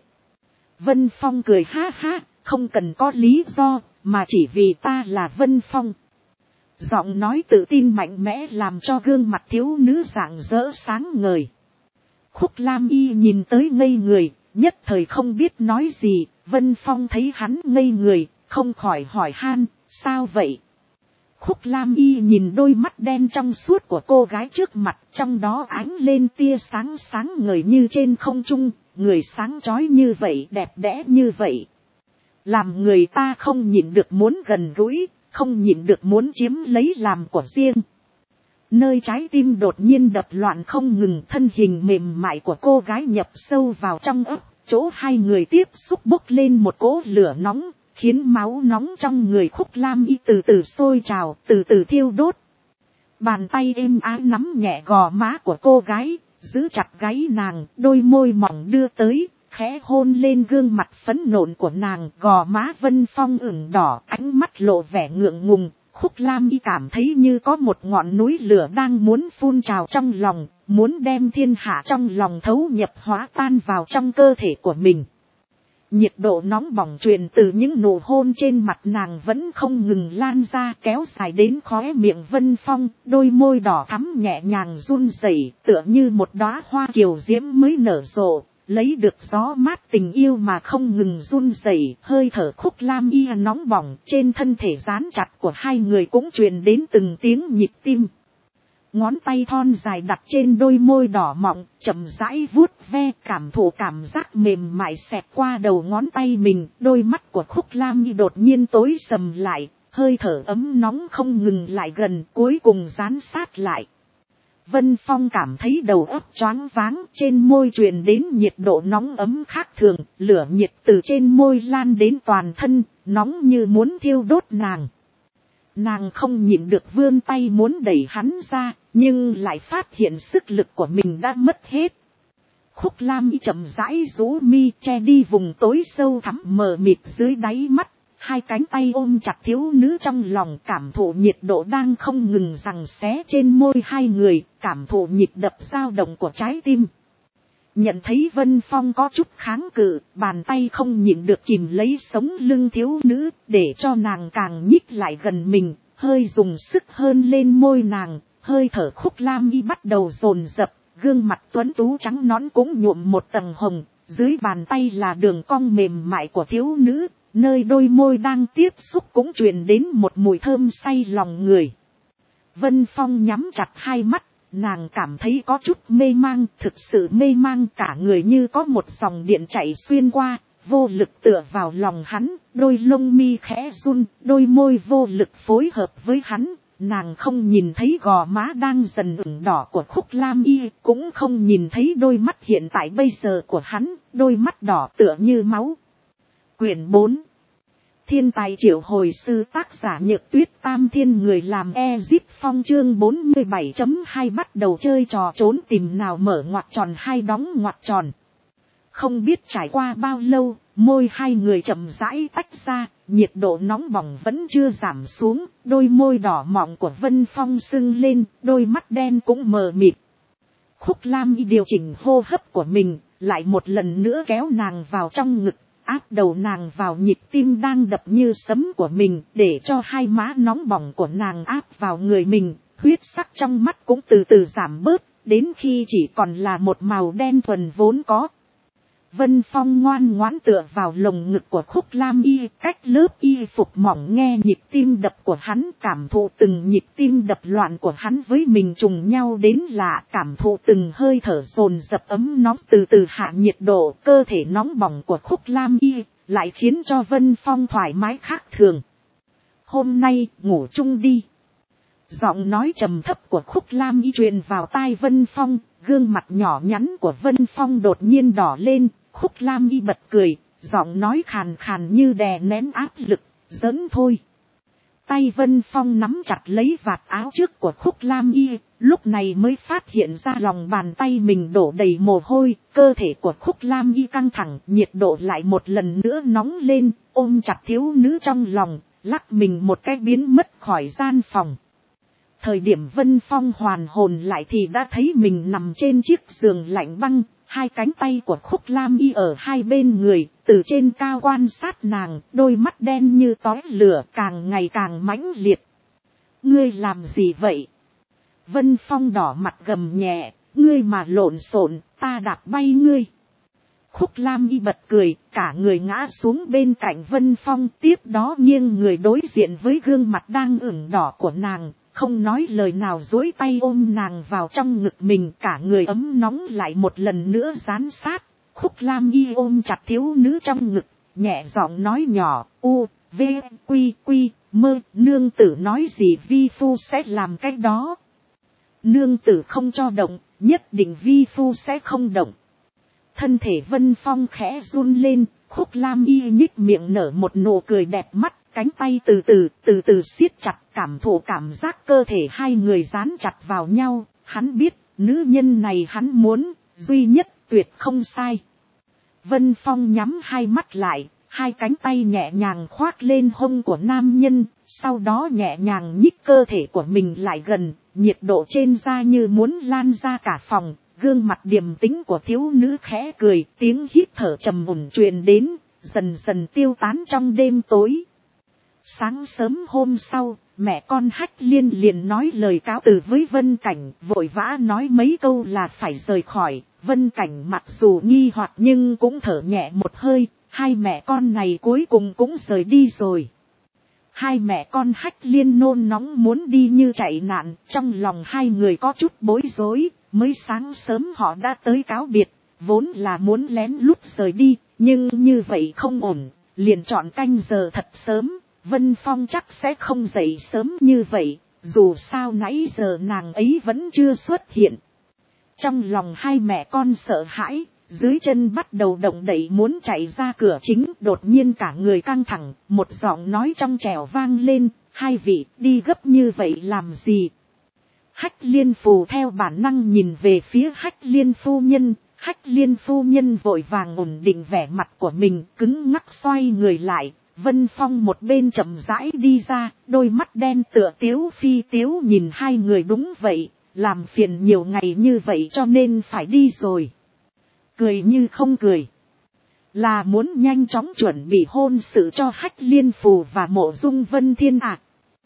Vân Phong cười ha ha, không cần có lý do, mà chỉ vì ta là Vân Phong. Giọng nói tự tin mạnh mẽ làm cho gương mặt thiếu nữ rạng rỡ sáng ngời. Khúc Lam Y nhìn tới ngây người, nhất thời không biết nói gì. Vân Phong thấy hắn ngây người, không khỏi hỏi han, sao vậy? Khúc Lam Y nhìn đôi mắt đen trong suốt của cô gái trước mặt, trong đó ánh lên tia sáng sáng ngời như trên không trung, người sáng chói như vậy, đẹp đẽ như vậy. Làm người ta không nhịn được muốn gần gũi, không nhịn được muốn chiếm lấy làm của riêng. Nơi trái tim đột nhiên đập loạn không ngừng, thân hình mềm mại của cô gái nhập sâu vào trong ấp, chỗ hai người tiếp xúc bốc lên một cỗ lửa nóng, khiến máu nóng trong người Khúc Lam Y từ từ sôi trào, từ từ thiêu đốt. Bàn tay êm ái nắm nhẹ gò má của cô gái, giữ chặt gáy nàng, đôi môi mỏng đưa tới, khẽ hôn lên gương mặt phấn nộn của nàng. Gò má Vân Phong ửng đỏ, ánh mắt lộ vẻ ngượng ngùng. Khúc Lam Y cảm thấy như có một ngọn núi lửa đang muốn phun trào trong lòng, muốn đem thiên hạ trong lòng thấu nhập hóa tan vào trong cơ thể của mình. Nhiệt độ nóng bỏng truyền từ những nụ hôn trên mặt nàng vẫn không ngừng lan ra, kéo dài đến khóe miệng Vân Phong, đôi môi đỏ thắm nhẹ nhàng run rẩy, tựa như một đóa hoa kiều diễm mới nở rộ, lấy được gió mát tình yêu mà không ngừng run rẩy. Hơi thở Khúc Lam Y nóng bỏng trên thân thể dán chặt của hai người cũng truyền đến từng tiếng nhịp tim. Ngón tay thon dài đặt trên đôi môi đỏ mọng, chậm rãi vuốt ve, cảm thụ cảm giác mềm mại xẹt qua đầu ngón tay mình. Đôi mắt của Khúc Lam Y đột nhiên tối sầm lại, hơi thở ấm nóng không ngừng lại gần, cuối cùng dán sát lại. Vân Phong cảm thấy đầu óc choáng váng, trên môi truyền đến nhiệt độ nóng ấm khác thường, lửa nhiệt từ trên môi lan đến toàn thân, nóng như muốn thiêu đốt nàng. Nàng không nhịn được vươn tay muốn đẩy hắn ra, nhưng lại phát hiện sức lực của mình đã mất hết. Khúc Lam Y chậm rãi rũ mi, che đi vùng tối sâu thẳm mờ mịt dưới đáy mắt, hai cánh tay ôm chặt thiếu nữ trong lòng, cảm thụ nhiệt độ đang không ngừng giằng xé trên môi hai người, cảm thụ nhịp đập dao động của trái tim. Nhận thấy Vân Phong có chút kháng cự, bàn tay không nhịn được kìm lấy sống lưng thiếu nữ, để cho nàng càng nhích lại gần mình, hơi dùng sức hơn lên môi nàng, hơi thở Khúc Lam Y bắt đầu dồn dập, gương mặt tuấn tú trắng nõn cũng nhuộm một tầng hồng, dưới bàn tay là đường cong mềm mại của thiếu nữ, nơi đôi môi đang tiếp xúc cũng truyền đến một mùi thơm say lòng người. Vân Phong nhắm chặt hai mắt. Nàng cảm thấy có chút mê mang, thực sự mê mang, cả người như có một dòng điện chạy xuyên qua, vô lực tựa vào lòng hắn, đôi lông mi khẽ run, đôi môi vô lực phối hợp với hắn. Nàng không nhìn thấy gò má đang dần ửng đỏ của Khúc Lam Y, cũng không nhìn thấy đôi mắt hiện tại bây giờ của hắn, đôi mắt đỏ tựa như máu. Quyển 4. Thiên tài triệu hồi sư, tác giả Nhược Tuyết, Tam Thiên người làm Ezip Phong, chương 47.2 bắt đầu chơi trò trốn tìm nào mở ngoặc tròn hai đóng ngoặc tròn. Không biết trải qua bao lâu, môi hai người chậm rãi tách ra, nhiệt độ nóng bỏng vẫn chưa giảm xuống, đôi môi đỏ mọng của Vân Phong sưng lên, đôi mắt đen cũng mờ mịt. Khúc Lam Y điều chỉnh hô hấp của mình, lại một lần nữa kéo nàng vào trong ngực. Áp đầu nàng vào nhịp tim đang đập như sấm của mình, để cho hai má nóng bỏng của nàng áp vào người mình, huyết sắc trong mắt cũng từ từ giảm bớt, đến khi chỉ còn là một màu đen thuần vốn có. Vân Phong ngoan ngoãn tựa vào lồng ngực của Khúc Lam Y, cách lớp y phục mỏng nghe nhịp tim đập của hắn, cảm thụ từng nhịp tim đập loạn của hắn với mình trùng nhau đến lạ, cảm thụ từng hơi thở dồn dập ấm nóng từ từ hạ nhiệt độ, cơ thể nóng bỏng của Khúc Lam Y, lại khiến cho Vân Phong thoải mái khác thường. Hôm nay, ngủ chung đi. Giọng nói trầm thấp của Khúc Lam Y truyền vào tai Vân Phong, gương mặt nhỏ nhắn của Vân Phong đột nhiên đỏ lên. Khúc Lam Y bật cười, giọng nói khàn khàn như đè nén áp lực, giỡn thôi. Tay Vân Phong nắm chặt lấy vạt áo trước của Khúc Lam Y, lúc này mới phát hiện ra lòng bàn tay mình đổ đầy mồ hôi, cơ thể của Khúc Lam Y căng thẳng, nhiệt độ lại một lần nữa nóng lên, ôm chặt thiếu nữ trong lòng, lắc mình một cái biến mất khỏi gian phòng. Thời điểm Vân Phong hoàn hồn lại thì đã thấy mình nằm trên chiếc giường lạnh băng, hai cánh tay của Khúc Lam Y ở hai bên người, từ trên cao quan sát nàng, đôi mắt đen như tói lửa càng ngày càng mãnh liệt. ngươi làm gì vậy? Vân Phong đỏ mặt gầm nhẹ, ngươi mà lộn xộn, ta đạp bay ngươi. Khúc Lam Y bật cười, cả người ngã xuống bên cạnh Vân Phong, tiếp đó nghiêng người đối diện với gương mặt đang ửng đỏ của nàng, không nói lời nào duỗi tay ôm nàng vào trong ngực mình, cả người ấm nóng lại một lần nữa dán sát. Khúc Lam Y ôm chặt thiếu nữ trong ngực, nhẹ giọng nói nhỏ, u, v, quy, quy, mơ, nương tử nói gì vi phu sẽ làm cái đó. Nương tử không cho động, nhất định vi phu sẽ không động. Thân thể Vân Phong khẽ run lên, Khúc Lam Y nhích miệng nở một nụ cười đẹp mắt, cánh tay từ từ siết chặt, cảm thụ cảm giác cơ thể hai người dán chặt vào nhau. Hắn biết, nữ nhân này hắn muốn, duy nhất, tuyệt không sai. Vân Phong nhắm hai mắt lại, hai cánh tay nhẹ nhàng khoác lên hông của nam nhân, sau đó nhẹ nhàng nhích cơ thể của mình lại gần, nhiệt độ trên da như muốn lan ra cả phòng. Gương mặt điềm tĩnh của thiếu nữ khẽ cười, tiếng hít thở trầm ổn truyền đến, dần dần tiêu tán trong đêm tối. Sáng sớm hôm sau, mẹ con Hách Liên liền nói lời cáo từ với Vân Cảnh, vội vã nói mấy câu là phải rời khỏi. Vân Cảnh mặc dù nghi hoặc nhưng cũng thở nhẹ một hơi, hai mẹ con này cuối cùng cũng rời đi rồi. Hai mẹ con Hách Liên nôn nóng muốn đi như chạy nạn, trong lòng hai người có chút bối rối. Mới sáng sớm họ đã tới cáo biệt, vốn là muốn lén lút rời đi, nhưng như vậy không ổn, liền chọn canh giờ thật sớm. Vân Phong chắc sẽ không dậy sớm như vậy, dù sao nãy giờ nàng ấy vẫn chưa xuất hiện. Trong lòng hai mẹ con sợ hãi, dưới chân bắt đầu động đậy muốn chạy ra cửa chính, đột nhiên cả người căng thẳng, một giọng nói trong trẻo vang lên, hai vị đi gấp như vậy làm gì? Hách Liên Phù theo bản năng nhìn về phía Hách Liên phu nhân, Hách Liên phu nhân vội vàng ổn định vẻ mặt của mình, cứng ngắc xoay người lại. Vân Phong một bên chậm rãi đi ra, đôi mắt đen tựa tiếu phi tiếu nhìn hai người. Đúng vậy, làm phiền nhiều ngày như vậy cho nên phải đi rồi. Cười như không cười, là muốn nhanh chóng chuẩn bị hôn sự cho Hách Liên Phù và Mộ Dung Vân Thiên ạ.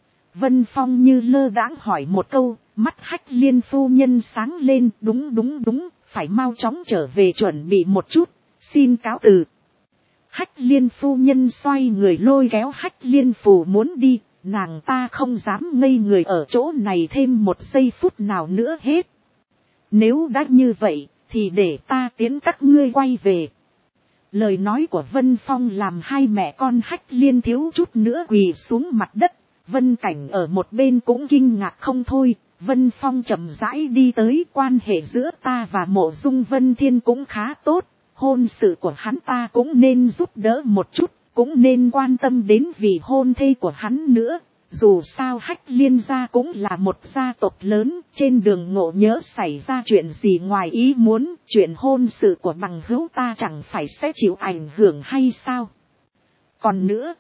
Vân Phong như lơ đãng hỏi một câu, mắt Hách Liên phu nhân sáng lên, đúng, phải mau chóng trở về chuẩn bị một chút, xin cáo từ. Hách Liên phu nhân xoay người lôi kéo Hách Liên Phù muốn đi, nàng ta không dám ngây người ở chỗ này thêm một giây phút nào nữa hết. Nếu đã như vậy, thì để ta tiến các ngươi quay về. Lời nói của Vân Phong làm hai mẹ con Hách Liên thiếu chút nữa quỳ xuống mặt đất. Vân Cảnh ở một bên cũng kinh ngạc không thôi. Vân Phong chậm rãi đi tới, quan hệ giữa ta và Mộ Dung Vân Thiên cũng khá tốt. Hôn sự của hắn ta cũng nên giúp đỡ một chút, cũng nên quan tâm đến vị hôn thê của hắn nữa. Dù sao Hách Liên gia cũng là một gia tộc lớn, trên đường ngộ nhỡ xảy ra chuyện gì ngoài ý muốn, chuyện hôn sự của bằng hữu ta chẳng phải sẽ chịu ảnh hưởng hay sao? Còn nữa,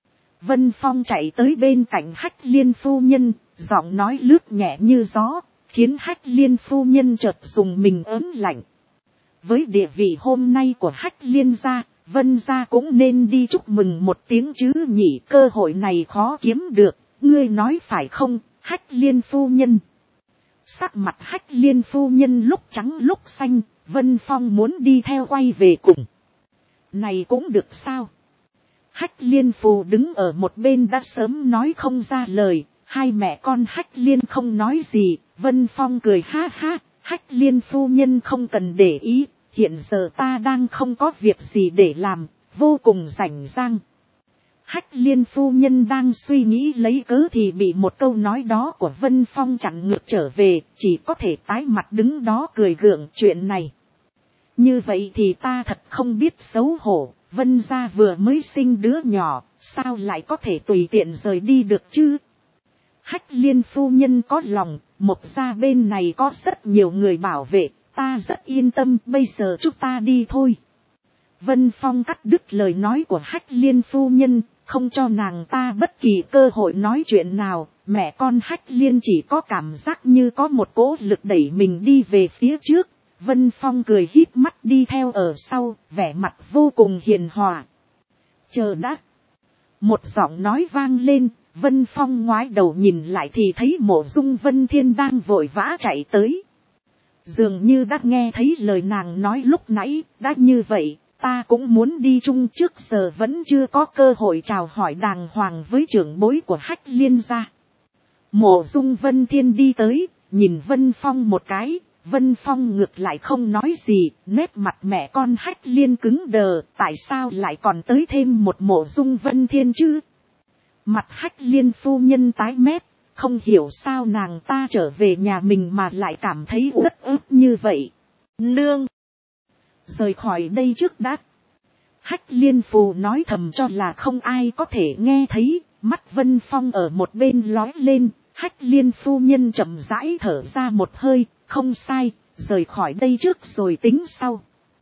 Vân Phong chạy tới bên cạnh Hách Liên phu nhân, giọng nói lướt nhẹ như gió, khiến Hách Liên phu nhân chợt dùng mình ớn lạnh. Với địa vị hôm nay của Hách Liên gia, Vân gia cũng nên đi chúc mừng một tiếng chứ nhỉ, cơ hội này khó kiếm được, ngươi nói phải không, Hách Liên phu nhân? Sắc mặt Hách Liên phu nhân lúc trắng lúc xanh, Vân Phong muốn đi theo quay về cùng. Này cũng được sao? Hách Liên Phù đứng ở một bên đã sớm nói không ra lời, hai mẹ con Hách Liên không nói gì. Vân Phong cười ha ha, Hách Liên phu nhân không cần để ý, hiện giờ ta đang không có việc gì để làm, vô cùng rảnh rang. Hách Liên phu nhân đang suy nghĩ lấy cớ thì bị một câu nói đó của Vân Phong chặn ngược trở về, chỉ có thể tái mặt đứng đó cười gượng. Chuyện này, như vậy thì ta thật không biết xấu hổ. Vân gia vừa mới sinh đứa nhỏ, sao lại có thể tùy tiện rời đi được chứ? Hách Liên phu nhân có lòng, Mộc gia bên này có rất nhiều người bảo vệ, ta rất yên tâm, bây giờ chúng ta đi thôi. Vân Phong cắt đứt lời nói của Hách Liên phu nhân, không cho nàng ta bất kỳ cơ hội nói chuyện nào. Mẹ con Hách Liên chỉ có cảm giác như có một cỗ lực đẩy mình đi về phía trước. Vân Phong cười híp mắt đi theo ở sau, vẻ mặt vô cùng hiền hòa. Chờ đã. Một giọng nói vang lên, Vân Phong ngoái đầu nhìn lại thì thấy Mộ Dung Vân Thiên đang vội vã chạy tới. Dường như đã nghe thấy lời nàng nói lúc nãy, đã như vậy, ta cũng muốn đi chung, trước giờ vẫn chưa có cơ hội chào hỏi đàng hoàng với trưởng bối của Hách Liên gia. Mộ Dung Vân Thiên đi tới, nhìn Vân Phong một cái, Vân Phong ngược lại không nói gì, nét mặt mẹ con Hách Liên cứng đờ, tại sao lại còn tới thêm một Mộ Dung Vân Thiên chứ? Mặt Hách Liên phu nhân tái mét, không hiểu sao nàng ta trở về nhà mình mà lại cảm thấy uất ức như vậy. Nương! Rời khỏi đây trước đã. Hách Liên phù nói thầm cho là không ai có thể nghe thấy, mắt Vân Phong ở một bên lói lên, Hách Liên phu nhân chậm rãi thở ra một hơi, không sai, rời khỏi đây trước rồi tính sau.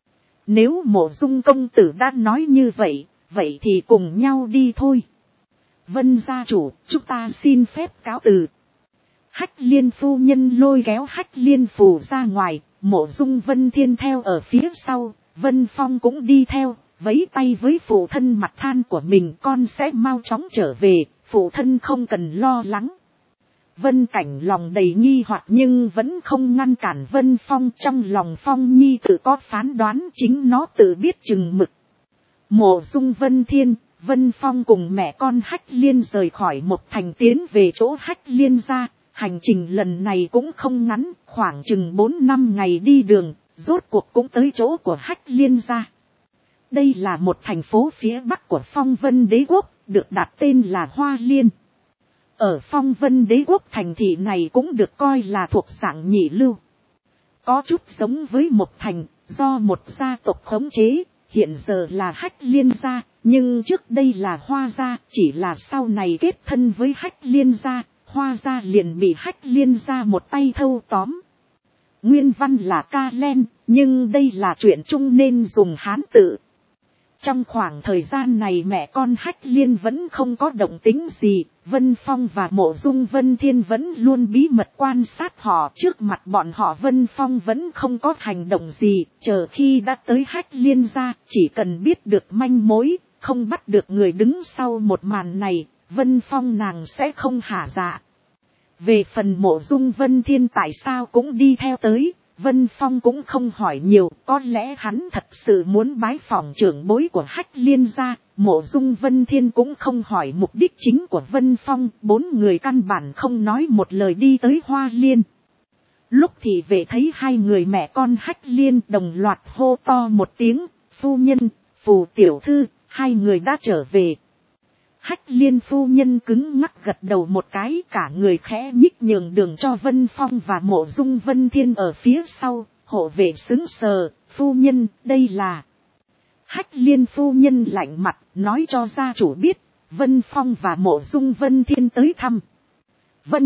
Nếu Mộ Dung công tử đã nói như vậy, vậy thì cùng nhau đi thôi. Vân gia chủ, chúng ta xin phép cáo từ. Hách Liên phu nhân lôi kéo Hách Liên phù ra ngoài, Mộ Dung Vân Thiên theo ở phía sau, Vân Phong cũng đi theo, vẫy tay với phụ thân mặt than của mình, con sẽ mau chóng trở về, phụ thân không cần lo lắng. Vân Cảnh lòng đầy nghi hoặc nhưng vẫn không ngăn cản Vân Phong, trong lòng Phong Nhi tự có phán đoán, chính nó tự biết chừng mực. Mộ Dung Vân Thiên, Vân Phong cùng mẹ con Hách Liên rời khỏi một thành tiến về chỗ Hách Liên gia. Hành trình lần này cũng không ngắn, khoảng chừng 4-5 ngày đi đường, rốt cuộc cũng tới chỗ của Hách Liên gia. Đây là một thành phố phía bắc của Phong Vân Đế Quốc, được đặt tên là Hoa Liên. Ở Phong Vân Đế Quốc thành thị này cũng được coi là thuộc dạng nhị lưu. Có chút giống với một thành, do một gia tộc khống chế, hiện giờ là Hách Liên gia, nhưng trước đây là Hoa gia, chỉ là sau này kết thân với Hách Liên gia. Hoa gia liền bị Hách Liên gia một tay thâu tóm. Nguyên văn là Ca Len, nhưng đây là chuyện chung nên dùng Hán tự. Trong khoảng thời gian này mẹ con Hách Liên vẫn không có động tính gì, Vân Phong và Mộ Dung Vân Thiên vẫn luôn bí mật quan sát họ. Trước mặt bọn họ Vân Phong vẫn không có hành động gì, chờ khi đã tới Hách Liên gia, chỉ cần biết được manh mối, không bắt được người đứng sau một màn này, Vân Phong nàng sẽ không hả dạ. Về phần Mộ Dung Vân Thiên tại sao cũng đi theo tới, Vân Phong cũng không hỏi nhiều, có lẽ hắn thật sự muốn bái phỏng trưởng bối của Hách Liên gia. Mộ Dung Vân Thiên cũng không hỏi mục đích chính của Vân Phong, 4 người căn bản không nói một lời đi tới Hoa Liên. Lúc thì về thấy 2 người mẹ con Hách Liên đồng loạt hô to một tiếng, phu nhân, phù tiểu thư, 2 người đã trở về. Hách Liên phu nhân cứng ngắc gật đầu một cái, cả người khẽ nhích nhường đường cho Vân Phong và Mộ Dung Vân Thiên ở phía sau. Hộ vệ sững sờ, phu nhân, đây là... Hách Liên phu nhân lạnh mặt, nói cho gia chủ biết, Vân Phong và Mộ Dung Vân Thiên tới thăm. Vân.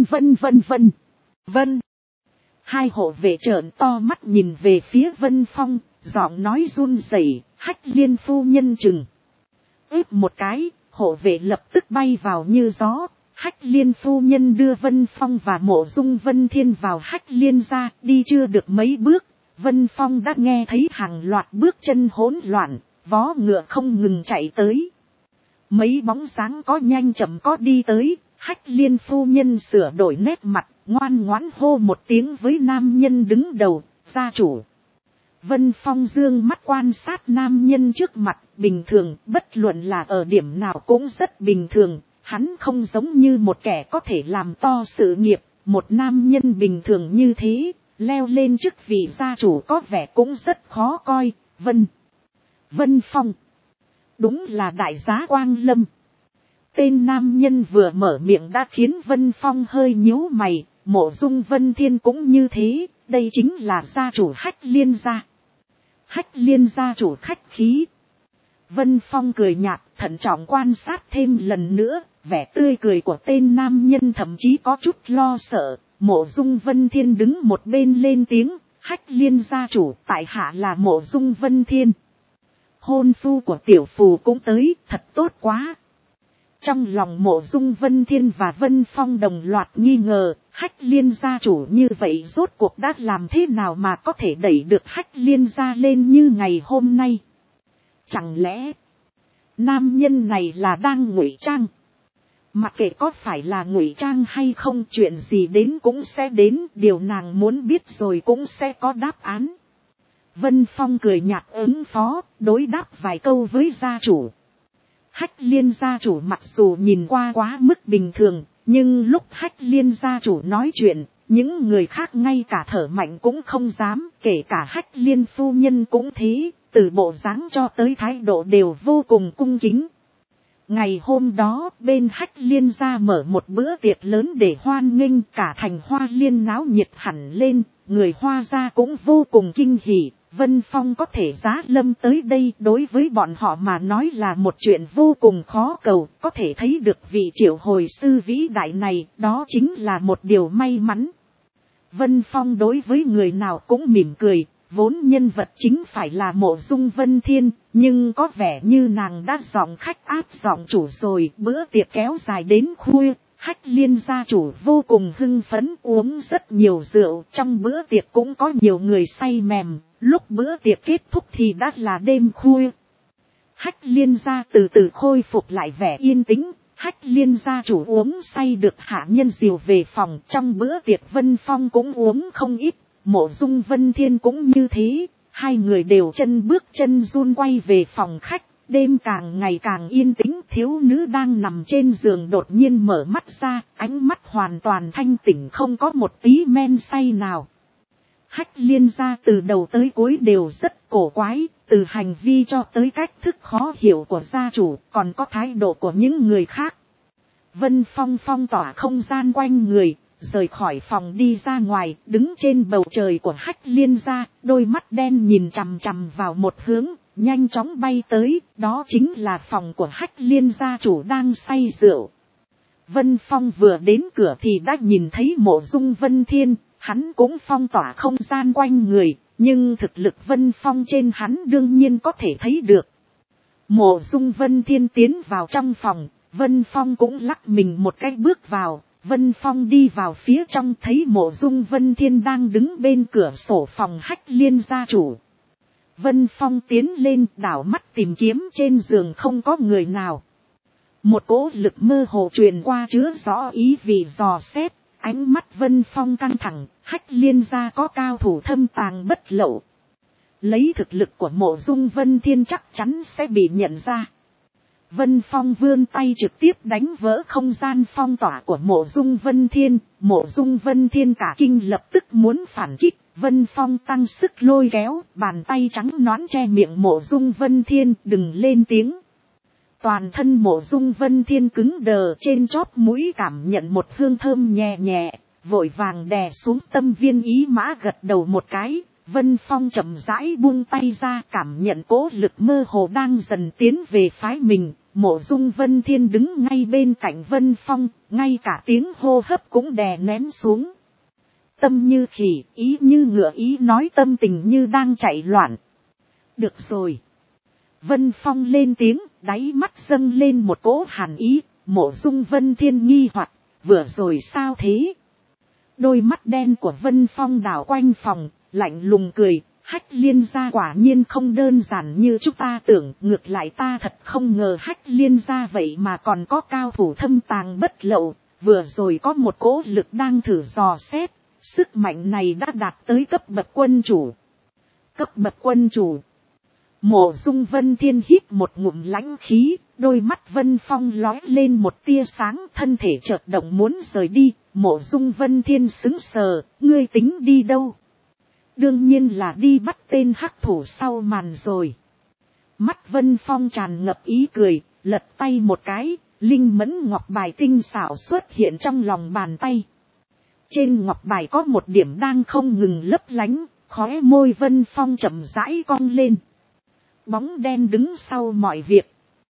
2 hộ vệ trợn to mắt nhìn về phía Vân Phong, giọng nói run rẩy. Hách Liên phu nhân chừng ép một cái, hộ vệ lập tức bay vào như gió. Hách Liên phu nhân đưa Vân Phong và Mộ Dung Vân Thiên vào Hách Liên gia, đi chưa được mấy bước, Vân Phong đã nghe thấy hàng loạt bước chân hỗn loạn, vó ngựa không ngừng chạy tới. Mấy bóng dáng có nhanh chậm có đi tới, Hách Liên phu nhân sửa đổi nét mặt, ngoan ngoãn hô một tiếng với nam nhân đứng đầu, gia chủ. Vân Phong dương mắt quan sát nam nhân trước mặt, bình thường, bất luận là ở điểm nào cũng rất bình thường, hắn không giống như một kẻ có thể làm to sự nghiệp, một nam nhân bình thường như thế, leo lên chức vị gia chủ có vẻ cũng rất khó coi. Vân Phong, đúng là đại giá Quang Lâm. Tên nam nhân vừa mở miệng đã khiến Vân Phong hơi nhíu mày, Mộ Dung Vân Thiên cũng như thế, đây chính là gia chủ Hách Liên gia. Hách Liên gia chủ khách khí. Vân Phong cười nhạt, thận trọng quan sát thêm lần nữa, vẻ tươi cười của tên nam nhân thậm chí có chút lo sợ. Mộ Dung Vân Thiên đứng một bên lên tiếng, Hách Liên gia chủ, tại hạ là Mộ Dung Vân Thiên. Hôn phu của tiểu phù cũng tới, thật tốt quá. Trong lòng Mộ Dung Vân Thiên và Vân Phong đồng loạt nghi ngờ, Hách Liên gia chủ như vậy rốt cuộc đã làm thế nào mà có thể đẩy được Hách Liên gia lên như ngày hôm nay. Chẳng lẽ nam nhân này là đang ngụy trang? Mặc kệ có phải là ngụy trang hay không, chuyện gì đến cũng sẽ đến, điều nàng muốn biết rồi cũng sẽ có đáp án. Vân Phong cười nhạt ứng phó, đối đáp vài câu với gia chủ. Hách Liên gia chủ mặc dù nhìn qua quá mức bình thường, nhưng lúc Hách Liên gia chủ nói chuyện, những người khác ngay cả thở mạnh cũng không dám, kể cả Hách Liên phu nhân cũng thế, từ bộ dáng cho tới thái độ đều vô cùng cung kính. Ngày hôm đó, bên Hách Liên gia mở một bữa tiệc lớn để hoan nghênh, cả thành Hoa Liên náo nhiệt hẳn lên, người Hoa gia cũng vô cùng kinh hỉ. Vân Phong có thể giá lâm tới đây đối với bọn họ mà nói là một chuyện vô cùng khó cầu, có thể thấy được vị triệu hồi sư vĩ đại này, đó chính là một điều may mắn. Vân Phong đối với người nào cũng mỉm cười, vốn nhân vật chính phải là Mộ Dung Vân Thiên, nhưng có vẻ như nàng đã giọng khách áp giọng chủ rồi, bữa tiệc kéo dài đến khuya. Hách Liên gia chủ vô cùng hưng phấn, uống rất nhiều rượu, trong bữa tiệc cũng có nhiều người say mềm, lúc bữa tiệc kết thúc thì đã là đêm khuya. Hách Liên gia từ từ khôi phục lại vẻ yên tĩnh, Hách Liên gia chủ uống say được hạ nhân dìu về phòng, trong bữa tiệc Vân Phong cũng uống không ít, Mộ Dung Vân Thiên cũng như thế, hai người đều chân bước chân run quay về phòng khách. Đêm càng ngày càng yên tĩnh, thiếu nữ đang nằm trên giường đột nhiên mở mắt ra, ánh mắt hoàn toàn thanh tỉnh, không có một tí men say nào. Hách Liên gia từ đầu tới cuối đều rất cổ quái, từ hành vi cho tới cách thức khó hiểu của gia chủ, còn có thái độ của những người khác. Vân Phong phong tỏa không gian quanh người, rời khỏi phòng đi ra ngoài, đứng trên bầu trời của Hách Liên gia, đôi mắt đen nhìn chằm chằm vào một hướng, nhanh chóng bay tới, đó chính là phòng của Hách Liên gia chủ đang say rượu. Vân Phong vừa đến cửa thì đã nhìn thấy Mộ Dung Vân Thiên, hắn cũng phong tỏa không gian quanh người, nhưng thực lực Vân Phong trên hắn đương nhiên có thể thấy được. Mộ Dung Vân Thiên tiến vào trong phòng, Vân Phong cũng lắc mình một cái bước vào. Vân Phong đi vào phía trong thấy Mộ Dung Vân Thiên đang đứng bên cửa sổ phòng Hách Liên gia chủ. Vân Phong tiến lên đảo mắt tìm kiếm trên giường không có người nào. Một cỗ lực mơ hồ truyền qua chứa rõ ý vì dò xét, ánh mắt Vân Phong căng thẳng, Hách Liên gia có cao thủ thâm tàng bất lậu. Lấy thực lực của Mộ Dung Vân Thiên chắc chắn sẽ bị nhận ra. Vân Phong vươn tay trực tiếp đánh vỡ không gian phong tỏa của Mộ Dung Vân Thiên. Mộ Dung Vân Thiên cả kinh lập tức muốn phản kích. Vân Phong tăng sức lôi kéo, bàn tay trắng nõn che miệng Mộ Dung Vân Thiên, đừng lên tiếng. Toàn thân Mộ Dung Vân Thiên cứng đờ, trên chóp mũi cảm nhận một hương thơm nhẹ nhẹ, vội vàng đè xuống tâm viên ý mã gật đầu một cái. Vân Phong chậm rãi buông tay ra, cảm nhận cỗ lực mơ hồ đang dần tiến về phái mình. Mộ Dung Vân Thiên đứng ngay bên cạnh Vân Phong, ngay cả tiếng hô hấp cũng đè nén xuống. Tâm như khỉ, ý như ngựa, ý nói tâm tình như đang chạy loạn. Được rồi. Vân Phong lên tiếng, đáy mắt dâng lên một cỗ hàn ý. Mộ Dung Vân Thiên nghi hoặc, vừa rồi sao thế? Đôi mắt đen của Vân Phong đảo quanh phòng, lạnh lùng cười. Hách Liên gia quả nhiên không đơn giản như chúng ta tưởng, ngược lại ta thật không ngờ Hách Liên gia vậy mà còn có cao thủ thâm tàng bất lậu, vừa rồi có một cỗ lực đang thử dò xét, sức mạnh này đã đạt tới cấp bậc quân chủ. Cấp bậc quân chủ. Mộ Dung Vân Thiên hít một ngụm lãnh khí, đôi mắt Vân Phong lóe lên một tia sáng, thân thể chợt động muốn rời đi. Mộ Dung Vân Thiên sững sờ, ngươi tính đi đâu? Đương nhiên là đi bắt tên hắc thủ sau màn rồi. Mắt Vân Phong tràn ngập ý cười, lật tay một cái, linh mẫn ngọc bài tinh xảo xuất hiện trong lòng bàn tay. Trên ngọc bài có một điểm đang không ngừng lấp lánh, khóe môi Vân Phong chậm rãi cong lên. Bóng đen đứng sau mọi việc,